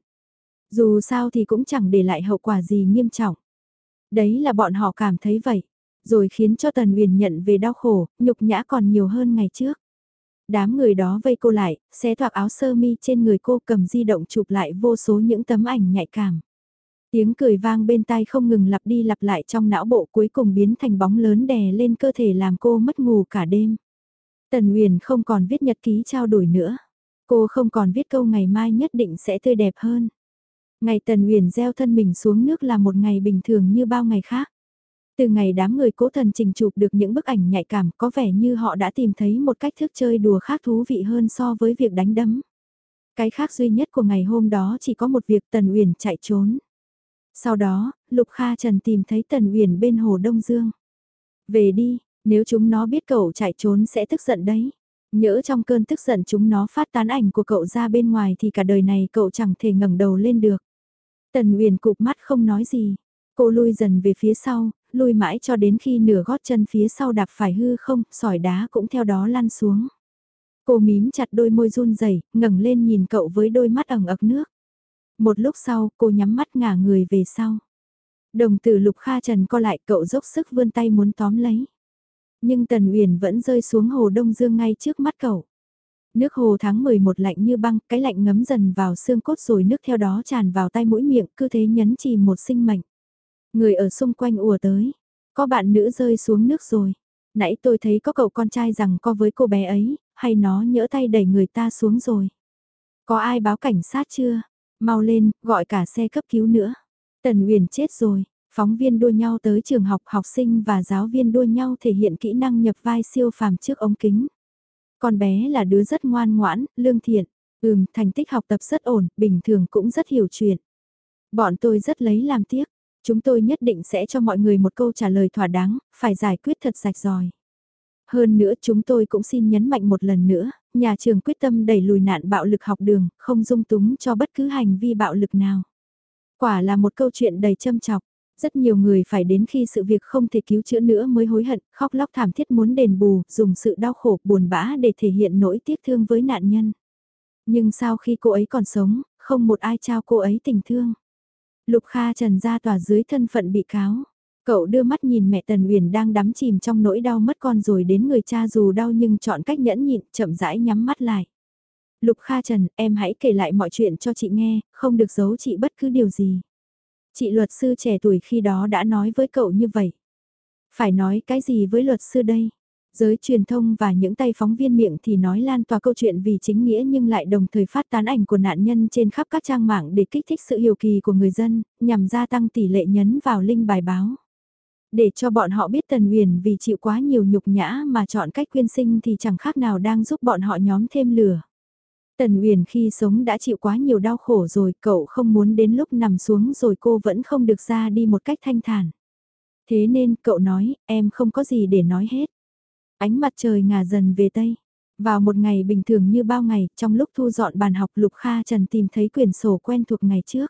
Dù sao thì cũng chẳng để lại hậu quả gì nghiêm trọng. Đấy là bọn họ cảm thấy vậy, rồi khiến cho Tần Uyển nhận về đau khổ, nhục nhã còn nhiều hơn ngày trước. Đám người đó vây cô lại, xé toạc áo sơ mi trên người cô, cầm di động chụp lại vô số những tấm ảnh nhạy cảm. Tiếng cười vang bên tai không ngừng lặp đi lặp lại trong não bộ, cuối cùng biến thành bóng lớn đè lên cơ thể làm cô mất ngủ cả đêm. Tần Uyển không còn viết nhật ký trao đổi nữa. Cô không còn viết câu ngày mai nhất định sẽ tươi đẹp hơn. Ngày Tần Uyển gieo thân mình xuống nước là một ngày bình thường như bao ngày khác. Từ ngày đám người Cố Thần Trình chụp được những bức ảnh nhạy cảm, có vẻ như họ đã tìm thấy một cách thức chơi đùa khác thú vị hơn so với việc đánh đấm. Cái khác duy nhất của ngày hôm đó chỉ có một việc, Tần Uyển chạy trốn. Sau đó, Lục Kha Trần tìm thấy Tần Uyển bên hồ Đông Dương. Về đi, nếu chúng nó biết cậu chạy trốn sẽ tức giận đấy. Nhỡ trong cơn tức giận chúng nó phát tán ảnh của cậu ra bên ngoài thì cả đời này cậu chẳng thể ngẩng đầu lên được. Tần Uyển cụp mắt không nói gì. Cô lui dần về phía sau, lui mãi cho đến khi nửa gót chân phía sau đạp phải hư không, sỏi đá cũng theo đó lăn xuống. Cô mím chặt đôi môi run rẩy, ngẩng lên nhìn cậu với đôi mắt ẩn ực nước. Một lúc sau, cô nhắm mắt ngả người về sau. Đồng tử Lục Kha Trần co lại, cậu dốc sức vươn tay muốn tóm lấy. Nhưng Tần Uyển vẫn rơi xuống hồ Đông Dương ngay trước mắt cậu. Nước hồ tháng mười một lạnh như băng, cái lạnh ngấm dần vào xương cốt rồi nước theo đó tràn vào tai mũi miệng, cứ thế nhấn chìm một sinh mệnh. Người ở xung quanh ùa tới. Có bạn nữ rơi xuống nước rồi. Nãy tôi thấy có cậu con trai rằng co với cô bé ấy, hay nó nhỡ tay đẩy người ta xuống rồi. Có ai báo cảnh sát chưa? Mau lên, gọi cả xe cấp cứu nữa. Tần Uyển chết rồi. Phóng viên đua nhau tới trường học, học sinh và giáo viên đua nhau thể hiện kỹ năng nhập vai siêu phàm trước ống kính. Con bé là đứa rất ngoan ngoãn, lương thiện. Ừm, thành tích học tập rất ổn, bình thường cũng rất hiểu chuyện. Bọn tôi rất lấy làm tiếc. Chúng tôi nhất định sẽ cho mọi người một câu trả lời thỏa đáng, phải giải quyết thật rạch ròi. Hơn nữa chúng tôi cũng xin nhấn mạnh một lần nữa, nhà trường quyết tâm đẩy lùi nạn bạo lực học đường, không dung túng cho bất cứ hành vi bạo lực nào. Quả là một câu chuyện đầy châm chọc. Rất nhiều người phải đến khi sự việc không thể cứu chữa nữa mới hối hận, khóc lóc thảm thiết muốn đền bù, dùng sự đau khổ, buồn bã để thể hiện nỗi tiếc thương với nạn nhân. Nhưng sau khi cô ấy còn sống, không một ai trao cô ấy tình thương. Lục Kha Trần ra tòa dưới thân phận bị cáo. Cậu đưa mắt nhìn mẹ Tần Uyển đang đắm chìm trong nỗi đau mất con rồi đến người cha dù đau nhưng chọn cách nhẫn nhịn, chậm rãi nhắm mắt lại. Lục Kha Trần, em hãy kể lại mọi chuyện cho chị nghe, không được giấu chị bất cứ điều gì. Chị luật sư trẻ tuổi khi đó đã nói với cậu như vậy. Phải nói cái gì với luật sư đây? Giới truyền thông và những tay phóng viên miệng thì nói lan tỏa câu chuyện vì chính nghĩa nhưng lại đồng thời phát tán ảnh của nạn nhân trên khắp các trang mạng để kích thích sự hiếu kỳ của người dân, nhằm gia tăng tỷ lệ nhấn vào link bài báo. Để cho bọn họ biết Tần Uyển vì chịu quá nhiều nhục nhã mà chọn cách quyên sinh thì chẳng khác nào đang giúp bọn họ nhóm thêm lửa. Tần Uyển khi sống đã chịu quá nhiều đau khổ rồi, cậu không muốn đến lúc nằm xuống rồi cô vẫn không được ra đi một cách thanh thản. Thế nên cậu nói, em không có gì để nói hết. Ánh mặt trời ngả dần về Tây. Vào một ngày bình thường như bao ngày, trong lúc thu dọn bàn học Lục Kha Trần tìm thấy quyển sổ quen thuộc ngày trước.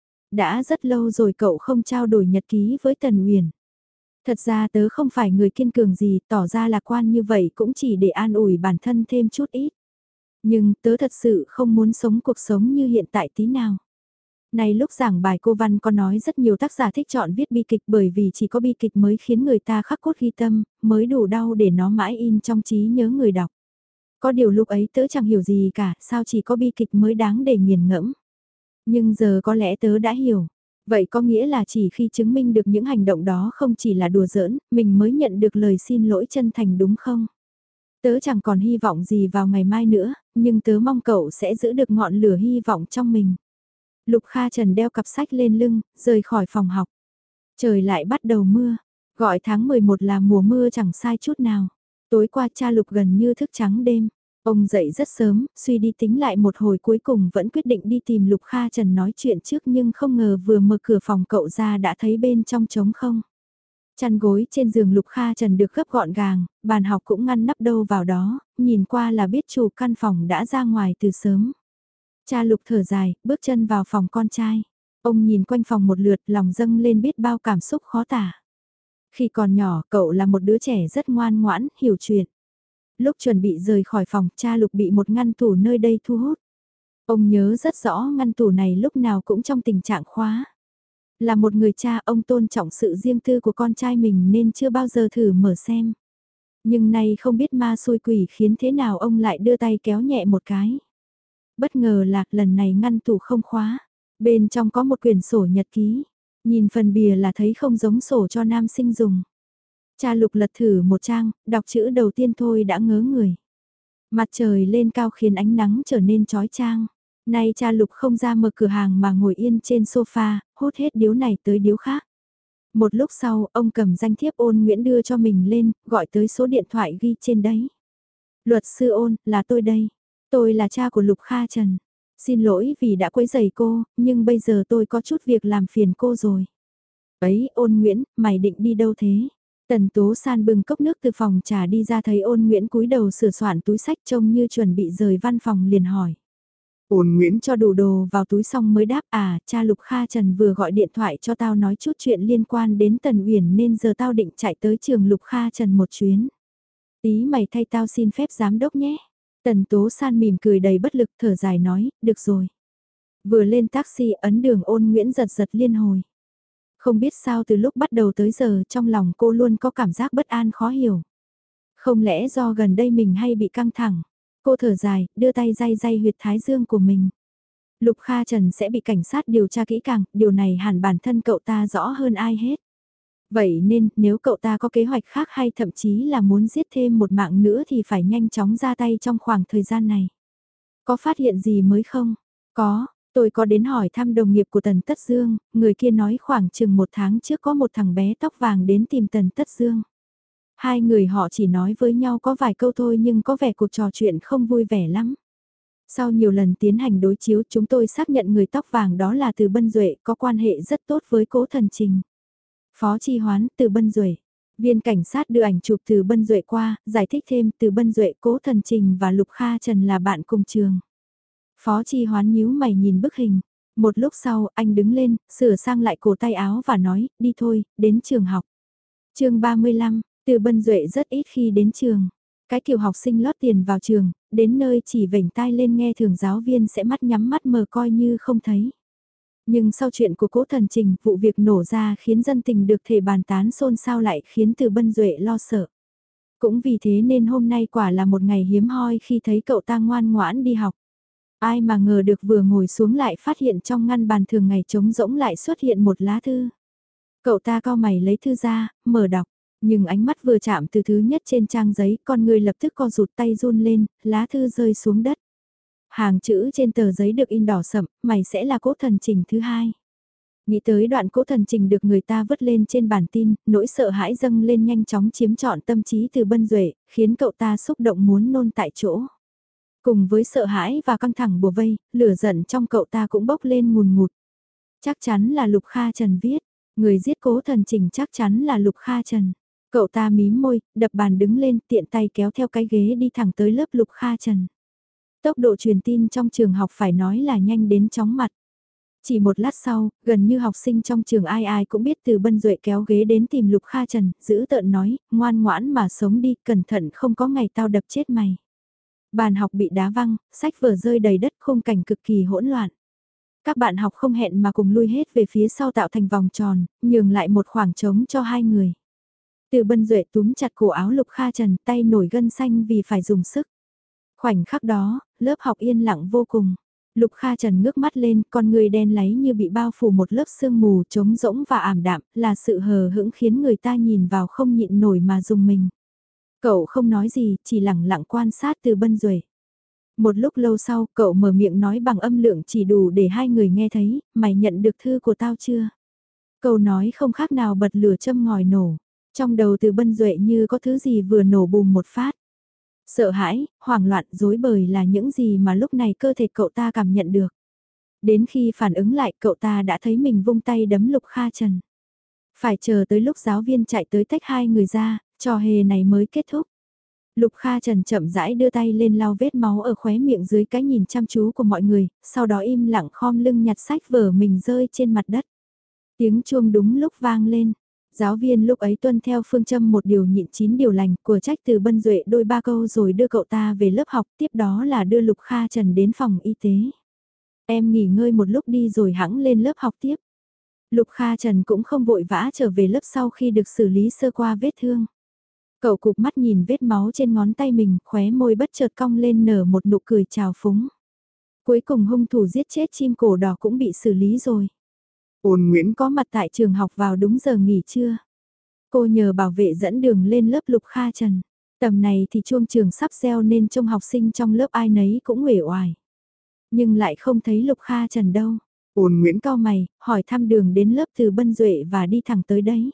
Đã rất lâu rồi cậu không trao đổi nhật ký với Tần Uyển. Thật ra tớ không phải người kiên cường gì, tỏ ra lạc quan như vậy cũng chỉ để an ủi bản thân thêm chút ít. Nhưng tớ thật sự không muốn sống cuộc sống như hiện tại tí nào. Này lúc giảng bài cô Văn có nói rất nhiều tác giả thích chọn viết bi kịch bởi vì chỉ có bi kịch mới khiến người ta khắc cốt ghi tâm, mới đủ đau để nó mãi in trong trí nhớ người đọc. Có điều lúc ấy tớ chẳng hiểu gì cả, sao chỉ có bi kịch mới đáng để nghiền ngẫm. Nhưng giờ có lẽ tớ đã hiểu. Vậy có nghĩa là chỉ khi chứng minh được những hành động đó không chỉ là đùa giỡn, mình mới nhận được lời xin lỗi chân thành đúng không? Tớ chẳng còn hy vọng gì vào ngày mai nữa, nhưng tớ mong cậu sẽ giữ được ngọn lửa hy vọng trong mình. Lục Kha Trần đeo cặp sách lên lưng, rời khỏi phòng học. Trời lại bắt đầu mưa, gọi tháng mười một là mùa mưa chẳng sai chút nào. Tối qua cha Lục gần như thức trắng đêm. Ông dậy rất sớm, suy đi tính lại một hồi cuối cùng vẫn quyết định đi tìm Lục Kha Trần nói chuyện trước nhưng không ngờ vừa mở cửa phòng cậu ra đã thấy bên trong trống không. Chăn gối trên giường Lục Kha Trần được gấp gọn gàng, bàn học cũng ngăn nắp đâu vào đó, nhìn qua là biết chủ căn phòng đã ra ngoài từ sớm. Cha Lục thở dài, bước chân vào phòng con trai. Ông nhìn quanh phòng một lượt lòng dâng lên biết bao cảm xúc khó tả. Khi còn nhỏ, cậu là một đứa trẻ rất ngoan ngoãn, hiểu chuyện. Lúc chuẩn bị rời khỏi phòng, cha Lục bị một ngăn tủ nơi đây thu hút. Ông nhớ rất rõ ngăn tủ này lúc nào cũng trong tình trạng khóa. Là một người cha, ông tôn trọng sự riêng tư của con trai mình nên chưa bao giờ thử mở xem. Nhưng nay không biết ma xui quỷ khiến thế nào ông lại đưa tay kéo nhẹ một cái. Bất ngờ là lần này ngăn tủ không khóa. Bên trong có một quyển sổ nhật ký. Nhìn phần bìa là thấy không giống sổ cho nam sinh dùng. Cha Lục lật thử một trang, đọc chữ đầu tiên thôi đã ngớ người. Mặt trời lên cao khiến ánh nắng trở nên chói chang. Nay cha Lục không ra mở cửa hàng mà ngồi yên trên sofa, hút hết điếu này tới điếu khác. Một lúc sau, ông cầm danh thiếp Ôn Nguyễn đưa cho mình lên, gọi tới số điện thoại ghi trên đấy. Luật sư Ôn, là tôi đây. Tôi là cha của Lục Kha Trần. Xin lỗi vì đã quấy rầy cô, nhưng bây giờ tôi có chút việc làm phiền cô rồi. Ấy, Ôn Nguyễn, mày định đi đâu thế? Tần Tố San bưng cốc nước từ phòng trà đi ra thấy Ôn Nguyễn cúi đầu sửa soạn túi sách trông như chuẩn bị rời văn phòng liền hỏi. Ôn Nguyễn Cho đủ đồ vào túi xong mới đáp à, cha Lục Kha Trần vừa gọi điện thoại cho tao nói chút chuyện liên quan đến Tần Uyển nên giờ tao định chạy tới trường Lục Kha Trần một chuyến. Tí mày thay tao xin phép giám đốc nhé. Tần Tố San mỉm cười đầy bất lực thở dài nói, được rồi. Vừa lên taxi ấn đường Ôn Nguyễn giật giật liên hồi. Không biết sao từ lúc bắt đầu tới giờ trong lòng cô luôn có cảm giác bất an khó hiểu. Không lẽ do gần đây mình hay bị căng thẳng? Cô thở dài, đưa tay day day huyệt thái dương của mình. Lục Kha Trần sẽ bị cảnh sát điều tra kỹ càng, điều này hẳn bản thân cậu ta rõ hơn ai hết. Vậy nên, nếu cậu ta có kế hoạch khác hay thậm chí là muốn giết thêm một mạng nữa thì phải nhanh chóng ra tay trong khoảng thời gian này. Có phát hiện gì mới không? Có, tôi có đến hỏi thăm đồng nghiệp của Tần Tất Dương, người kia nói khoảng chừng một tháng trước có một thằng bé tóc vàng đến tìm Tần Tất Dương. Hai người họ chỉ nói với nhau có vài câu thôi nhưng có vẻ cuộc trò chuyện không vui vẻ lắm. Sau nhiều lần tiến hành đối chiếu chúng tôi xác nhận người tóc vàng đó là Từ Bân Duệ có quan hệ rất tốt với Cố Thần Trình. Phó Chi Hoán, Từ Bân Duệ. Viên cảnh sát đưa ảnh chụp Từ Bân Duệ qua, giải thích thêm Từ Bân Duệ, Cố Thần Trình và Lục Kha Trần là bạn cùng trường. Phó Chi Hoán nhíu mày nhìn bức hình. Một lúc sau, anh đứng lên, sửa sang lại cổ tay áo và nói, đi thôi, đến trường học. Chương ba mươi lăm, Từ Bân Duệ rất ít khi đến trường. Cái kiểu học sinh lót tiền vào trường, đến nơi chỉ vểnh tai lên nghe thường giáo viên sẽ mắt nhắm mắt mờ coi như không thấy. Nhưng sau chuyện của Cố Thần Trình, vụ việc nổ ra khiến dân tình được thể bàn tán xôn xao lại khiến Từ Bân Duệ lo sợ. Cũng vì thế nên hôm nay quả là một ngày hiếm hoi khi thấy cậu ta ngoan ngoãn đi học. Ai mà ngờ được vừa ngồi xuống lại phát hiện trong ngăn bàn thường ngày trống rỗng lại xuất hiện một lá thư. Cậu ta cau mày lấy thư ra, mở đọc, nhưng ánh mắt vừa chạm từ thứ nhất trên trang giấy, con người lập tức co rụt tay run lên, lá thư rơi xuống đất. Hàng chữ trên tờ giấy được in đỏ sậm, mày sẽ là Cố Thần Trình thứ hai. Nghĩ tới đoạn Cố Thần Trình được người ta vứt lên trên bản tin, nỗi sợ hãi dâng lên nhanh chóng chiếm trọn tâm trí Từ Bân Duệ, khiến cậu ta xúc động muốn nôn tại chỗ. Cùng với sợ hãi và căng thẳng bùa vây, lửa giận trong cậu ta cũng bốc lên ngùn ngụt. Chắc chắn là Lục Kha Trần viết, người giết Cố Thần Trình chắc chắn là Lục Kha Trần. Cậu ta mím môi, đập bàn đứng lên, tiện tay kéo theo cái ghế đi thẳng tới lớp Lục Kha Trần. Tốc độ truyền tin trong trường học phải nói là nhanh đến chóng mặt. Chỉ một lát sau, gần như học sinh trong trường ai ai cũng biết Từ Bân Duệ kéo ghế đến tìm Lục Kha Trần, giữ tợn nói, ngoan ngoãn mà sống đi, cẩn thận không có ngày tao đập chết mày. Bàn học bị đá văng, sách vở rơi đầy đất, khung cảnh cực kỳ hỗn loạn. Các bạn học không hẹn mà cùng lui hết về phía sau tạo thành vòng tròn, nhường lại một khoảng trống cho hai người. Từ Bân Duệ túm chặt cổ áo Lục Kha Trần, tay nổi gân xanh vì phải dùng sức. Khoảnh khắc đó, lớp học yên lặng vô cùng. Lục Kha Trần ngước mắt lên, con người đen láy như bị bao phủ một lớp sương mù trống rỗng và ảm đạm, là sự hờ hững khiến người ta nhìn vào không nhịn nổi mà dùng mình. Cậu không nói gì, chỉ lặng lặng quan sát Từ Bân Duệ. Một lúc lâu sau, cậu mở miệng nói bằng âm lượng chỉ đủ để hai người nghe thấy, mày nhận được thư của tao chưa? Câu nói không khác nào bật lửa châm ngòi nổ. Trong đầu Từ Bân Duệ như có thứ gì vừa nổ bùm một phát. Sợ hãi, hoảng loạn, rối bời là những gì mà lúc này cơ thể cậu ta cảm nhận được. Đến khi phản ứng lại cậu ta đã thấy mình vung tay đấm Lục Kha Trần. Phải chờ tới lúc giáo viên chạy tới tách hai người ra, trò hề này mới kết thúc. Lục Kha Trần chậm rãi đưa tay lên lau vết máu ở khóe miệng dưới cái nhìn chăm chú của mọi người, sau đó im lặng khom lưng nhặt sách vở mình rơi trên mặt đất. Tiếng chuông đúng lúc vang lên. Giáo viên lúc ấy tuân theo phương châm một điều nhịn chín điều lành, của trách Từ Bân Duệ đôi ba câu rồi đưa cậu ta về lớp học, tiếp đó là đưa Lục Kha Trần đến phòng y tế. Em nghỉ ngơi một lúc đi rồi hẵng lên lớp học tiếp. Lục Kha Trần cũng không vội vã trở về lớp sau khi được xử lý sơ qua vết thương. Cậu cụp mắt nhìn vết máu trên ngón tay mình, khóe môi bất chợt cong lên nở một nụ cười trào phúng. Cuối cùng hung thủ giết chết chim cổ đỏ cũng bị xử lý rồi. Ôn Nguyễn có mặt tại trường học vào đúng giờ nghỉ trưa. Cô nhờ bảo vệ dẫn đường lên lớp Lục Kha Trần. Tầm này thì chuông trường sắp reo nên trông học sinh trong lớp ai nấy cũng uể oải. Nhưng lại không thấy Lục Kha Trần đâu. Ôn Nguyễn Cau mày, hỏi thăm đường đến lớp Từ Bân Duệ và đi thẳng tới đấy.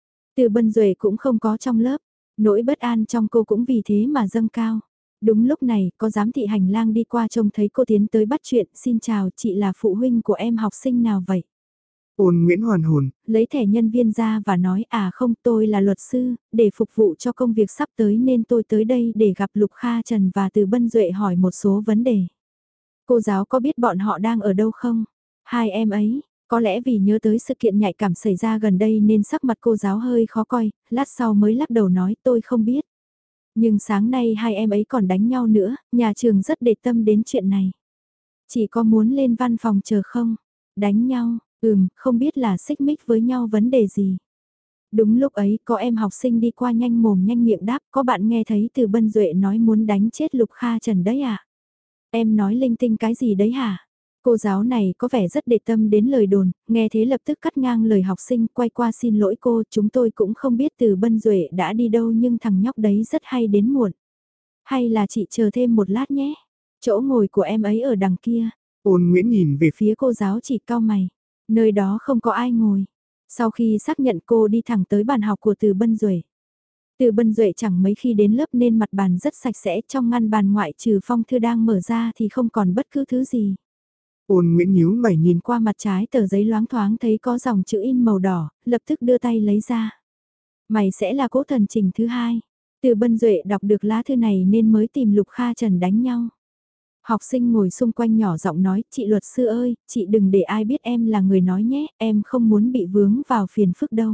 Từ Bân Duệ cũng không có trong lớp. Nỗi bất an trong cô cũng vì thế mà dâng cao. Đúng lúc này, có giám thị hành lang đi qua trông thấy cô tiến tới bắt chuyện. Xin chào, chị là phụ huynh của em học sinh nào vậy? Ôn Nguyễn hoàn hồn, lấy thẻ nhân viên ra và nói à không tôi là luật sư, để phục vụ cho công việc sắp tới nên tôi tới đây để gặp Lục Kha Trần và Từ Bân Duệ hỏi một số vấn đề. Cô giáo có biết bọn họ đang ở đâu không? Hai em ấy, có lẽ vì nhớ tới sự kiện nhạy cảm xảy ra gần đây nên sắc mặt cô giáo hơi khó coi, lát sau mới lắc đầu nói tôi không biết. Nhưng sáng nay hai em ấy còn đánh nhau nữa, nhà trường rất để tâm đến chuyện này. Chỉ có muốn lên văn phòng chờ không? Đánh nhau, ừm, không biết là xích mích với nhau vấn đề gì. Đúng lúc ấy có em học sinh đi qua nhanh mồm nhanh miệng đáp, có bạn nghe thấy Từ Bân Duệ nói muốn đánh chết Lục Kha Trần đấy à? Em nói linh tinh cái gì đấy hả? Cô giáo này có vẻ rất để tâm đến lời đồn, nghe thế lập tức cắt ngang lời học sinh, quay qua xin lỗi cô, chúng tôi cũng không biết Từ Bân Duệ đã đi đâu nhưng thằng nhóc đấy rất hay đến muộn. Hay là chị chờ thêm một lát nhé, chỗ ngồi của em ấy ở đằng kia. Ôn Nguyễn nhìn về Phía cô giáo chỉ cau mày, nơi đó không có ai ngồi. Sau khi xác nhận cô đi thẳng tới bàn học của Từ Bân Duệ. Từ Bân Duệ chẳng mấy khi đến lớp nên mặt bàn rất sạch sẽ, trong ngăn bàn ngoại trừ phong thư đang mở ra thì không còn bất cứ thứ gì. Ôn Nguyễn nhíu mày nhìn qua mặt trái tờ giấy loáng thoáng thấy có dòng chữ in màu đỏ, lập tức đưa tay lấy ra. Mày sẽ là Cố Thần Trình thứ hai. Từ Bân Duệ đọc được lá thư này nên mới tìm Lục Kha Trần đánh nhau. Học sinh ngồi xung quanh nhỏ giọng nói, chị luật sư ơi, chị đừng để ai biết em là người nói nhé, em không muốn bị vướng vào phiền phức đâu.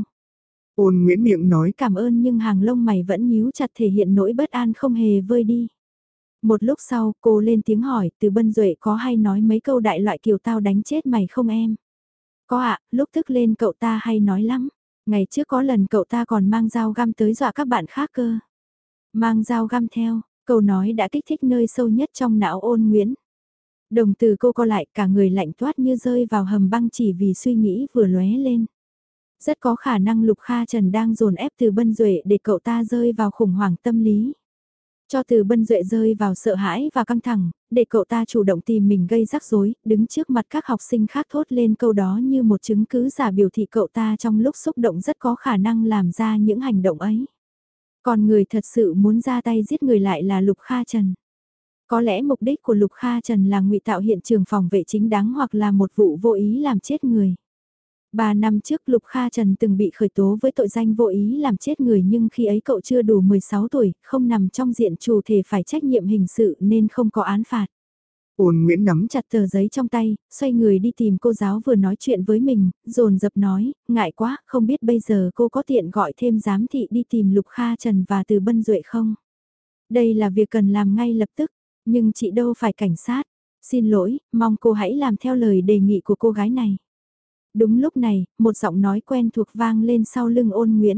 Ôn Nguyễn miệng nói cảm ơn nhưng hàng lông mày vẫn nhíu chặt thể hiện nỗi bất an không hề vơi đi. Một lúc sau, cô lên tiếng hỏi, Từ Bân Duệ có hay nói mấy câu đại loại kiểu tao đánh chết mày không em? Có ạ, lúc thức lên cậu ta hay nói lắm. Ngày trước có lần cậu ta còn mang dao găm tới dọa các bạn khác cơ. Mang dao găm theo, câu nói đã kích thích nơi sâu nhất trong não Ôn Nguyễn. Đồng từ cô co lại, cả người lạnh toát như rơi vào hầm băng chỉ vì suy nghĩ vừa lóe lên. Rất có khả năng Lục Kha Trần đang dồn ép Từ Bân Duệ để cậu ta rơi vào khủng hoảng tâm lý. Cho Từ Bân Duệ rơi vào sợ hãi và căng thẳng, để cậu ta chủ động tìm mình gây rắc rối, đứng trước mặt các học sinh khác thốt lên câu đó như một chứng cứ giả biểu thị cậu ta trong lúc xúc động rất có khả năng làm ra những hành động ấy. Còn người thật sự muốn ra tay giết người lại là Lục Kha Trần. Có lẽ mục đích của Lục Kha Trần là ngụy tạo hiện trường phòng vệ chính đáng hoặc là một vụ vô ý làm chết người. Ba năm trước Lục Kha Trần từng bị khởi tố với tội danh vô ý làm chết người nhưng khi ấy cậu chưa đủ mười sáu tuổi, không nằm trong diện chủ thể phải trách nhiệm hình sự nên không có án phạt. Ôn Nguyễn nắm Chặt tờ giấy trong tay, xoay người đi tìm cô giáo vừa nói chuyện với mình, dồn dập nói, ngại quá, không biết bây giờ cô có tiện gọi thêm giám thị đi tìm Lục Kha Trần và Từ Bân Duệ không? Đây là việc cần làm ngay lập tức, nhưng chị đâu phải cảnh sát. Xin lỗi, mong cô hãy làm theo lời đề nghị của cô gái này. Đúng lúc này, một giọng nói quen thuộc vang lên sau lưng Ôn Nguyễn.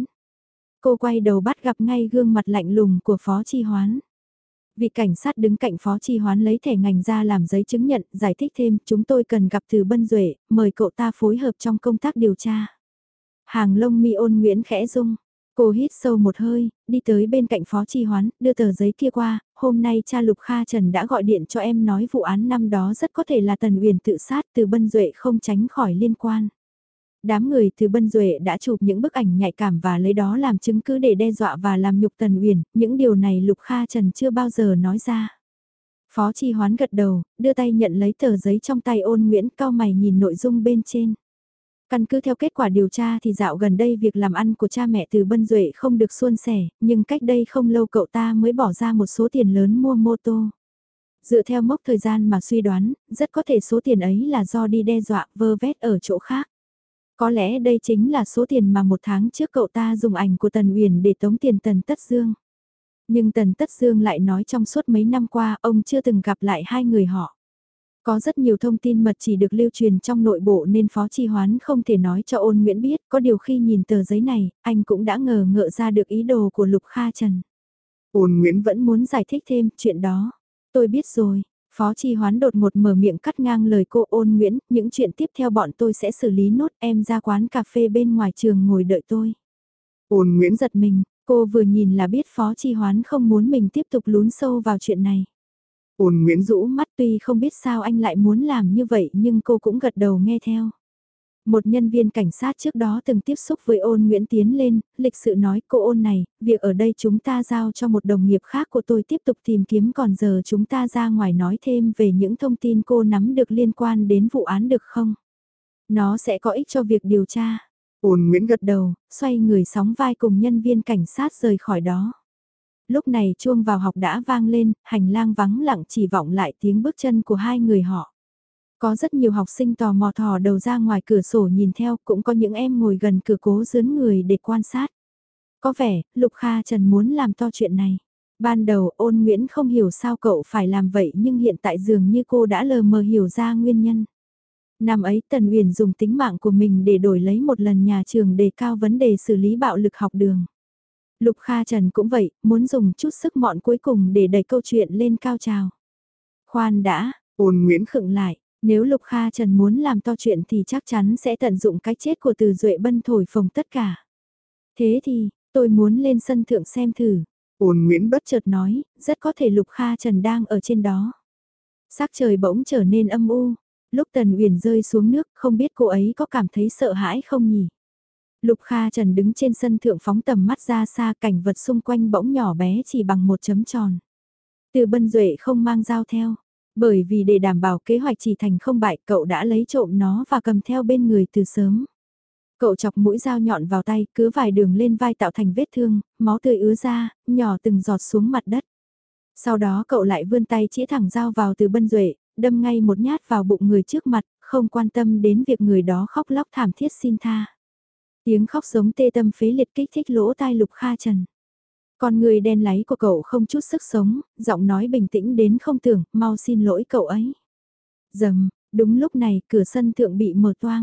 Cô quay đầu bắt gặp ngay gương mặt lạnh lùng của Phó Chi Hoán. Vị cảnh sát đứng cạnh Phó Chi Hoán lấy thẻ ngành ra làm giấy chứng nhận, giải thích thêm, chúng tôi cần gặp Từ Bân Duệ, mời cậu ta phối hợp trong công tác điều tra. Hàng lông mi Ôn Nguyễn khẽ rung. Cô hít sâu một hơi, đi tới bên cạnh Phó Chi Hoán, đưa tờ giấy kia qua, hôm nay cha Lục Kha Trần đã gọi điện cho em nói vụ án năm đó rất có thể là Tần Uyển tự sát, Từ Bân Duệ không tránh khỏi liên quan. Đám người Từ Bân Duệ đã chụp những bức ảnh nhạy cảm và lấy đó làm chứng cứ để đe dọa và làm nhục Tần Uyển, những điều này Lục Kha Trần chưa bao giờ nói ra. Phó Chi Hoán gật đầu, đưa tay nhận lấy tờ giấy trong tay Ôn Nguyễn, cau mày nhìn nội dung bên trên. Căn cứ theo kết quả điều tra thì dạo gần đây việc làm ăn của cha mẹ Từ Bân Duệ không được suôn sẻ, nhưng cách đây không lâu cậu ta mới bỏ ra một số tiền lớn mua mô tô. Dựa theo mốc thời gian mà suy đoán, rất có thể số tiền ấy là do đi đe dọa vơ vét ở chỗ khác. Có lẽ đây chính là số tiền mà một tháng trước cậu ta dùng ảnh của Tần Uyển để tống tiền Tần Tất Dương. Nhưng Tần Tất Dương lại nói trong suốt mấy năm qua ông chưa từng gặp lại hai người họ. Có rất nhiều thông tin mật chỉ được lưu truyền trong nội bộ nên Phó Chi Hoán không thể nói cho Ôn Nguyễn biết, có điều khi nhìn tờ giấy này, anh cũng đã ngờ ngợ ra được ý đồ của Lục Kha Trần. Ôn Nguyễn Vẫn muốn giải thích thêm chuyện đó. Tôi biết rồi, Phó Chi Hoán đột ngột mở miệng cắt ngang lời cô. Ôn Nguyễn, những chuyện tiếp theo bọn tôi sẽ xử lý nốt, em ra quán cà phê bên ngoài trường ngồi đợi tôi. Ôn Nguyễn Giật mình, cô vừa nhìn là biết Phó Chi Hoán không muốn mình tiếp tục lún sâu vào chuyện này. Ôn Nguyễn Rũ mắt tuy không biết sao anh lại muốn làm như vậy nhưng cô cũng gật đầu nghe theo. Một nhân viên cảnh sát trước đó từng tiếp xúc với Ôn Nguyễn tiến lên, lịch sự nói cô Ôn này, việc ở đây chúng ta giao cho một đồng nghiệp khác của tôi tiếp tục tìm kiếm còn giờ chúng ta ra ngoài nói thêm về những thông tin cô nắm được liên quan đến vụ án được không? Nó sẽ có ích cho việc điều tra. Ôn Nguyễn gật Gật đầu, xoay người sóng vai cùng nhân viên cảnh sát rời khỏi đó. Lúc này chuông vào học đã vang lên, hành lang vắng lặng chỉ vọng lại tiếng bước chân của hai người họ. Có rất nhiều học sinh tò mò thò đầu ra ngoài cửa sổ nhìn theo, cũng có những em ngồi gần cửa cố dướn người để quan sát. Có vẻ, Lục Kha Trần muốn làm to chuyện này. Ban đầu Ôn Nguyễn không hiểu sao cậu phải làm vậy nhưng hiện tại dường như cô đã lờ mờ hiểu ra nguyên nhân. Năm ấy Tần Uyển dùng tính mạng của mình để đổi lấy một lần nhà trường đề cao vấn đề xử lý bạo lực học đường. Lục Kha Trần cũng vậy, muốn dùng chút sức mọn cuối cùng để đẩy câu chuyện lên cao trào. Khoan đã, Ôn Nguyễn khựng lại, nếu Lục Kha Trần muốn làm to chuyện thì chắc chắn sẽ tận dụng cái chết của Từ Duệ Bân thổi phồng tất cả. Thế thì, tôi muốn lên sân thượng xem thử. Ôn Nguyễn bất Bất chợt nói, rất có thể Lục Kha Trần đang ở trên đó. Sắc trời bỗng trở nên âm u. Lúc Tần Uyển rơi xuống nước, không biết cô ấy có cảm thấy sợ hãi không nhỉ? Lục Kha Trần đứng trên sân thượng phóng tầm mắt ra xa, cảnh vật xung quanh bỗng nhỏ bé chỉ bằng một chấm tròn. Từ Bân Duệ không mang dao theo, bởi vì để đảm bảo kế hoạch chỉ thành không bại cậu đã lấy trộm nó và cầm theo bên người từ sớm. Cậu chọc mũi dao nhọn vào tay, cứ vài đường lên vai tạo thành vết thương, máu tươi ứa ra, nhỏ từng giọt xuống mặt đất. Sau đó cậu lại vươn tay chĩa thẳng dao vào Từ Bân Duệ, đâm ngay một nhát vào bụng người trước mặt, không quan tâm đến việc người đó khóc lóc thảm thiết xin tha. Tiếng khóc giống tê tâm phế liệt kích thích lỗ tai Lục Kha Trần. Con người đen láy của cậu không chút sức sống, giọng nói bình tĩnh đến không tưởng, mau xin lỗi cậu ấy. Dầm, đúng lúc này cửa sân thượng bị mở toang.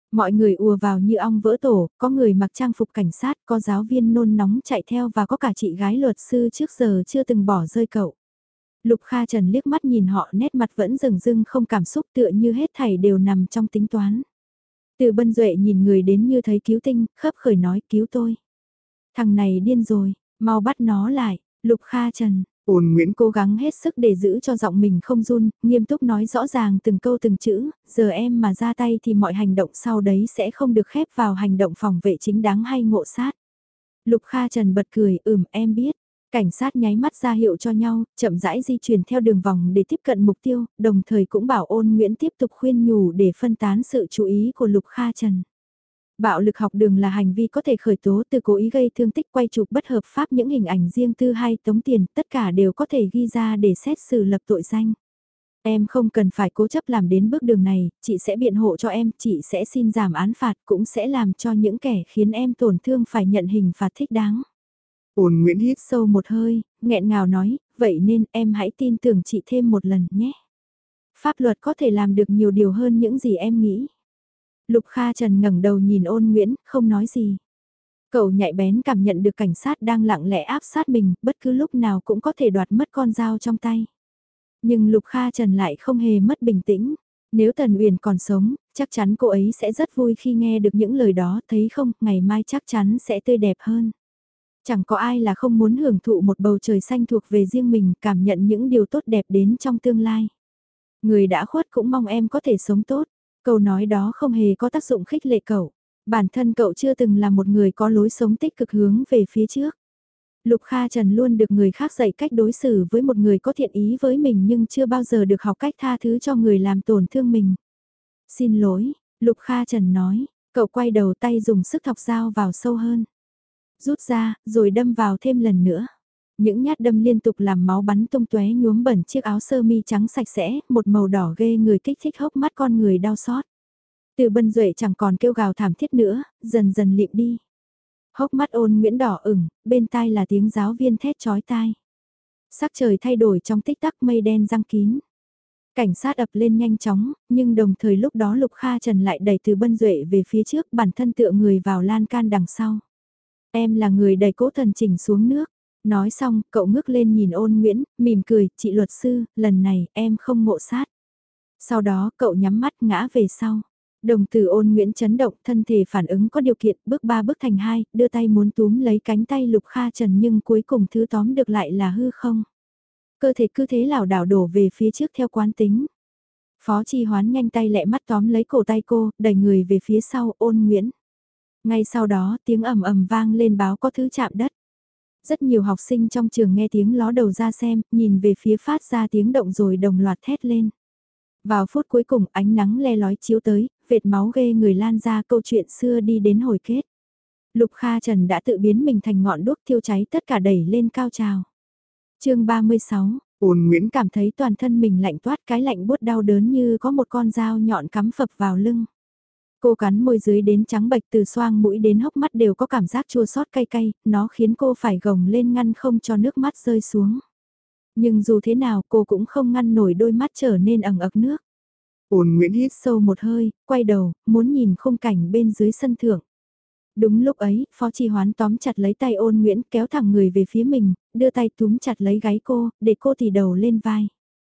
Mọi người ùa vào như ong vỡ tổ, có người mặc trang phục cảnh sát, có giáo viên nôn nóng chạy theo và có cả chị gái luật sư trước giờ chưa từng bỏ rơi cậu. Lục Kha Trần liếc mắt nhìn họ, nét mặt vẫn rừng rưng không cảm xúc, tựa như hết thảy đều nằm trong tính toán. Từ Bân Duệ nhìn người đến như thấy cứu tinh, khấp khởi nói cứu tôi. Thằng này điên rồi, mau bắt nó lại. Lục Kha Trần, Ôn Nguyễn cố gắng hết sức để giữ cho giọng mình không run, nghiêm túc nói rõ ràng từng câu từng chữ, giờ em mà ra tay thì mọi hành động sau đấy sẽ không được khép vào hành động phòng vệ chính đáng hay ngộ sát. Lục Kha Trần bật cười, ừm em biết. Cảnh sát nháy mắt ra hiệu cho nhau, chậm rãi di chuyển theo đường vòng để tiếp cận mục tiêu, đồng thời cũng bảo Ôn Nguyễn tiếp tục khuyên nhủ để phân tán sự chú ý của Lục Kha Trần. Bạo lực học đường là hành vi có thể khởi tố từ cố ý gây thương tích, quay chụp bất hợp pháp, những hình ảnh riêng tư hay tống tiền, tất cả đều có thể ghi ra để xét xử lập tội danh. Em không cần phải cố chấp làm đến bước đường này, chị sẽ biện hộ cho em, chị sẽ xin giảm án phạt, cũng sẽ làm cho những kẻ khiến em tổn thương phải nhận hình phạt thích đáng. Ôn Nguyễn hít Sâu một hơi, nghẹn ngào nói, vậy nên em hãy tin tưởng chị thêm một lần nhé. Pháp luật có thể làm được nhiều điều hơn những gì em nghĩ. Lục Kha Trần ngẩng đầu nhìn Ôn Nguyễn, không nói gì. Cậu nhạy bén cảm nhận được cảnh sát đang lặng lẽ áp sát mình, bất cứ lúc nào cũng có thể đoạt mất con dao trong tay. Nhưng Lục Kha Trần lại không hề mất bình tĩnh. Nếu Tần Uyển còn sống, chắc chắn cô ấy sẽ rất vui khi nghe được những lời đó, thấy không, ngày mai chắc chắn sẽ tươi đẹp hơn. Chẳng có ai là không muốn hưởng thụ một bầu trời xanh thuộc về riêng mình, cảm nhận những điều tốt đẹp đến trong tương lai. Người đã khuất cũng mong em có thể sống tốt. Câu nói đó không hề có tác dụng khích lệ cậu. Bản thân cậu chưa từng là một người có lối sống tích cực hướng về phía trước. Lục Kha Trần luôn được người khác dạy cách đối xử với một người có thiện ý với mình nhưng chưa bao giờ được học cách tha thứ cho người làm tổn thương mình. Xin lỗi, Lục Kha Trần nói, cậu quay đầu tay dùng sức thọc dao vào sâu hơn. Rút ra, rồi đâm vào thêm lần nữa. Những nhát đâm liên tục làm máu bắn tung tóe nhuốm bẩn chiếc áo sơ mi trắng sạch sẽ, một màu đỏ ghê người kích thích hốc mắt con người đau xót. Từ Bân Duệ chẳng còn kêu gào thảm thiết nữa, dần dần lịm đi. Hốc mắt Ôn Nguyễn đỏ ửng, bên tai là tiếng giáo viên thét chói tai. Sắc trời thay đổi trong tích tắc, mây đen giăng kín. Cảnh sát ập lên nhanh chóng, nhưng đồng thời lúc đó Lục Kha Trần lại đẩy Từ Bân Duệ về phía trước, bản thân tựa người vào lan can đằng sau. Em là người đẩy Cố Thần Chỉnh xuống nước. Nói xong, cậu ngước lên nhìn Ôn Nguyễn, mỉm cười, chị luật sư, lần này em không ngộ sát. Sau đó cậu nhắm mắt ngã về sau. Đồng tử Ôn Nguyễn chấn động, thân thể phản ứng có điều kiện, bước ba bước thành hai, đưa tay muốn túm lấy cánh tay Lục Kha Trần nhưng cuối cùng thứ tóm được lại là hư không. Cơ thể cứ thế lảo đảo đổ về phía trước theo quán tính. Phó Chi Hoán nhanh tay lẹ mắt tóm lấy cổ tay cô, đẩy người về phía sau Ôn Nguyễn. Ngay sau đó tiếng ầm ầm vang lên báo có thứ chạm đất. Rất nhiều học sinh trong trường nghe tiếng ló đầu ra xem, nhìn về phía phát ra tiếng động rồi đồng loạt thét lên. Vào phút cuối cùng ánh nắng le lói chiếu tới, vệt máu ghê người lan ra, câu chuyện xưa đi đến hồi kết. Lục Kha Trần đã tự biến mình thành ngọn đuốc thiêu cháy tất cả đẩy lên cao trào. Chương ba mươi sáu, Ôn Nguyễn cảm thấy toàn thân mình lạnh toát, cái lạnh buốt đau đớn như có một con dao nhọn cắm phập vào lưng. Cô cắn môi dưới đến trắng bệch, từ xoang mũi đến hốc mắt đều có cảm giác chua xót cay cay, nó khiến cô phải gồng lên ngăn không cho nước mắt rơi xuống. Nhưng dù thế nào cô cũng không ngăn nổi đôi mắt trở nên ẩn ực nước. Ôn Nguyễn hít Sâu một hơi, quay đầu, muốn nhìn khung cảnh bên dưới sân thượng. Đúng lúc ấy, Phó Chi Hoán tóm chặt lấy tay Ôn Nguyễn, kéo thẳng người về phía mình, đưa tay túm chặt lấy gáy cô, để cô tì đầu lên vai.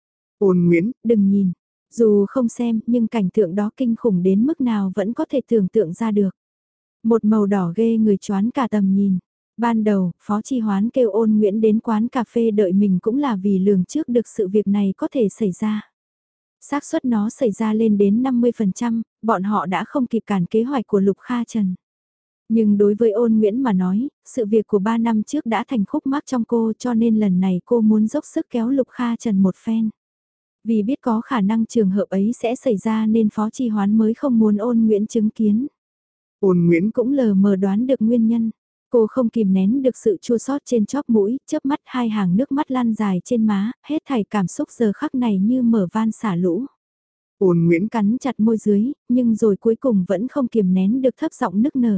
Ôn Nguyễn, đừng nhìn. Dù không xem, nhưng cảnh tượng đó kinh khủng đến mức nào vẫn có thể tưởng tượng ra được. Một màu đỏ ghê người choán cả tầm nhìn. Ban đầu, Phó Chi Hoán kêu Ôn Nguyễn đến quán cà phê đợi mình cũng là vì lường trước được sự việc này có thể xảy ra. Xác suất nó xảy ra lên đến năm mươi phần trăm, bọn họ đã không kịp cản kế hoạch của Lục Kha Trần. Nhưng đối với Ôn Nguyễn mà nói, sự việc của ba năm trước đã thành khúc mắc trong cô, cho nên lần này cô muốn dốc sức kéo Lục Kha Trần một phen. Vì biết có khả năng trường hợp ấy sẽ xảy ra nên Phó Chi Hoán mới không muốn Ôn Nguyễn chứng kiến. Ôn Nguyễn Cũng lờ mờ đoán được nguyên nhân. Cô không kìm nén được sự chua xót trên chóp mũi, chớp mắt hai hàng nước mắt lan dài trên má, hết thảy cảm xúc giờ khắc này như mở van xả lũ. Ôn Nguyễn Cắn chặt môi dưới, nhưng rồi cuối cùng vẫn không kiềm nén được thấp giọng nức nở.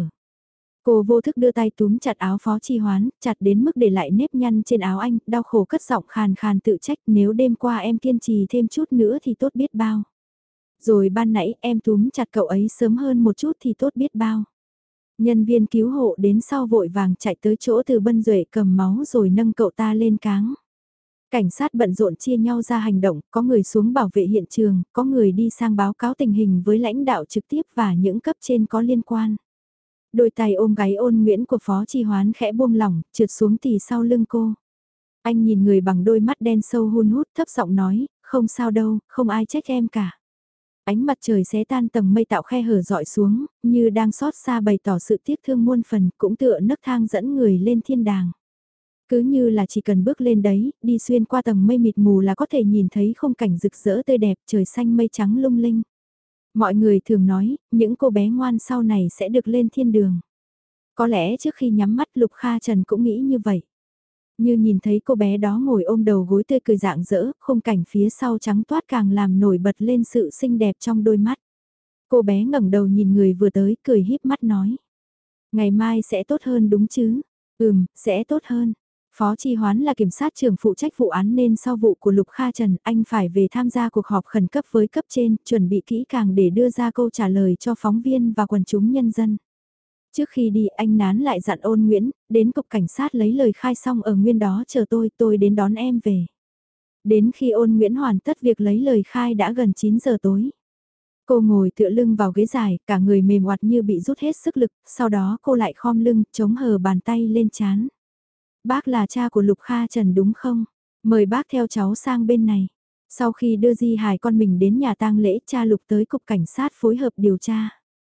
Cô vô thức đưa tay túm chặt áo Phó Chi Hoán, chặt đến mức để lại nếp nhăn trên áo anh, đau khổ cất giọng khàn khàn tự trách, nếu đêm qua em kiên trì thêm chút nữa thì tốt biết bao. Rồi ban nãy em túm chặt cậu ấy sớm hơn một chút thì tốt biết bao. Nhân viên cứu hộ đến sau vội vàng chạy tới chỗ Từ Bân Duệ cầm máu rồi nâng cậu ta lên cáng. Cảnh sát bận rộn chia nhau ra hành động, có người xuống bảo vệ hiện trường, có người đi sang báo cáo tình hình với lãnh đạo trực tiếp và những cấp trên có liên quan. Đôi tay ôm gáy Ôn Nguyễn của Phó Chi Hoán khẽ buông lỏng, trượt xuống tì sau lưng cô. Anh nhìn người bằng đôi mắt đen sâu hun hút thấp giọng nói, không sao đâu, không ai trách em cả. Ánh mặt trời xé tan tầng mây tạo khe hở dọi xuống, như đang xót xa bày tỏ sự tiếc thương muôn phần, cũng tựa nấc thang dẫn người lên thiên đàng. Cứ như là chỉ cần bước lên đấy, đi xuyên qua tầng mây mịt mù là có thể nhìn thấy khung cảnh rực rỡ tươi đẹp, trời xanh mây trắng lung linh. Mọi người thường nói, những cô bé ngoan sau này sẽ được lên thiên đường. Có lẽ trước khi nhắm mắt Lục Kha Trần cũng nghĩ như vậy. Như nhìn thấy cô bé đó ngồi ôm đầu gối tươi cười rạng rỡ, khung cảnh phía sau trắng toát càng làm nổi bật lên sự xinh đẹp trong đôi mắt. Cô bé ngẩng đầu nhìn người vừa tới, cười híp mắt nói. Ngày mai sẽ tốt hơn đúng chứ? Ừm, sẽ tốt hơn. Phó Chi Hoán là kiểm sát trưởng phụ trách vụ án nên sau vụ của Lục Kha Trần, anh phải về tham gia cuộc họp khẩn cấp với cấp trên, chuẩn bị kỹ càng để đưa ra câu trả lời cho phóng viên và quần chúng nhân dân. Trước khi đi anh nán lại dặn Ôn Nguyễn, đến cục cảnh sát lấy lời khai xong ở nguyên đó chờ tôi, tôi đến đón em về. Đến khi Ôn Nguyễn hoàn tất việc lấy lời khai đã gần chín giờ tối. Cô ngồi tựa lưng vào ghế dài, cả người mềm oặt như bị rút hết sức lực, sau đó cô lại khom lưng, chống hờ bàn tay lên trán. Bác là cha của Lục Kha Trần đúng không? Mời bác theo cháu sang bên này. Sau khi đưa Di hài con mình đến nhà tang lễ, cha Lục tới cục cảnh sát phối hợp điều tra.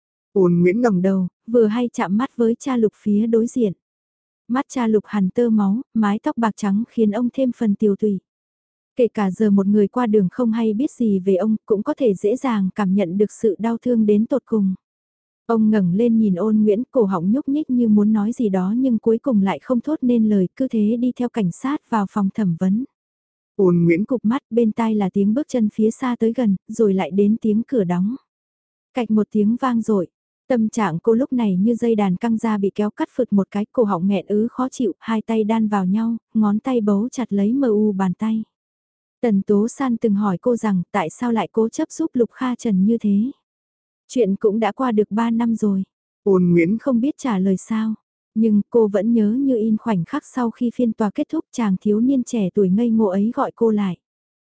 Ôn Nguyễn Ngẩng đầu, vừa hay chạm mắt với cha Lục phía đối diện. Mắt cha Lục hằn tơ máu, mái tóc bạc trắng khiến ông thêm phần tiều tụy. Kể cả giờ một người qua đường không hay biết gì về ông cũng có thể dễ dàng cảm nhận được sự đau thương đến tột cùng. Ông ngẩng lên nhìn Ôn Nguyễn, cổ họng nhúc nhích như muốn nói gì đó nhưng cuối cùng lại không thốt nên lời, cứ thế đi theo cảnh sát vào phòng thẩm vấn. Ôn Nguyễn Cụp mắt, bên tai là tiếng bước chân phía xa tới gần, rồi lại đến tiếng cửa đóng. Cạch một tiếng vang dội. Tâm trạng cô lúc này như dây đàn căng ra bị kéo cắt phượt một cái, cổ họng nghẹn ứ khó chịu, hai tay đan vào nhau, ngón tay bấu chặt lấy mờ u bàn tay. Tần Tố San từng hỏi cô rằng tại sao lại cố chấp giúp Lục Kha Trần như thế. Chuyện cũng đã qua được ba năm rồi. Ôn Nguyễn Không biết trả lời sao. Nhưng cô vẫn nhớ như in khoảnh khắc sau khi phiên tòa kết thúc chàng thiếu niên trẻ tuổi ngây ngô ấy gọi cô lại.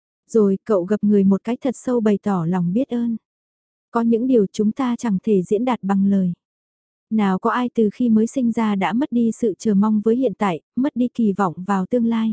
Rồi cậu gặp người một cách thật sâu bày tỏ lòng biết ơn. Có những điều chúng ta chẳng thể diễn đạt bằng lời. Nào có ai từ khi mới sinh ra đã mất đi sự chờ mong với hiện tại, mất đi kỳ vọng vào tương lai.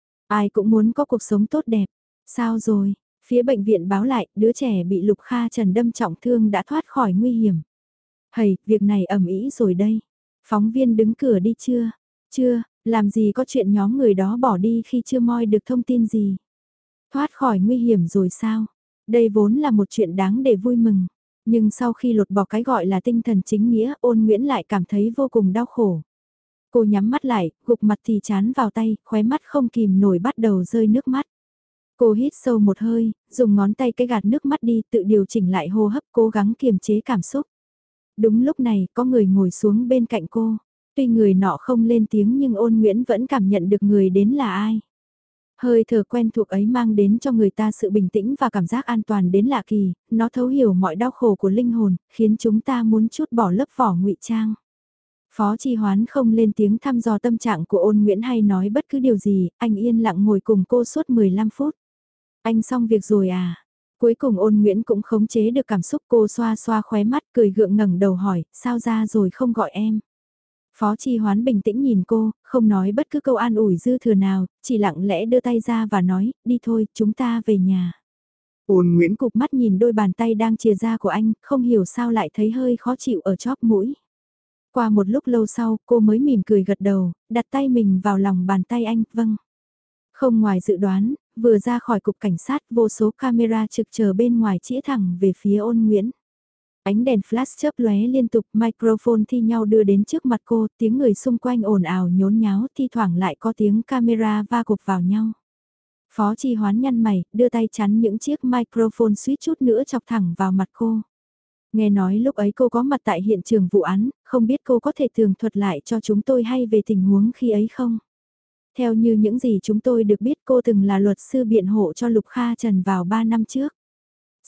Ai cũng muốn có cuộc sống tốt đẹp. Sao rồi? Phía bệnh viện báo lại, đứa trẻ bị Lục Kha Trần đâm trọng thương đã thoát khỏi nguy hiểm. Hầy, việc này ầm ĩ rồi đây. Phóng viên đứng cửa đi chưa? Chưa, làm gì có chuyện nhóm người đó bỏ đi khi chưa moi được thông tin gì. Thoát khỏi nguy hiểm rồi sao? Đây vốn là một chuyện đáng để vui mừng. Nhưng sau khi lột bỏ cái gọi là tinh thần chính nghĩa, Ôn Nguyễn lại cảm thấy vô cùng đau khổ. Cô nhắm mắt lại, gục mặt thì chán vào tay, khóe mắt không kìm nổi bắt đầu rơi nước mắt. Cô hít sâu một hơi, dùng ngón tay cái gạt nước mắt đi, tự điều chỉnh lại hô hấp, cố gắng kiềm chế cảm xúc. Đúng lúc này, có người ngồi xuống bên cạnh cô. Tuy người nọ không lên tiếng nhưng Ôn Nguyễn vẫn cảm nhận được người đến là ai. Hơi thở quen thuộc ấy mang đến cho người ta sự bình tĩnh và cảm giác an toàn đến lạ kỳ, nó thấu hiểu mọi đau khổ của linh hồn, khiến chúng ta muốn trút bỏ lớp vỏ ngụy trang. Phó Chi Hoán không lên tiếng thăm dò tâm trạng của Ôn Nguyễn hay nói bất cứ điều gì, anh yên lặng ngồi cùng cô suốt mười lăm phút. Anh xong việc rồi à? Cuối cùng Ôn Nguyễn cũng khống chế được cảm xúc, cô xoa xoa khóe mắt cười gượng ngẩng đầu hỏi, sao ra rồi không gọi em? Phó Chi Hoán bình tĩnh nhìn cô, không nói bất cứ câu an ủi dư thừa nào, chỉ lặng lẽ đưa tay ra và nói, đi thôi, chúng ta về nhà. Ôn Nguyễn Cụp mắt nhìn đôi bàn tay đang chìa ra của anh, không hiểu sao lại thấy hơi khó chịu ở chóp mũi. Qua một lúc lâu sau, cô mới mỉm cười gật đầu, đặt tay mình vào lòng bàn tay anh, vâng. Không ngoài dự đoán, vừa ra khỏi cục cảnh sát, vô số camera trực chờ bên ngoài chĩa thẳng về phía Ôn Nguyễn. Ánh đèn flash chớp lóe liên tục, microphone thi nhau đưa đến trước mặt cô, tiếng người xung quanh ồn ào nhốn nháo, thi thoảng lại có tiếng camera va cục vào nhau. Phó Chi Hoán nhăn mày, đưa tay chắn những chiếc microphone suýt chút nữa chọc thẳng vào mặt cô. Nghe nói lúc ấy cô có mặt tại hiện trường vụ án, không biết cô có thể tường thuật lại cho chúng tôi hay về tình huống khi ấy không? Theo như những gì chúng tôi được biết cô từng là luật sư biện hộ cho Lục Kha Trần vào ba năm trước.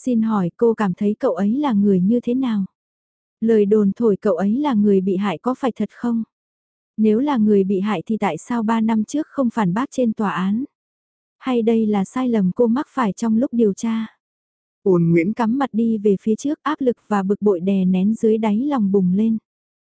Xin hỏi cô cảm thấy cậu ấy là người như thế nào? Lời đồn thổi cậu ấy là người bị hại có phải thật không? Nếu là người bị hại thì tại sao ba năm trước không phản bác trên tòa án? Hay đây là sai lầm cô mắc phải trong lúc điều tra? Ôn Nguyễn Cắm mặt đi về phía trước, áp lực và bực bội đè nén dưới đáy lòng bùng lên.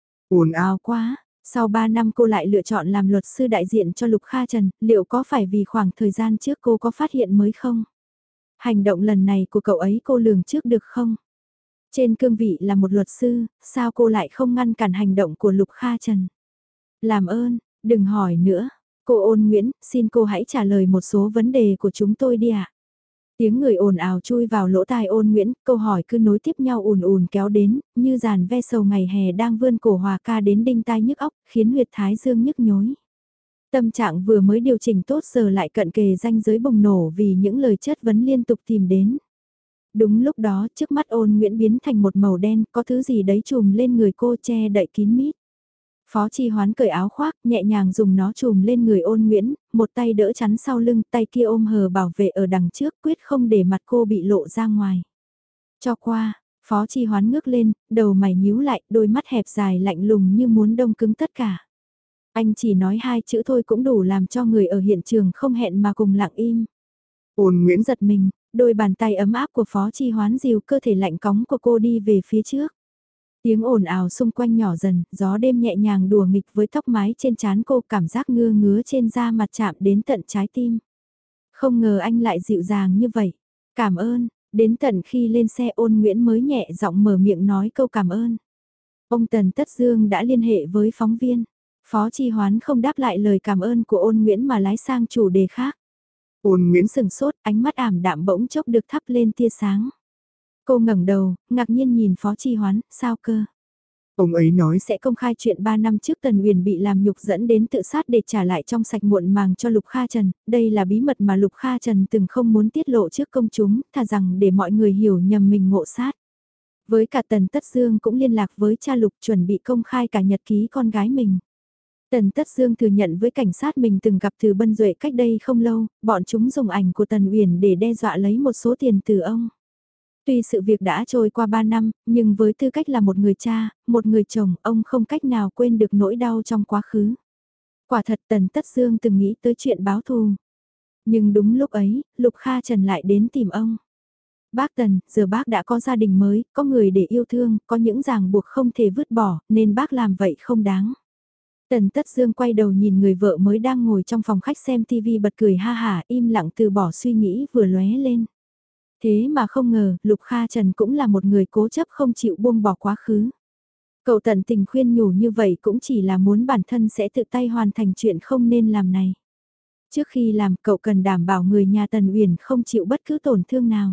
ồn ào Ào quá, sau ba năm cô lại lựa chọn làm luật sư đại diện cho Lục Kha Trần, liệu có phải vì khoảng thời gian trước cô có phát hiện mới không? Hành động lần này của cậu ấy cô lường trước được không? Trên cương vị là một luật sư, sao cô lại không ngăn cản hành động của Lục Kha Trần? Làm ơn, đừng hỏi nữa. Cô Ôn Nguyễn, xin cô hãy trả lời một số vấn đề của chúng tôi đi ạ. Tiếng người ồn ào chui vào lỗ tai Ôn Nguyễn, câu hỏi cứ nối tiếp nhau ùn ùn kéo đến, như dàn ve sầu ngày hè đang vươn cổ hòa ca đến đinh tai nhức óc, khiến huyệt thái dương nhức nhối. Tâm trạng vừa mới điều chỉnh tốt giờ lại cận kề ranh giới bùng nổ vì những lời chất vấn liên tục tìm đến. Đúng lúc đó, trước mắt Ôn Nguyễn biến thành một màu đen, có thứ gì đấy trùm lên người cô che đậy kín mít. Phó Chi Hoán cởi áo khoác, nhẹ nhàng dùng nó trùm lên người Ôn Nguyễn, một tay đỡ chắn sau lưng, tay kia ôm hờ bảo vệ ở đằng trước, quyết không để mặt cô bị lộ ra ngoài. Cho qua, Phó Chi Hoán ngước lên, đầu mày nhíu lại, đôi mắt hẹp dài lạnh lùng như muốn đông cứng tất cả. Anh chỉ nói hai chữ thôi cũng đủ làm cho người ở hiện trường không hẹn mà cùng lặng im. Ôn Nguyễn Giật mình, đôi bàn tay ấm áp của Phó Chi Hoán dìu cơ thể lạnh cóng của cô đi về phía trước. Tiếng ồn ào xung quanh nhỏ dần, gió đêm nhẹ nhàng đùa nghịch với tóc mái trên trán cô, cảm giác ngưa ngứa trên da mặt chạm đến tận trái tim. Không ngờ anh lại dịu dàng như vậy. Cảm ơn, đến tận khi lên xe Ôn Nguyễn mới nhẹ giọng mở miệng nói câu cảm ơn. Ông Tần Tất Dương đã liên hệ với phóng viên. Phó Chi Hoán không đáp lại lời cảm ơn của Ôn Nguyễn mà lái sang chủ đề khác. Ôn Nguyễn Sừng sốt, ánh mắt ảm đạm bỗng chốc được thắp lên tia sáng. Cô ngẩng đầu, ngạc nhiên nhìn Phó Chi Hoán, sao cơ? Ông ấy nói Sẽ công khai chuyện ba năm trước Tần Uyển bị làm nhục dẫn đến tự sát để trả lại trong sạch muộn màng cho Lục Kha Trần. Đây là bí mật mà Lục Kha Trần từng không muốn tiết lộ trước công chúng, thà rằng để mọi người hiểu nhầm mình ngộ sát. Với cả Tần Tất Dương cũng liên lạc với cha Lục chuẩn bị công khai cả nhật ký con gái mình. Tần Tất Dương thừa nhận với cảnh sát mình từng gặp Từ Bân Duệ cách đây không lâu, bọn chúng dùng ảnh của Tần Uyển để đe dọa lấy một số tiền từ ông. Tuy sự việc đã trôi qua ba năm, nhưng với tư cách là một người cha, một người chồng, ông không cách nào quên được nỗi đau trong quá khứ. Quả thật Tần Tất Dương từng nghĩ tới chuyện báo thù. Nhưng đúng lúc ấy, Lục Kha Trần lại đến tìm ông. Bác Tần, giờ bác đã có gia đình mới, có người để yêu thương, có những ràng buộc không thể vứt bỏ, nên bác làm vậy không đáng. Tần Tất Dương quay đầu nhìn người vợ mới đang ngồi trong phòng khách xem tivi bật cười ha hả, im lặng từ bỏ suy nghĩ vừa lóe lên. Thế mà không ngờ, Lục Kha Trần cũng là một người cố chấp không chịu buông bỏ quá khứ. Cậu tận tình khuyên nhủ như vậy cũng chỉ là muốn bản thân sẽ tự tay hoàn thành chuyện không nên làm này. Trước khi làm, cậu cần đảm bảo người nhà Tần Uyển không chịu bất cứ tổn thương nào.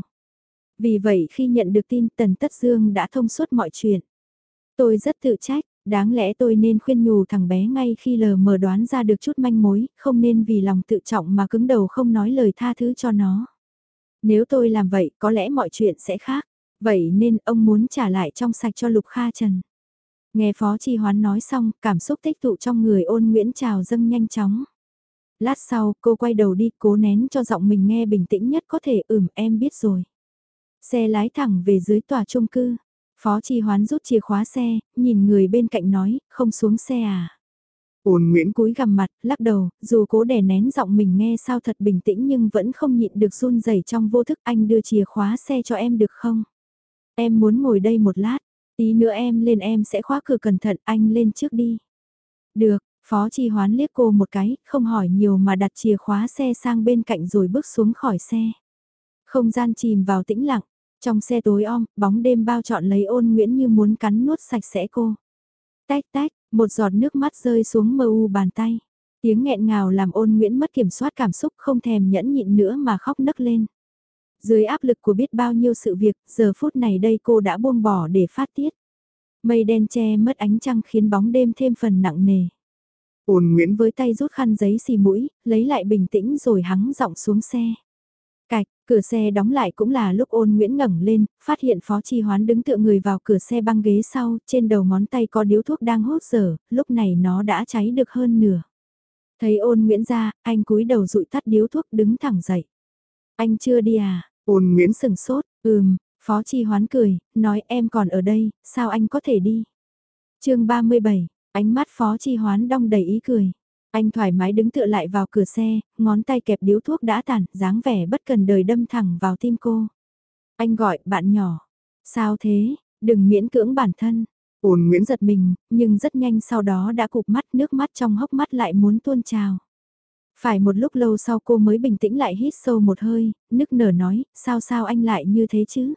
Vì vậy khi nhận được tin Tần Tất Dương đã thông suốt mọi chuyện. Tôi rất tự trách, đáng lẽ tôi nên khuyên nhủ thằng bé ngay khi lờ mờ đoán ra được chút manh mối, không nên vì lòng tự trọng mà cứng đầu không nói lời tha thứ cho nó. Nếu tôi làm vậy có lẽ mọi chuyện sẽ khác. Vậy nên ông muốn trả lại trong sạch cho Lục Kha Trần. Nghe Phó Chi Hoán nói xong, cảm xúc tích tụ trong người Ôn Nguyễn trào dâng nhanh chóng. Lát sau, cô quay đầu đi, cố nén cho giọng mình nghe bình tĩnh nhất có thể. Ừm, em biết rồi. Xe lái thẳng về dưới tòa chung cư. Phó Chi Hoán rút chìa khóa xe, nhìn người bên cạnh nói, không xuống xe à. Ôn Nguyễn Cúi gằm mặt, lắc đầu, dù cố đè nén giọng mình nghe sao thật bình tĩnh nhưng vẫn không nhịn được run rẩy trong vô thức. Anh đưa chìa khóa xe cho em được không? Em muốn ngồi đây một lát, tí nữa em lên em sẽ khóa cửa cẩn thận, anh lên trước đi. Được, Phó Chi Hoán liếc cô một cái, không hỏi nhiều mà đặt chìa khóa xe sang bên cạnh rồi bước xuống khỏi xe. Không gian chìm vào tĩnh lặng, trong xe tối om, bóng đêm bao trọn lấy Ôn Nguyễn như muốn cắn nuốt sạch sẽ cô. Tách tách, một giọt nước mắt rơi xuống mờ u bàn tay. Tiếng nghẹn ngào làm Ôn Nguyễn mất kiểm soát cảm xúc, không thèm nhẫn nhịn nữa mà khóc nấc lên. Dưới áp lực của biết bao nhiêu sự việc, giờ phút này đây cô đã buông bỏ để phát tiết. Mây đen che mất ánh trăng khiến bóng đêm thêm phần nặng nề. Ôn Nguyễn Với tay rút khăn giấy xì mũi, lấy lại bình tĩnh rồi hắng giọng xuống xe. Cạch, cửa xe đóng lại cũng là lúc Ôn Nguyễn ngẩng lên, phát hiện Phó Chi Hoán đứng tựa người vào cửa xe băng ghế sau, trên đầu ngón tay có điếu thuốc đang hốt dở, lúc này nó đã cháy được hơn nửa. Thấy Ôn Nguyễn ra, anh cúi đầu dụi tắt điếu thuốc đứng thẳng dậy. Anh chưa đi à? Ôn Nguyễn Sừng sốt, ừm, Phó Chi Hoán cười, nói em còn ở đây, sao anh có thể đi? chương ba mươi bảy, ánh mắt Phó Chi Hoán đong đầy ý cười. Anh thoải mái đứng tựa lại vào cửa xe, ngón tay kẹp điếu thuốc đã tàn, dáng vẻ bất cần đời đâm thẳng vào tim cô. Anh gọi, bạn nhỏ. Sao thế, đừng miễn cưỡng bản thân. Ôn Nguyễn Giật mình, nhưng rất nhanh sau đó đã cụp mắt, nước mắt trong hốc mắt lại muốn tuôn trào. Phải một lúc lâu sau cô mới bình tĩnh lại, hít sâu một hơi, nức nở nói, sao sao anh lại như thế chứ?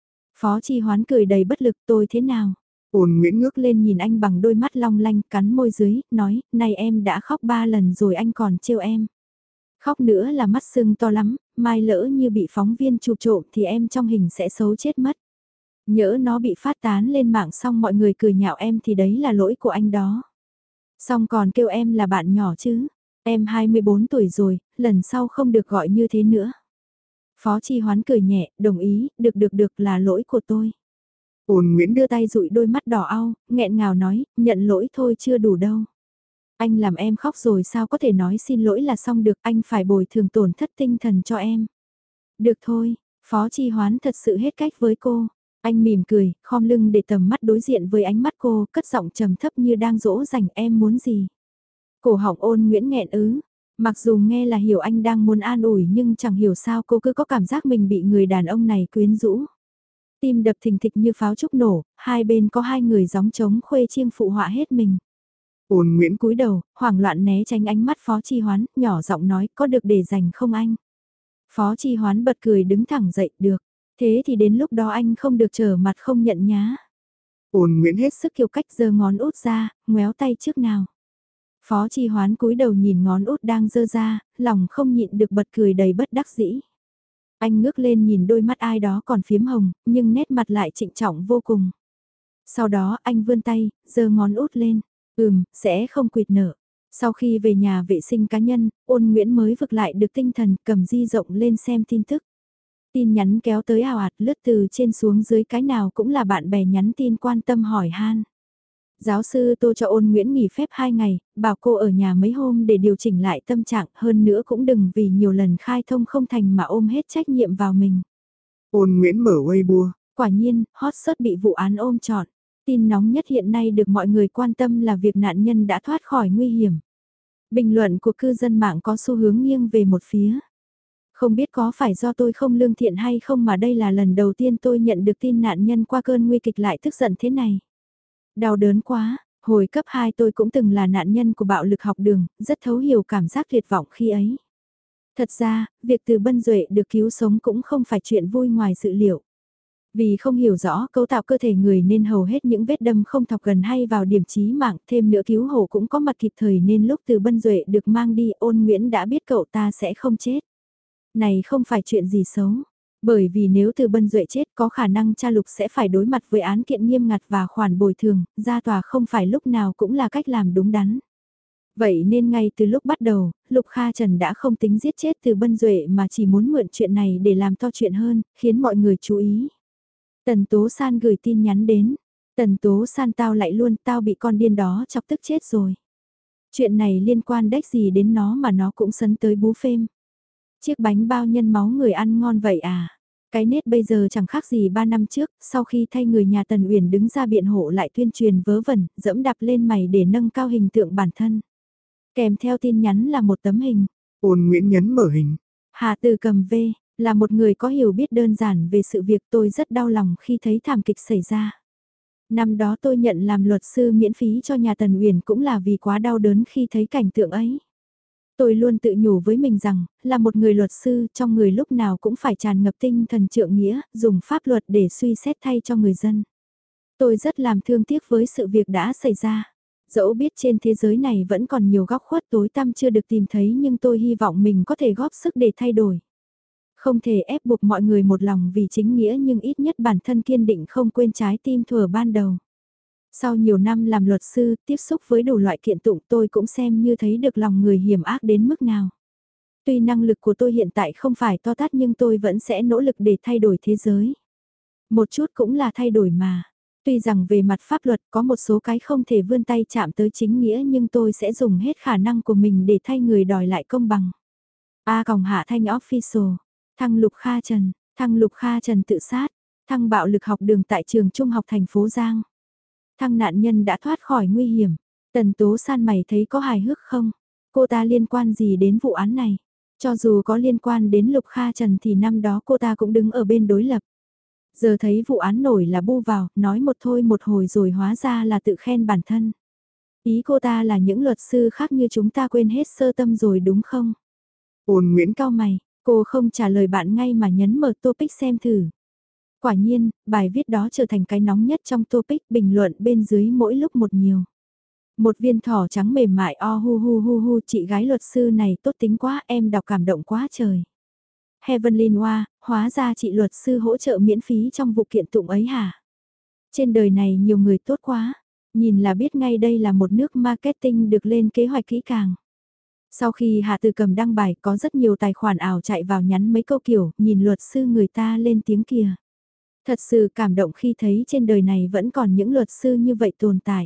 Phó Chi Hoán cười đầy bất lực, tôi thế nào? Ôn Nguyễn ngước Ngước lên nhìn anh bằng đôi mắt long lanh, cắn môi dưới, nói, này em đã khóc ba lần rồi anh còn trêu em. Khóc nữa là mắt sưng to lắm, mai lỡ như bị phóng viên chụp trộm thì em trong hình sẽ xấu chết mất. Nhỡ nó bị phát tán lên mạng xong mọi người cười nhạo em thì đấy là lỗi của anh đó. Xong còn kêu em là bạn nhỏ chứ. Em hai mươi bốn tuổi rồi, lần sau không được gọi như thế nữa. Phó Chi Hoán cười nhẹ, đồng ý, được được được là lỗi của tôi. Ôn Nguyễn Đưa tay dụi đôi mắt đỏ au, nghẹn ngào nói, nhận lỗi thôi chưa đủ đâu. Anh làm em khóc rồi sao có thể nói xin lỗi là xong được, anh phải bồi thường tổn thất tinh thần cho em. Được thôi, Phó Chi Hoán thật sự hết cách với cô. Anh mỉm cười, khom lưng để tầm mắt đối diện với ánh mắt cô, cất giọng trầm thấp như đang dỗ dành em muốn gì. Cổ họng Ôn Nguyễn nghẹn ứ. Mặc dù nghe là hiểu anh đang muốn an ủi nhưng chẳng hiểu sao cô cứ có cảm giác mình bị người đàn ông này quyến rũ. Tim đập thình thịch như pháo trúc nổ, hai bên có hai người gióng trống khuê chiêng phụ họa hết mình. Ôn Nguyễn Cúi đầu, hoảng loạn né tránh ánh mắt Phó Chi Hoán, nhỏ giọng nói có được để dành không anh? Phó Chi Hoán bật cười đứng thẳng dậy, được. Thế thì đến lúc đó anh không được trở mặt không nhận nhá. Ôn Nguyễn hết Hết sức kiêu cách giơ ngón út ra, ngoéo tay trước nào. Phó Chi Hoán cúi đầu nhìn ngón út đang giơ ra, lòng không nhịn được bật cười đầy bất đắc dĩ. Anh ngước lên nhìn đôi mắt ai đó còn phiếm hồng, nhưng nét mặt lại trịnh trọng vô cùng. Sau đó anh vươn tay, giơ ngón út lên. Ừm, sẽ không quỵt nợ. Sau khi về nhà vệ sinh cá nhân, Ôn Nguyễn mới vực lại được tinh thần, cầm di rộng lên xem tin tức. Tin nhắn kéo tới ào ạt, lướt từ trên xuống dưới, cái nào cũng là bạn bè nhắn tin quan tâm hỏi han. Giáo sư Tô cho Ôn Nguyễn nghỉ phép hai ngày, bảo cô ở nhà mấy hôm để điều chỉnh lại tâm trạng, hơn nữa cũng đừng vì nhiều lần khai thông không thành mà ôm hết trách nhiệm vào mình. Ôn Nguyễn mở Weibo. Quả nhiên, hot search bị vụ án ôm trọn. Tin nóng nhất hiện nay được mọi người quan tâm là việc nạn nhân đã thoát khỏi nguy hiểm. Bình luận của cư dân mạng có xu hướng nghiêng về một phía. Không biết có phải do tôi không lương thiện hay không mà đây là lần đầu tiên tôi nhận được tin nạn nhân qua cơn nguy kịch lại tức giận thế này. Đau đớn quá, hồi cấp hai tôi cũng từng là nạn nhân của bạo lực học đường, rất thấu hiểu cảm giác tuyệt vọng khi ấy. Thật ra, việc Từ Bân Duệ được cứu sống cũng không phải chuyện vui ngoài dự liệu. Vì không hiểu rõ cấu tạo cơ thể người nên hầu hết những vết đâm không thọc gần hay vào điểm chí mạng, thêm nữa cứu hộ cũng có mặt kịp thời nên lúc Từ Bân Duệ được mang đi, Ôn Nguyễn đã biết cậu ta sẽ không chết. Này không phải chuyện gì xấu, bởi vì nếu Từ Bân Duệ chết có khả năng cha Lục sẽ phải đối mặt với án kiện nghiêm ngặt và khoản bồi thường, ra tòa không phải lúc nào cũng là cách làm đúng đắn. Vậy nên ngay từ lúc bắt đầu, Lục Kha Trần đã không tính giết chết Từ Bân Duệ mà chỉ muốn mượn chuyện này để làm to chuyện hơn, khiến mọi người chú ý. Tần Tố San gửi tin nhắn đến. Tần Tố San tao lại luôn, tao bị con điên đó chọc tức chết rồi. Chuyện này liên quan đếch gì đến nó mà nó cũng sấn tới bú phêm. Chiếc bánh bao nhân máu người ăn ngon vậy à? Cái nết bây giờ chẳng khác gì ba năm trước, sau khi thay người nhà Tần Uyển đứng ra biện hộ lại tuyên truyền vớ vẩn, dẫm đạp lên mày để nâng cao hình tượng bản thân. Kèm theo tin nhắn là một tấm hình. Ôn Nguyễn nhấn mở hình. Hà Từ cầm V, là một người có hiểu biết đơn giản về sự việc, tôi rất đau lòng khi thấy thảm kịch xảy ra. Năm đó tôi nhận làm luật sư miễn phí cho nhà Tần Uyển cũng là vì quá đau đớn khi thấy cảnh tượng ấy. Tôi luôn tự nhủ với mình rằng, là một người luật sư, trong người lúc nào cũng phải tràn ngập tinh thần trượng nghĩa, dùng pháp luật để suy xét thay cho người dân. Tôi rất làm thương tiếc với sự việc đã xảy ra. Dẫu biết trên thế giới này vẫn còn nhiều góc khuất tối tăm chưa được tìm thấy nhưng tôi hy vọng mình có thể góp sức để thay đổi. Không thể ép buộc mọi người một lòng vì chính nghĩa nhưng ít nhất bản thân kiên định không quên trái tim thuở ban đầu. Sau nhiều năm làm luật sư, tiếp xúc với đủ loại kiện tụng tôi cũng xem như thấy được lòng người hiểm ác đến mức nào. Tuy năng lực của tôi hiện tại không phải to tát nhưng tôi vẫn sẽ nỗ lực để thay đổi thế giới. Một chút cũng là thay đổi mà. Tuy rằng về mặt pháp luật có một số cái không thể vươn tay chạm tới chính nghĩa nhưng tôi sẽ dùng hết khả năng của mình để thay người đòi lại công bằng. A còng Hạ Thanh Official, thăng Lục Kha Trần, thăng Lục Kha Trần tự sát, Thăng bạo lực học đường tại trường trung học thành phố Giang. Thăng nạn nhân đã thoát khỏi nguy hiểm. Tần Tố San mày thấy có hài hước không? Cô ta liên quan gì đến vụ án này? Cho dù có liên quan đến Lục Kha Trần thì năm đó cô ta cũng đứng ở bên đối lập. Giờ thấy vụ án nổi là bu vào, nói một thôi một hồi rồi hóa ra là tự khen bản thân. Ý cô ta là những luật sư khác như chúng ta quên hết sơ tâm rồi đúng không? Ôn Nguyễn Cao mày, cô không trả lời bạn ngay mà nhấn mở topic xem thử. Quả nhiên, bài viết đó trở thành cái nóng nhất trong topic, bình luận bên dưới mỗi lúc một nhiều. Một viên thỏ trắng mềm mại o hu hu hu hu, chị gái luật sư này tốt tính quá, em đọc cảm động quá trời. Heavenly Noa, hóa ra chị luật sư hỗ trợ miễn phí trong vụ kiện tụng ấy hả? Trên đời này nhiều người tốt quá, nhìn là biết ngay đây là một nước marketing được lên kế hoạch kỹ càng. Sau khi Hạ Từ Cầm đăng bài có rất nhiều tài khoản ảo chạy vào nhắn mấy câu kiểu, nhìn luật sư người ta lên tiếng kìa. Thật sự cảm động khi thấy trên đời này vẫn còn những luật sư như vậy tồn tại.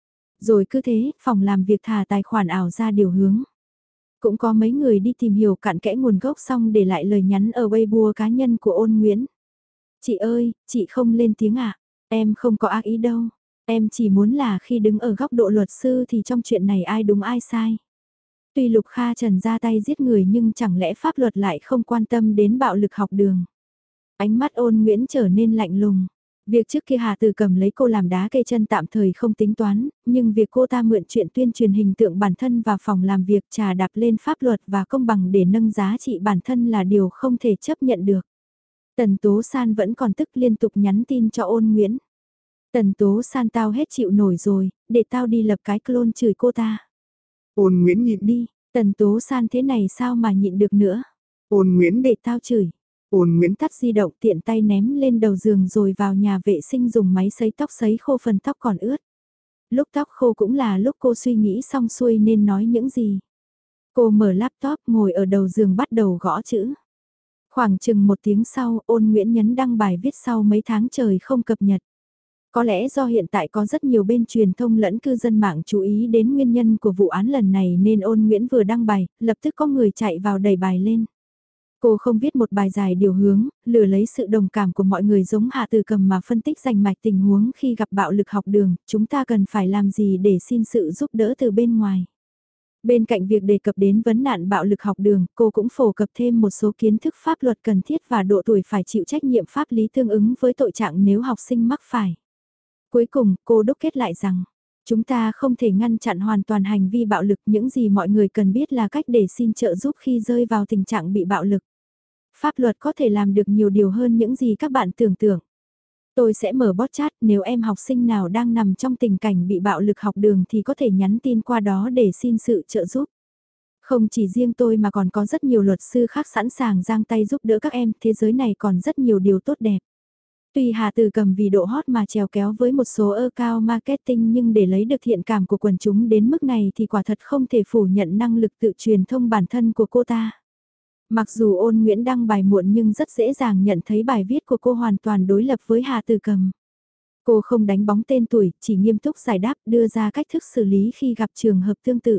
Rồi cứ thế, phòng làm việc thả tài khoản ảo ra điều hướng. Cũng có mấy người đi tìm hiểu cặn kẽ nguồn gốc xong để lại lời nhắn ở Weibo cá nhân của Ôn Nguyễn. Chị ơi, chị không lên tiếng ạ, em không có ác ý đâu. Em chỉ muốn là khi đứng ở góc độ luật sư thì trong chuyện này ai đúng ai sai. Tuy Lục Kha Trần ra tay giết người nhưng chẳng lẽ pháp luật lại không quan tâm đến bạo lực học đường. Ánh mắt Ôn Nguyễn trở nên lạnh lùng. Việc trước kia Hà Từ Cầm lấy cô làm đá cây chân tạm thời không tính toán, nhưng việc cô ta mượn chuyện tuyên truyền hình tượng bản thân và phòng làm việc trà đạp lên pháp luật và công bằng để nâng giá trị bản thân là điều không thể chấp nhận được. Tần Tố San vẫn còn tức liên tục nhắn tin cho Ôn Nguyễn. Tần Tố San tao hết chịu nổi rồi, để tao đi lập cái clone chửi cô ta. Ôn Nguyễn nhịn Đi, Tần Tố San thế này sao mà nhịn được nữa. Ôn Nguyễn Để tao chửi. Ôn Nguyễn Tắt di động tiện tay ném lên đầu giường rồi vào nhà vệ sinh dùng máy sấy tóc sấy khô phần tóc còn ướt. Lúc tóc khô cũng là lúc cô suy nghĩ xong xuôi nên nói những gì. Cô mở laptop ngồi ở đầu giường bắt đầu gõ chữ. Khoảng chừng một tiếng sau, Ôn Nguyễn nhấn đăng bài viết sau mấy tháng trời không cập nhật. Có lẽ do hiện tại có rất nhiều bên truyền thông lẫn cư dân mạng chú ý đến nguyên nhân của vụ án lần này nên Ôn Nguyễn vừa đăng bài, lập tức có người chạy vào đẩy bài lên. Cô không viết một bài dài điều hướng, lừa lấy sự đồng cảm của mọi người giống Hạ Từ Cầm mà phân tích rành mạch tình huống khi gặp bạo lực học đường, chúng ta cần phải làm gì để xin sự giúp đỡ từ bên ngoài. Bên cạnh việc đề cập đến vấn nạn bạo lực học đường, cô cũng phổ cập thêm một số kiến thức pháp luật cần thiết và độ tuổi phải chịu trách nhiệm pháp lý tương ứng với tội trạng nếu học sinh mắc phải. Cuối cùng, cô đúc kết lại rằng, chúng ta không thể ngăn chặn hoàn toàn hành vi bạo lực, những gì mọi người cần biết là cách để xin trợ giúp khi rơi vào tình trạng bị bạo lực. Pháp luật có thể làm được nhiều điều hơn những gì các bạn tưởng tượng. Tôi sẽ mở bot chat, nếu em học sinh nào đang nằm trong tình cảnh bị bạo lực học đường thì có thể nhắn tin qua đó để xin sự trợ giúp. Không chỉ riêng tôi mà còn có rất nhiều luật sư khác sẵn sàng giang tay giúp đỡ các em, thế giới này còn rất nhiều điều tốt đẹp. Tuy Hà Từ Cầm vì độ hot mà trèo kéo với một số account marketing nhưng để lấy được thiện cảm của quần chúng đến mức này thì quả thật không thể phủ nhận năng lực tự truyền thông bản thân của cô ta. Mặc dù Ôn Nguyễn đăng bài muộn nhưng rất dễ dàng nhận thấy bài viết của cô hoàn toàn đối lập với Hà Từ Cầm. Cô không đánh bóng tên tuổi, chỉ nghiêm túc giải đáp đưa ra cách thức xử lý khi gặp trường hợp tương tự.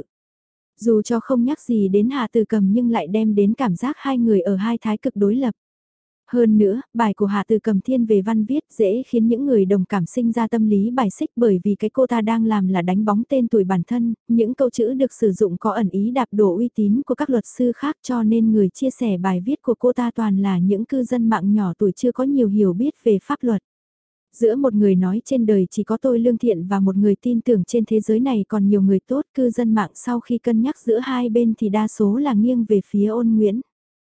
Dù cho không nhắc gì đến Hà Từ Cầm nhưng lại đem đến cảm giác hai người ở hai thái cực đối lập. Hơn nữa, bài của Hạ Từ Cầm thiên về văn viết dễ khiến những người đồng cảm sinh ra tâm lý bài xích bởi vì cái cô ta đang làm là đánh bóng tên tuổi bản thân, những câu chữ được sử dụng có ẩn ý đạp đổ uy tín của các luật sư khác cho nên người chia sẻ bài viết của cô ta toàn là những cư dân mạng nhỏ tuổi chưa có nhiều hiểu biết về pháp luật. Giữa một người nói trên đời chỉ có tôi lương thiện và một người tin tưởng trên thế giới này còn nhiều người tốt, cư dân mạng sau khi cân nhắc giữa hai bên thì đa số là nghiêng về phía Ôn Nguyễn.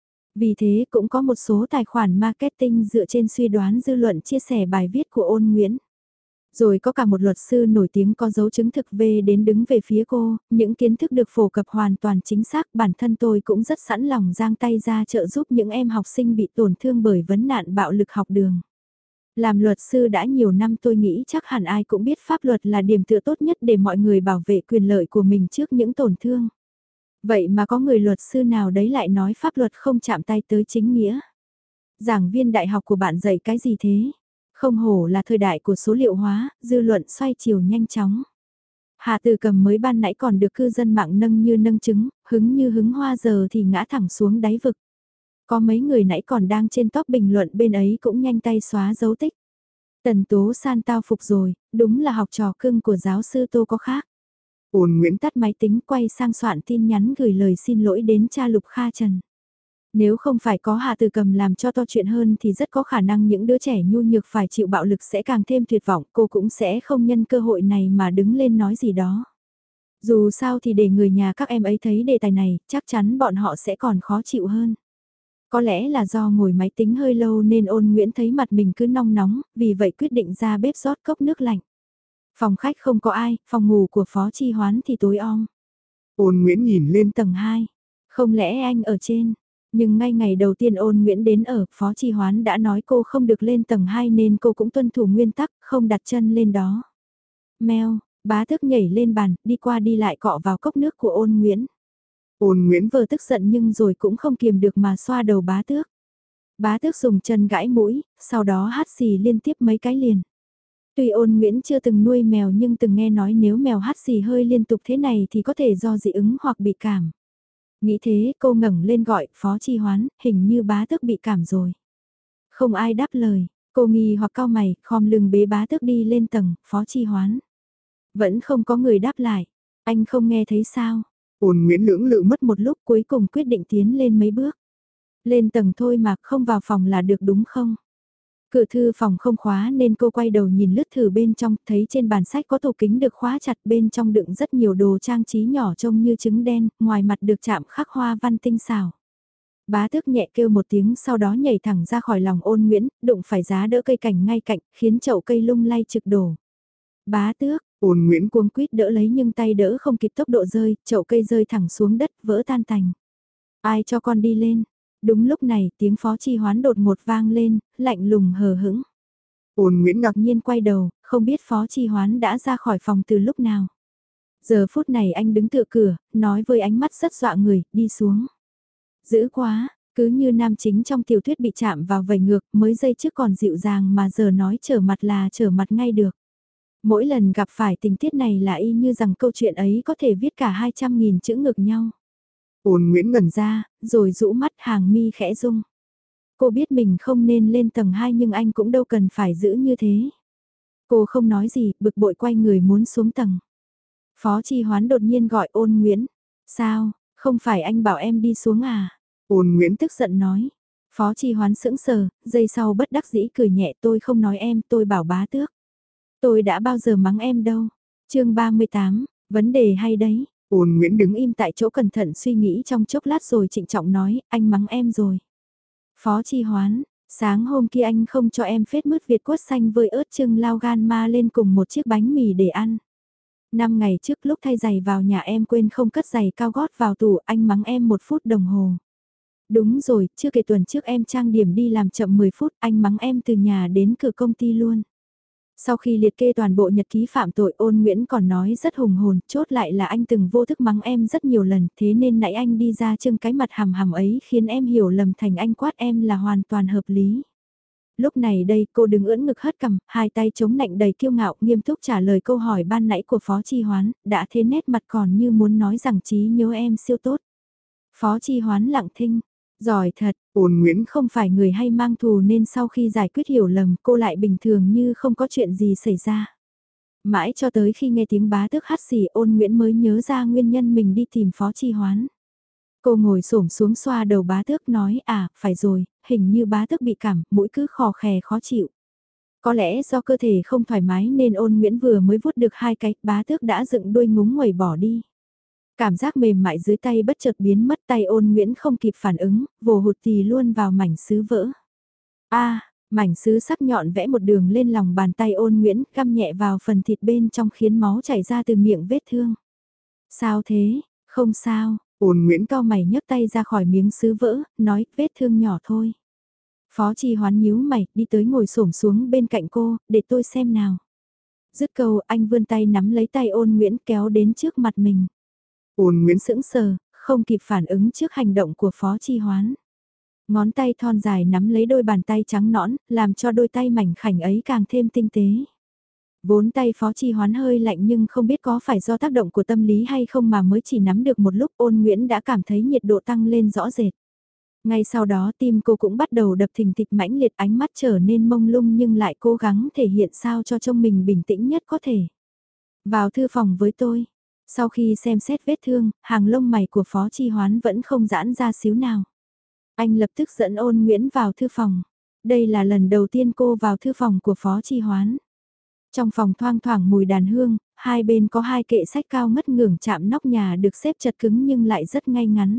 Vì thế cũng có một số tài khoản marketing dựa trên suy đoán dư luận chia sẻ bài viết của Ôn Nguyễn. Rồi có cả một luật sư nổi tiếng có dấu chứng thực về đến đứng về phía cô, những kiến thức được phổ cập hoàn toàn chính xác, bản thân tôi cũng rất sẵn lòng giang tay ra trợ giúp những em học sinh bị tổn thương bởi vấn nạn bạo lực học đường. Làm luật sư đã nhiều năm tôi nghĩ chắc hẳn ai cũng biết pháp luật là điểm tựa tốt nhất để mọi người bảo vệ quyền lợi của mình trước những tổn thương. Vậy mà có người luật sư nào đấy lại nói pháp luật không chạm tay tới chính nghĩa. Giảng viên đại học của bạn dạy cái gì thế? Không hổ là thời đại của số liệu hóa, dư luận xoay chiều nhanh chóng. Hạ Từ Cầm mới ban nãy còn được cư dân mạng nâng như nâng trứng, hứng như hứng hoa giờ thì ngã thẳng xuống đáy vực. Có mấy người nãy còn đang trên top bình luận bên ấy cũng nhanh tay xóa dấu tích. Tần Tố San tao phục rồi, đúng là học trò cưng của giáo sư Tô có khác. Ôn Nguyễn Tắt máy tính quay sang soạn tin nhắn gửi lời xin lỗi đến cha Lục Kha Trần. Nếu không phải có Hà Từ Cầm làm cho to chuyện hơn thì rất có khả năng những đứa trẻ nhu nhược phải chịu bạo lực sẽ càng thêm tuyệt vọng, cô cũng sẽ không nhân cơ hội này mà đứng lên nói gì đó. Dù sao thì để người nhà các em ấy thấy đề tài này, chắc chắn bọn họ sẽ còn khó chịu hơn. Có lẽ là do ngồi máy tính hơi lâu nên Ôn Nguyễn thấy mặt mình cứ nong nóng, vì vậy quyết định ra bếp rót cốc nước lạnh. Phòng khách không có ai, phòng ngủ của Phó Chi Hoán thì tối om. Ôn Nguyễn nhìn lên Tầng hai, không lẽ anh ở trên? Nhưng ngay ngày đầu tiên Ôn Nguyễn đến ở, Phó Chi Hoán đã nói cô không được lên tầng hai nên cô cũng tuân thủ nguyên tắc, không đặt chân lên đó. Mèo, bá tước nhảy lên bàn, đi qua đi lại cọ vào cốc nước của Ôn Nguyễn. Ôn Nguyễn Vừa tức giận nhưng rồi cũng không kiềm được mà xoa đầu bá tước. Bá tước dùng chân gãi mũi, sau đó hắt xì liên tiếp mấy cái liền. Tuy Ôn Nguyễn chưa từng nuôi mèo nhưng từng nghe nói nếu mèo hắt xì hơi liên tục thế này thì có thể do dị ứng hoặc bị cảm. Nghĩ thế cô ngẩng lên gọi Phó Chi Hoán, hình như bá tước bị cảm rồi. Không ai đáp lời, cô nghi hoặc cau mày, khom lưng bế bá tước đi lên tầng, Phó Chi Hoán. Vẫn không có người đáp lại, anh không nghe thấy sao? Ôn Nguyễn lưỡng lự Mất một lúc cuối cùng quyết định tiến lên mấy bước. Lên tầng thôi mà không vào phòng là được đúng không? Cửa thư phòng không khóa nên cô quay đầu nhìn lướt thử bên trong, thấy trên bàn sách có tủ kính được khóa chặt, bên trong đựng rất nhiều đồ trang trí nhỏ trông như trứng đen, ngoài mặt được chạm khắc hoa văn tinh xảo. Bá tước nhẹ kêu một tiếng sau đó nhảy thẳng ra khỏi lòng Ôn Nguyễn, đụng phải giá đỡ cây cảnh ngay cạnh, khiến chậu cây lung lay trực đổ. Bá tước, Ôn Nguyễn cuống quýt đỡ lấy nhưng tay đỡ không kịp tốc độ rơi, chậu cây rơi thẳng xuống đất, vỡ tan tành. Ai cho con đi lên? Đúng lúc này tiếng Phó Chi Hoán đột ngột vang lên, lạnh lùng hờ hững. Ôn Nguyễn ngạc Nhiên quay đầu, không biết Phó Chi Hoán đã ra khỏi phòng từ lúc nào. Giờ phút này anh đứng tựa cửa, nói với ánh mắt rất dọa người, đi xuống. Dữ quá, cứ như nam chính trong tiểu thuyết bị chạm vào vầy ngược, mới giây trước còn dịu dàng mà giờ nói trở mặt là trở mặt ngay được. Mỗi lần gặp phải tình tiết này là y như rằng câu chuyện ấy có thể viết cả hai trăm nghìn chữ ngược nhau. Ôn Nguyễn ngẩn Ra, rồi rũ mắt hàng mi khẽ rung. Cô biết mình không nên lên tầng hai nhưng anh cũng đâu cần phải giữ như thế. Cô không nói gì, bực bội quay người muốn xuống tầng. Phó Chi Hoán đột nhiên gọi Ôn Nguyễn. Sao, không phải anh bảo em đi xuống à? Ôn Nguyễn Tức giận nói. Phó Chi Hoán sững sờ, giây sau bất đắc dĩ cười nhẹ, tôi không nói em, tôi bảo bá tước. Tôi đã bao giờ mắng em đâu. Chương ba mươi tám, vấn đề hay đấy. Ôn Nguyễn Đứng đứng im tại chỗ cẩn thận suy nghĩ trong chốc lát rồi trịnh trọng nói, anh mắng em rồi. Phó Chi Hoán, sáng hôm kia anh không cho em phết mứt Việt quất xanh với ớt chưng lao gan ma lên cùng một chiếc bánh mì để ăn. Năm ngày trước lúc thay giày vào nhà em quên không cất giày cao gót vào tủ, anh mắng em một phút đồng hồ. Đúng rồi, chưa kể tuần trước em trang điểm đi làm chậm mười phút, anh mắng em từ nhà đến cửa công ty luôn. Sau khi liệt kê toàn bộ nhật ký phạm tội, Ôn Nguyễn còn nói rất hùng hồn, chốt lại là anh từng vô thức mắng em rất nhiều lần, thế nên nãy anh đi ra trưng cái mặt hầm hầm ấy khiến em hiểu lầm thành anh quát em là hoàn toàn hợp lý. Lúc này đây cô đứng ưỡn ngực hất cằm, hai tay chống nạnh đầy kiêu ngạo, nghiêm túc trả lời câu hỏi ban nãy của Phó Chi Hoán, đã thế nét mặt còn như muốn nói rằng trí nhớ em siêu tốt. Phó Chi Hoán lặng thinh, giỏi thật. Ôn Nguyễn Không phải người hay mang thù nên sau khi giải quyết hiểu lầm cô lại bình thường như không có chuyện gì xảy ra. Mãi cho tới khi nghe tiếng bá tước hắt xì Ôn Nguyễn mới nhớ ra nguyên nhân mình đi tìm Phó Chi Hoán. Cô ngồi xổm xuống xoa đầu bá tước nói à, phải rồi, hình như bá tước bị cảm, mũi cứ khò khè khó chịu. Có lẽ do cơ thể không thoải mái nên Ôn Nguyễn vừa mới vuốt được hai cái, bá tước đã dựng đuôi ngúng nguẩy bỏ đi. Cảm giác mềm mại dưới tay bất chợt biến mất, tay Ôn Nguyễn không kịp phản ứng, vồ hụt tì luôn vào mảnh sứ vỡ. A, mảnh sứ sắc nhọn vẽ một đường lên lòng bàn tay Ôn Nguyễn, găm nhẹ vào phần thịt bên trong khiến máu chảy ra từ miệng vết thương. Sao thế? Không sao. Ôn Nguyễn Cao mày nhấc tay ra khỏi miếng sứ vỡ, nói vết thương nhỏ thôi. Phó Chi Hoán nhíu mày, đi tới ngồi xổm xuống bên cạnh cô, để tôi xem nào. Dứt câu anh vươn tay nắm lấy tay Ôn Nguyễn kéo đến trước mặt mình. Ôn Nguyễn Sững sờ, không kịp phản ứng trước hành động của Phó Chi Hoán. Ngón tay thon dài nắm lấy đôi bàn tay trắng nõn, làm cho đôi tay mảnh khảnh ấy càng thêm tinh tế. Vốn tay Phó Chi Hoán hơi lạnh nhưng không biết có phải do tác động của tâm lý hay không mà mới chỉ nắm được một lúc Ôn Nguyễn đã cảm thấy nhiệt độ tăng lên rõ rệt. Ngay sau đó tim cô cũng bắt đầu đập thình thịch mãnh liệt, ánh mắt trở nên mông lung nhưng lại cố gắng thể hiện sao cho trông mình bình tĩnh nhất có thể. Vào thư phòng với tôi. Sau khi xem xét vết thương, hàng lông mày của Phó Chi Hoán vẫn không giãn ra xíu nào. Anh lập tức dẫn Ôn Nguyễn vào thư phòng. Đây là lần đầu tiên cô vào thư phòng của Phó Chi Hoán. Trong phòng thoang thoảng mùi đàn hương, hai bên có hai kệ sách cao ngất ngưởng chạm nóc nhà được xếp chật cứng nhưng lại rất ngay ngắn.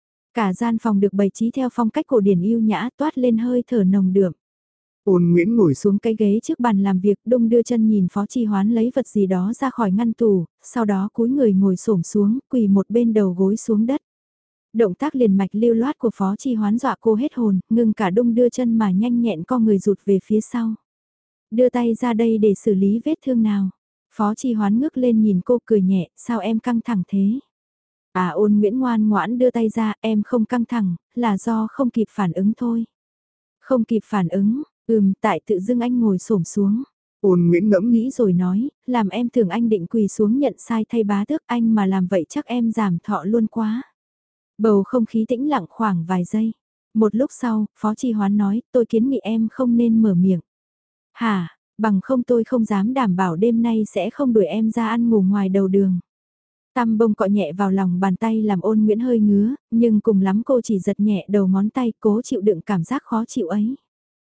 Cả gian phòng được bày trí theo phong cách cổ điển yêu nhã, toát lên hơi thở nồng đượm. Ôn Nguyễn ngồi Xuống cái ghế trước bàn làm việc, đung đưa chân nhìn Phó Chi Hoán lấy vật gì đó ra khỏi ngăn tủ, sau đó cúi người ngồi xổm xuống, quỳ một bên đầu gối xuống đất. Động tác liền mạch lưu loát của Phó Chi Hoán dọa cô hết hồn, ngừng cả đung đưa chân mà nhanh nhẹn co người rụt về phía sau. Đưa tay ra đây để xử lý vết thương nào. Phó Chi Hoán ngước lên nhìn cô cười nhẹ, sao em căng thẳng thế? À, Ôn Nguyễn ngoan ngoãn đưa tay ra, em không căng thẳng, là do không kịp phản ứng thôi. Không kịp phản ứng, ừm, tại tự dưng anh ngồi xổm xuống. Ôn Nguyễn ngẫm Nghĩ rồi nói, làm em tưởng anh định quỳ xuống nhận sai thay bá tước, anh mà làm vậy chắc em giảm thọ luôn quá. Bầu không khí tĩnh lặng khoảng vài giây. Một lúc sau, Phó Chi Hoán nói, tôi kiến nghị em không nên mở miệng. Hả, bằng không tôi không dám đảm bảo đêm nay sẽ không đuổi em ra ăn ngủ ngoài đầu đường. Tăm bông cọ nhẹ vào lòng bàn tay làm Ôn Nguyễn hơi ngứa, nhưng cùng lắm cô chỉ giật nhẹ đầu ngón tay cố chịu đựng cảm giác khó chịu ấy.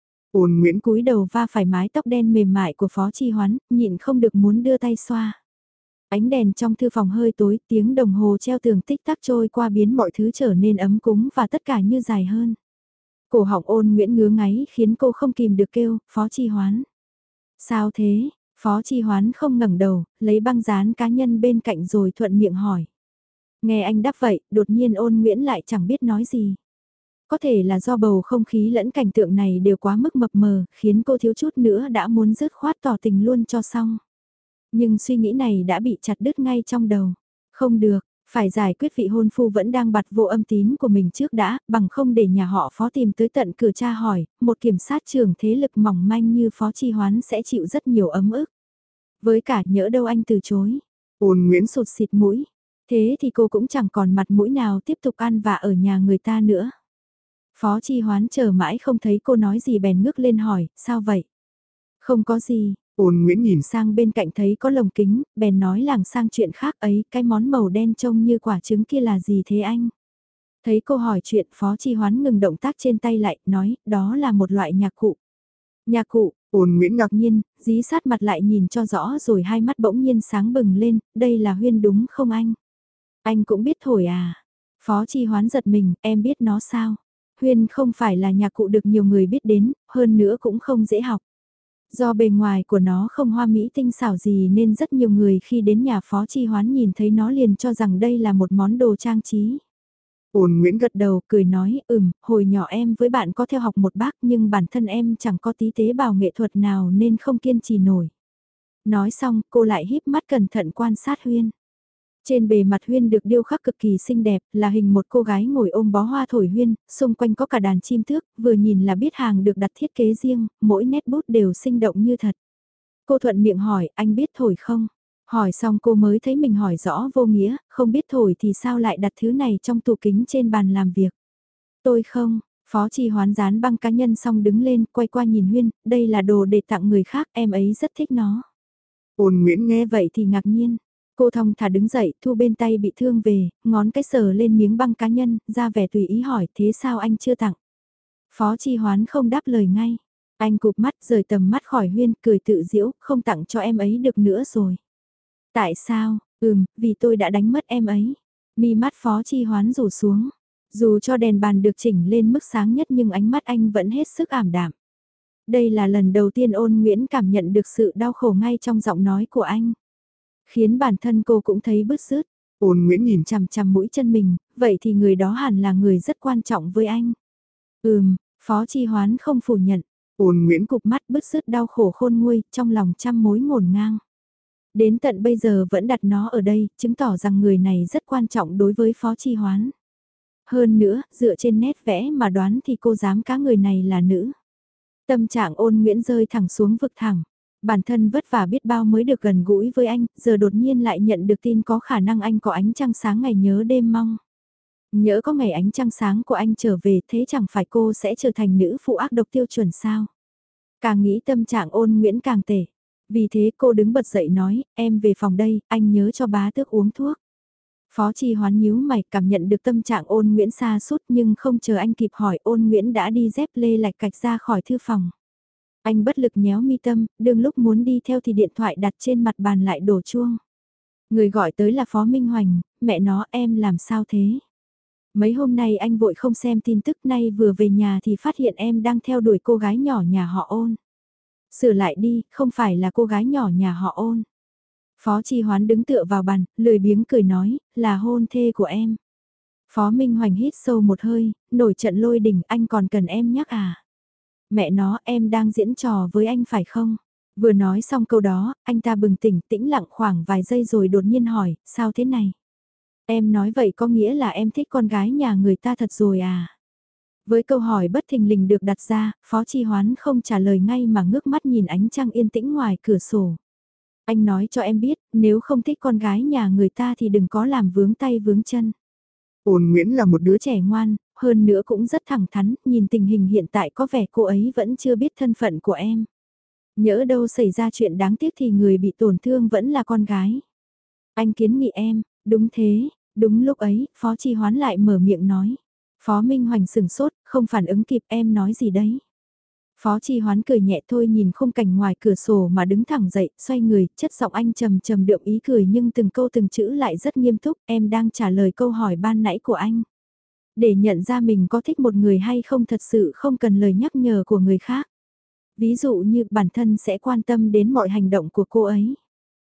Ôn Nguyễn Cúi đầu va phải mái tóc đen mềm mại của Phó Chi Hoán, nhịn không được muốn đưa tay xoa. Ánh đèn trong thư phòng hơi tối, tiếng đồng hồ treo tường tích tắc trôi qua biến mọi thứ trở nên ấm cúng và tất cả như dài hơn. Cổ họng Ôn Nguyễn ngứa ngáy khiến cô không kìm được kêu, Phó Chi Hoán. Sao thế? Phó Chi Hoán không ngẩng đầu, lấy băng dán cá nhân bên cạnh rồi thuận miệng hỏi. Nghe anh đáp vậy, đột nhiên Ôn Nguyễn lại chẳng biết nói gì. Có thể là do bầu không khí lẫn cảnh tượng này đều quá mức mập mờ, khiến cô thiếu chút nữa đã muốn dứt khoát tỏ tình luôn cho xong. Nhưng suy nghĩ này đã bị chặt đứt ngay trong đầu. Không được, phải giải quyết vị hôn phu vẫn đang bặt vô âm tín của mình trước đã, bằng không để nhà họ Phó tìm tới tận cửa tra hỏi, một kiểm sát trưởng thế lực mỏng manh như Phó Chi Hoán sẽ chịu rất nhiều ấm ức. Với cả nhỡ đâu anh từ chối. Ôn Nguyễn Sụt xịt mũi. Thế thì cô cũng chẳng còn mặt mũi nào tiếp tục ăn vạ ở nhà người ta nữa. Phó Chi Hoán chờ mãi không thấy cô nói gì bèn ngước lên hỏi, sao vậy? Không có gì. Ôn Nguyễn nhìn sang bên cạnh thấy có lồng kính, bèn nói làng sang chuyện khác ấy, cái món màu đen trông như quả trứng kia là gì thế anh? Thấy cô hỏi chuyện Phó Chi Hoán ngừng động tác trên tay lại, nói, đó là một loại nhạc cụ. Nhạc cụ, Ôn Nguyễn ngạc nhiên, dí sát mặt lại nhìn cho rõ rồi hai mắt bỗng nhiên sáng bừng lên, đây là Huyên đúng không anh? Anh cũng biết thổi à? Phó Chi Hoán giật mình, em biết nó sao? Huyên không phải là nhạc cụ được nhiều người biết đến, hơn nữa cũng không dễ học. Do bề ngoài của nó không hoa mỹ tinh xảo gì nên rất nhiều người khi đến nhà Phó Chi Hoán nhìn thấy nó liền cho rằng đây là một món đồ trang trí. Ôn Nguyễn Gật đầu cười nói, ừm, hồi nhỏ em với bạn có theo học một bác nhưng bản thân em chẳng có tí tế bào nghệ thuật nào nên không kiên trì nổi. Nói xong cô lại híp mắt cẩn thận quan sát Huyên. Trên bề mặt Huyên được điêu khắc cực kỳ xinh đẹp, là hình một cô gái ngồi ôm bó hoa thổi huyên, xung quanh có cả đàn chim tước, vừa nhìn là biết hàng được đặt thiết kế riêng, mỗi nét bút đều sinh động như thật. Cô thuận miệng hỏi, anh biết thổi không? Hỏi xong cô mới thấy mình hỏi rõ vô nghĩa, không biết thổi thì sao lại đặt thứ này trong tủ kính trên bàn làm việc. Tôi không, Phó Chi Hoán dán băng cá nhân xong đứng lên, quay qua nhìn Huyên, đây là đồ để tặng người khác, em ấy rất thích nó. Ôn Nguyễn Nghe vậy thì ngạc nhiên. Cô thong thả đứng dậy, thu bên tay bị thương về, ngón cái sờ lên miếng băng cá nhân, ra vẻ tùy ý hỏi thế sao anh chưa tặng. Phó Chi Hoán không đáp lời ngay. Anh cụp mắt rời tầm mắt khỏi Huyên, cười tự giễu, không tặng cho em ấy được nữa rồi. Tại sao? Ừm, vì tôi đã đánh mất em ấy. Mi mắt Phó Chi Hoán rủ xuống. Dù cho đèn bàn được chỉnh lên mức sáng nhất nhưng ánh mắt anh vẫn hết sức ảm đạm. Đây là lần đầu tiên Ôn Nguyễn cảm nhận được sự đau khổ ngay trong giọng nói của anh. Khiến bản thân cô cũng thấy bứt rứt. Ôn Nguyễn nhìn chằm chằm mũi chân mình, vậy thì người đó hẳn là người rất quan trọng với anh. Ừm, Phó Chi Hoán không phủ nhận. Ôn Nguyễn Cục mắt bứt rứt đau khổ khôn nguôi, trong lòng trăm mối ngổn ngang. Đến tận bây giờ vẫn đặt nó ở đây, chứng tỏ rằng người này rất quan trọng đối với Phó Chi Hoán. Hơn nữa, dựa trên nét vẽ mà đoán thì cô dám cá người này là nữ. Tâm trạng Ôn Nguyễn rơi thẳng xuống vực thẳng. Bản thân vất vả biết bao mới được gần gũi với anh, giờ đột nhiên lại nhận được tin có khả năng anh có ánh trăng sáng ngày nhớ đêm mong. Nhỡ có ngày ánh trăng sáng của anh trở về thế chẳng phải cô sẽ trở thành nữ phụ ác độc tiêu chuẩn sao? Càng nghĩ tâm trạng Ôn Nguyễn càng tệ. Vì thế cô đứng bật dậy nói, em về phòng đây, anh nhớ cho bá tước uống thuốc. Phó Chi Hoán nhíu mày, cảm nhận được tâm trạng Ôn Nguyễn xa sút nhưng không chờ anh kịp hỏi, Ôn Nguyễn đã đi dép lê lạch cạch ra khỏi thư phòng. Anh bất lực nhéo mi tâm, đương lúc muốn đi theo thì điện thoại đặt trên mặt bàn lại đổ chuông. Người gọi tới là Phó Minh Hoành, mẹ nó em làm sao thế? Mấy hôm nay anh vội không xem tin tức, nay vừa về nhà thì phát hiện em đang theo đuổi cô gái nhỏ nhà họ Ôn. Sửa lại đi, không phải là cô gái nhỏ nhà họ Ôn. Phó Chi Hoán đứng tựa vào bàn, lười biếng cười nói, là hôn thê của em. Phó Minh Hoành hít sâu một hơi, nổi trận lôi đình, anh còn cần em nhắc à? Mẹ nó, em đang diễn trò với anh phải không? Vừa nói xong câu đó, anh ta bừng tỉnh, tĩnh lặng khoảng vài giây rồi đột nhiên hỏi, sao thế này? Em nói vậy có nghĩa là em thích con gái nhà người ta thật rồi à? Với câu hỏi bất thình lình được đặt ra, Phó Chi Hoán không trả lời ngay mà ngước mắt nhìn ánh trăng yên tĩnh ngoài cửa sổ. Anh nói cho em biết, nếu không thích con gái nhà người ta thì đừng có làm vướng tay vướng chân. Ôn Nguyễn là một đứa Đứa trẻ ngoan, hơn nữa cũng rất thẳng thắn, nhìn tình hình hiện tại có vẻ cô ấy vẫn chưa biết thân phận của em. Nhỡ đâu xảy ra chuyện đáng tiếc thì người bị tổn thương vẫn là con gái. Anh kiến nghị em, đúng thế, đúng lúc ấy, Phó Chi Hoán lại mở miệng nói. Phó Minh Hoành sừng sốt, không phản ứng kịp em nói gì đấy. Phó Chi Hoán cười nhẹ thôi nhìn khung cảnh ngoài cửa sổ mà đứng thẳng dậy, xoay người, chất giọng anh trầm trầm đượm ý cười nhưng từng câu từng chữ lại rất nghiêm túc, em đang trả lời câu hỏi ban nãy của anh. Để nhận ra mình có thích một người hay không thật sự không cần lời nhắc nhở của người khác. Ví dụ như bản thân sẽ quan tâm đến mọi hành động của cô ấy.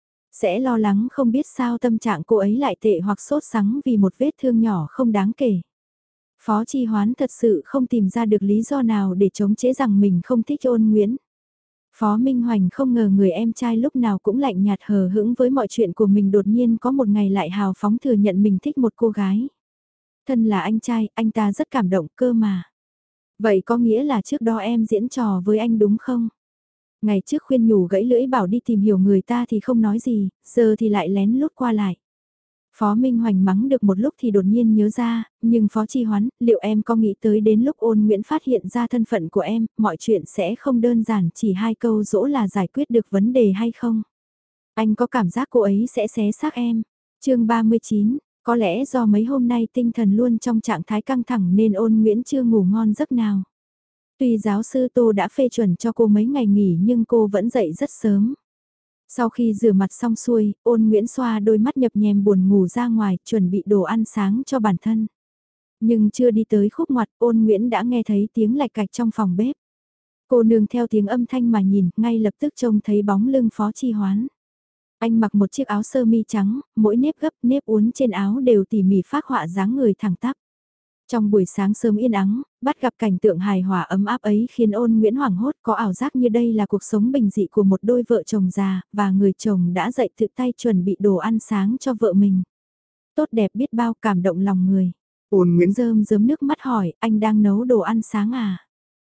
Sẽ lo lắng không biết sao tâm trạng cô ấy lại tệ hoặc sốt sắng vì một vết thương nhỏ không đáng kể. Phó Chi Hoán thật sự không tìm ra được lý do nào để chống chế rằng mình không thích Ôn Nguyễn. Phó Minh Hoành không ngờ người em trai lúc nào cũng lạnh nhạt hờ hững với mọi chuyện của mình đột nhiên có một ngày lại hào phóng thừa nhận mình thích một cô gái. Thân là anh trai, anh ta rất cảm động cơ mà. Vậy có nghĩa là trước đó em diễn trò với anh đúng không? Ngày trước khuyên nhủ gãy lưỡi bảo đi tìm hiểu người ta thì không nói gì, giờ thì lại lén lút qua lại. Phó Minh Hoành mắng được một lúc thì đột nhiên nhớ ra, nhưng Phó Chi Hoán, liệu em có nghĩ tới đến lúc Ôn Nguyễn phát hiện ra thân phận của em, mọi chuyện sẽ không đơn giản chỉ hai câu dỗ là giải quyết được vấn đề hay không? Anh có cảm giác cô ấy sẽ xé xác em. Chương ba mươi chín, có lẽ do mấy hôm nay tinh thần luôn trong trạng thái căng thẳng nên Ôn Nguyễn chưa ngủ ngon giấc nào. Tuy giáo sư Tô đã phê chuẩn cho cô mấy ngày nghỉ nhưng cô vẫn dậy rất sớm. Sau khi rửa mặt xong xuôi, Ôn Nguyễn xoa đôi mắt nhập nhèm buồn ngủ ra ngoài, chuẩn bị đồ ăn sáng cho bản thân. Nhưng chưa đi tới khúc ngoặt, Ôn Nguyễn đã nghe thấy tiếng lạch cạch trong phòng bếp. Cô nương theo tiếng âm thanh mà nhìn, ngay lập tức trông thấy bóng lưng Phó Chi Hoán. Anh mặc một chiếc áo sơ mi trắng, mỗi nếp gấp nếp uốn trên áo đều tỉ mỉ phác họa dáng người thẳng tắp. Trong buổi sáng sớm yên ắng, bắt gặp cảnh tượng hài hòa ấm áp ấy khiến Ôn Nguyễn hoảng hốt có ảo giác như đây là cuộc sống bình dị của một đôi vợ chồng già, và người chồng đã dậy tự tay chuẩn bị đồ ăn sáng cho vợ mình. Tốt đẹp biết bao cảm động lòng người. Ôn Nguyễn Rơm rớm nước mắt hỏi, anh đang nấu đồ ăn sáng à?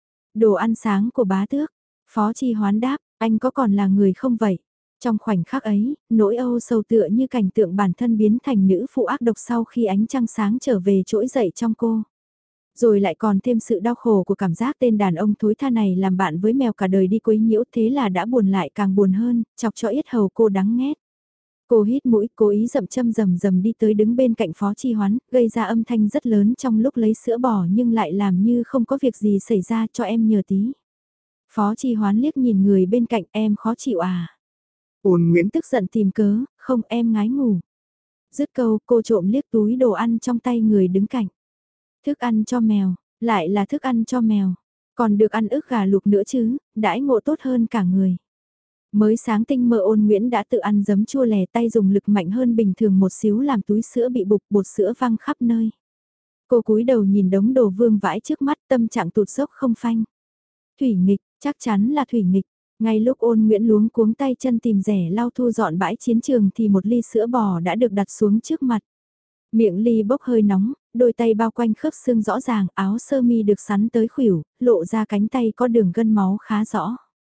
Đồ ăn sáng của bá tước. Phó Chi Hoán đáp, anh có còn là người không vậy? Trong khoảnh khắc ấy, nỗi âu sầu tựa như cảnh tượng bản thân biến thành nữ phụ ác độc sau khi ánh trăng sáng trở về trỗi dậy trong cô. Rồi lại còn thêm sự đau khổ của cảm giác tên đàn ông thối tha này làm bạn với mèo cả đời đi quấy nhiễu thế là đã buồn lại càng buồn hơn, chọc cho yết hầu cô đắng nghét. Cô hít mũi, cố ý dậm châm rầm rầm đi tới đứng bên cạnh Phó Chi Hoán, gây ra âm thanh rất lớn trong lúc lấy sữa bò nhưng lại làm như không có việc gì xảy ra cho em nhờ tí. Phó Chi Hoán liếc nhìn người bên cạnh em khó chịu à. Ôn Nguyễn Tức giận tìm cớ, không em ngái ngủ. Dứt câu cô trộm liếc túi đồ ăn trong tay người đứng cạnh. Thức ăn cho mèo, lại là thức ăn cho mèo. Còn được ăn ức gà luộc nữa chứ, đãi ngộ tốt hơn cả người. Mới sáng tinh mơ Ôn Nguyễn đã tự ăn giấm chua lè tay dùng lực mạnh hơn bình thường một xíu làm túi sữa bị bục bột sữa văng khắp nơi. Cô cúi đầu nhìn đống đồ vương vãi trước mắt tâm trạng tụt dốc không phanh. Thủy nghịch, chắc chắn là thủy nghịch. Ngay lúc Ôn Nguyễn luống cuống tay chân tìm rẻ lau thu dọn bãi chiến trường thì một ly sữa bò đã được đặt xuống trước mặt. Miệng ly bốc hơi nóng, đôi tay bao quanh khớp xương rõ ràng, áo sơ mi được sắn tới khuỷu, lộ ra cánh tay có đường gân máu khá rõ.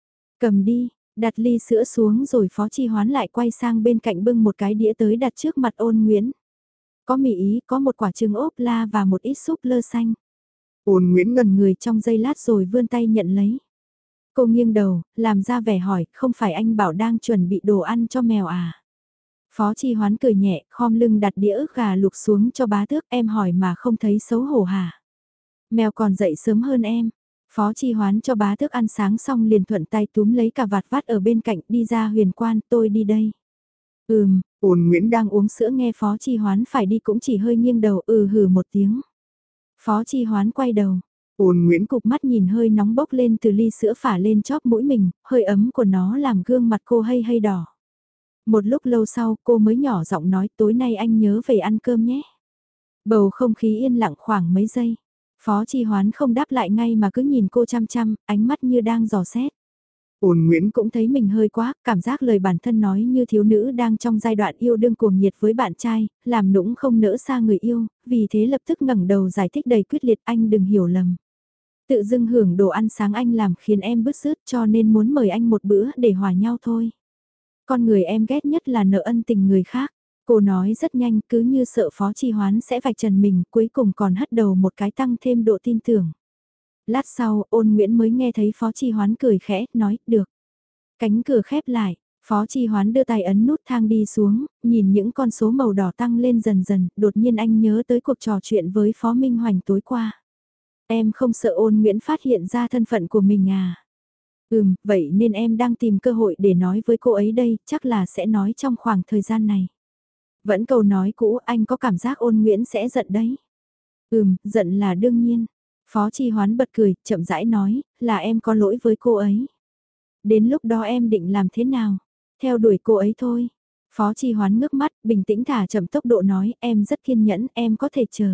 Cầm đi, đặt ly sữa xuống rồi Phó Chi Hoán lại quay sang bên cạnh bưng một cái đĩa tới đặt trước mặt Ôn Nguyễn. Có mì ý, có một quả trứng ốp la và một ít súp lơ xanh. Ôn Nguyễn Ngần người trong giây lát rồi vươn tay nhận lấy. Cô nghiêng đầu, làm ra vẻ hỏi, không phải anh bảo đang chuẩn bị đồ ăn cho mèo à? Phó Chi Hoán cười nhẹ, khom lưng đặt đĩa ức gà luộc xuống cho bá tước, em hỏi mà không thấy xấu hổ hả? Mèo còn dậy sớm hơn em. Phó Chi Hoán cho bá tước ăn sáng xong liền thuận tay túm lấy cả vạt vát ở bên cạnh đi ra huyền quan, tôi đi đây. Ừm, Ôn Nguyễn đang uống sữa nghe Phó Chi Hoán phải đi cũng chỉ hơi nghiêng đầu ừ hừ một tiếng. Phó Chi Hoán quay đầu. Ôn Nguyễn Cục mắt nhìn hơi nóng bốc lên từ ly sữa phả lên chóp mũi mình, hơi ấm của nó làm gương mặt cô hay hay đỏ. Một lúc lâu sau cô mới nhỏ giọng nói tối nay anh nhớ về ăn cơm nhé. Bầu không khí yên lặng khoảng mấy giây. Phó Chi Hoán không đáp lại ngay mà cứ nhìn cô chăm chăm, ánh mắt như đang dò xét. Ôn Nguyễn Cũng thấy mình hơi quá, cảm giác lời bản thân nói như thiếu nữ đang trong giai đoạn yêu đương cuồng nhiệt với bạn trai, làm nũng không nỡ xa người yêu, vì thế lập tức ngẩng đầu giải thích đầy quyết liệt anh đừng hiểu lầm. Tự dưng hưởng đồ ăn sáng anh làm khiến em bứt rứt cho nên muốn mời anh một bữa để hòa nhau thôi. Con người em ghét nhất là nợ ân tình người khác. Cô nói rất nhanh cứ như sợ Phó Chi Hoán sẽ vạch trần mình cuối cùng còn hất đầu một cái tăng thêm độ tin tưởng. Lát sau Ôn Nguyễn mới nghe thấy Phó Chi Hoán cười khẽ nói được. Cánh cửa khép lại, Phó Chi Hoán đưa tay ấn nút thang đi xuống, nhìn những con số màu đỏ tăng lên dần dần, đột nhiên anh nhớ tới cuộc trò chuyện với Phó Minh Hoành tối qua. Em không sợ Ôn Nguyễn phát hiện ra thân phận của mình à? Ừm, vậy nên em đang tìm cơ hội để nói với cô ấy đây, chắc là sẽ nói trong khoảng thời gian này. Vẫn câu nói cũ, anh có cảm giác Ôn Nguyễn sẽ giận đấy. Ừm, giận là đương nhiên. Phó Chi Hoán bật cười, chậm rãi nói, là em có lỗi với cô ấy. Đến lúc đó em định làm thế nào? Theo đuổi cô ấy thôi. Phó Chi Hoán ngước mắt, bình tĩnh thả chậm tốc độ nói, em rất kiên nhẫn, em có thể chờ.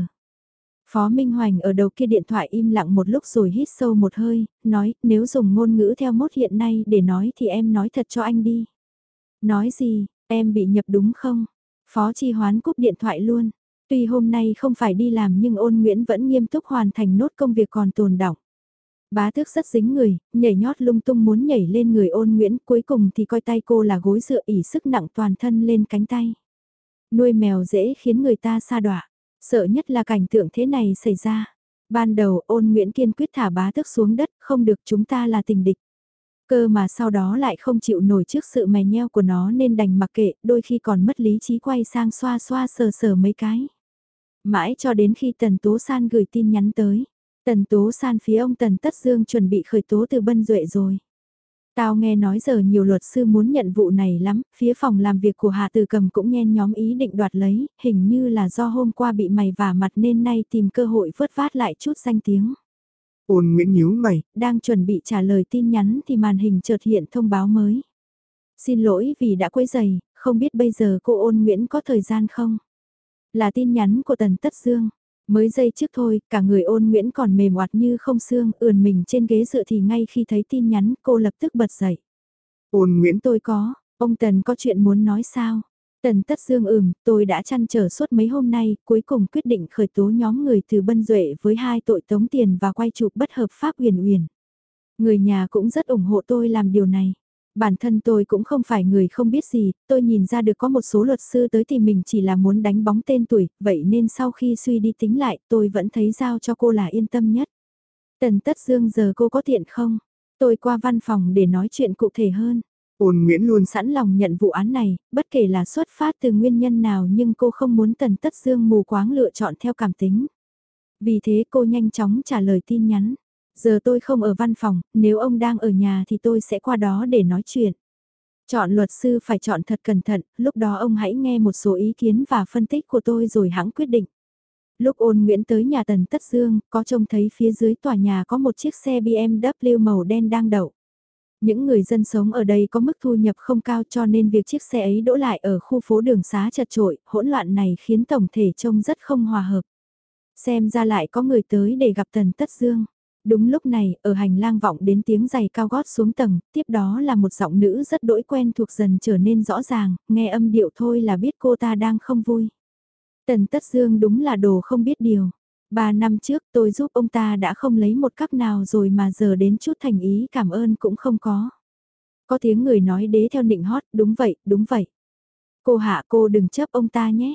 Phó Minh Hoành ở đầu kia điện thoại im lặng một lúc rồi hít sâu một hơi, nói, nếu dùng ngôn ngữ theo mốt hiện nay để nói thì em nói thật cho anh đi. Nói gì, em bị nhập đúng không? Phó Chi Hoán cúp điện thoại luôn. Tuy hôm nay không phải đi làm nhưng Ôn Nguyễn vẫn nghiêm túc hoàn thành nốt công việc còn tồn đọng. Bá tước rất dính người, nhảy nhót lung tung muốn nhảy lên người Ôn Nguyễn, cuối cùng thì coi tay cô là gối dựa ỉ sức nặng toàn thân lên cánh tay. Nuôi mèo dễ khiến người ta sa đọa, sợ nhất là cảnh tượng thế này xảy ra. Ban đầu Ôn Nguyễn kiên quyết thả bá tước xuống đất, không được chúng ta là tình địch. Cơ mà sau đó lại không chịu nổi trước sự mè nheo của nó nên đành mặc kệ, đôi khi còn mất lý trí quay sang xoa xoa sờ sờ mấy cái. Mãi cho đến khi Tần Tố San gửi tin nhắn tới. Tần Tố San phía ông Tần Tất Dương chuẩn bị khởi tố từ Bân Duệ rồi. Tao nghe nói giờ nhiều luật sư muốn nhận vụ này lắm, phía phòng làm việc của Hạ Từ Cầm cũng nhen nhóm ý định đoạt lấy, hình như là do hôm qua bị mày vả mặt nên nay tìm cơ hội vớt vát lại chút danh tiếng. Ôn Nguyễn nhíu mày. Đang chuẩn bị trả lời tin nhắn thì màn hình chợt hiện thông báo mới. Xin lỗi vì đã quấy rầy, không biết bây giờ cô Ôn Nguyễn có thời gian không? Là tin nhắn của Tần Tất Dương. Mới giây trước thôi, cả người Ôn Nguyễn còn mềm oặt như không xương, ườn mình trên ghế dựa thì ngay khi thấy tin nhắn cô lập tức bật dậy. Ôn Nguyễn Tôi có, ông Tần có chuyện muốn nói sao? Tần Tất Dương ừm, tôi đã chăn trở suốt mấy hôm nay, cuối cùng quyết định khởi tố nhóm người từ Bân Duệ với hai tội tống tiền và quay chụp bất hợp pháp Huyền Huyền. Người nhà cũng rất ủng hộ tôi làm điều này. Bản thân tôi cũng không phải người không biết gì, tôi nhìn ra được có một số luật sư tới tìm mình chỉ là muốn đánh bóng tên tuổi, vậy nên sau khi suy đi tính lại tôi vẫn thấy giao cho cô là yên tâm nhất. Tần Tất Dương giờ cô có tiện không? Tôi qua văn phòng để nói chuyện cụ thể hơn. Ôn Nguyễn luôn Sẵn lòng nhận vụ án này, bất kể là xuất phát từ nguyên nhân nào nhưng cô không muốn Tần Tất Dương mù quáng lựa chọn theo cảm tính. Vì thế cô nhanh chóng trả lời tin nhắn. Giờ tôi không ở văn phòng, nếu ông đang ở nhà thì tôi sẽ qua đó để nói chuyện. Chọn luật sư phải chọn thật cẩn thận, lúc đó ông hãy nghe một số ý kiến và phân tích của tôi rồi hãng quyết định. Lúc Ôn Nguyễn tới nhà Tần Tất Dương, có trông thấy phía dưới tòa nhà có một chiếc xe bê em vê màu đen đang đậu. Những người dân sống ở đây có mức thu nhập không cao cho nên việc chiếc xe ấy đỗ lại ở khu phố đường xá chật chội, hỗn loạn này khiến tổng thể trông rất không hòa hợp. Xem ra lại có người tới để gặp Tần Tất Dương. Đúng lúc này, ở hành lang vọng đến tiếng giày cao gót xuống tầng, tiếp đó là một giọng nữ rất đỗi quen thuộc dần trở nên rõ ràng, nghe âm điệu thôi là biết cô ta đang không vui. Tần Tất Dương đúng là đồ không biết điều. Ba năm trước tôi giúp ông ta đã không lấy một cắc nào rồi mà giờ đến chút thành ý cảm ơn cũng không có. Có tiếng người nói đế theo nịnh hót, đúng vậy, đúng vậy. Cô Hạ cô đừng chấp ông ta nhé.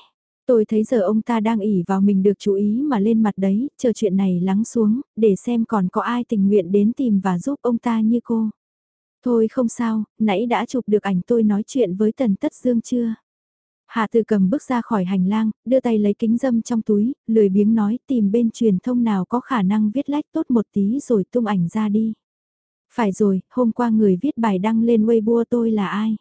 Tôi thấy giờ ông ta đang ỉ vào mình được chú ý mà lên mặt đấy, chờ chuyện này lắng xuống, để xem còn có ai tình nguyện đến tìm và giúp ông ta như cô. Thôi không sao, nãy đã chụp được ảnh tôi nói chuyện với Tần Tất Dương chưa? Hạ Từ Cầm bước ra khỏi hành lang, đưa tay lấy kính dâm trong túi, lười biếng nói tìm bên truyền thông nào có khả năng viết lách tốt một tí rồi tung ảnh ra đi. Phải rồi, hôm qua người viết bài đăng lên Weibo tôi là ai?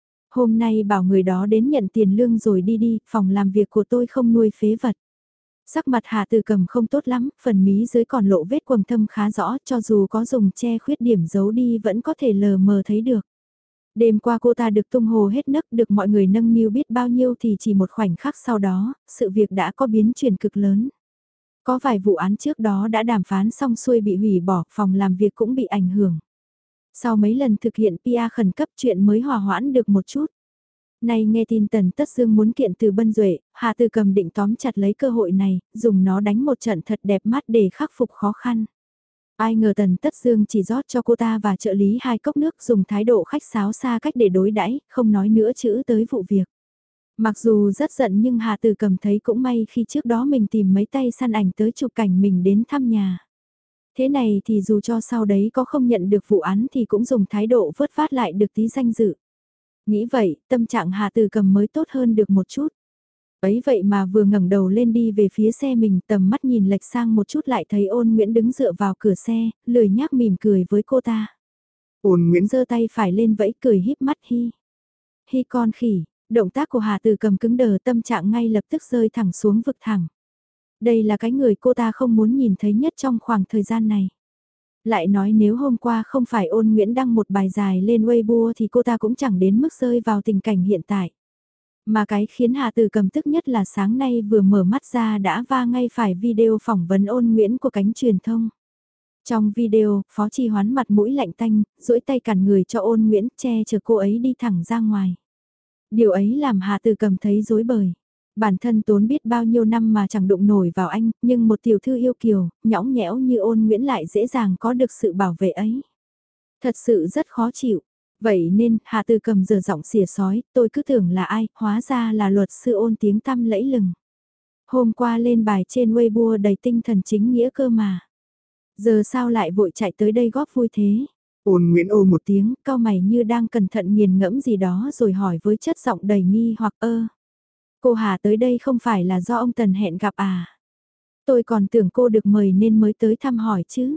Hôm nay bảo người đó đến nhận tiền lương rồi đi đi, phòng làm việc của tôi không nuôi phế vật. Sắc mặt Hạ Từ Cầm không tốt lắm, phần mí dưới còn lộ vết quầng thâm khá rõ, cho dù có dùng che khuyết điểm giấu đi vẫn có thể lờ mờ thấy được. Đêm qua cô ta được tung hồ hết nấc, được mọi người nâng niu biết bao nhiêu thì chỉ một khoảnh khắc sau đó, sự việc đã có biến chuyển cực lớn. Có vài vụ án trước đó đã đàm phán xong xuôi bị hủy bỏ, phòng làm việc cũng bị ảnh hưởng. Sau mấy lần thực hiện pê e khẩn cấp chuyện mới hòa hoãn được một chút. Nay nghe tin Tần Tất Dương muốn kiện từ Bân Duệ, Hạ Từ Cầm định tóm chặt lấy cơ hội này, dùng nó đánh một trận thật đẹp mắt để khắc phục khó khăn. Ai ngờ Tần Tất Dương chỉ rót cho cô ta và trợ lý hai cốc nước, dùng thái độ khách sáo xa cách để đối đãi, không nói nữa chữ tới vụ việc. Mặc dù rất giận nhưng Hạ Từ Cầm thấy cũng may khi trước đó mình tìm mấy tay săn ảnh tới chụp cảnh mình đến thăm nhà. Thế này thì dù cho sau đấy có không nhận được vụ án thì cũng dùng thái độ vớt vát lại được tí danh dự. Nghĩ vậy, tâm trạng Hạ Từ Cầm mới tốt hơn được một chút. Ấy vậy mà vừa ngẩng đầu lên đi về phía xe mình, tầm mắt nhìn lệch sang một chút lại thấy Ôn Nguyễn đứng dựa vào cửa xe, lười nhác mỉm cười với cô ta. Ôn Nguyễn Giơ tay phải lên vẫy cười híp mắt hi. Hi con khỉ, động tác của Hà Từ Cầm cứng đờ, tâm trạng ngay lập tức rơi thẳng xuống vực thẳng. Đây là cái người cô ta không muốn nhìn thấy nhất trong khoảng thời gian này. Lại nói nếu hôm qua không phải Ôn Nguyễn đăng một bài dài lên Weibo thì cô ta cũng chẳng đến mức rơi vào tình cảnh hiện tại. Mà cái khiến Hà Từ Cầm tức nhất là sáng nay vừa mở mắt ra đã va ngay phải video phỏng vấn Ôn Nguyễn của cánh truyền thông. Trong video, Phó Chi Hoán mặt mũi lạnh tanh, duỗi tay cản người cho Ôn Nguyễn, che chở cô ấy đi thẳng ra ngoài. Điều ấy làm Hà Từ Cầm thấy rối bời. Bản thân tốn biết bao nhiêu năm mà chẳng đụng nổi vào anh, nhưng một tiểu thư yêu kiều, nhõng nhẽo như Ôn Nguyễn lại dễ dàng có được sự bảo vệ ấy. Thật sự rất khó chịu. Vậy nên, Hà Từ Cầm giờ giọng xỉa sói, tôi cứ tưởng là ai, hóa ra là luật sư Ôn tiếng tăm lẫy lừng. Hôm qua lên bài trên Weibo đầy tinh thần chính nghĩa cơ mà. Giờ sao lại vội chạy tới đây góp vui thế? Ôn Nguyễn ô một Tiếng, cau mày như đang cẩn thận nghiền ngẫm gì đó rồi hỏi với chất giọng đầy nghi hoặc ơ. Cô Hà tới đây không phải là do ông Tần hẹn gặp à? Tôi còn tưởng cô được mời nên mới tới thăm hỏi chứ.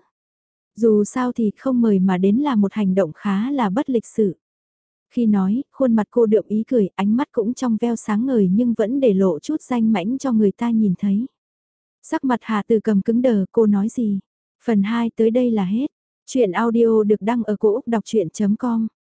Dù sao thì không mời mà đến là một hành động khá là bất lịch sự. Khi nói, khuôn mặt cô đượm ý cười, ánh mắt cũng trong veo sáng ngời nhưng vẫn để lộ chút danh mãnh cho người ta nhìn thấy. Sắc mặt Hà Từ Cầm cứng đờ, cô nói gì? Phần hai tới đây là hết. Chuyện audio được đăng ở cổ Úc đọc chuyện chấm com